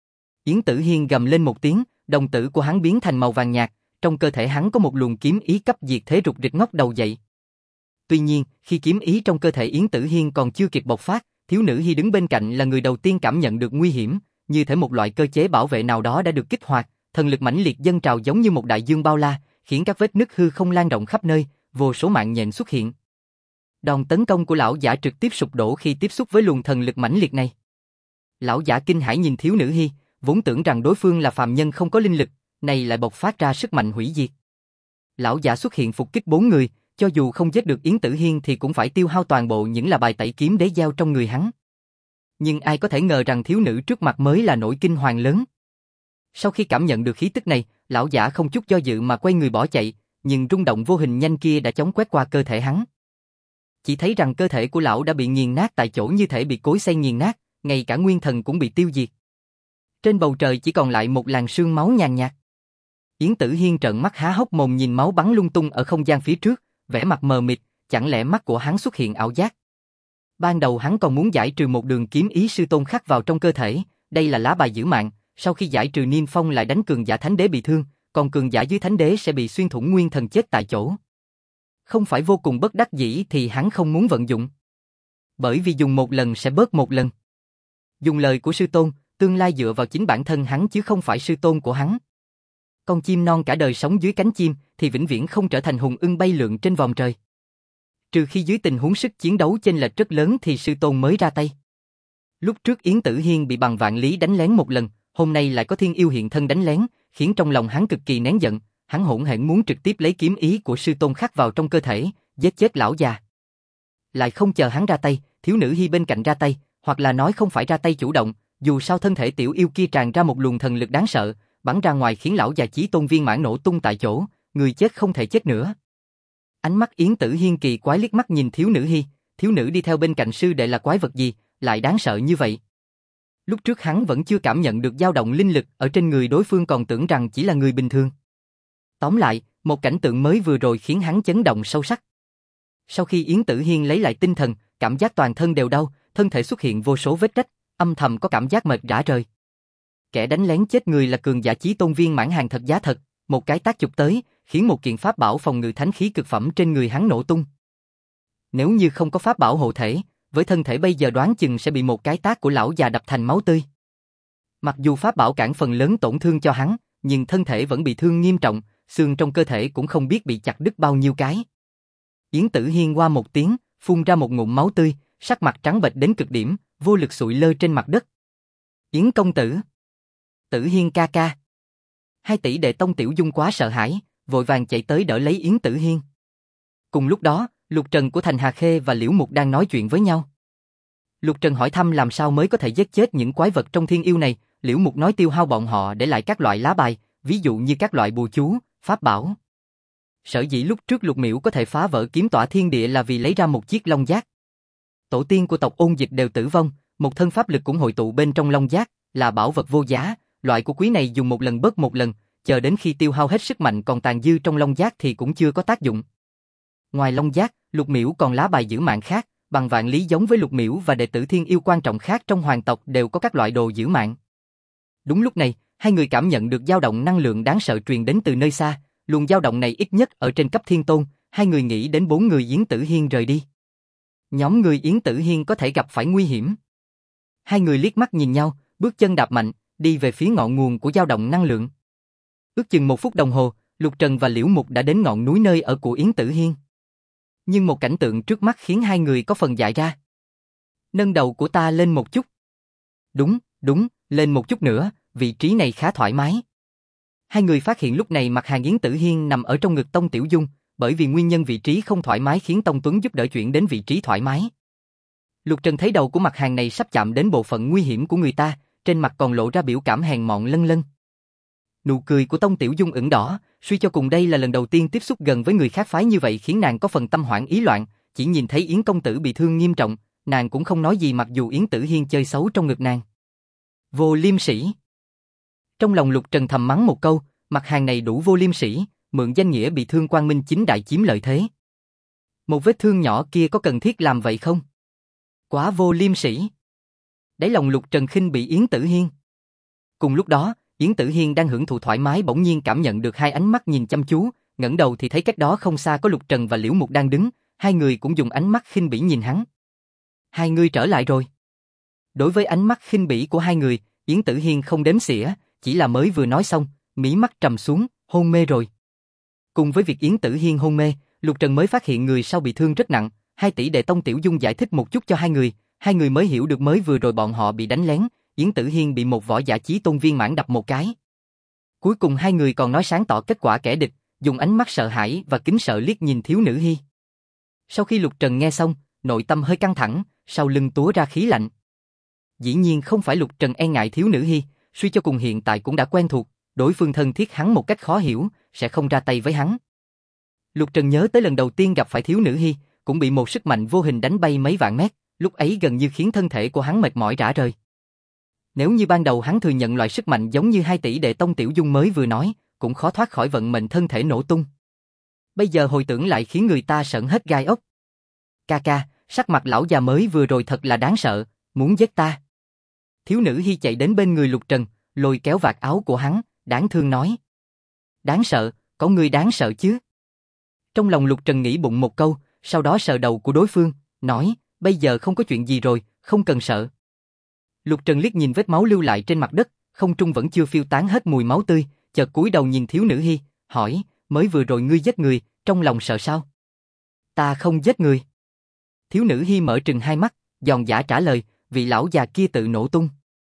Yến Tử Hiên gầm lên một tiếng, đồng tử của hắn biến thành màu vàng nhạt, trong cơ thể hắn có một luồng kiếm ý cấp diệt thế rục rịch ngóc đầu dậy. Tuy nhiên, khi kiếm ý trong cơ thể Yến Tử Hiên còn chưa kịp bộc phát, Thiếu Nữ Hi đứng bên cạnh là người đầu tiên cảm nhận được nguy hiểm, như thể một loại cơ chế bảo vệ nào đó đã được kích hoạt, thần lực mãnh liệt dâng trào giống như một đại dương bao la, khiến các vết nứt hư không lan rộng khắp nơi, vô số mạng nhện xuất hiện. Đòn tấn công của lão giả trực tiếp sụp đổ khi tiếp xúc với luồng thần lực mãnh liệt này. Lão giả kinh hãi nhìn Thiếu Nữ Hi, vốn tưởng rằng đối phương là phàm nhân không có linh lực, này lại bộc phát ra sức mạnh hủy diệt. Lão giả xuất hiện phục kích 4 người, cho dù không giết được Yến Tử Hiên thì cũng phải tiêu hao toàn bộ những là bài tẩy kiếm đế gieo trong người hắn. Nhưng ai có thể ngờ rằng thiếu nữ trước mặt mới là nỗi kinh hoàng lớn. Sau khi cảm nhận được khí tức này, lão giả không chút do dự mà quay người bỏ chạy, nhưng rung động vô hình nhanh kia đã chóng quét qua cơ thể hắn. Chỉ thấy rằng cơ thể của lão đã bị nghiền nát tại chỗ như thể bị cối xay nghiền nát, ngay cả nguyên thần cũng bị tiêu diệt. Trên bầu trời chỉ còn lại một làn sương máu nhàn nhạt. Yến Tử Hiên trợn mắt há hốc mồm nhìn máu bắn lung tung ở không gian phía trước, vẻ mặt mờ mịt, chẳng lẽ mắt của hắn xuất hiện ảo giác? Ban đầu hắn còn muốn giải trừ một đường kiếm ý sư tôn khắc vào trong cơ thể, đây là lá bài giữ mạng, sau khi giải trừ niêm phong lại đánh cường giả thánh đế bị thương, còn cường giả dưới thánh đế sẽ bị xuyên thủng nguyên thần chết tại chỗ. Không phải vô cùng bất đắc dĩ thì hắn không muốn vận dụng. Bởi vì dùng một lần sẽ bớt một lần. Dùng lời của sư tôn, tương lai dựa vào chính bản thân hắn chứ không phải sư tôn của hắn. Con chim non cả đời sống dưới cánh chim thì vĩnh viễn không trở thành hùng ưng bay lượn trên vòm trời. Trừ khi dưới tình huống sức chiến đấu chênh lệch rất lớn thì sư tôn mới ra tay. Lúc trước Yến Tử Hiên bị bằng vạn lý đánh lén một lần, hôm nay lại có Thiên Yêu hiện thân đánh lén, khiến trong lòng hắn cực kỳ nén giận, hắn hỗn hển muốn trực tiếp lấy kiếm ý của sư tôn khắc vào trong cơ thể, giết chết lão già. Lại không chờ hắn ra tay, Thiếu Nữ Hi bên cạnh ra tay, hoặc là nói không phải ra tay chủ động, dù sao thân thể tiểu yêu kia tràn ra một luồng thần lực đáng sợ, bắn ra ngoài khiến lão già Chí Tôn viên mãn nổ tung tại chỗ, người chết không thể chết nữa. Ánh mắt Yến Tử Hiên kỳ quái liếc mắt nhìn Thiếu Nữ Hi, thiếu nữ đi theo bên cạnh sư đệ là quái vật gì, lại đáng sợ như vậy. Lúc trước hắn vẫn chưa cảm nhận được dao động linh lực ở trên người đối phương, còn tưởng rằng chỉ là người bình thường. Tóm lại, một cảnh tượng mới vừa rồi khiến hắn chấn động sâu sắc. Sau khi Yến Tử Hiên lấy lại tinh thần, cảm giác toàn thân đều đau, thân thể xuất hiện vô số vết rách, âm thầm có cảm giác mệt rã rời. Kẻ đánh lén chết người là cường giả Chí Tôn viên mãn hàng thật giá thật, một cái tác chụp tới, khiến một kiện pháp bảo phòng ngự thánh khí cực phẩm trên người hắn nổ tung. Nếu như không có pháp bảo hộ thể, với thân thể bây giờ đoán chừng sẽ bị một cái tác của lão già đập thành máu tươi. Mặc dù pháp bảo cản phần lớn tổn thương cho hắn, nhưng thân thể vẫn bị thương nghiêm trọng, xương trong cơ thể cũng không biết bị chặt đứt bao nhiêu cái. Yến Tử Hiên qua một tiếng, phun ra một ngụm máu tươi, sắc mặt trắng bệch đến cực điểm, vô lực sụi lơ trên mặt đất. Yến công tử, Tử Hiên ca ca. Hai tỷ đệ Tông Tiểu Dung quá sợ hãi, vội vàng chạy tới đỡ lấy Yến Tử Hiên. Cùng lúc đó, Lục Trần của thành Hà Khê và Liễu Mục đang nói chuyện với nhau. Lục Trần hỏi thăm làm sao mới có thể giết chết những quái vật trong thiên yêu này, Liễu Mục nói tiêu hao bọn họ để lại các loại lá bài, ví dụ như các loại bùa chú, pháp bảo. Sở dĩ lúc trước Lục Miễu có thể phá vỡ kiếm tỏa thiên địa là vì lấy ra một chiếc long giác. Tổ tiên của tộc Ôn Dịch đều tử vong, một thân pháp lực cũng hội tụ bên trong long giác, là bảo vật vô giá, loại của quý này dùng một lần bớt một lần, chờ đến khi tiêu hao hết sức mạnh còn tàn dư trong long giác thì cũng chưa có tác dụng. Ngoài long giác, Lục Miễu còn lá bài giữ mạng khác, bằng vạn lý giống với Lục Miễu và đệ tử thiên yêu quan trọng khác trong hoàng tộc đều có các loại đồ giữ mạng. Đúng lúc này, hai người cảm nhận được dao động năng lượng đáng sợ truyền đến từ nơi xa, luồng dao động này ít nhất ở trên cấp thiên tôn, hai người nghĩ đến 4 người Yến Tử Hiên rời đi. Nhóm người Yến Tử Hiên có thể gặp phải nguy hiểm. Hai người liếc mắt nhìn nhau, bước chân đạp mạnh, đi về phía ngọn nguồn của dao động năng lượng. Ước chừng 1 phút đồng hồ, Lục Trần và Liễu Mục đã đến ngọn núi nơi ở của Yến Tử Hiên. Nhưng một cảnh tượng trước mắt khiến hai người có phần dại ra. Nâng đầu của ta lên một chút. Đúng, lên một chút nữa, vị trí này khá thoải mái. Hai người phát hiện lúc này mặt hàng Yến Tử Hiên nằm ở trong ngực Tông Tiểu Dung, bởi vì nguyên nhân vị trí không thoải mái khiến Tông Tuấn giúp đỡ chuyển đến vị trí thoải mái. Lục Trần thấy đầu của mặt hàng này sắp chạm đến bộ phận nguy hiểm của người ta, trên mặt còn lộ ra biểu cảm hèn mọn lân lân. Nụ cười của Tông Tiểu Dung ửng đỏ, suy cho cùng đây là lần đầu tiên tiếp xúc gần với người khác phái như vậy khiến nàng có phần tâm hoảng ý loạn, chỉ nhìn thấy Yến công tử bị thương nghiêm trọng, nàng cũng không nói gì mặc dù Yến Tử Hiên chơi xấu trong ngực nàng. Vô liêm sỉ. Trong lòng Lục Trần thầm mắng một câu, mặt hàng này đủ vô liêm sỉ, mượn danh nghĩa bị thương Quang Minh chính đại chiếm lợi thế. Một vết thương nhỏ kia có cần thiết làm vậy không? Quá vô liêm sỉ. Đáy lòng Lục Trần khinh bị Yến Tử Hiên. Cùng lúc đó, Yến Tử Hiên đang hưởng thụ thoải mái bỗng nhiên cảm nhận được hai ánh mắt nhìn chăm chú, ngẩng đầu thì thấy cách đó không xa có Lục Trần và Liễu Mục đang đứng, hai người cũng dùng ánh mắt khinh bỉ nhìn hắn. Hai người trở lại rồi. Đối với ánh mắt khinh bỉ của hai người, Yến Tử Hiên không đếm xỉa, chỉ là mới vừa nói xong, mí mắt trầm xuống, hôn mê rồi. Cùng với việc Yến Tử Hiên hôn mê, Lục Trần mới phát hiện người sau bị thương rất nặng, hai tỷ đệ Tông Tiểu Dung giải thích một chút cho hai người mới hiểu được mới vừa rồi bọn họ bị đánh lén, Yến Tử Hiên bị một võ giả chí tôn viên mãn đập một cái. Cuối cùng hai người còn nói sáng tỏ kết quả kẻ địch, dùng ánh mắt sợ hãi và kính sợ liếc nhìn Thiếu Nữ Hi. Sau khi Lục Trần nghe xong, nội tâm hơi căng thẳng, sau lưng túa ra khí lạnh. Dĩ nhiên không phải Lục Trần e ngại Thiếu Nữ Hi, suy cho cùng hiện tại cũng đã quen thuộc, đối phương thân thiết hắn một cách khó hiểu, sẽ không ra tay với hắn. Lục Trần nhớ tới lần đầu tiên gặp phải Thiếu Nữ Hi, cũng bị một sức mạnh vô hình đánh bay mấy vạn mét, lúc ấy gần như khiến thân thể của hắn mệt mỏi rã rời. Nếu như ban đầu hắn thừa nhận loại sức mạnh giống như hai tỷ đệ Tông Tiểu Dung mới vừa nói, cũng khó thoát khỏi vận mệnh thân thể nổ tung. Bây giờ hồi tưởng lại khiến người ta sởn hết gai ốc. Ca, sắc mặt lão già mới vừa rồi thật là đáng sợ, muốn giết ta. Thiếu Nữ Hi chạy đến bên người Lục Trần, lôi kéo vạt áo của hắn, đáng thương nói. Đáng sợ, có người đáng sợ chứ? Trong lòng Lục Trần nghĩ bụng một câu, sau đó sờ đầu của đối phương, nói, bây giờ không có chuyện gì rồi, không cần sợ. Lục Trần liếc nhìn vết máu lưu lại trên mặt đất, không trung vẫn chưa phiêu tán hết mùi máu tươi, chợt cúi đầu nhìn Thiếu Nữ Hi, hỏi, mới vừa rồi ngươi giết người, trong lòng sợ sao? Ta không giết người. Thiếu Nữ Hi mở trừng hai mắt, giòn giả trả lời, vị lão già kia tự nổ tung.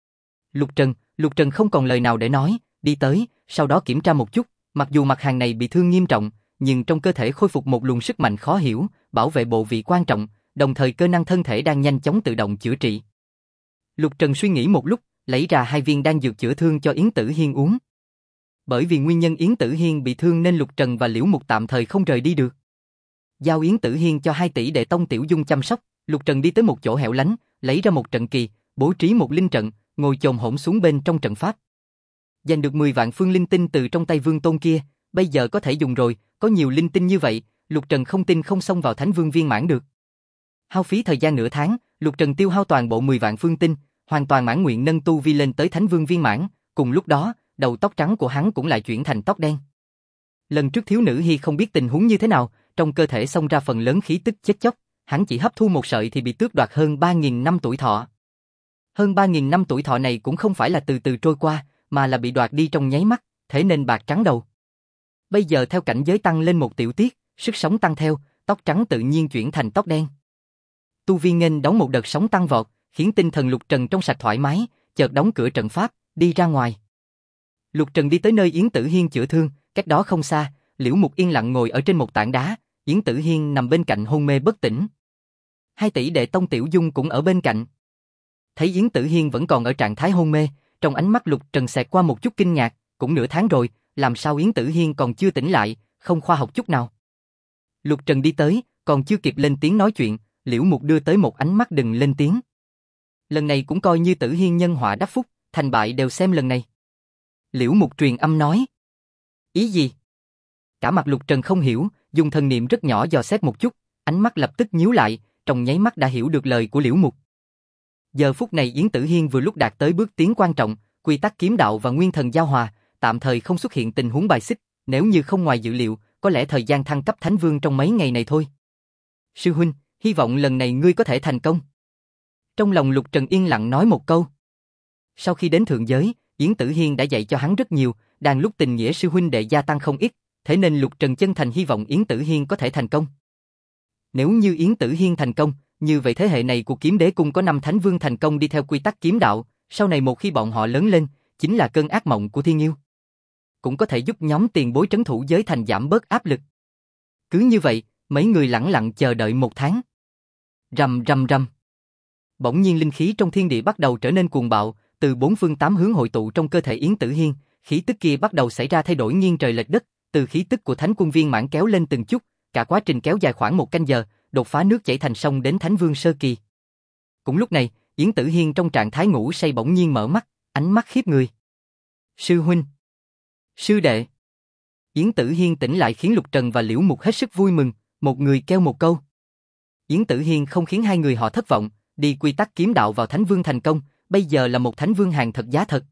Lục Trần không còn lời nào để nói, đi tới, sau đó kiểm tra một chút, mặc dù mặt hàng này bị thương nghiêm trọng, nhưng trong cơ thể khôi phục một luồng sức mạnh khó hiểu, bảo vệ bộ vị quan trọng, đồng thời cơ năng thân thể đang nhanh chóng tự động chữa trị. Lục Trần suy nghĩ một lúc, lấy ra 2 viên đan dược chữa thương cho Yến Tử Hiên uống. Bởi vì nguyên nhân Yến Tử Hiên bị thương nên Lục Trần và Liễu Mục tạm thời không rời đi được. Giao Yến Tử Hiên cho 2 tỷ đệ Tông Tiểu Dung chăm sóc, Lục Trần đi tới một chỗ hẻo lánh, lấy ra một trận kỳ, bố trí một linh trận, ngồi chồm hổm xuống bên trong trận pháp. Giành được 10 vạn phương linh tinh từ trong tay Vương Tôn kia, bây giờ có thể dùng rồi, có nhiều linh tinh như vậy, Lục Trần không tin không xông vào Thánh Vương viên mãn được. Hao phí thời gian nửa tháng, Lục Trần tiêu hao toàn bộ 10 vạn phương tinh, hoàn toàn mãn nguyện nâng tu vi lên tới Thánh Vương viên mãn, cùng lúc đó, đầu tóc trắng của hắn cũng lại chuyển thành tóc đen. Lần trước Thiếu Nữ Hi không biết tình huống như thế nào, trong cơ thể xông ra phần lớn khí tức chết chóc, hắn chỉ hấp thu một sợi thì bị tước đoạt hơn 3.000 năm tuổi thọ. Hơn 3.000 năm tuổi thọ này cũng không phải là từ từ trôi qua, mà là bị đoạt đi trong nháy mắt, thế nên bạc trắng đầu. Bây giờ theo cảnh giới tăng lên một tiểu tiết, sức sống tăng theo, tóc trắng tự nhiên chuyển thành tóc đen. Tu vi nghênh đón một đợt sóng tăng vọt, khiến tinh thần Lục Trần trong sạch thoải mái, chợt đóng cửa trận pháp, đi ra ngoài. Lục Trần đi tới nơi Yến Tử Hiên chữa thương, cách đó không xa, Liễu Mục yên lặng ngồi ở trên một tảng đá, Yến Tử Hiên nằm bên cạnh hôn mê bất tỉnh. 2 tỷ đệ Tông Tiểu Dung cũng ở bên cạnh. Thấy Yến Tử Hiên vẫn còn ở trạng thái hôn mê, Trong ánh mắt Lục Trần xẹt qua một chút kinh ngạc, cũng nửa tháng rồi, làm sao Yến Tử Hiên còn chưa tỉnh lại, không khoa học chút nào. Lục Trần đi tới, còn chưa kịp lên tiếng nói chuyện, Liễu Mục đưa tới một ánh mắt đừng lên tiếng. Lần này cũng coi như Tử Hiên nhân họa đắc phúc, thành bại đều xem lần này. Liễu Mục truyền âm nói. Ý gì? Cả mặt Lục Trần không hiểu, dùng thần niệm rất nhỏ dò xét một chút, ánh mắt lập tức nhíu lại, trong nháy mắt đã hiểu được lời của Liễu Mục. Giờ phút này Yến Tử Hiên vừa lúc đạt tới bước tiến quan trọng, quy tắc kiếm đạo và nguyên thần giao hòa, tạm thời không xuất hiện tình huống bài xích, nếu như không ngoài dự liệu, có lẽ thời gian thăng cấp Thánh Vương trong mấy ngày này thôi. Sư huynh, hy vọng lần này ngươi có thể thành công. Trong lòng Lục Trần yên lặng nói một câu. Sau khi đến thượng giới, Yến Tử Hiên đã dạy cho hắn rất nhiều, đang lúc tình nghĩa sư huynh đệ gia tăng không ít, thế nên Lục Trần chân thành hy vọng Yến Tử Hiên có thể thành công. Nếu như Yến Tử Hiên thành công, như vậy thế hệ này của Kiếm Đế Cung có 5 Thánh Vương thành công đi theo quy tắc kiếm đạo, sau này một khi bọn họ lớn lên, chính là cơn ác mộng của thiên yêu. Cũng có thể giúp nhóm tiền bối trấn thủ giới thành giảm bớt áp lực. Cứ như vậy, mấy người lẳng lặng chờ đợi một tháng. Rầm rầm rầm. Bỗng nhiên linh khí trong thiên địa bắt đầu trở nên cuồng bạo, từ bốn phương tám hướng hội tụ trong cơ thể Yến Tử Hiên, khí tức kia bắt đầu xảy ra thay đổi nghiêng trời lệch đất, từ khí tức của Thánh Quân Viên mãn kéo lên từng chút, cả quá trình kéo dài khoảng 1 canh giờ, đột phá nước chảy thành sông đến Thánh Vương sơ kỳ. Cũng lúc này, Yến Tử Hiên trong trạng thái ngủ say bỗng nhiên mở mắt, ánh mắt khiếp người. Sư huynh, sư đệ. Yến Tử Hiên tỉnh lại khiến Lục Trần và Liễu Mục hết sức vui mừng, một người kêu một câu. Yến Tử Hiên không khiến hai người họ thất vọng, đi quy tắc kiếm đạo vào Thánh Vương thành công, bây giờ là một Thánh Vương hàng thật giá thật.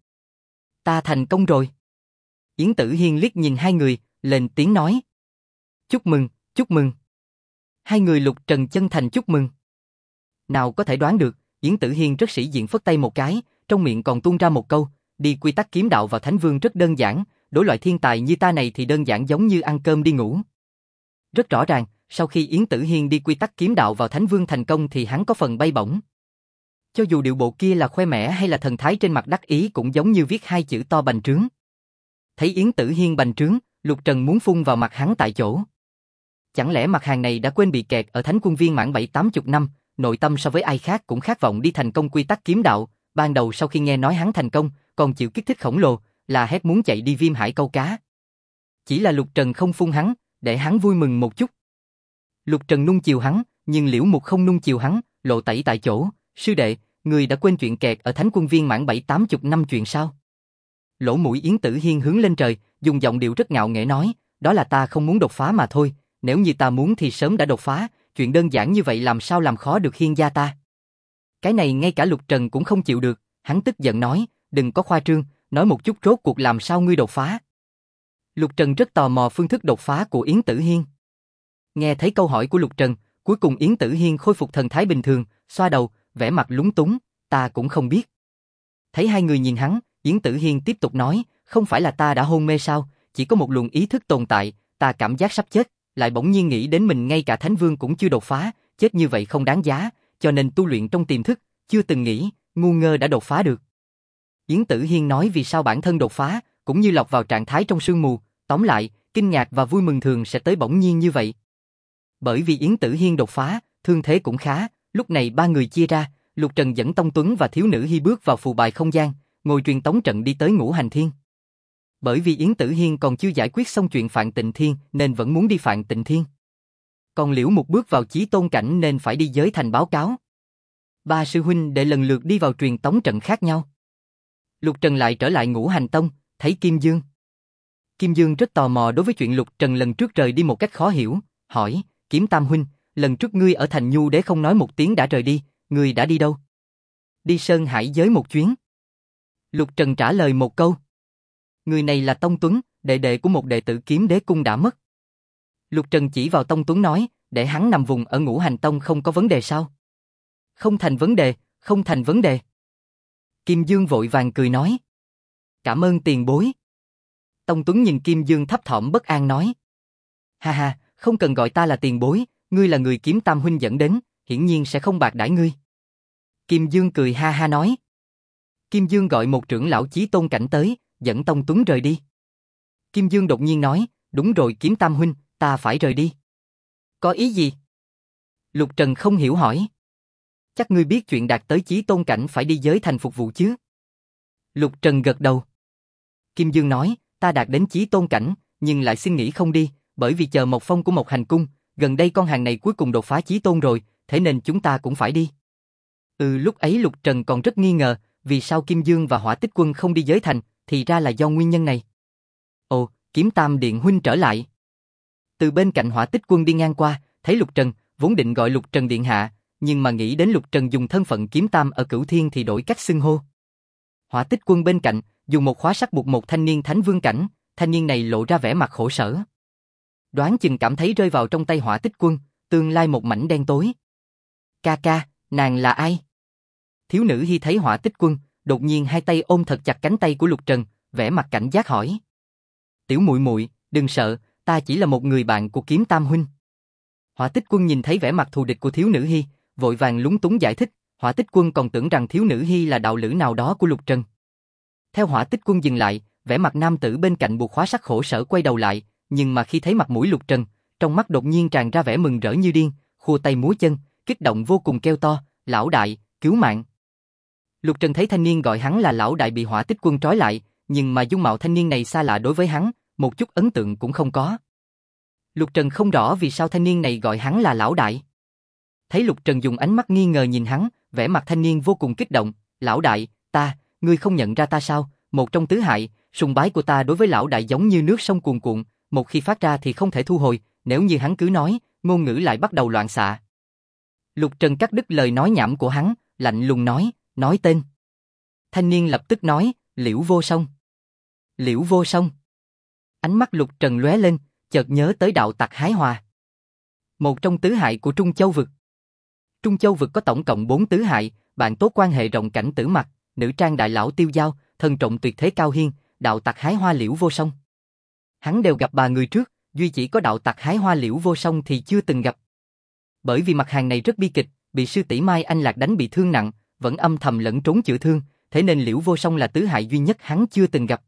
Ta thành công rồi. Yến Tử Hiên liếc nhìn hai người, lên tiếng nói. Chúc mừng, chúc mừng. Hai người Lục Trần chân thành chúc mừng. Nào có thể đoán được, Yến Tử Hiên rất sĩ diện phất tay một cái, trong miệng còn tuôn ra một câu, đi quy tắc kiếm đạo vào Thánh Vương rất đơn giản, đối loại thiên tài như ta này thì đơn giản giống như ăn cơm đi ngủ. Rất rõ ràng, sau khi Yến Tử Hiên đi quy tắc kiếm đạo vào Thánh Vương thành công thì hắn có phần bay bổng. Cho dù điệu bộ kia là khoe mẽ hay là thần thái trên mặt đắc ý cũng giống như viết hai chữ to bành trướng. Thấy Yến Tử Hiên bành trướng, Lục Trần muốn phun vào mặt hắn tại chỗ. Chẳng lẽ mặt hàng này đã quên bị kẹt ở Thánh Quân Viên mãn 7-80 năm, nội tâm so với ai khác cũng khát vọng đi thành công quy tắc kiếm đạo, ban đầu sau khi nghe nói hắn thành công, còn chịu kích thích khổng lồ, là hét muốn chạy đi Viêm Hải câu cá. Chỉ là Lục Trần không phun hắn, để hắn vui mừng một chút. Lục Trần nung chiều hắn, nhưng Liễu Mục không nung chiều hắn, lộ tẩy tại chỗ, sư đệ, người đã quên chuyện kẹt ở Thánh Quân Viên mãn 7-80 năm chuyện sao? Lỗ mũi Yến Tử Hiên hướng lên trời, dùng giọng điệu rất ngạo nghễ nói, đó là ta không muốn đột phá mà thôi, nếu như ta muốn thì sớm đã đột phá, chuyện đơn giản như vậy làm sao làm khó được Hiên gia ta. Cái này ngay cả Lục Trần cũng không chịu được, hắn tức giận nói, đừng có khoa trương, nói một chút rốt cuộc làm sao ngươi đột phá. Lục Trần rất tò mò phương thức đột phá của Yến Tử Hiên. Nghe thấy câu hỏi của Lục Trần, cuối cùng Yến Tử Hiên khôi phục thần thái bình thường, xoa đầu, vẻ mặt lúng túng, ta cũng không biết. Thấy hai người nhìn hắn, Yến Tử Hiên tiếp tục nói, không phải là ta đã hôn mê sao, chỉ có một luồng ý thức tồn tại, ta cảm giác sắp chết, lại bỗng nhiên nghĩ đến mình ngay cả Thánh Vương cũng chưa đột phá, chết như vậy không đáng giá, cho nên tu luyện trong tiềm thức, chưa từng nghĩ, ngu ngơ đã đột phá được. Yến Tử Hiên nói vì sao bản thân đột phá, cũng như lọt vào trạng thái trong sương mù, tóm lại, kinh ngạc và vui mừng thường sẽ tới bỗng nhiên như vậy. Bởi vì Yến Tử Hiên đột phá, thương thế cũng khá, lúc này ba người chia ra, Lục Trần dẫn Tông Tuấn và thiếu nữ Hy bước vào phù bài không gian, ngồi truyền tống trận đi tới Ngũ Hành Thiên. Bởi vì Yến Tử Hiên còn chưa giải quyết xong chuyện Phạn Tịnh Thiên nên vẫn muốn đi Phạn Tịnh Thiên. Còn Liễu Mục bước vào chí tôn cảnh nên phải đi giới thành báo cáo. Ba sư huynh đệ lần lượt đi vào truyền tống trận khác nhau. Lục Trần lại trở lại Ngũ Hành Tông, thấy Kim Dương. Kim Dương rất tò mò đối với chuyện Lục Trần lần trước rời đi một cách khó hiểu, hỏi, Kiếm Tam huynh, lần trước ngươi ở thành Nhu Đế không nói một tiếng đã rời đi, ngươi đã đi đâu? Đi Sơn Hải giới một chuyến. Lục Trần trả lời một câu. Người này là Tông Tuấn, đệ đệ của một đệ tử Kiếm Đế Cung đã mất. Lục Trần chỉ vào Tông Tuấn nói, để hắn nằm vùng ở Ngũ Hành Tông không có vấn đề sao? Không thành vấn đề, không thành vấn đề. Kim Dương vội vàng cười nói. Cảm ơn tiền bối. Tông Tuấn nhìn Kim Dương thấp thỏm bất an nói. Ha ha, không cần gọi ta là tiền bối, ngươi là người Kiếm Tam huynh dẫn đến, hiển nhiên sẽ không bạc đãi ngươi. Kim Dương cười ha ha nói. Kim Dương gọi một trưởng lão chí tôn cảnh tới, dẫn Tông Tuấn rời đi. Kim Dương đột nhiên nói, đúng rồi Kiếm Tam huynh, ta phải rời đi. Có ý gì? Lục Trần không hiểu hỏi. Chắc ngươi biết chuyện đạt tới chí tôn cảnh phải đi giới thành phục vụ chứ? Lục Trần gật đầu. Kim Dương nói, ta đạt đến chí tôn cảnh, nhưng lại xin nghỉ không đi, bởi vì chờ Mộc Phong của Mộc Hành Cung, gần đây con hàng này cuối cùng đột phá chí tôn rồi, thế nên chúng ta cũng phải đi. Lúc ấy Lục Trần còn rất nghi ngờ, vì sao Kim Dương và Hỏa Tích Quân không đi giới thành, thì ra là do nguyên nhân này. Ồ, Kiếm Tam Điện huynh trở lại. Từ bên cạnh Hỏa Tích Quân đi ngang qua, thấy Lục Trần, vốn định gọi Lục Trần điện hạ, nhưng mà nghĩ đến Lục Trần dùng thân phận Kiếm Tam ở Cửu Thiên thì đổi cách xưng hô. Hỏa Tích Quân bên cạnh, dùng một khóa sắt buộc một thanh niên Thánh Vương cảnh, thanh niên này lộ ra vẻ mặt khổ sở. Đoán chừng cảm thấy rơi vào trong tay Hỏa Tích Quân, tương lai một mảnh đen tối. Ca ca, nàng là ai? Thiếu nữ Hi thấy Hỏa Tích Quân, đột nhiên hai tay ôm thật chặt cánh tay của Lục Trần, vẻ mặt cảnh giác hỏi. Tiểu muội muội, đừng sợ, ta chỉ là một người bạn của Kiếm Tam huynh. Hỏa Tích Quân nhìn thấy vẻ mặt thù địch của thiếu nữ Hi, vội vàng lúng túng giải thích. Hỏa Tích Quân còn tưởng rằng thiếu nữ Hi là đạo lữ nào đó của Lục Trần. Theo Hỏa Tích Quân dừng lại, vẻ mặt nam tử bên cạnh buộc khóa sắt khổ sở quay đầu lại, nhưng mà khi thấy mặt mũi Lục Trần, trong mắt đột nhiên tràn ra vẻ mừng rỡ như điên, khua tay múa chân, kích động vô cùng kêu to, lão đại, cứu mạng. Lục Trần thấy thanh niên gọi hắn là lão đại bị Hỏa Tích Quân trói lại, nhưng mà dung mạo thanh niên này xa lạ đối với hắn, một chút ấn tượng cũng không có. Lục Trần không rõ vì sao thanh niên này gọi hắn là lão đại. Thấy Lục Trần dùng ánh mắt nghi ngờ nhìn hắn, vẻ mặt thanh niên vô cùng kích động, lão đại, ngươi không nhận ra ta sao, một trong tứ hại, sùng bái của ta đối với lão đại giống như nước sông cuồn cuộn, một khi phát ra thì không thể thu hồi, nếu như hắn cứ nói, ngôn ngữ lại bắt đầu loạn xạ. Lục Trần cắt đứt lời nói nhảm của hắn, lạnh lùng nói tên. Thanh niên lập tức nói, Liễu Vô Song. Liễu Vô Song. Ánh mắt Lục Trần lóe lên, chợt nhớ tới đạo tặc Hái Hòa. Một trong tứ hại của Trung Châu Vực. Trung Châu Vực có tổng cộng 4 tứ hại, bạn tốt quan hệ rộng cảnh Tử Mặc, nữ trang đại lão Tiêu Giao, thần trọng tuyệt thế Cao Hiên, đạo tặc Hái Hoa Liễu Vô Song. Hắn đều gặp 3 người trước, duy chỉ có đạo tặc Hái Hoa Liễu Vô Song thì chưa từng gặp. Bởi vì mặt hàng này rất bi kịch, bị sư tỷ Mai Anh Lạc đánh bị thương nặng, vẫn âm thầm lẫn trốn chữa thương, thế nên Liễu Vô Song là tứ hại duy nhất hắn chưa từng gặp.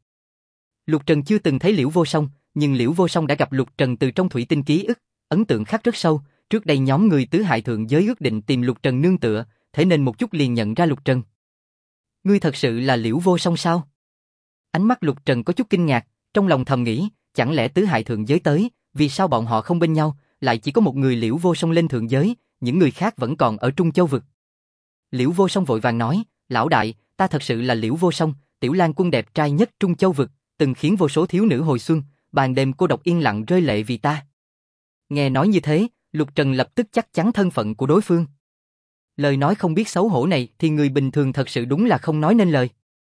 Lục Trần chưa từng thấy Liễu Vô Song, nhưng Liễu Vô Song đã gặp Lục Trần từ trong thủy tinh ký ức, ấn tượng khắc rất sâu. Trước đây nhóm người tứ hại thượng giới ước định tìm Lục Trần nương tựa, thế nên một chút liền nhận ra Lục Trần. Ngươi thật sự là Liễu Vô Song sao? Ánh mắt Lục Trần có chút kinh ngạc, trong lòng thầm nghĩ, chẳng lẽ tứ hại thượng giới tới, vì sao bọn họ không bên nhau, lại chỉ có một người Liễu Vô Song lên thượng giới, những người khác vẫn còn ở Trung Châu Vực. Liễu Vô Song vội vàng nói, lão đại, ta thật sự là Liễu Vô Song, tiểu lang quân đẹp trai nhất Trung Châu Vực, từng khiến vô số thiếu nữ hồi xuân, ban đêm cô độc yên lặng rơi lệ vì ta. Nghe nói như thế, Lục Trần lập tức chắc chắn thân phận của đối phương. Lời nói không biết xấu hổ này thì người bình thường thật sự đúng là không nói nên lời.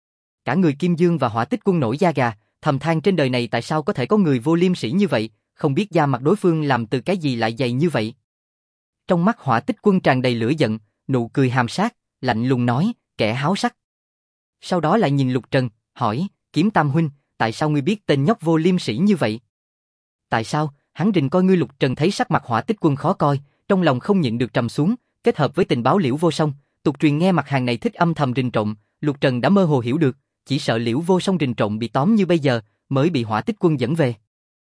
Cả người Kim Dương và Hỏa Tích Quân nổi da gà, thầm than trên đời này tại sao có thể có người vô liêm sỉ như vậy, không biết da mặt đối phương làm từ cái gì lại dày như vậy. Trong mắt Hỏa Tích Quân tràn đầy lửa giận, nụ cười hàm sát, lạnh lùng nói, kẻ háo sắc. Sau đó lại nhìn Lục Trần, hỏi, Kiếm Tam huynh, tại sao ngươi biết tên nhóc vô liêm sỉ như vậy? Tại sao? Hắn rình coi ngươi. Lục Trần thấy sắc mặt Hỏa Tích Quân khó coi, trong lòng không nhịn được trầm xuống, kết hợp với tình báo Liễu Vô Song, tục truyền nghe mặt hàng này thích âm thầm rình trộm, Lục Trần đã mơ hồ hiểu được, chỉ sợ Liễu Vô Song rình trộm bị tóm như bây giờ, mới bị Hỏa Tích Quân dẫn về.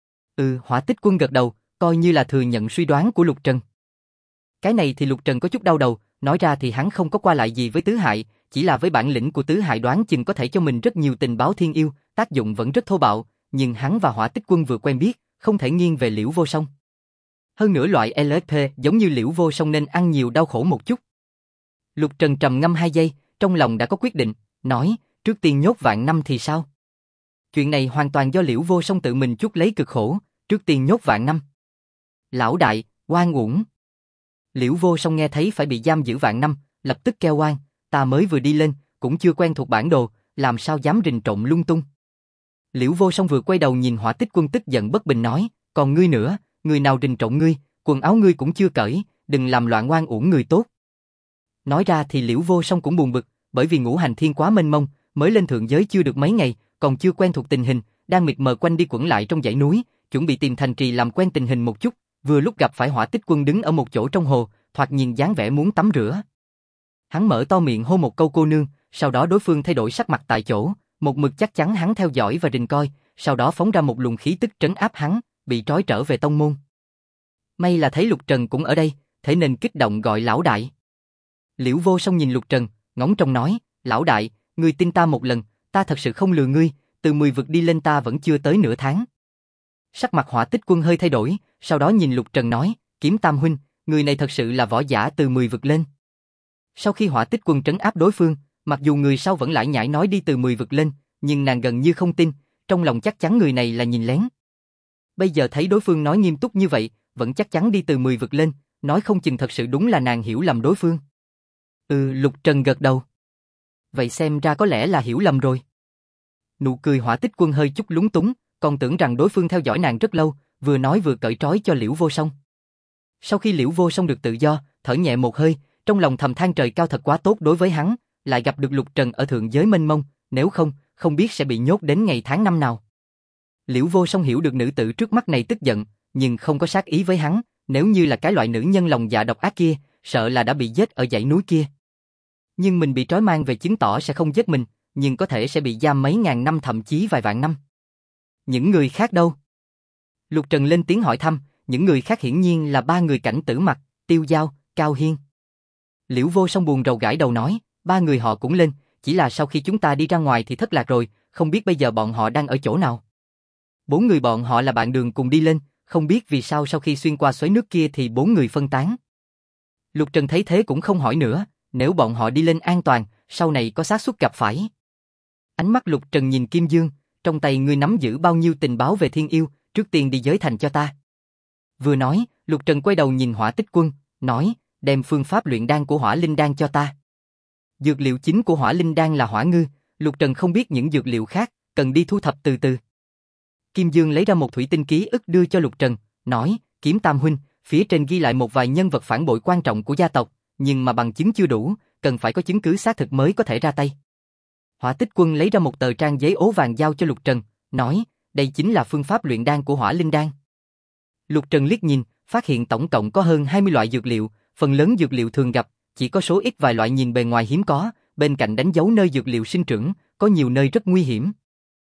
Hỏa Tích Quân gật đầu, coi như là thừa nhận suy đoán của Lục Trần. Cái này thì Lục Trần có chút đau đầu, nói ra thì hắn không có qua lại gì với tứ hại, chỉ là với bản lĩnh của tứ hại đoán chừng có thể cho mình rất nhiều tình báo thiên yêu, tác dụng vẫn rất thô bạo, nhưng hắn và Hỏa Tích Quân vừa quen biết, không thể nghiêng về Liễu Vô Song. Hơn nữa loại LSP giống như Liễu Vô Song nên ăn nhiều đau khổ một chút. Lục Trần trầm ngâm 2 giây, trong lòng đã có quyết định, nói, trước tiên nhốt Vạn Năm thì sao? Chuyện này hoàn toàn do Liễu Vô Song tự mình chuốc lấy cực khổ, trước tiên nhốt Vạn Năm. Lão đại, oan uổng. Liễu Vô Song nghe thấy phải bị giam giữ Vạn Năm, lập tức kêu oan, ta mới vừa đi lên, cũng chưa quen thuộc bản đồ, làm sao dám rình trộm lung tung. Liễu Vô Song vừa quay đầu nhìn Hỏa Tích Quân tức giận bất bình nói, còn ngươi nữa, người nào rình trộm ngươi, quần áo ngươi cũng chưa cởi, đừng làm loạn oan uổng người tốt. Nói ra thì Liễu Vô Song cũng buồn bực, bởi vì ngũ hành thiên quá mênh mông, mới lên thượng giới chưa được mấy ngày, còn chưa quen thuộc tình hình, đang mịt mờ quanh đi quẩn lại trong dãy núi, chuẩn bị tìm thành trì làm quen tình hình một chút, vừa lúc gặp phải Hỏa Tích Quân đứng ở một chỗ trong hồ, thoạt nhìn dáng vẻ muốn tắm rửa. Hắn mở to miệng hô một câu cô nương, sau đó đối phương thay đổi sắc mặt tại chỗ, một mực chắc chắn hắn theo dõi và rình coi, sau đó phóng ra một luồng khí tức trấn áp hắn, bị trói trở về tông môn. May là thấy Lục Trần cũng ở đây, thế nên kích động gọi lão đại. Liễu Vô Song nhìn Lục Trần, ngóng trông nói, lão đại, ngươi tin ta một lần, ta thật sự không lừa ngươi, từ 10 vực đi lên ta vẫn chưa tới nửa tháng. Sắc mặt Hỏa Tích Quân hơi thay đổi, sau đó nhìn Lục Trần nói, Kiếm Tam huynh, người này thật sự là võ giả từ 10 vực lên. Sau khi Hỏa Tích Quân trấn áp đối phương, mặc dù người sau vẫn lải nhải nói đi từ 10 vực lên, nhưng nàng gần như không tin, trong lòng chắc chắn người này là nhìn lén. Bây giờ thấy đối phương nói nghiêm túc như vậy, vẫn chắc chắn đi từ 10 vực lên, nói không chừng thật sự đúng là nàng hiểu lầm đối phương. Lục Trần gật đầu. Vậy xem ra có lẽ là hiểu lầm rồi. Nụ cười Hỏa Tích Quân hơi chút lúng túng, còn tưởng rằng đối phương theo dõi nàng rất lâu, vừa nói vừa cởi trói cho Liễu Vô Song. Sau khi Liễu Vô Song được tự do, thở nhẹ một hơi, trong lòng thầm than trời cao thật quá tốt đối với hắn, lại gặp được Lục Trần ở thượng giới mênh mông, nếu không biết sẽ bị nhốt đến ngày tháng năm nào. Liễu Vô Song hiểu được nữ tử trước mắt này tức giận, nhưng không có sát ý với hắn, nếu như là cái loại nữ nhân lòng dạ độc ác kia, sợ là đã bị giết ở dãy núi kia. Nhưng mình bị trói mang về chứng tỏ sẽ không giết mình, nhưng có thể sẽ bị giam mấy ngàn năm thậm chí vài vạn năm. Những người khác đâu? Lục Trần lên tiếng hỏi thăm, những người khác hiển nhiên là 3 người Cảnh Tử Mặc, Tiêu Giao, Cao Hiên. Liễu Vô Song buồn rầu gãi đầu nói, 3 người họ cũng lên, chỉ là sau khi chúng ta đi ra ngoài thì thất lạc rồi, không biết bây giờ bọn họ đang ở chỗ nào. 4 người bọn họ là bạn đường cùng đi lên, không biết vì sao sau khi xuyên qua xoáy nước kia thì 4 người phân tán. Lục Trần thấy thế cũng không hỏi nữa, nếu bọn họ đi lên an toàn, sau này có xác suất gặp phải. Ánh mắt Lục Trần nhìn Kim Dương, trong tay ngươi nắm giữ bao nhiêu tình báo về Thiên Yêu, trước tiên đi giới thành cho ta. Vừa nói, Lục Trần quay đầu nhìn Hỏa Tích Quân, nói, đem phương pháp luyện đan của Hỏa Linh Đan cho ta. Dược liệu chính của Hỏa Linh Đan là hỏa ngư, Lục Trần không biết những dược liệu khác, cần đi thu thập từ từ. Kim Dương lấy ra một thủy tinh ký ức đưa cho Lục Trần, nói, Kiếm Tam huynh, phía trên ghi lại một vài nhân vật phản bội quan trọng của gia tộc, nhưng mà bằng chứng chưa đủ, cần phải có chứng cứ xác thực mới có thể ra tay. Hỏa Tích Quân lấy ra một tờ trang giấy ố vàng giao cho Lục Trần, nói, đây chính là phương pháp luyện đan của Hỏa Linh Đan. Lục Trần liếc nhìn, phát hiện tổng cộng có hơn 20 loại dược liệu, phần lớn dược liệu thường gặp, chỉ có số ít vài loại nhìn bề ngoài hiếm có, bên cạnh đánh dấu nơi dược liệu sinh trưởng, có nhiều nơi rất nguy hiểm.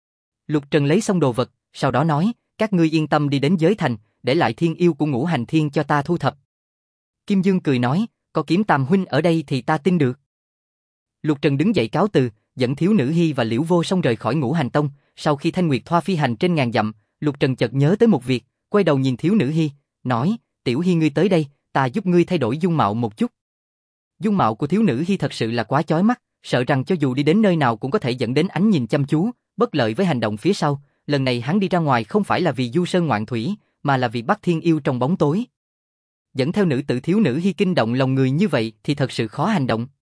Lục Trần lấy xong đồ vật, sau đó nói, các ngươi yên tâm đi đến giới thành, để lại Thiên Yêu của Ngũ Hành Thiên cho ta thu thập. Kim Dương cười nói, có Kiếm Tam huynh ở đây thì ta tin được. Lục Trần đứng dậy cáo từ, dẫn Thiếu Nữ Hi và Liễu Vô Song rời khỏi Ngũ Hành Tông. Sau khi Thanh Nguyệt Thoa phi hành trên ngàn dặm, Lục Trần chợt nhớ tới một việc, quay đầu nhìn Thiếu Nữ Hi, nói, Tiểu Hi ngươi tới đây, ta giúp ngươi thay đổi dung mạo một chút. Dung mạo của Thiếu Nữ Hi thật sự là quá chói mắt, sợ rằng cho dù đi đến nơi nào cũng có thể dẫn đến ánh nhìn chăm chú, bất lợi với hành động phía sau. Lần này hắn đi ra ngoài không phải là vì du sơn ngoạn thủy, mà là vì bắt Thiên Yêu trong bóng tối. Dẫn theo nữ tử Thiếu Nữ Hi kinh động lòng người như vậy thì thật sự khó hành động.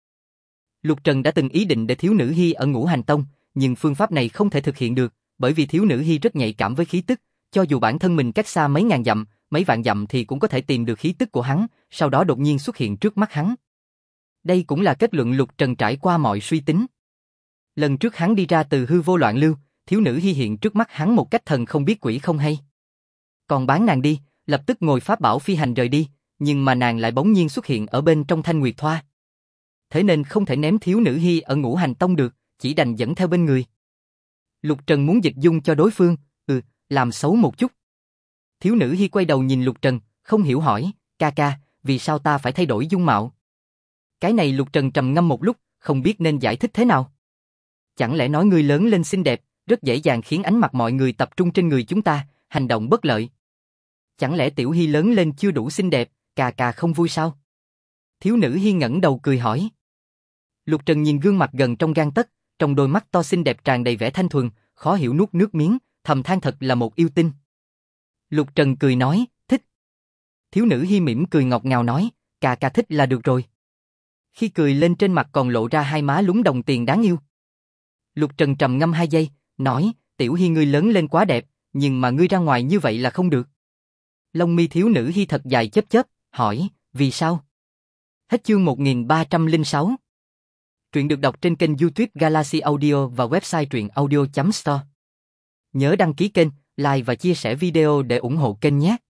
Lục Trần đã từng ý định để Thiếu Nữ Hi ở Ngũ Hành Tông, nhưng phương pháp này không thể thực hiện được, bởi vì Thiếu Nữ Hi rất nhạy cảm với khí tức, cho dù bản thân mình cách xa mấy ngàn dặm, mấy vạn dặm thì cũng có thể tìm được khí tức của hắn, sau đó đột nhiên xuất hiện trước mắt hắn. Đây cũng là kết luận Lục Trần trải qua mọi suy tính. Lần trước hắn đi ra từ hư vô loạn lưu, Thiếu Nữ Hi hiện trước mắt hắn một cách thần không biết quỷ không hay. Còn bán nàng đi, lập tức ngồi pháp bảo phi hành rời đi, nhưng mà nàng lại bỗng nhiên xuất hiện ở bên trong Thanh Nguyệt Thoa. Thế nên không thể ném Thiếu Nữ Hi ở Ngũ Hành Tông được, chỉ đành dẫn theo bên người. Lục Trần muốn dịch dung cho đối phương, làm xấu một chút. Thiếu Nữ Hi quay đầu nhìn Lục Trần, không hiểu hỏi, ca ca, vì sao ta phải thay đổi dung mạo? Cái này Lục Trần trầm ngâm một lúc, không biết nên giải thích thế nào. Chẳng lẽ nói ngươi lớn lên xinh đẹp, rất dễ dàng khiến ánh mặt mọi người tập trung trên người chúng ta, hành động bất lợi. Chẳng lẽ Tiểu Hi lớn lên chưa đủ xinh đẹp, ca ca không vui sao? Thiếu Nữ Hi ngẩng đầu cười hỏi. Lục Trần nhìn gương mặt gần trong gang tấc, trong đôi mắt to xinh đẹp tràn đầy vẻ thanh thuần, khó hiểu nuốt nước miếng, thầm than thật là một yêu tinh. Lục Trần cười nói, thích. Thiếu Nữ Hi mỉm cười ngọt ngào nói, ca ca thích là được rồi. Khi cười lên trên mặt còn lộ ra hai má lúng đồng tiền đáng yêu. Lục Trần trầm ngâm 2 giây, nói, Tiểu Hi ngươi lớn lên quá đẹp, nhưng mà ngươi ra ngoài như vậy là không được. Lông mi Thiếu Nữ Hi thật dài chớp chớp, hỏi, vì sao? Hết chương 1306. Truyện được đọc trên kênh YouTube Galaxy Audio và website truyệnaudio.store. Nhớ đăng ký kênh, like và chia sẻ video để ủng hộ kênh nhé.